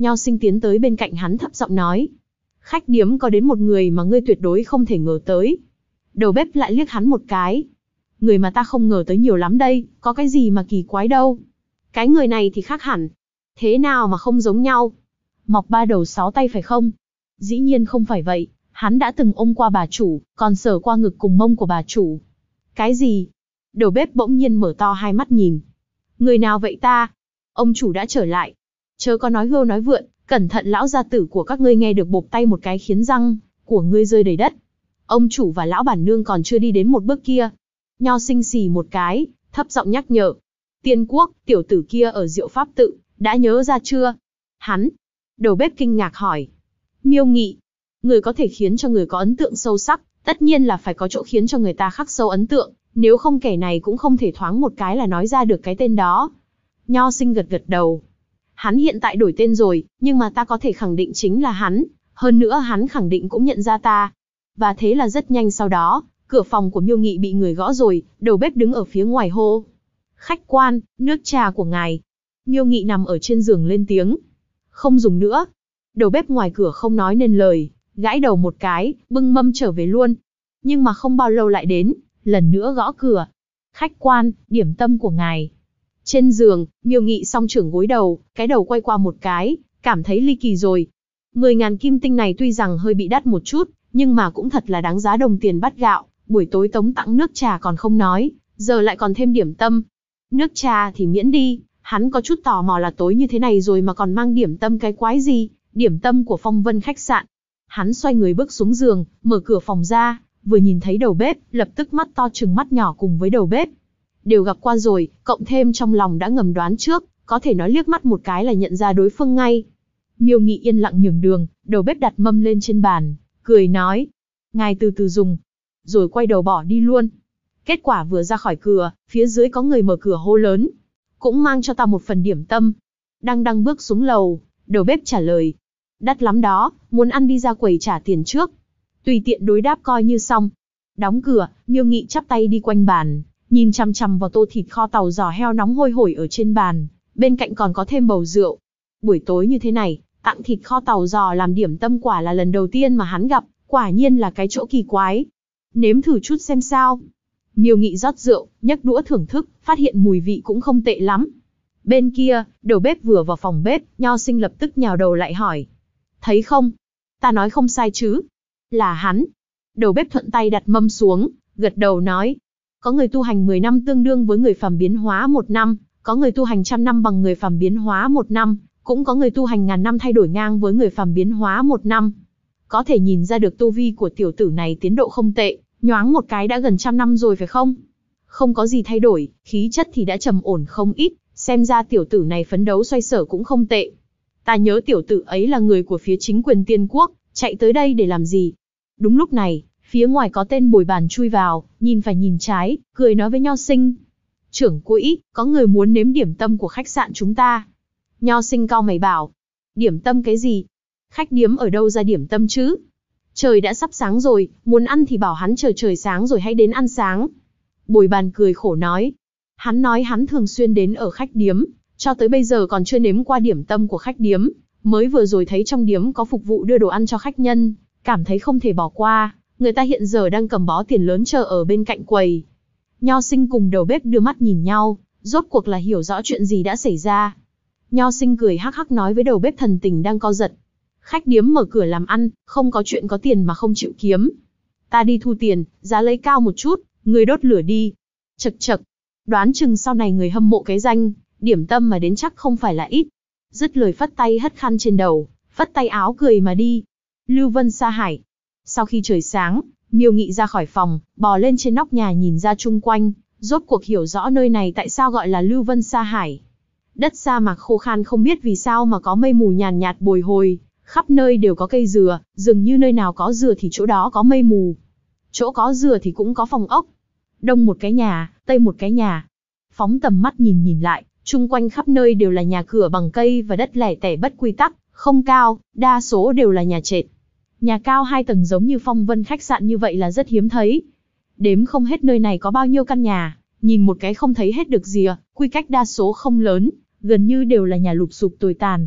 Nho Sinh tiến tới bên cạnh hắn thấp giọng nói. Khách điếm có đến một người mà ngươi tuyệt đối không thể ngờ tới. Đầu bếp lại liếc hắn một cái. Người mà ta không ngờ tới nhiều lắm đây, có cái gì mà kỳ quái đâu. Cái người này thì khác hẳn. Thế nào mà không giống nhau? Mọc 3 đầu 6 tay phải không? Dĩ nhiên không phải vậy, hắn đã từng ôm qua bà chủ, còn sờ qua ngực cùng mông của bà chủ. Cái gì? Đầu bếp bỗng nhiên mở to hai mắt nhìn. Người nào vậy ta? Ông chủ đã trở lại. Chớ có nói hưu nói vượn, cẩn thận lão gia tử của các ngươi nghe được bộp tay một cái khiến răng của ngươi rơi đầy đất. Ông chủ và lão bản nương còn chưa đi đến một bước kia. Nho Sinh xì một cái, thấp giọng nhắc nhở. Tiên Quốc, tiểu tử kia ở Diệu Pháp tự, đã nhớ ra chưa? Hắn. Đầu bếp kinh ngạc hỏi. Miêu Nghị. Người có thể khiến cho người có ấn tượng sâu sắc, tất nhiên là phải có chỗ khiến cho người ta khắc sâu ấn tượng, nếu không kẻ này cũng không thể thoáng một cái là nói ra được cái tên đó. Nho Sinh gật gật đầu. Hắn hiện tại đổi tên rồi, nhưng mà ta có thể khẳng định chính là hắn, hơn nữa hắn khẳng định cũng nhận ra ta. Và thế là rất nhanh sau đó, cửa phòng của Miêu Nghị bị người gõ rồi, đầu bếp đứng ở phía ngoài hô. Khách quan, nước trà của ngài. Miêu Nghị nằm ở trên giường lên tiếng. Không dùng nữa. Đầu bếp ngoài cửa không nói nên lời, gãi đầu một cái, bưng mâm trở về luôn. Nhưng mà không bao lâu lại đến, lần nữa gõ cửa. Khách quan, điểm tâm của ngài. Trên giường, Miêu Nghị song trưởng gối đầu, cái đầu quay qua một cái, cảm thấy ly kỳ rồi. 10.000 kim tinh này tuy rằng hơi bị đắt một chút, nhưng mà cũng thật là đáng giá đồng tiền bát gạo. Buổi tối tống tặng nước trà còn không nói, giờ lại còn thêm điểm tâm. Nước trà thì miễn đi, hắn có chút tò mò là tối như thế này rồi mà còn mang điểm tâm cái quái gì, điểm tâm của Phong Vân khách sạn. Hắn xoay người bước xuống giường, mở cửa phòng ra, vừa nhìn thấy đầu bếp, lập tức mắt to trừng mắt nhỏ cùng với đầu bếp. Đều gặp qua rồi, cộng thêm trong lòng đã ngầm đoán trước, có thể nói liếc mắt một cái là nhận ra đối phương ngay. Miêu Nghị yên lặng nhường đường, đầu bếp đặt mâm lên trên bàn, cười nói. Ngài từ từ dùng, rồi quay đầu bỏ đi luôn. Kết quả vừa ra khỏi cửa, phía dưới có người mở cửa hô lớn. Cũng mang cho ta một phần điểm tâm. Đang bước xuống lầu, đầu bếp trả lời. Đắt lắm đó, muốn ăn đi ra quầy trả tiền trước. Tùy tiện đối đáp coi như xong. Đóng cửa, Miêu Nghị chắp tay đi quanh bàn, nhìn chằm chằm vào tô thịt kho tàu giò heo nóng hôi hổi ở trên bàn, bên cạnh còn có thêm bầu rượu. Buổi tối như thế này, tặng thịt kho tàu giò làm điểm tâm quả là lần đầu tiên mà hắn gặp, quả nhiên là cái chỗ kỳ quái. Nếm thử chút xem sao. Miêu Nghị rót rượu, nhấc đũa thưởng thức, phát hiện mùi vị cũng không tệ lắm. Bên kia, đầu bếp vừa vào phòng bếp, Nho Sinh lập tức nhào đầu lại hỏi. Thấy không? Ta nói không sai chứ? Là hắn. Đầu bếp thuận tay đặt mâm xuống, gật đầu nói. Có người tu hành 10 năm tương đương với người phàm biến hóa 1 năm, có người tu hành 100 năm bằng người phàm biến hóa 1 năm, cũng có người tu hành 1000 năm thay đổi ngang với người phàm biến hóa 1 năm. Có thể nhìn ra được tu vi của tiểu tử này tiến độ không tệ, nhoáng một cái đã gần 100 năm rồi phải không? Không có gì thay đổi, khí chất thì đã trầm ổn không ít, xem ra tiểu tử này phấn đấu xoay sở cũng không tệ. Ta nhớ tiểu tử ấy là người của phía chính quyền Tiên Quốc, chạy tới đây để làm gì? Đúng lúc này, phía ngoài có tên bồi bàn chui vào, nhìn phải nhìn trái, cười nói với Nho Sinh. Trưởng quỹ, có người muốn nếm điểm tâm của khách sạn chúng ta. Nho Sinh cau mày bảo. Điểm tâm cái gì? Khách điếm ở đâu ra điểm tâm chứ? Trời đã sắp sáng rồi, muốn ăn thì bảo hắn chờ trời sáng rồi hãy đến ăn sáng. Bồi bàn cười khổ nói. Hắn nói hắn thường xuyên đến ở khách điếm, cho tới bây giờ còn chưa nếm qua điểm tâm của khách điếm, mới vừa rồi thấy trong điếm có phục vụ đưa đồ ăn cho khách nhân, cảm thấy không thể bỏ qua, người ta hiện giờ đang cầm bó tiền lớn chờ ở bên cạnh quầy. Nho Sinh cùng đầu bếp đưa mắt nhìn nhau, rốt cuộc là hiểu rõ chuyện gì đã xảy ra. Nho Sinh cười hắc hắc nói với đầu bếp thần tình đang co giật. Khách điếm mở cửa làm ăn, không có chuyện có tiền mà không chịu kiếm. Ta đi thu tiền, giá lấy cao một chút, người đốt lửa đi. Chậc chậc, đoán chừng sau này người hâm mộ cái danh điểm tâm mà đến chắc không phải là ít. Dứt lời phất tay hất khăn trên đầu, phất tay áo cười mà đi. Lưu Vân Sa Hải. Sau khi trời sáng, Miêu Nghị ra khỏi phòng, bò lên trên nóc nhà nhìn ra chung quanh, rốt cuộc hiểu rõ nơi này tại sao gọi là Lưu Vân Sa Hải. Đất sa mạc khô khan không biết vì sao mà có mây mù nhàn nhạt bồi hồi, khắp nơi đều có cây dừa, dường như nơi nào có dừa thì chỗ đó có mây mù. Chỗ có dừa thì cũng có phòng ốc. Đông một cái nhà, tây một cái nhà. Phóng tầm mắt nhìn lại, chung quanh khắp nơi đều là nhà cửa bằng cây và đất lẻ tẻ bất quy tắc, không cao, đa số đều là nhà trệt. Nhà cao 2 tầng giống như Phong Vân khách sạn như vậy là rất hiếm thấy. Đếm không hết nơi này có bao nhiêu căn nhà, nhìn một cái không thấy hết được gì, quy cách đa số không lớn, gần như đều là nhà lụp xụp tồi tàn.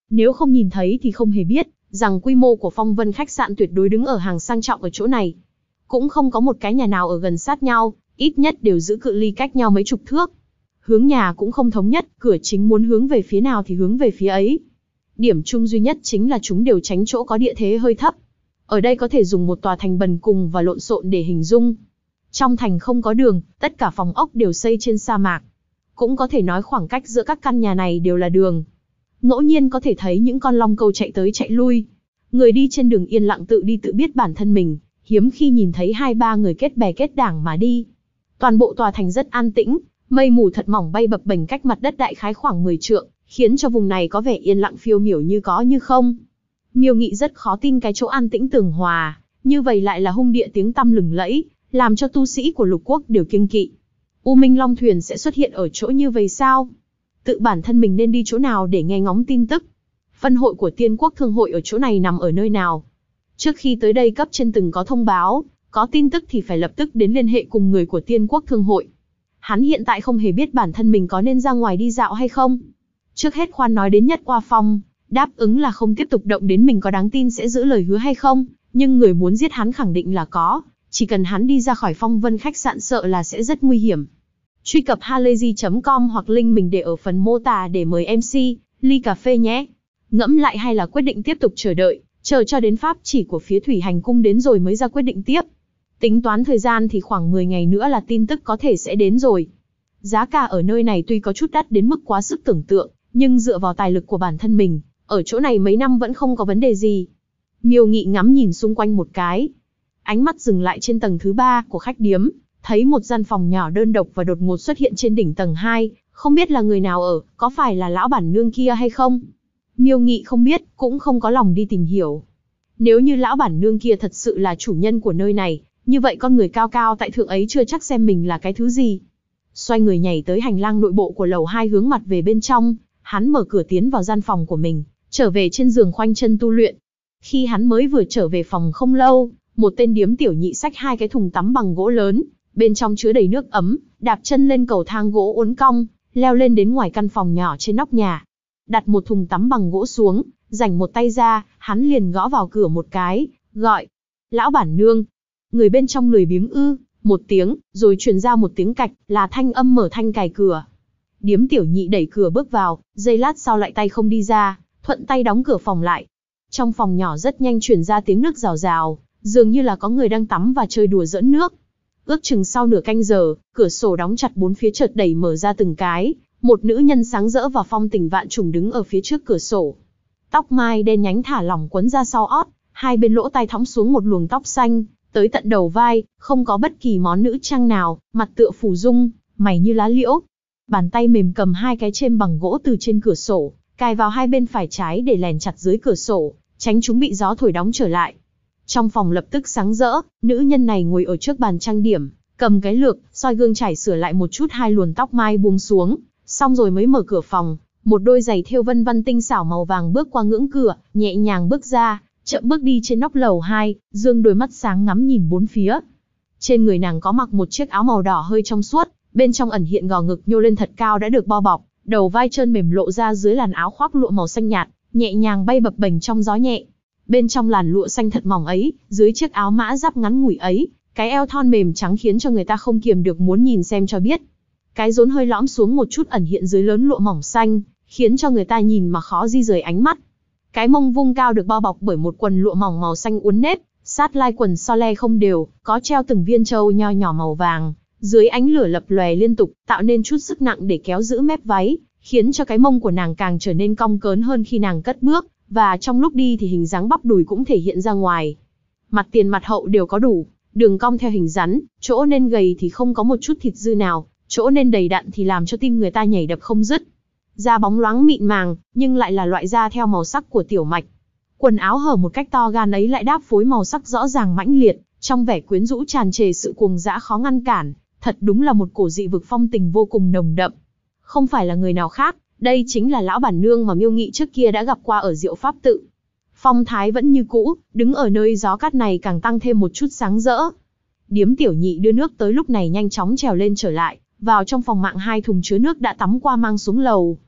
Nếu không nhìn thấy thì không hề biết, rằng quy mô của Phong Vân khách sạn tuyệt đối đứng ở hàng sang trọng ở chỗ này. Cũng không có một cái nhà nào ở gần sát nhau, ít nhất đều giữ cự ly cách nhau mấy chục thước. Hướng nhà cũng không thống nhất, cửa chính muốn hướng về phía nào thì hướng về phía ấy. Điểm chung duy nhất chính là chúng đều tránh chỗ có địa thế hơi thấp. Ở đây có thể dùng một tòa thành bần cùng và lộn xộn để hình dung. Trong thành không có đường, tất cả phòng ốc đều xây trên sa mạc. Cũng có thể nói khoảng cách giữa các căn nhà này đều là đường. Ngẫu nhiên có thể thấy những con long câu chạy tới chạy lui. Người đi trên đường yên lặng tự đi tự biết bản thân mình, hiếm khi nhìn thấy 2-3 người kết bè kết đảng mà đi. Toàn bộ tòa thành rất an tĩnh, mây mù thật mỏng bay bập bềnh cách mặt đất đại khái khoảng 10 trượng, khiến cho vùng này có vẻ yên lặng phiêu miểu như có như không. Miêu Nghị rất khó tin cái chỗ an tĩnh tường hòa, như vậy lại là hung địa tiếng tăm lừng lẫy, làm cho tu sĩ của lục quốc đều kiêng kỵ. U Minh Long thuyền sẽ xuất hiện ở chỗ như vậy sao? Tự bản thân mình nên đi chỗ nào để nghe ngóng tin tức? Phân hội của Tiên Quốc Thương hội ở chỗ này nằm ở nơi nào? Trước khi tới đây cấp trên từng có thông báo, có tin tức thì phải lập tức đến liên hệ cùng người của Tiên Quốc Thương hội. Hắn hiện tại không hề biết bản thân mình có nên ra ngoài đi dạo hay không. Trước hết khoan nói đến Nhất Oa Phong, đáp ứng là không tiếp tục động đến mình có đáng tin sẽ giữ lời hứa hay không, nhưng người muốn giết hắn khẳng định là có, chỉ cần hắn đi ra khỏi Phong Vân khách sạn sợ là sẽ rất nguy hiểm. Truy cập halayzi.com hoặc link mình để ở phần mô tả để mời MC, ly cà phê nhé. Ngẫm lại hay là quyết định tiếp tục chờ đợi, chờ cho đến pháp chỉ của phía Thủy Hành Cung đến rồi mới ra quyết định tiếp. Tính toán thời gian thì khoảng 10 ngày nữa là tin tức có thể sẽ đến rồi. Giá cả ở nơi này tuy có chút đắt đến mức quá sức tưởng tượng, nhưng dựa vào tài lực của bản thân mình, ở chỗ này mấy năm vẫn không có vấn đề gì. Miêu Nghị ngắm nhìn xung quanh một cái. Ánh mắt dừng lại trên tầng thứ 3 của khách điếm, thấy một gian phòng nhỏ đơn độc và đột ngột xuất hiện trên đỉnh tầng 2, không biết là người nào ở, có phải là lão bản nương kia hay không? Miêu Nghị không biết, cũng không có lòng đi tìm hiểu. Nếu như lão bản nương kia thật sự là chủ nhân của nơi này, như vậy con người cao cao tại thượng ấy chưa chắc xem mình là cái thứ gì. Xoay người nhảy tới hành lang nội bộ của lầu 2 hướng mặt về bên trong, hắn mở cửa tiến vào gian phòng của mình, trở về trên giường khoanh chân tu luyện. Khi hắn mới vừa trở về phòng không lâu, một tên điếm tiểu nhị xách 2 cái thùng tắm bằng gỗ lớn, bên trong chứa đầy nước ấm, đạp chân lên cầu thang gỗ uốn cong, leo lên đến ngoài căn phòng nhỏ trên nóc nhà. Đặt một thùng tắm bằng gỗ xuống, rảnh một tay ra, hắn liền gõ vào cửa một cái, gọi. Lão bản nương. Người bên trong lười biếng một tiếng, rồi truyền ra một tiếng cạch, là thanh âm mở thanh cài cửa. Điếm tiểu nhị đẩy cửa bước vào, giây lát sau lại tay không đi ra, thuận tay đóng cửa phòng lại. Trong phòng nhỏ rất nhanh truyền ra tiếng nước rào rào, dường như là có người đang tắm và chơi đùa giỡn nước. Ước chừng sau nửa canh giờ, cửa sổ đóng chặt bốn phía chợt đẩy mở ra từng cái, một nữ nhân sáng rỡ và phong tình vạn trùng đứng ở phía trước cửa sổ. Tóc mai đen nhánh thả lỏng quấn ra sau ót, hai bên lỗ tai thõng xuống một luồng tóc xanh, tới tận đầu vai, không có bất kỳ món nữ trang nào, mặt tựa phù dung, mày như lá liễu. Bàn tay mềm cầm 2 cái chêm bằng gỗ từ trên cửa sổ, cài vào hai bên phải trái để lèn chặt dưới cửa sổ, tránh chúng bị gió thổi đóng trở lại. Trong phòng lập tức sáng rỡ, nữ nhân này ngồi ở trước bàn trang điểm, cầm cái lược, soi gương chải sửa lại một chút hai luồn tóc mai buông xuống, xong rồi mới mở cửa phòng. Một đôi giày thêu vân vân tinh xảo màu vàng bước qua ngưỡng cửa, nhẹ nhàng bước ra, chậm bước đi trên nóc lầu 2, dương đôi mắt sáng ngắm nhìn bốn phía. Trên người nàng có mặc một chiếc áo màu đỏ hơi trong suốt, bên trong ẩn hiện gò ngực nhô lên thật cao đã được bao bọc, đầu vai trơn mềm lộ ra dưới làn áo khoác lụa màu xanh nhạt, nhẹ nhàng bay bập bềnh trong gió nhẹ. Bên trong làn lụa xanh thật mỏng ấy, dưới chiếc áo mã giáp ngắn ngủi ấy, cái eo thon mềm trắng khiến cho người ta không kiềm được muốn nhìn xem cho biết. Cái rốn hơi lõm xuống một chút ẩn hiện dưới lớn lụa mỏng xanh, khiến cho người ta nhìn mà khó di rời ánh mắt. Cái mông vung cao được bao bọc bởi một quần lụa mỏng màu xanh uốn nếp, sát lai quần so le không đều, có treo từng viên châu nho nhỏ màu vàng, dưới ánh lửa lập lòe liên tục, tạo nên chút sức nặng để kéo giữ mép váy, khiến cho cái mông của nàng càng trở nên cong cớn hơn khi nàng cất bước, và trong lúc đi thì hình dáng bắp đùi cũng thể hiện ra ngoài. Mặt tiền mặt hậu đều có đủ, đường cong theo hình rắn, chỗ nên gầy thì không có một chút thịt dư nào, chỗ nên đầy đặn thì làm cho tim người ta nhảy đập không dứt. Da bóng loáng mịn màng, nhưng lại là loại da theo màu sắc của tiểu mạch. Quần áo hở một cách to gan ấy lại đáp phối màu sắc rõ ràng mãnh liệt, trong vẻ quyến rũ tràn trề sự cuồng dã khó ngăn cản, thật đúng là một cổ dị vực phong tình vô cùng nồng đậm. Không phải là người nào khác, đây chính là lão bản nương mà Miêu Nghị trước kia đã gặp qua ở Diệu Pháp tự. Phong thái vẫn như cũ, đứng ở nơi gió cát này càng tăng thêm một chút sáng rỡ. Điếm tiểu nhị đưa nước tới lúc này nhanh chóng trèo lên trở lại, vào trong phòng mạng 2 thùng chứa nước đã tắm qua mang xuống lầu.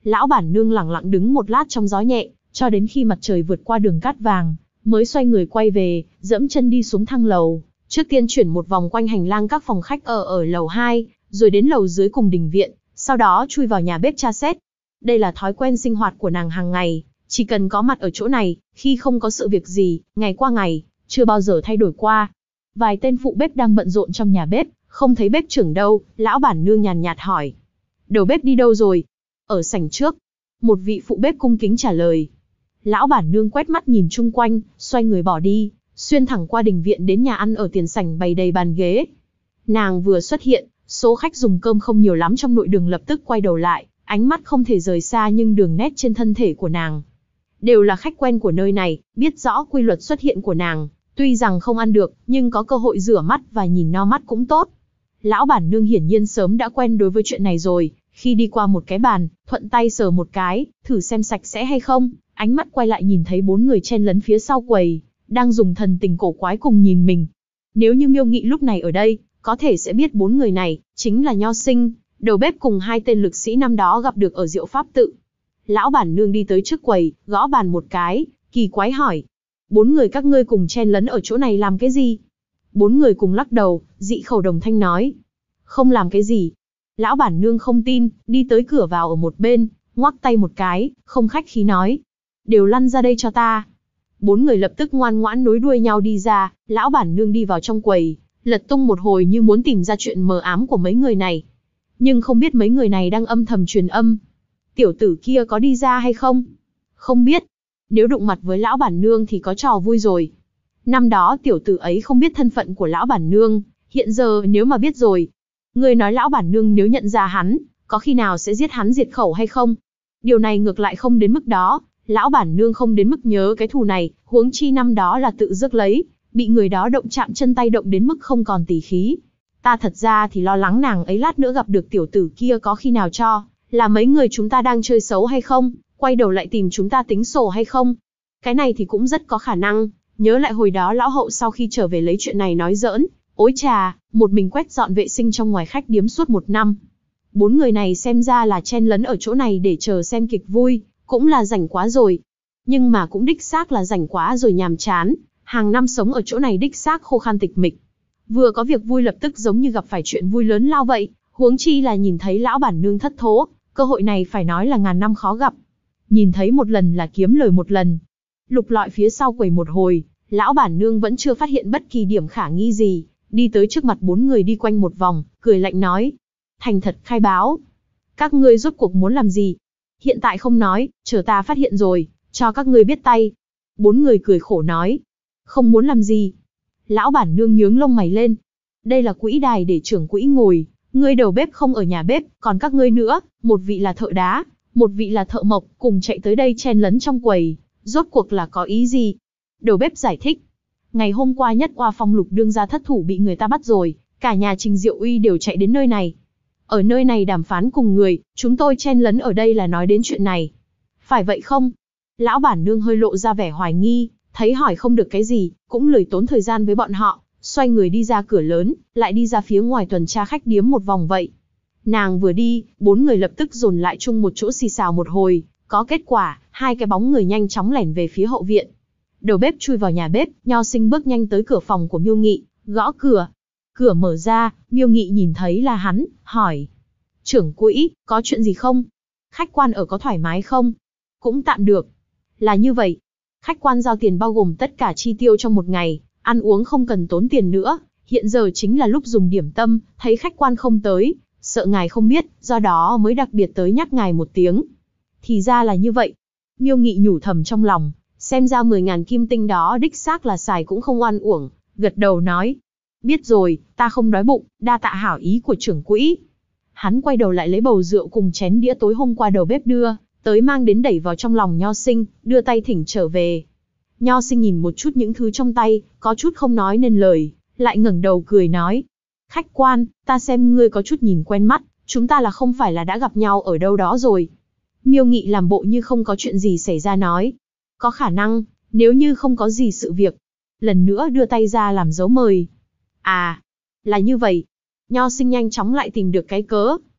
Lão bản nương lẳng lặng đứng một lát trong gió nhẹ, cho đến khi mặt trời vượt qua đường cát vàng, mới xoay người quay về, dẫm chân đi xuống thang lầu. Trước tiên chuyển một vòng quanh hành lang các phòng khách ở lầu 2, rồi đến lầu dưới cùng đình viện, sau đó chui vào nhà bếp tra xét. Đây là thói quen sinh hoạt của nàng hàng ngày, chỉ cần có mặt ở chỗ này, khi không có sự việc gì, ngày qua ngày, chưa bao giờ thay đổi qua. Vài tên phụ bếp đang bận rộn trong nhà bếp, không thấy bếp trưởng đâu, lão bản nương nhàn nhạt hỏi. Đầu bếp đi đâu rồi? Ở sảnh trước. Một vị phụ bếp cung kính trả lời. Lão bản nương quét mắt nhìn chung quanh, xoay người bỏ đi, xuyên thẳng qua đình viện đến nhà ăn ở tiền sảnh bày đầy bàn ghế. Nàng vừa xuất hiện, số khách dùng cơm không nhiều lắm trong nội đường lập tức quay đầu lại, ánh mắt không thể rời xa nhưng đường nét trên thân thể của nàng. Đều là khách quen của nơi này, biết rõ quy luật xuất hiện của nàng, tuy rằng không ăn được, nhưng có cơ hội rửa mắt và nhìn no mắt cũng tốt. Lão bản nương hiển nhiên sớm đã quen đối với chuyện này rồi, khi đi qua một cái bàn, thuận tay sờ một cái, thử xem sạch sẽ hay không, ánh mắt quay lại nhìn thấy 4 người chen lấn phía sau quầy, đang dùng thần tình cổ quái cùng nhìn mình. Nếu như Miêu Nghị lúc này ở đây, có thể sẽ biết 4 người này, chính là Nho Sinh, đầu bếp cùng 2 tên lực sĩ năm đó gặp được ở Diệu Pháp Tự. Lão bản nương đi tới trước quầy, gõ bàn một cái, kỳ quái hỏi. 4 người các ngươi cùng chen lấn ở chỗ này làm cái gì? 4 người cùng lắc đầu, dị khẩu đồng thanh nói. Không làm cái gì. Lão bản nương không tin, đi tới cửa vào ở một bên, ngoắc tay một cái, không khách khí nói. Đều lăn ra đây cho ta. 4 người lập tức ngoan ngoãn nối đuôi nhau đi ra, lão bản nương đi vào trong quầy, lật tung một hồi như muốn tìm ra chuyện mờ ám của mấy người này. Nhưng không biết mấy người này đang âm thầm truyền âm. Tiểu tử kia có đi ra hay không? Không biết. Nếu đụng mặt với lão bản nương thì có trò vui rồi. Năm đó tiểu tử ấy không biết thân phận của lão bản nương, hiện giờ nếu mà biết rồi. Người nói lão bản nương nếu nhận ra hắn, có khi nào sẽ giết hắn diệt khẩu hay không? Điều này ngược lại không đến mức đó, lão bản nương không đến mức nhớ cái thù này, huống chi năm đó là tự rước lấy, bị người đó động chạm chân tay động đến mức không còn tỉ khí. Ta thật ra thì lo lắng nàng ấy lát nữa gặp được tiểu tử kia có khi nào cho, là mấy người chúng ta đang chơi xấu hay không, quay đầu lại tìm chúng ta tính sổ hay không. Cái này thì cũng rất có khả năng, nhớ lại hồi đó lão hậu sau khi trở về lấy chuyện này nói giỡn, ối trà, một mình quét dọn vệ sinh trong ngoài khách điếm suốt 1 năm. 4 người này xem ra là chen lấn ở chỗ này để chờ xem kịch vui, cũng là rảnh quá rồi. Nhưng mà cũng đích xác là rảnh quá rồi nhàm chán, hàng năm sống ở chỗ này đích xác khô khan tịch mịch. Vừa có việc vui lập tức giống như gặp phải chuyện vui lớn lao vậy, huống chi là nhìn thấy lão bản nương thất thố, cơ hội này phải nói là ngàn năm khó gặp. Nhìn thấy một lần là kiếm lời một lần. Lục lọi phía sau quầy một hồi, lão bản nương vẫn chưa phát hiện bất kỳ điểm khả nghi gì, đi tới trước mặt 4 người đi quanh một vòng, cười lạnh nói. Thành thật khai báo. Các ngươi rốt cuộc muốn làm gì? Hiện tại không nói, chờ ta phát hiện rồi, cho các ngươi biết tay. 4 người cười khổ nói. Không muốn làm gì? Lão bản nương nhướng lông mày lên. Đây là quỹ đài để trưởng quỹ ngồi, ngươi đầu bếp không ở nhà bếp, còn các ngươi nữa, một vị là thợ đá, một vị là thợ mộc, cùng chạy tới đây chen lấn trong quầy, rốt cuộc là có ý gì? Đầu bếp giải thích. Ngày hôm qua Nhất Oa Phong Lục đương gia thất thủ bị người ta bắt rồi, cả nhà Trình Diệu Uy đều chạy đến nơi này. Ở nơi này đàm phán cùng người, chúng tôi chen lấn ở đây là nói đến chuyện này. Phải vậy không? Lão bản nương hơi lộ ra vẻ hoài nghi, thấy hỏi không được cái gì, cũng lười tốn thời gian với bọn họ, xoay người đi ra cửa lớn, lại đi ra phía ngoài tuần tra khách điếm một vòng vậy. Nàng vừa đi, 4 người lập tức dồn lại chung một chỗ xì xào một hồi, có kết quả, 2 cái bóng người nhanh chóng lẻn về phía hậu viện. Đầu bếp chui vào nhà bếp, Nho Sinh bước nhanh tới cửa phòng của Miêu Nghị, gõ cửa. Cửa mở ra, Miêu Nghị nhìn thấy là hắn, hỏi. Trưởng quỹ, có chuyện gì không? Khách quan ở có thoải mái không? Cũng tạm được. Là như vậy. Khách quan giao tiền bao gồm tất cả chi tiêu trong một ngày, ăn uống không cần tốn tiền nữa. Hiện giờ chính là lúc dùng điểm tâm, thấy khách quan không tới, sợ ngài không biết, do đó mới đặc biệt tới nhắc ngài một tiếng. Thì ra là như vậy. Miêu Nghị nhủ thầm trong lòng, xem ra 10.000 kim tinh đó đích xác là xài cũng không oan uổng, gật đầu nói. Biết rồi, ta không đói bụng, đa tạ hảo ý của trưởng quỹ. Hắn quay đầu lại lấy bầu rượu cùng chén đĩa tối hôm qua đầu bếp đưa, tới mang đến đẩy vào trong lòng Nho Sinh, đưa tay thỉnh trở về. Nho Sinh nhìn một chút những thứ trong tay, có chút không nói nên lời, lại ngẩng đầu cười nói. Khách quan, ta xem ngươi có chút nhìn quen mắt, chúng ta là không phải là đã gặp nhau ở đâu đó rồi. Miêu Nghị làm bộ như không có chuyện gì xảy ra nói. Có khả năng, nếu như không có gì sự việc. Lần nữa đưa tay ra làm dấu mời. À, là như vậy. Nho Sinh nhanh chóng lại tìm được cái cớ.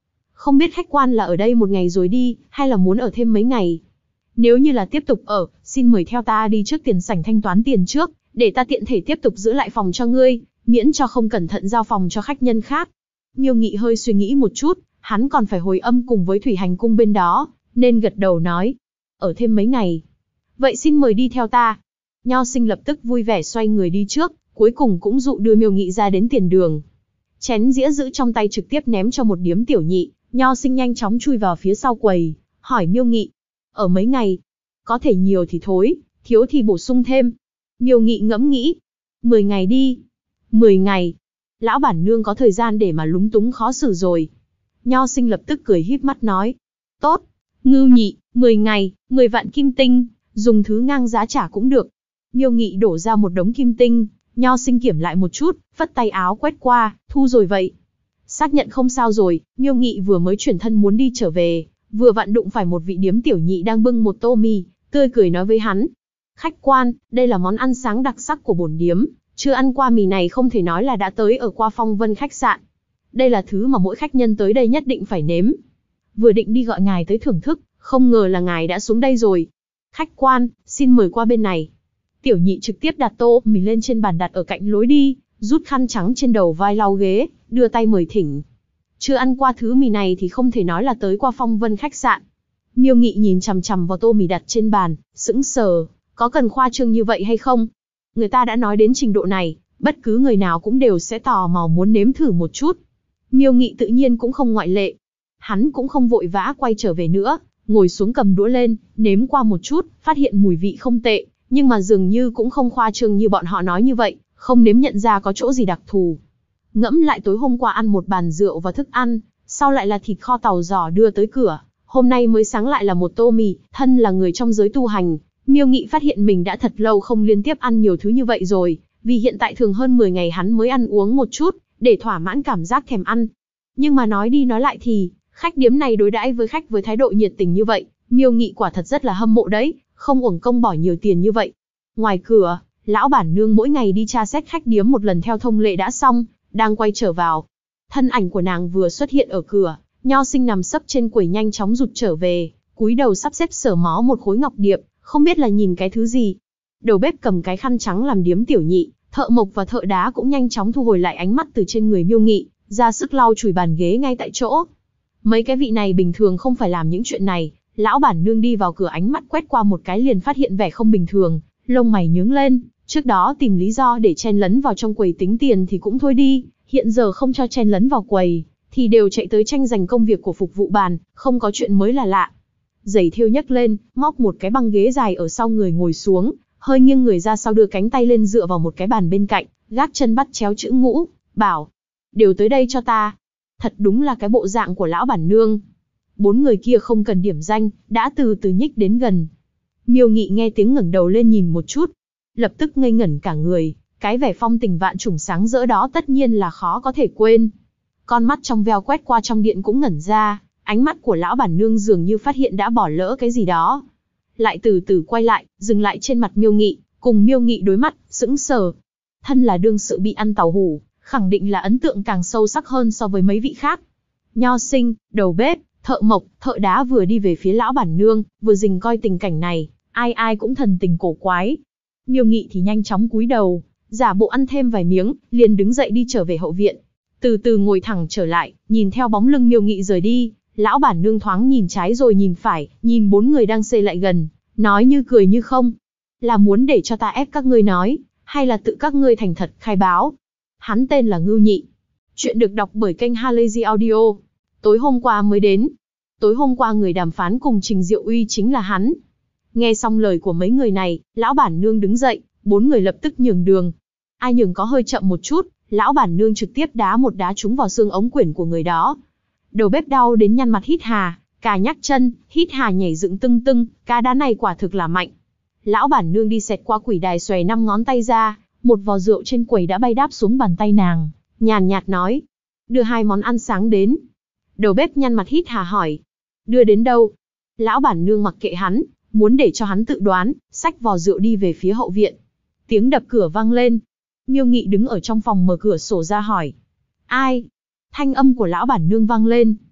không biết khách quan là ở đây một ngày rồi đi, hay là muốn ở thêm mấy ngày? Nếu như là tiếp tục ở, xin mời theo ta đi trước tiền sảnh thanh toán tiền trước, để ta tiện thể tiếp tục giữ lại phòng cho ngươi, miễn cho không cẩn thận giao phòng cho khách nhân khác. Miêu Nghị hơi suy nghĩ một chút, hắn còn phải hồi âm cùng với Thủy Hành cung bên đó, nên gật đầu nói, ở thêm mấy ngày. Vậy xin mời đi theo ta. Nho Sinh lập tức vui vẻ xoay người đi trước, cuối cùng cũng dụ đưa Miêu Nghị ra đến tiền đường. Chén dĩa giữ trong tay trực tiếp ném cho một điếm tiểu nhị, Nho Sinh nhanh chóng chui vào phía sau quầy, hỏi Miêu Nghị, ở mấy ngày? Có thể nhiều thì thối, thiếu thì bổ sung thêm. Miêu Nghị ngẫm nghĩ, 10 ngày đi. 10 ngày. Lão bản nương có thời gian để mà lúng túng khó xử rồi. Nho Sinh lập tức cười híp mắt nói, tốt, Ngưu Nhị, 10 ngày, 10 vạn kim tinh, dùng thứ ngang giá trả cũng được. Miêu Nghị đổ ra một đống kim tinh, Nho Sinh kiểm lại một chút, phất tay áo quét qua, thu rồi vậy. Xác nhận không sao rồi, Miêu Nghị vừa mới chuyển thân muốn đi trở về, vừa vặn đụng phải một vị điếm tiểu nhị đang bưng một tô mì, tươi cười nói với hắn. Khách quan, đây là món ăn sáng đặc sắc của bổn điếm, chưa ăn qua mì này không thể nói là đã tới ở qua Phong Vân khách sạn. Đây là thứ mà mỗi khách nhân tới đây nhất định phải nếm. Vừa định đi gọi ngài tới thưởng thức, không ngờ là ngài đã xuống đây rồi. Khách quan, xin mời qua bên này. Tiểu nhị trực tiếp đặt tô mì lên trên bàn đặt ở cạnh lối đi, rút khăn trắng trên đầu vai lau ghế, đưa tay mời thỉnh. Chưa ăn qua thứ mì này thì không thể nói là tới qua Phong Vân khách sạn. Miêu Nghị nhìn chằm chằm vào tô mì đặt trên bàn, sững sờ, có cần khoa trương như vậy hay không? Người ta đã nói đến trình độ này, bất cứ người nào cũng đều sẽ tò mò muốn nếm thử một chút. Miêu Nghị tự nhiên cũng không ngoại lệ. Hắn cũng không vội vã quay trở về nữa, ngồi xuống cầm đũa lên, nếm qua một chút, phát hiện mùi vị không tệ, nhưng mà dường như cũng không khoa trương như bọn họ nói như vậy, không nếm nhận ra có chỗ gì đặc thù. Ngẫm lại tối hôm qua ăn một bàn rượu và thức ăn, sau lại là thịt kho tàu giò đưa tới cửa, hôm nay mới sáng lại là một tô mì, thân là người trong giới tu hành, Miêu Nghị phát hiện mình đã thật lâu không liên tiếp ăn nhiều thứ như vậy rồi, vì hiện tại thường hơn 10 ngày hắn mới ăn uống một chút, để thỏa mãn cảm giác thèm ăn. Nhưng mà nói đi nói lại thì, khách điếm này đối đãi với khách với thái độ nhiệt tình như vậy, Miêu Nghị quả thật rất là hâm mộ đấy, không uổng công bỏ nhiều tiền như vậy. Ngoài cửa, lão bản nương mỗi ngày đi tra xét khách điếm một lần theo thông lệ đã xong, đang quay trở vào. Thân ảnh của nàng vừa xuất hiện ở cửa, Nho Sinh nằm sấp trên quầy nhanh chóng rụt trở về, cúi đầu sắp xếp sờ mó một khối ngọc điệp, không biết là nhìn cái thứ gì. Đầu bếp cầm cái khăn trắng làm điếm tiểu nhị, thợ mộc và thợ đá cũng nhanh chóng thu hồi lại ánh mắt từ trên người Miêu Nghị, ra sức lau chùi bàn ghế ngay tại chỗ. Mấy cái vị này bình thường không phải làm những chuyện này, lão bản nương đi vào cửa ánh mắt quét qua một cái liền phát hiện vẻ không bình thường, lông mày nhướng lên, trước đó tìm lý do để chen lấn vào trong quầy tính tiền thì cũng thôi đi, hiện giờ không cho chen lấn vào quầy, thì đều chạy tới tranh giành công việc của phục vụ bàn, không có chuyện mới là lạ. Giày thêu nhấc lên, móc một cái băng ghế dài ở sau người ngồi xuống, hơi nghiêng người ra sau đưa cánh tay lên dựa vào một cái bàn bên cạnh, gác chân bắt chéo chữ ngũ, bảo, đều tới đây cho ta. Thật đúng là cái bộ dạng của lão bản nương. 4 người kia không cần điểm danh, đã từ từ nhích đến gần. Miêu Nghị nghe tiếng ngẩng đầu lên nhìn một chút, lập tức ngây ngẩn cả người, cái vẻ phong tình vạn trùng sáng rỡ đó tất nhiên là khó có thể quên. Con mắt trong veo quét qua trong điện cũng ngẩn ra, ánh mắt của lão bản nương dường như phát hiện đã bỏ lỡ cái gì đó. Lại từ từ quay lại, dừng lại trên mặt Miêu Nghị, cùng Miêu Nghị đối mắt, sững sờ. Thân là đương sự bị ăn tàu hủ, khẳng định là ấn tượng càng sâu sắc hơn so với mấy vị khác. Nho Sinh, đầu bếp, thợ mộc, thợ đá vừa đi về phía lão bản nương, vừa rình coi tình cảnh này, ai ai cũng thần tình cổ quái. Miêu Nghị thì nhanh chóng cúi đầu, giả bộ ăn thêm vài miếng, liền đứng dậy đi trở về hậu viện. Từ từ ngồi thẳng trở lại, nhìn theo bóng lưng Miêu Nghị rời đi, lão bản nương thoáng nhìn trái rồi nhìn phải, nhìn 4 người đang xê lại gần, nói như cười như không. Là muốn để cho ta ép các ngươi nói, hay là tự các ngươi thành thật khai báo? Hắn tên là Ngưu Nhị. Chuyện được đọc bởi kênh Halazy Audio. Tối hôm qua mới đến. Tối hôm qua người đàm phán cùng Trình Diệu Uy chính là hắn. Nghe xong lời của mấy người này, lão bản nương đứng dậy, 4 người lập tức nhường đường. Ai nhường có hơi chậm một chút, lão bản nương trực tiếp đá một đá trúng vào xương ống quyển của người đó. Đầu bếp đau đến nhăn mặt hít hà, cà nhắc chân, hít hà nhảy dựng tưng tưng, cái đá này quả thực là mạnh. Lão bản nương đi xẹt qua quỷ đài xòe 5 ngón tay ra, một vò rượu trên quầy đã bay đáp xuống bàn tay nàng, nhàn nhạt nói, đưa 2 món ăn sáng đến. Đầu bếp nhăn mặt hít hà hỏi, đưa đến đâu? Lão bản nương mặc kệ hắn, muốn để cho hắn tự đoán, xách vò rượu đi về phía hậu viện. Tiếng đập cửa vang lên. Miêu Nghị đứng ở trong phòng mở cửa sổ ra hỏi, ai? Thanh âm của lão bản nương vang lên.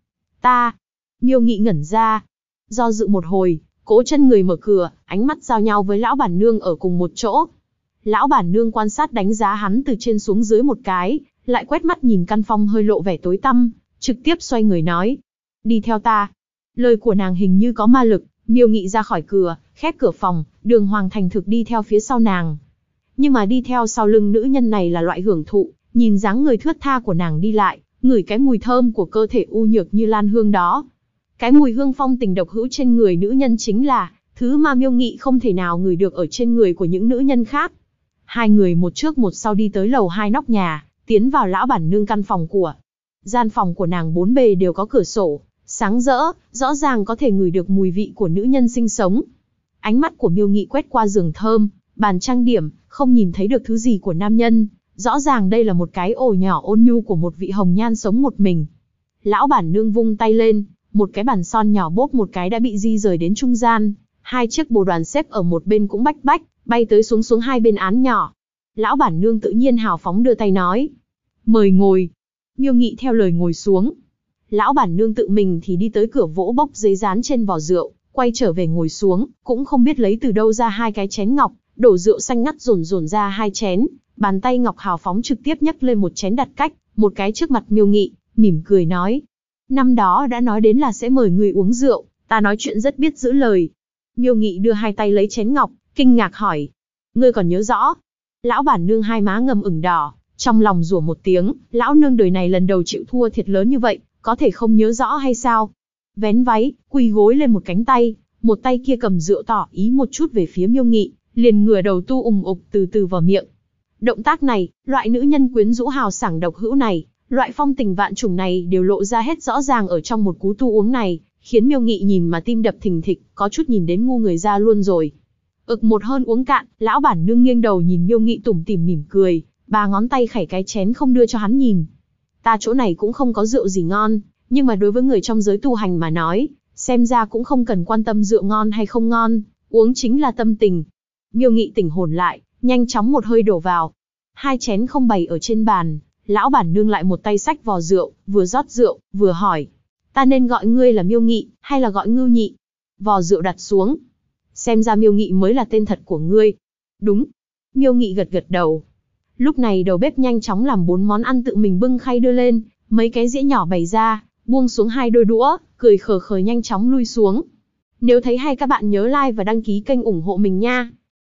Ta. Miêu Nghị ngẩn ra. Do dự một hồi, cố chân người mở cửa, ánh mắt giao nhau với lão bản nương ở cùng một chỗ. Lão bản nương quan sát đánh giá hắn từ trên xuống dưới một cái, lại quét mắt nhìn căn phòng hơi lộ vẻ tối tăm, trực tiếp xoay người nói. Đi theo ta. Lời của nàng hình như có ma lực, Miêu Nghị ra khỏi cửa, khép cửa phòng, đường hoàng thành thực đi theo phía sau nàng. Nhưng mà đi theo sau lưng nữ nhân này là loại hưởng thụ, nhìn dáng người thướt tha của nàng đi lại, ngửi cái mùi thơm của cơ thể u nhược như lan hương đó. Cái mùi hương phong tình độc hữu trên người nữ nhân chính là thứ mà Miêu Nghị không thể nào ngửi được ở trên người của những nữ nhân khác. Hai người một trước một sau đi tới lầu 2 nóc nhà, tiến vào lão bản nương căn phòng của. Gian phòng của nàng bốn bề đều có cửa sổ, sáng rỡ, rõ ràng có thể ngửi được mùi vị của nữ nhân sinh sống. Ánh mắt của Miêu Nghị quét qua giường thơm, bàn trang điểm, không nhìn thấy được thứ gì của nam nhân. Rõ ràng đây là một cái ổ nhỏ ôn nhu của một vị hồng nhan sống một mình. Lão bản nương vung tay lên, một cái bàn son nhỏ bốp một cái đã bị di rời đến trung gian. Hai chiếc bồ đoàn xếp ở một bên cũng bách bách, bay tới xuống xuống hai bên án nhỏ. Lão bản nương tự nhiên hào phóng đưa tay nói. Mời ngồi. Miêu Nghị theo lời ngồi xuống. Lão bản nương tự mình thì đi tới cửa vỗ bốc giấy dán trên vò rượu, quay trở về ngồi xuống, cũng không biết lấy từ đâu ra hai cái chén ngọc, đổ rượu xanh ngắt dồn dồn ra hai chén, bàn tay ngọc hào phóng trực tiếp nhấc lên một chén đặt cách, một cái trước mặt Miêu Nghị, mỉm cười nói. Năm đó đã nói đến là sẽ mời người uống rượu, ta nói chuyện rất biết giữ lời. Miêu Nghị đưa hai tay lấy chén ngọc, kinh ngạc hỏi. Ngươi còn nhớ rõ? Lão bản nương hai má ngầm ửng đỏ, trong lòng rủa một tiếng, lão nương đời này lần đầu chịu thua thiệt lớn như vậy, có thể không nhớ rõ hay sao? Vén váy, quỳ gối lên một cánh tay, một tay kia cầm rượu tỏ ý một chút về phía Miêu Nghị, liền ngửa đầu tu ục từ từ vào miệng. Động tác này, loại nữ nhân quyến rũ hào sảng độc hữu này, loại phong tình vạn trùng này đều lộ ra hết rõ ràng ở trong một cú tu uống này, khiến Miêu Nghị nhìn mà tim đập thình thịch, có chút nhìn đến ngu người ra luôn rồi. Một hơn uống cạn, lão bản nương nghiêng đầu nhìn Miêu Nghị tủm tỉm mỉm cười, ba ngón tay khẩy cái chén không đưa cho hắn nhìn. Ta chỗ này cũng không có rượu gì ngon, nhưng mà đối với người trong giới tu hành mà nói, xem ra cũng không cần quan tâm rượu ngon hay không ngon, uống chính là tâm tình. Miêu Nghị tỉnh hồn lại, nhanh chóng một hơi đổ vào. Hai chén không bày ở trên bàn, lão bản nương lại một tay xách vò rượu, vừa rót rượu, vừa hỏi. Ta nên gọi ngươi là Miêu Nghị, hay là gọi Ngưu Nhị? Vò rượu đặt xuống. Xem ra Miêu Nghị mới là tên thật của ngươi. Đúng. Miêu Nghị gật gật đầu. Lúc này đầu bếp nhanh chóng làm 4 món ăn tự mình bưng khay đưa lên, mấy cái dĩa nhỏ bày ra, buông xuống 2 đôi đũa, cười khờ khờ nhanh chóng lui xuống. Nếu thấy hay các bạn nhớ like và đăng ký kênh ủng hộ mình nha.